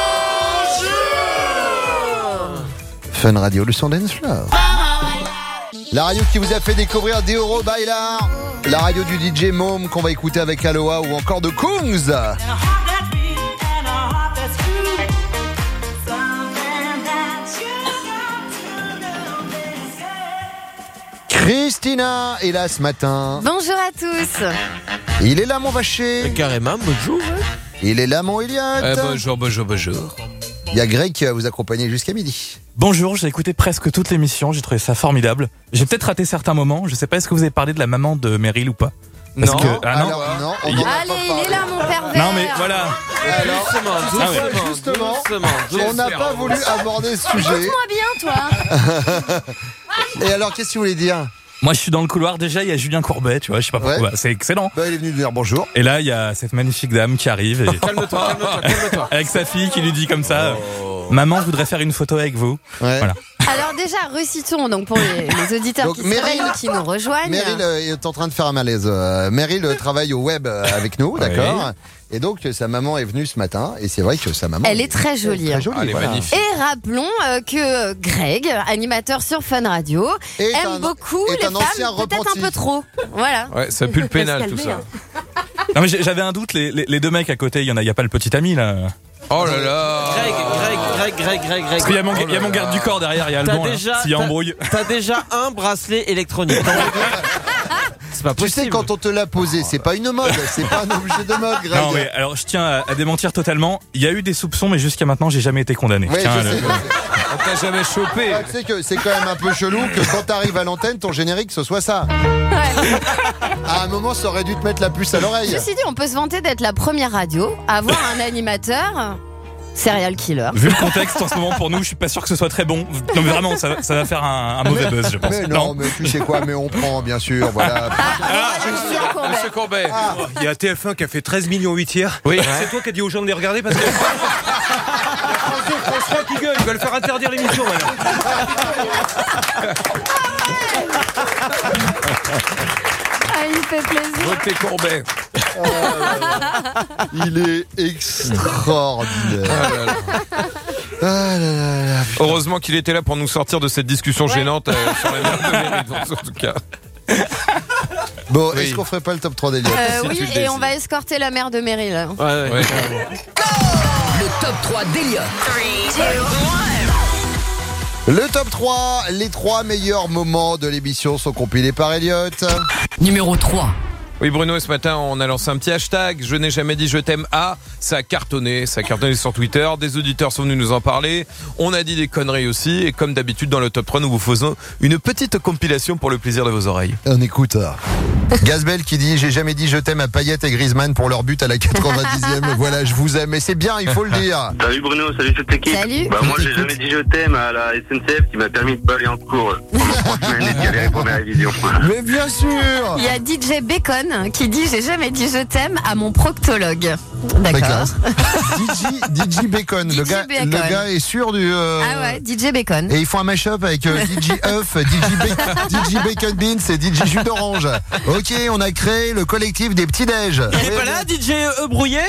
S2: Fun Radio, le son dance floor. La radio qui vous a fait découvrir Deoro Bailar. La radio du D J Mom qu'on va écouter avec Aloha ou encore de Kungs. Christina est là ce matin.
S12: Bonjour à tous.
S2: Il est là mon vacher.
S6: Carrément, bonjour.
S2: Il est là mon Elliot.
S7: Eh, bonjour, bonjour, bonjour.
S2: Il y a Greg qui va vous accompagner jusqu'à midi.
S8: Bonjour, j'ai écouté presque toute l'émission, j'ai trouvé ça formidable. J'ai peut-être raté certains moments, je sais pas, est-ce que vous avez parlé de la maman de Meryl ou pas? Parce
S2: non,
S8: que, ah non,
S2: alors, non on
S8: il...
S2: en a
S12: Allez,
S2: pas
S12: il est là mon pervers.
S8: Non mais voilà.
S2: Alors,
S6: doucement,
S2: alors,
S6: doucement,
S2: justement,
S6: doucement, doucement.
S2: on n'a pas voulu aborder ce sujet.
S12: Écoute-moi bien, toi.
S2: Et alors, qu'est-ce que vous voulez dire?
S8: Moi je suis dans le couloir, déjà il y a Julien Courbet, tu vois, je sais pas pourquoi,
S2: Ouais.
S8: bah, c'est excellent.
S2: Bah, il est venu dire bonjour.
S8: Et là il y a cette magnifique dame qui arrive et...
S6: Calme-toi, calme-toi, calme-toi.
S8: avec sa fille qui lui dit comme ça,
S6: Oh.
S8: maman voudrait faire une photo avec vous.
S2: Ouais.
S8: Voilà.
S12: Alors déjà, recitons donc pour les, les auditeurs
S2: Donc,
S12: qui se
S2: Meryl-
S12: réveillent ou qui nous rejoignent.
S2: Meryl euh, est en train de faire un malaise. Euh, Meryl euh, travaille au web euh, avec nous, d'accord. Et donc euh, sa maman est venue ce matin et c'est vrai que sa maman.
S12: Elle est très jolie.
S2: Très jolie,
S7: Elle est
S2: voilà.
S7: magnifique.
S12: Et rappelons euh, que Greg, animateur sur Fun Radio,
S2: Est
S12: aime
S2: un-
S12: beaucoup
S2: est
S12: les
S2: un ancien
S12: femmes, peut-être
S2: repenti.
S12: un peu trop. Voilà.
S7: Ouais, ça pue le pénal
S12: Faut se
S7: tout
S12: calmer,
S7: ça.
S12: hein.
S8: Non mais j'ai- j'avais un doute, les, les, les deux mecs à côté, il y en a, il y a pas le petit ami là.
S7: Oh là là.
S6: Greg, Greg, Greg, Greg, Greg, Greg.
S8: Parce qu'il y a mon, il y a mon garde du corps derrière, il y a
S6: T'as
S8: Alban là.
S6: déjà,
S8: S'il y a
S6: t'as-
S8: embrouille.
S6: T'as déjà un bracelet électronique. C'est pas
S2: Tu
S6: possible.
S2: sais, quand on te l'a posé, c'est pas une mode, c'est pas un objet de mode, Greg.
S8: Non mais alors je tiens à, à démentir totalement, il y a eu des soupçons mais jusqu'à maintenant j'ai jamais été condamné.
S2: Ouais,
S8: Je tiens
S2: je
S8: à
S2: sais,
S8: le-
S2: je sais.
S7: On t'a jamais chopé.
S2: Ah, tu sais que c'est quand même un peu chelou que quand t'arrives à l'antenne, ton générique ce soit ça. À un moment, ça aurait dû te mettre la puce à l'oreille.
S12: Ceci dit, on peut se vanter d'être la première radio à avoir un animateur serial killer.
S8: Vu le contexte en ce moment pour nous, je suis pas sûr que ce soit très bon. Non mais vraiment, ça, va- ça va faire un, un mauvais buzz, je pense.
S2: Mais non, mais tu sais quoi, mais on prend, bien sûr, voilà.
S7: Monsieur Courbet.
S2: Ah,
S5: Il y a T F un qui a fait treize millions huit hier.
S7: Oui.
S5: C'est toi qui as dit aux gens de les regarder parce que. François qui gueule, ils veulent faire interdire l'émission maintenant.
S12: Ah, il fait plaisir.
S7: Votez Courbet.
S2: il est extraordinaire.
S7: Oh là là.
S2: Ah là là là.
S7: Heureusement qu'il était là pour nous sortir de cette discussion gênante euh, sur la mère de Meryl, en tout cas.
S2: Bon,
S7: Oui.
S2: est-ce qu'on ferait pas le top trois d'Eliott
S3: Euh,
S7: Si
S3: oui,
S7: tu le
S3: et
S7: décides.
S3: on va escorter la mère de Meryl.
S6: Ouais, ouais.
S7: Ouais.
S4: Le top trois d'Eliott.
S2: Le top trois, les trois meilleurs moments de l'émission sont compilés par Eliott.
S4: Numéro trois.
S7: Oui Bruno, et ce matin on a lancé un petit hashtag, je n'ai jamais dit je t'aime A, ça a cartonné, ça a cartonné sur Twitter, des auditeurs sont venus nous en parler, on a dit des conneries aussi, et comme d'habitude dans le top trois nous vous faisons une petite compilation pour le plaisir de vos oreilles.
S2: On écoute. Gazbel qui dit j'ai jamais dit je t'aime à Payet et Griezmann pour leur but à la quatre-vingt-dixième. Voilà, je vous aime, et c'est bien, il faut le dire.
S15: Salut Bruno, salut toute l'équipe.
S3: Salut.
S15: Bah moi j'ai jamais dit je t'aime à la S N C F qui m'a permis de pas aller en cours pendant trois semaines et de galérer pour mes révisions.
S2: Mais bien sûr.
S3: Il y a D J Bacon qui dit j'ai jamais dit je t'aime à mon proctologue.
S2: Très
S3: D'accord.
S2: classe. D J, D J Bacon, le
S3: D J
S2: gars,
S3: Bacon.
S2: le gars est sûr du. euh,
S3: Ah ouais, D J Bacon.
S2: Et ils font un mash-up avec euh, D J Huff, D J, Ba- D J Bacon Beans et D J Jus d'Orange. Ok, on a créé le collectif des petits-déj.
S6: Il est pas là, D J E brouillé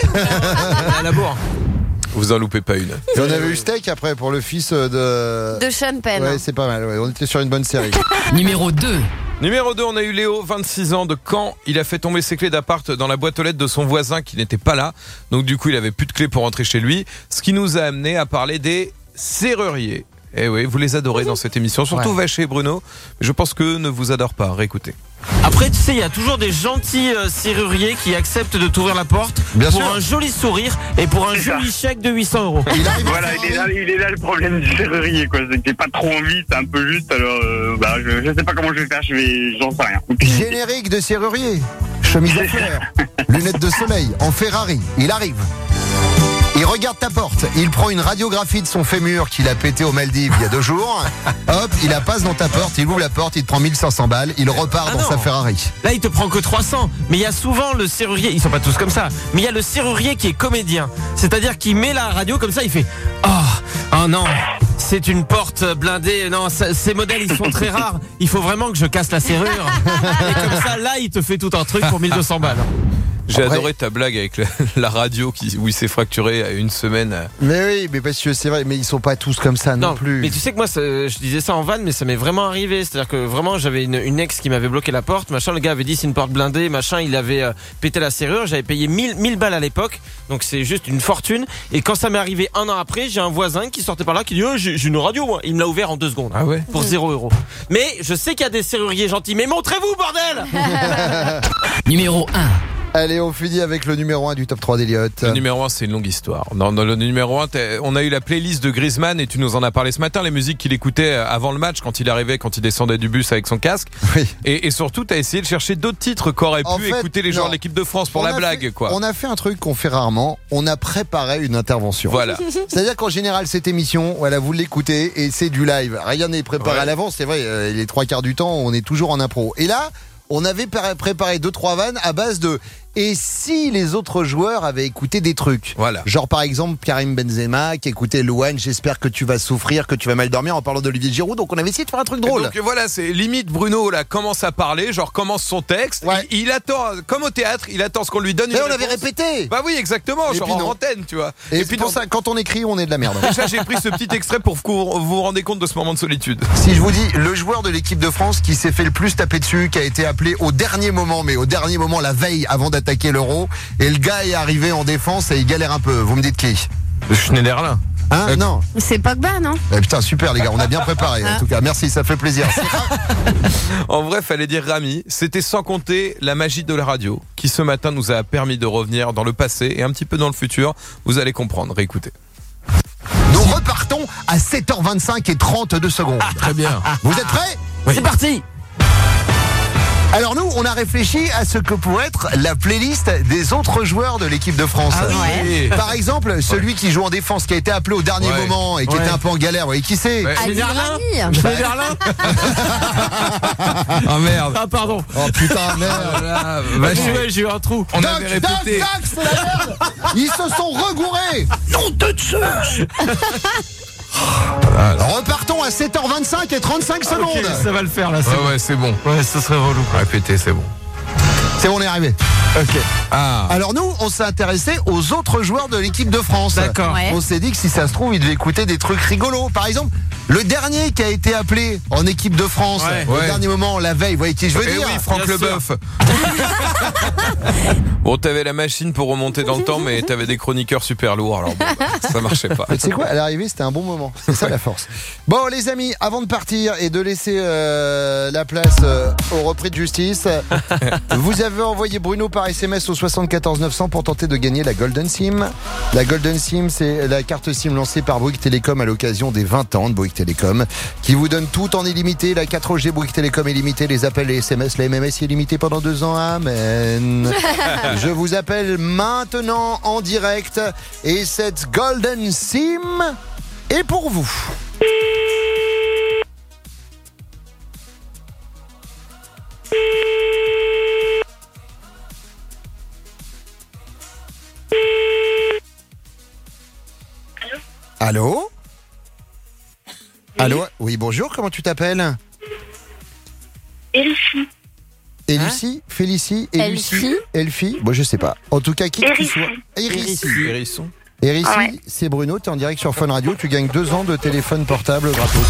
S6: À la bourre.
S7: Vous en loupez pas une.
S2: Et on avait eu Steak après pour le fils de.
S3: De Sean Penn.
S2: Ouais, c'est pas mal, ouais. On était sur une bonne série.
S4: Numéro deux.
S7: Numéro deux, on a eu Léo, vingt-six ans, de Caen. Il a fait tomber ses clés d'appart dans la boîte aux lettres de son voisin qui n'était pas là. Donc du coup, il avait plus de clés pour rentrer chez lui. Ce qui nous a amené à parler des serruriers. Eh oui, vous les adorez dans cette émission, surtout
S6: Ouais.
S7: Vacher et Bruno. Je pense qu'eux ne vous adorent pas. Réécoutez.
S6: Après, tu sais, il y a toujours des gentils euh, serruriers qui acceptent de t'ouvrir la porte
S2: Bien
S6: pour
S2: sûr.
S6: un joli sourire et pour un
S15: C'est
S6: joli chèque de huit cents euros.
S15: Voilà, il est, là, il est là le problème du serrurier, quoi. C'est que j'ai pas trop envie, c'est un peu juste, alors euh, bah, je, je sais pas comment je vais faire, je vais, j'en sais rien.
S2: Générique de serrurier. Chemise à fleurs. Lunettes de soleil. En Ferrari. Il arrive. Il regarde ta porte, il prend une radiographie de son fémur qu'il a pété aux Maldives il y a deux jours. Hop, il la passe dans ta porte, il ouvre la porte, il te prend mille cinq cents balles, il repart
S6: Ah
S2: dans
S6: non.
S2: sa Ferrari.
S6: Là, il te prend que trois cents. Mais il y a souvent le serrurier, ils sont pas tous comme ça, mais il y a le serrurier qui est comédien. C'est-à-dire qu'il met la radio comme ça, il fait Oh, oh non, c'est une porte blindée. Non, ça- ces modèles, ils sont très rares. Il faut vraiment que je casse la serrure. Et comme ça, là, il te fait tout un truc pour mille deux cents balles.
S7: J'ai
S2: Après-
S7: adoré ta blague avec la, la radio qui, où il s'est fracturé à une semaine.
S2: Mais oui, mais parce que c'est vrai, mais ils sont pas tous comme ça non, plus.
S6: Mais tu sais que moi, ça- je disais ça en vanne, mais ça m'est vraiment arrivé. C'est-à-dire que vraiment, j'avais une, une ex qui m'avait bloqué la porte. Machin, le gars avait dit c'est une porte blindée. Machin, il avait euh, pété la serrure. J'avais payé mille, mille balles à l'époque, donc c'est juste une fortune. Et quand ça m'est arrivé un an après, j'ai un voisin qui sortait par là qui dit oh, j'ai j'ai une radio, moi. Il me l'a ouvert en deux secondes.
S7: Ah ouais.
S6: Pour zéro euro. Mais je sais qu'il y a des serruriers gentils. Mais montrez-vous, bordel.
S4: Numéro un.
S2: Allez, on finit avec le numéro un du top trois d'Eliott.
S7: Le numéro un, c'est une longue histoire. Dans, dans le numéro un, on a eu la playlist de Griezmann et tu nous en as parlé ce matin, les musiques qu'il écoutait avant le match, quand il arrivait, quand il descendait du bus avec son casque.
S2: Oui.
S7: Et, et surtout, tu as essayé de chercher d'autres titres qu'auraient
S2: En
S7: pu
S2: fait,
S7: écouter les joueurs
S2: non.
S7: de l'équipe de France pour
S2: On
S7: la
S2: a
S7: blague,
S2: fait-
S7: quoi.
S2: On a fait un truc qu'on fait rarement, on a préparé une intervention.
S7: Voilà.
S2: C'est-à-dire qu'en général, cette émission, voilà, vous l'écoutez et c'est du live. Rien n'est préparé
S7: Ouais.
S2: à l'avance, c'est vrai, euh, les trois quarts du temps, on est toujours en impro. Et là, on avait pré- préparé deux, trois vannes à base de et si les autres joueurs avaient écouté des trucs.
S7: Voilà.
S2: Genre par exemple Karim Benzema qui écoutait Louane, j'espère que tu vas souffrir, que tu vas mal dormir en parlant d'Olivier Giroud. Donc on avait essayé de faire un truc drôle.
S7: Donc voilà, c'est limite Bruno là commence à parler, genre commence son texte,
S2: Ouais.
S7: il, il attend comme au théâtre, il attend ce qu'on lui donne.
S2: Mais
S7: une
S2: on avait
S7: réponse.
S2: répété.
S7: Bah oui, exactement,
S2: Et
S7: genre
S2: puis
S7: en
S2: non.
S7: antenne, tu vois.
S2: Et,
S7: puis
S2: c'est pour
S7: non.
S2: ça, quand on écrit, on est de la merde.
S7: Déjà, j'ai pris ce petit extrait pour que vous vous vous rendez compte de ce moment de solitude.
S2: Si je vous dis le joueur de l'équipe de France qui s'est fait le plus taper dessus, qui a été appelé au dernier moment, mais au dernier moment, la veille avant d'attaquer l'Euro, et le gars est arrivé en défense et il galère un peu. Vous me dites qui?
S7: Schneiderlin.
S2: Hein? Non.
S3: C'est Pogba, non?
S2: Eh, putain, super les gars, on a bien préparé. En tout cas, merci, ça fait plaisir.
S7: En vrai, fallait dire Rami. C'était sans compter la magie de la radio qui ce matin nous a permis de revenir dans le passé et un petit peu dans le futur. Vous allez comprendre. Écoutez.
S2: Nous repartons à sept heures vingt-cinq et trente-deux secondes.
S7: Très bien.
S2: Vous êtes prêts?
S6: C'est parti.
S2: Alors nous, on a réfléchi à ce que pourrait être la playlist des autres joueurs de l'équipe de France.
S6: Ah oui.
S2: Par exemple, celui qui joue en défense, qui a été appelé au dernier
S7: Ouais.
S2: moment et qui
S6: Ouais.
S2: était un peu en galère. Vous voyez qui c'est?
S7: Ouais.
S3: Ali
S6: Schneiderlin.
S3: Rami.
S6: Schneiderlin.
S7: Ah merde.
S6: Ah pardon.
S2: Oh putain, merde.
S7: Voilà,
S6: Bah,
S7: vache.
S6: j'ai- ouais, j'ai eu un trou.
S7: On
S2: Doc,
S7: avait
S2: Doc,
S7: répété.
S2: Doc, c'est la merde. Ils se sont regourés. Non de Zeus. Repartons à sept heures vingt-cinq et trente-cinq secondes.
S6: Ok, ça va le faire là. c'est
S7: Ouais,
S6: bon.
S7: ouais, c'est bon.
S6: Ouais, ce serait relou.
S7: Répétez, c'est bon.
S2: C'est bon, on est arrivé. Ok.
S5: Ah.
S2: Alors nous, on s'est intéressé aux autres joueurs de l'équipe de France.
S6: D'accord.
S12: Ouais.
S2: On s'est dit que si ça se trouve, il devait écouter des trucs rigolos. Par exemple, le dernier qui a été appelé en équipe de France,
S7: Ouais.
S2: au
S7: Ouais.
S2: dernier moment, la veille, vous voyez qui je veux
S7: Eh
S2: dire
S7: oui, Franck
S6: Bien
S7: Leboeuf. Bon, t'avais la machine pour remonter dans le temps, mais t'avais des chroniqueurs super lourds, alors bon, bah, ça marchait pas.
S2: Mais tu sais quoi, à l'arrivée, c'était un bon moment. C'est ça la force. Bon, les amis, avant de partir et de laisser euh, la place euh, au repris de justice, vous avez envoyé Bruno par S M S au soixante-quatorze neuf cents pour tenter de gagner la Golden SIM. La Golden SIM, c'est la carte SIM lancée par Bouygues Télécom à l'occasion des vingt ans de Bouygues Télécom, qui vous donne tout en illimité. La quatre G Bouygues Télécom illimité, les appels, les S M S, la M M S illimité pendant deux ans. Amen. Je vous appelle maintenant en direct et cette Golden SIM est pour vous. Allô? Allô? Oui, bonjour, comment tu t'appelles?
S1: Elfie.
S2: Et Lucie, Félicie, et Lucie, Elfie, bon je sais pas. En tout cas, qui que tu
S1: Hérisson.
S2: sois. Hérisson.
S7: Hérisson.
S2: Hérisson,
S1: Ouais.
S2: c'est Bruno, t'es en direct sur Fun Radio, tu gagnes deux ans de téléphone portable gratos.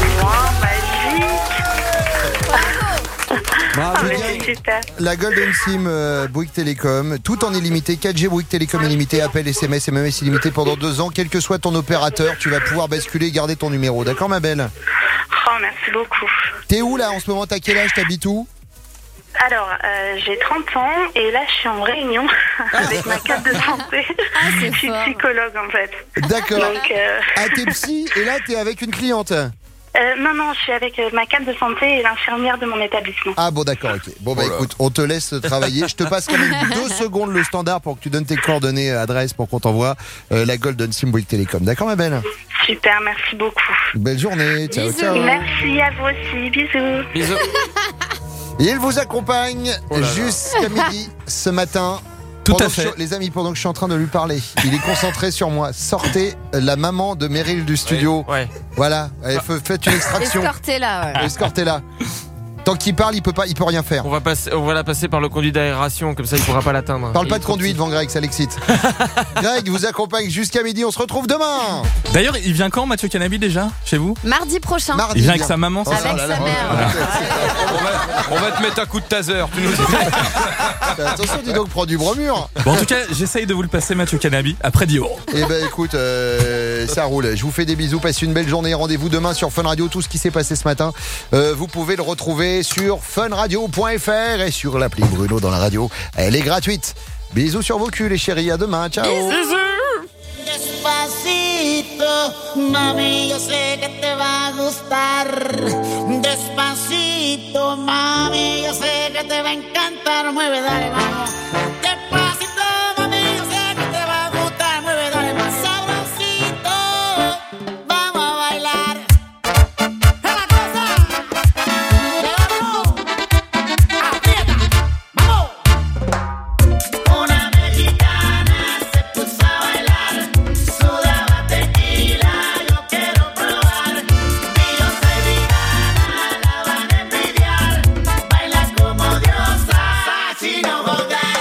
S1: Bravo.
S2: Tu gagnes la Golden SIM euh, Bouygues Télécom, tout en illimité, quatre G Bouygues Télécom illimité, appel, S M S, M M S illimité pendant deux ans, quel que soit ton opérateur, tu vas pouvoir basculer et garder ton numéro. D'accord ma belle?
S1: Oh, merci beaucoup.
S2: T'es où là en ce moment? T'as quel âge? T'habites où?
S1: Alors, euh, j'ai trente ans et là, je suis en réunion avec ma carte de santé. je suis psychologue, en fait.
S2: D'accord.
S1: Donc, euh...
S2: Ah, t'es psy et là t'es avec une cliente?
S1: Euh, non, non, je suis avec euh, ma carte de santé et l'infirmière de mon établissement.
S2: Ah bon d'accord, ok. Bon bah écoute, on te laisse travailler. Je te passe quand même deux secondes le standard pour que tu donnes tes coordonnées, adresse pour qu'on t'envoie euh, la Golden SIM Bouygues Télécom. D'accord ma belle?
S1: Super, merci beaucoup.
S2: Belle journée, ciao
S1: Bisous.
S2: ciao.
S1: Merci à vous aussi, bisous.
S6: Bisous.
S2: Et il vous accompagne
S6: Oh là là.
S2: jusqu'à midi ce matin.
S8: Tout
S2: Pendant
S8: à
S2: que
S8: fait.
S2: je- les amis, pendant que je suis en train de lui parler, il est concentré sur moi. Sortez la maman de Meryl du studio.
S6: Ouais.
S2: Voilà, allez, f- faites une extraction.
S12: Escortez-la, ouais.
S2: Escortez-la. Tant qu'il parle, il peut pas, il peut rien faire.
S6: On va, passer, on va la passer par le conduit d'aération, comme ça il pourra pas l'atteindre.
S2: Parle
S6: Il
S2: pas
S6: est
S2: de
S6: trop
S2: conduite
S6: petit.
S2: devant Greg, ça l'excite. Greg vous accompagne jusqu'à midi, on se retrouve demain.
S8: D'ailleurs, il vient quand Mathieu Canabi déjà chez vous?
S3: Mardi prochain.
S2: Mardi.
S8: Il vient avec sa maman, c'est ça?
S3: Avec sa mère.
S7: On va, on va te mettre un coup de taser. Tu nous dis.
S2: Attention, dis donc, prends du bromure.
S8: Bon, en tout cas, j'essaye de vous le passer, Mathieu Canabi, après dix euros.
S2: Eh ben écoute, euh, ça roule. Je vous fais des bisous, passez une belle journée. Rendez-vous demain sur Fun Radio. Tout ce qui s'est passé ce matin, euh, vous pouvez le retrouver sur funradio point f r et sur l'appli Bruno dans la radio. Elle est gratuite. Bisous sur vos culs les chéris, à demain. Ciao.
S10: Despacito, mami, yo sé que te va a gustar. Despacito, mami, yo sé que te va a encantar. Mueve, dale, vamos. Despacito, mami, yo sé que te va a gustar. Mueve, dale, más sabrosito. Vamos a bailar. ¡Es la cosa! ¡Levántalo! ¡Aprieta! ¡Vamos! Una mexicana se puso a bailar. Sudaba tequila, yo quiero probar. Y yo soy vegana, la van a envidiar. Baila como diosa, Sachi no jodas.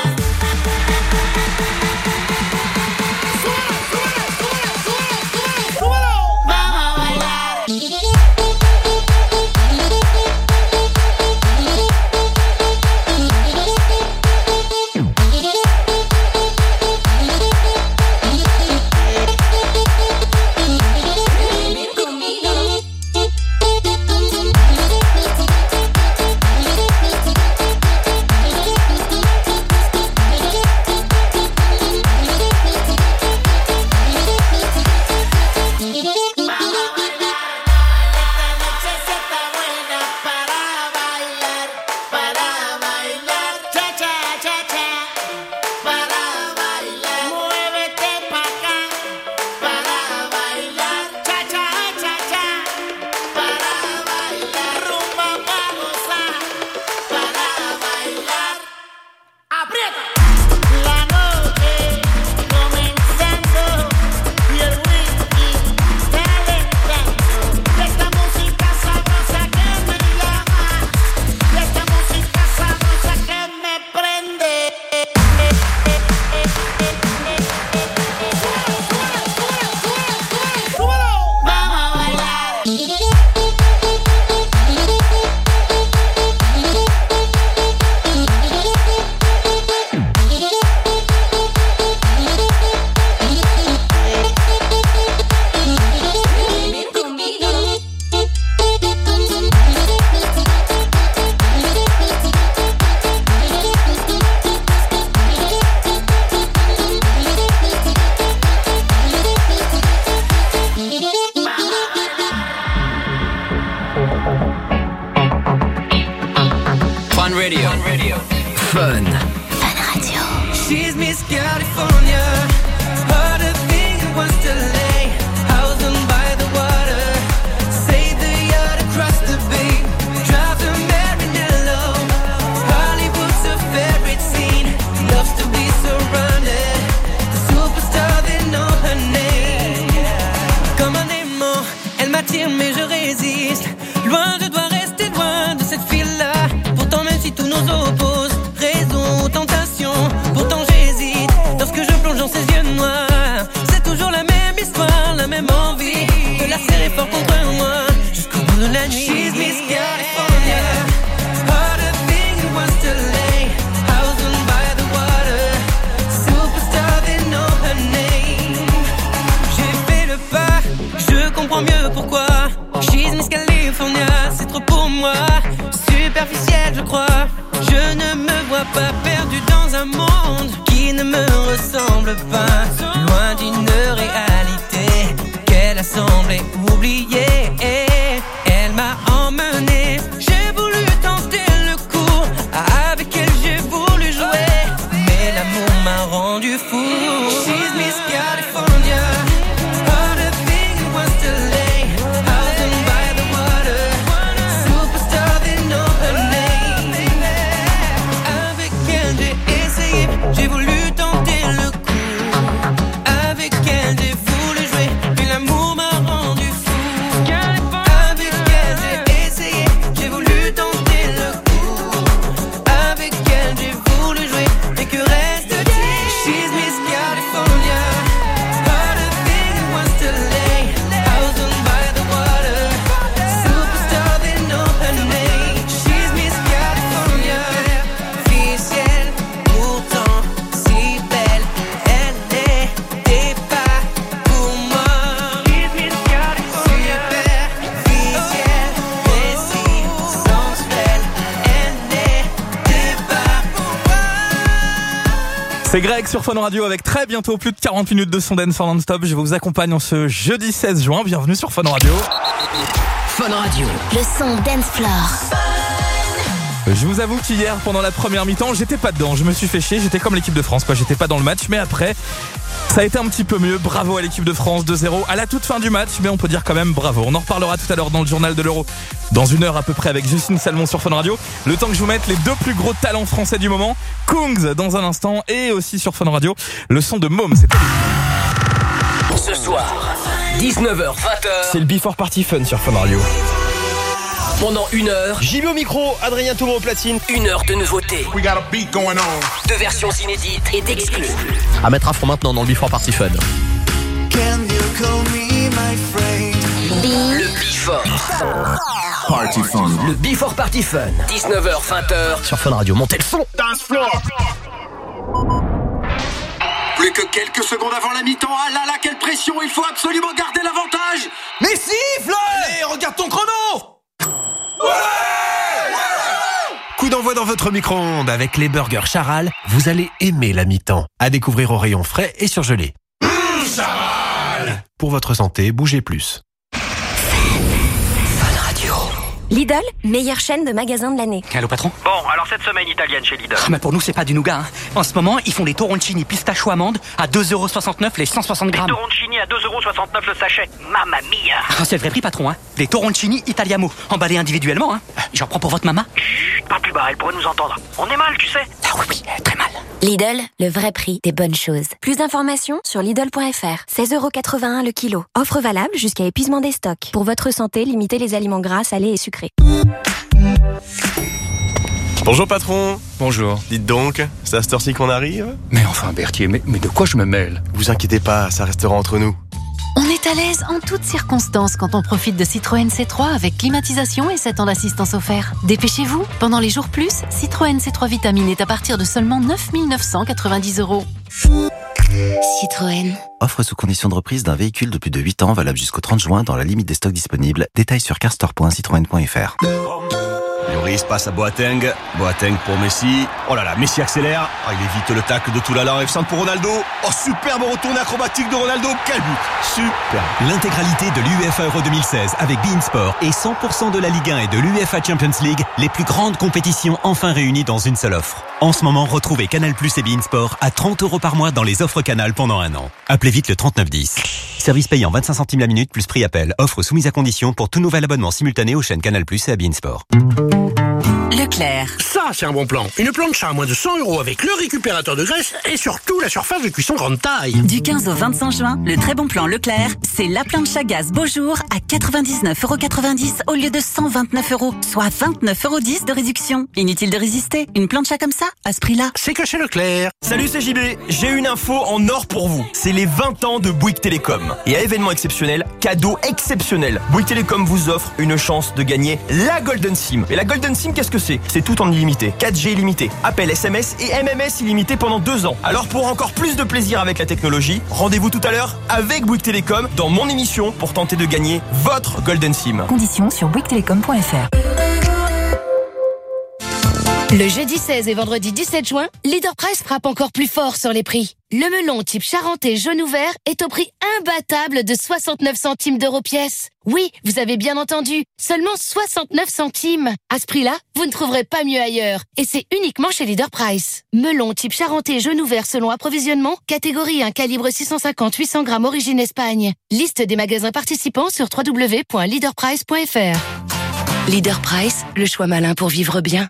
S4: Fun Radio. Fun.
S10: Fun Radio.
S16: She's Miss California. Hard to think it was delay. House on by the water. Save the yacht across the bay. Drive to Marinello. Hollywood's her favorite scene. Loves to be surrounded. The superstar, they know her name. Comme un aimant, elle m'attire mais je résiste. Loin, je dois rester loin de cette fille-là. Pourtant, même si tout nous oppose, raison, tentation, pourtant j'hésite. Lorsque je plonge dans ses yeux noirs, c'est toujours la même histoire, la même envie de la serrer fort contre moi jusqu'au bout de la nuit. She's Miss California. Hard to think it was delay. House on by the water. Superstar, they know her name. J'ai fait le pas, je comprends mieux pourquoi. She's Miss California, c'est trop pour moi. Superficielle, je crois. Je ne me vois pas perdu dans un monde qui ne me ressemble pas. Loin d'une réalité qu'elle a semblé oublier. Elle m'a emmené, j'ai voulu tenter le coup. Avec elle j'ai voulu jouer, mais l'amour m'a rendu fou. She's Miss California. Hard to think it was delay. House on by the water. Superstar, they know her name. Avec elle j'ai essayé, j'ai voulu tenter le coup. Avec elle j'ai voulu jouer, mais l'amour m'a rendu fou. Avec elle j'ai essayé, j'ai voulu tenter le coup. Avec elle j'ai voulu jouer, mais que reste-t-il? She's Miss California. Hard to think it was delay. House on by the water. Superstar, they know her name. She's Miss California. Officielle, pourtant si belle, elle n'était pas pour moi. She's Miss California. Superficielle, mais si sensuelle, elle n'était pas pour moi.
S8: C'est Greg sur Fun Radio avec très bientôt plus de quarante minutes de son dance non-stop. Je vous accompagne en ce jeudi seize juin. Bienvenue sur Fun Radio.
S4: Fun Radio.
S14: Le son dance floor.
S8: Je vous avoue qu'hier, pendant la première mi-temps, j'étais pas dedans. Je me suis fait chier. J'étais comme l'équipe de France, quoi. J'étais pas dans le match. Mais après, ça a été un petit peu mieux. Bravo à l'équipe de France, deux zéro à la toute fin du match. Mais on peut dire quand même bravo. On en reparlera tout à l'heure dans le journal de l'Euro. Dans une heure à peu près avec Justine Salmon sur Fun Radio. Le temps que je vous mette les deux plus gros talents français du moment. Kungs dans un instant. Et aussi sur Fun Radio, le son de Môme. C'était
S4: Ce soir, dix-neuf heures vingt heures.
S27: C'est le Before Party Fun sur Fun Radio.
S4: Pendant une heure,
S27: J B au micro, Adrien Tourneau au platine.
S4: une heure de nouveautés,
S13: We got a beat going on.
S4: de versions inédites et d'exclus.
S27: À mettre à fond maintenant dans le Before Party Fun.
S10: Can you call me my friend?
S4: Le Before.
S13: Party fun.
S4: Le Before Party Fun. dix-neuf heures vingt heures.
S27: Sur Fun Radio, montez le son.
S13: Dance floor.
S19: Plus que quelques secondes avant la mi-temps. Ah là là, quelle pression. Il faut absolument garder l'avantage.
S27: Mais siffle! Allez, regarde ton chrono! Coup d'envoi dans votre micro-ondes avec les burgers Charal. Vous allez aimer la mi-temps. À découvrir au rayon frais et surgelé.
S13: Mmh, Charal.
S27: Pour votre santé, bougez plus.
S20: Lidl, meilleure chaîne de magasins de l'année.
S22: Allô patron?
S23: Bon, alors cette semaine italienne chez Lidl.
S22: Ah, mais pour nous c'est pas du nougat. Hein. En ce moment, ils font les toroncini pistachio amande à deux euros soixante-neuf les cent soixante grammes.
S23: Les toroncini à deux euros soixante-neuf le sachet. Mamma mia.
S22: Ah, c'est le vrai prix patron. Hein. Les toroncini italiamo, emballés individuellement. Hein. J'en prends pour votre maman.
S23: Chut, pas plus bas, elle pourrait nous entendre. On est mal, tu sais.
S22: Ah oui, oui, très mal.
S20: Lidl, le vrai prix des bonnes choses. Plus d'informations sur Lidl point F R. seize euros quatre-vingt-un le kilo. Offre valable jusqu'à épuisement des stocks. Pour votre santé, limitez les aliments gras, salés et sucrés.
S27: Bonjour patron. Bonjour. Dites donc, c'est à cette heure-ci qu'on arrive?
S22: Mais enfin Berthier, mais, mais de quoi je me mêle?
S27: Vous inquiétez pas, ça restera entre nous.
S24: On est à l'aise en toutes circonstances quand on profite de Citroën C trois avec climatisation et sept ans d'assistance offert. Dépêchez-vous, pendant les jours plus, Citroën C trois Vitamine est à partir de seulement neuf mille neuf cent quatre-vingt-dix euros.
S20: Citroën.
S25: Offre sous condition de reprise d'un véhicule de plus de huit ans valable jusqu'au trente juin dans la limite des stocks disponibles. Détails sur carstore point citroën point F R.
S9: Lloris passe à Boateng. Boateng pour Messi. Oh là là, Messi accélère. Oh, il évite le tacle de Toulala. F cinq pour Ronaldo. Oh, superbe retourné acrobatique de Ronaldo. Quel but! Super.
S11: L'intégralité de l'UEFA Euro deux mille seize avec beIN Sport et cent pour cent de la Ligue un et de l'UEFA Champions League, les plus grandes compétitions enfin réunies dans une seule offre. En ce moment, retrouvez Canal+ et beIN Sport à trente euros par mois dans les offres Canal pendant un an. Appelez vite le trente-neuf dix. Service payant vingt-cinq centimes la minute plus prix appel. Offre soumise à condition pour tout nouvel abonnement simultané aux chaînes Canal+ et à beIN Sport.
S15: Leclerc. Ça, c'est un bon plan. Une plancha à moins de cent euros avec le récupérateur de graisse et surtout la surface de cuisson grande taille.
S17: Du quinze au vingt-cinq juin, le très bon plan Leclerc, c'est la plancha gaz Beaujour à quatre-vingt-dix-neuf euros quatre-vingt-dix au lieu de cent vingt-neuf euros, soit vingt-neuf euros dix de réduction. Inutile de résister. Une plancha comme ça, à ce prix-là,
S15: c'est que chez Leclerc.
S18: Salut, c'est J B. J'ai une info en or pour vous. C'est les vingt ans de Bouygues Télécom. Et à événement exceptionnel, cadeau exceptionnel. Bouygues Télécom vous offre une chance de gagner la Golden SIM. Et la Golden SIM, qu'est-ce que c'est? C'est tout en illimité. quatre G illimité, appel S M S et M M S illimité pendant deux ans. Alors pour encore plus de plaisir avec la technologie, rendez-vous tout à l'heure avec Bouygues Télécom dans mon émission pour tenter de gagner votre Golden SIM.
S17: Conditions sur bouygues télécom point f r.
S14: Le jeudi seize et vendredi dix-sept juin, Leader Price frappe encore plus fort sur les prix. Le melon type charentais jaune ouvert est au prix imbattable de soixante-neuf centimes d'euros pièce. Oui, vous avez bien entendu, seulement soixante-neuf centimes. À ce prix-là, vous ne trouverez pas mieux ailleurs. Et c'est uniquement chez Leader Price. Melon type charentais jaune ouvert selon approvisionnement, catégorie un calibre six cent cinquante à huit cents grammes origine Espagne. Liste des magasins participants sur w w w point leader price point f r. Leader Price, le choix malin pour vivre bien.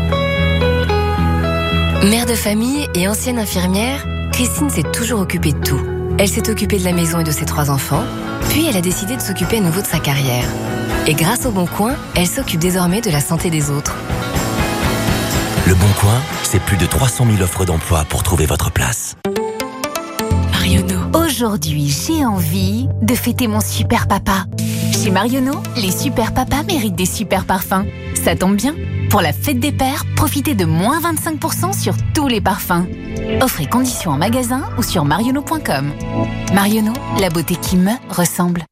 S14: Mère de famille et ancienne infirmière, Christine s'est toujours occupée de tout. Elle s'est occupée de la maison et de ses trois enfants, puis elle a décidé de s'occuper à nouveau de sa carrière. Et grâce au Bon Coin, elle s'occupe désormais de la santé des autres.
S27: Le Bon Coin, c'est plus de trois cent mille offres d'emploi pour trouver votre place.
S14: Marionneau.
S21: Aujourd'hui, j'ai envie de fêter mon super papa. Chez Marionneau, les super papas méritent des super parfums. Ça tombe bien. Pour la fête des pères, profitez de moins vingt-cinq pour cent sur tous les parfums. Offrez conditions en magasin ou sur marionneau point com. Marionneau, la beauté qui me ressemble.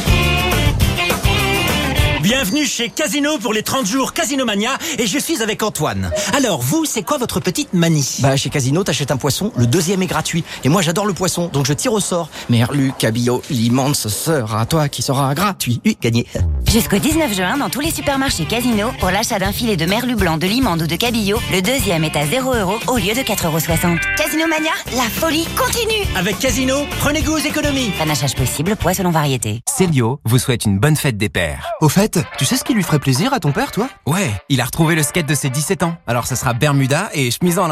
S22: Bienvenue chez Casino pour les trente jours Casino Mania et je suis avec Antoine. Alors vous, c'est quoi votre petite manie?
S26: Bah chez Casino, t'achètes un poisson, le deuxième est gratuit. Et moi j'adore le poisson, donc je tire au sort. Merlu, cabillaud, l'immense sera à toi qui sera gratuit. Oui, gagné.
S28: Jusqu'au dix-neuf juin, dans tous les supermarchés Casino, pour l'achat d'un filet de merlu blanc, de limande ou de cabillaud, le deuxième est à zéro euros au lieu de quatre euros soixante. Casino Mania, la folie continue.
S22: Avec Casino, prenez goût aux économies.
S28: Panachage possible, poids selon variété.
S29: Célio vous souhaite une bonne fête des pères.
S26: Au fait, tu sais ce qui lui ferait plaisir à ton père, toi?
S29: Ouais, il a retrouvé le skate de ses dix-sept ans. Alors ça sera Bermuda et chemise en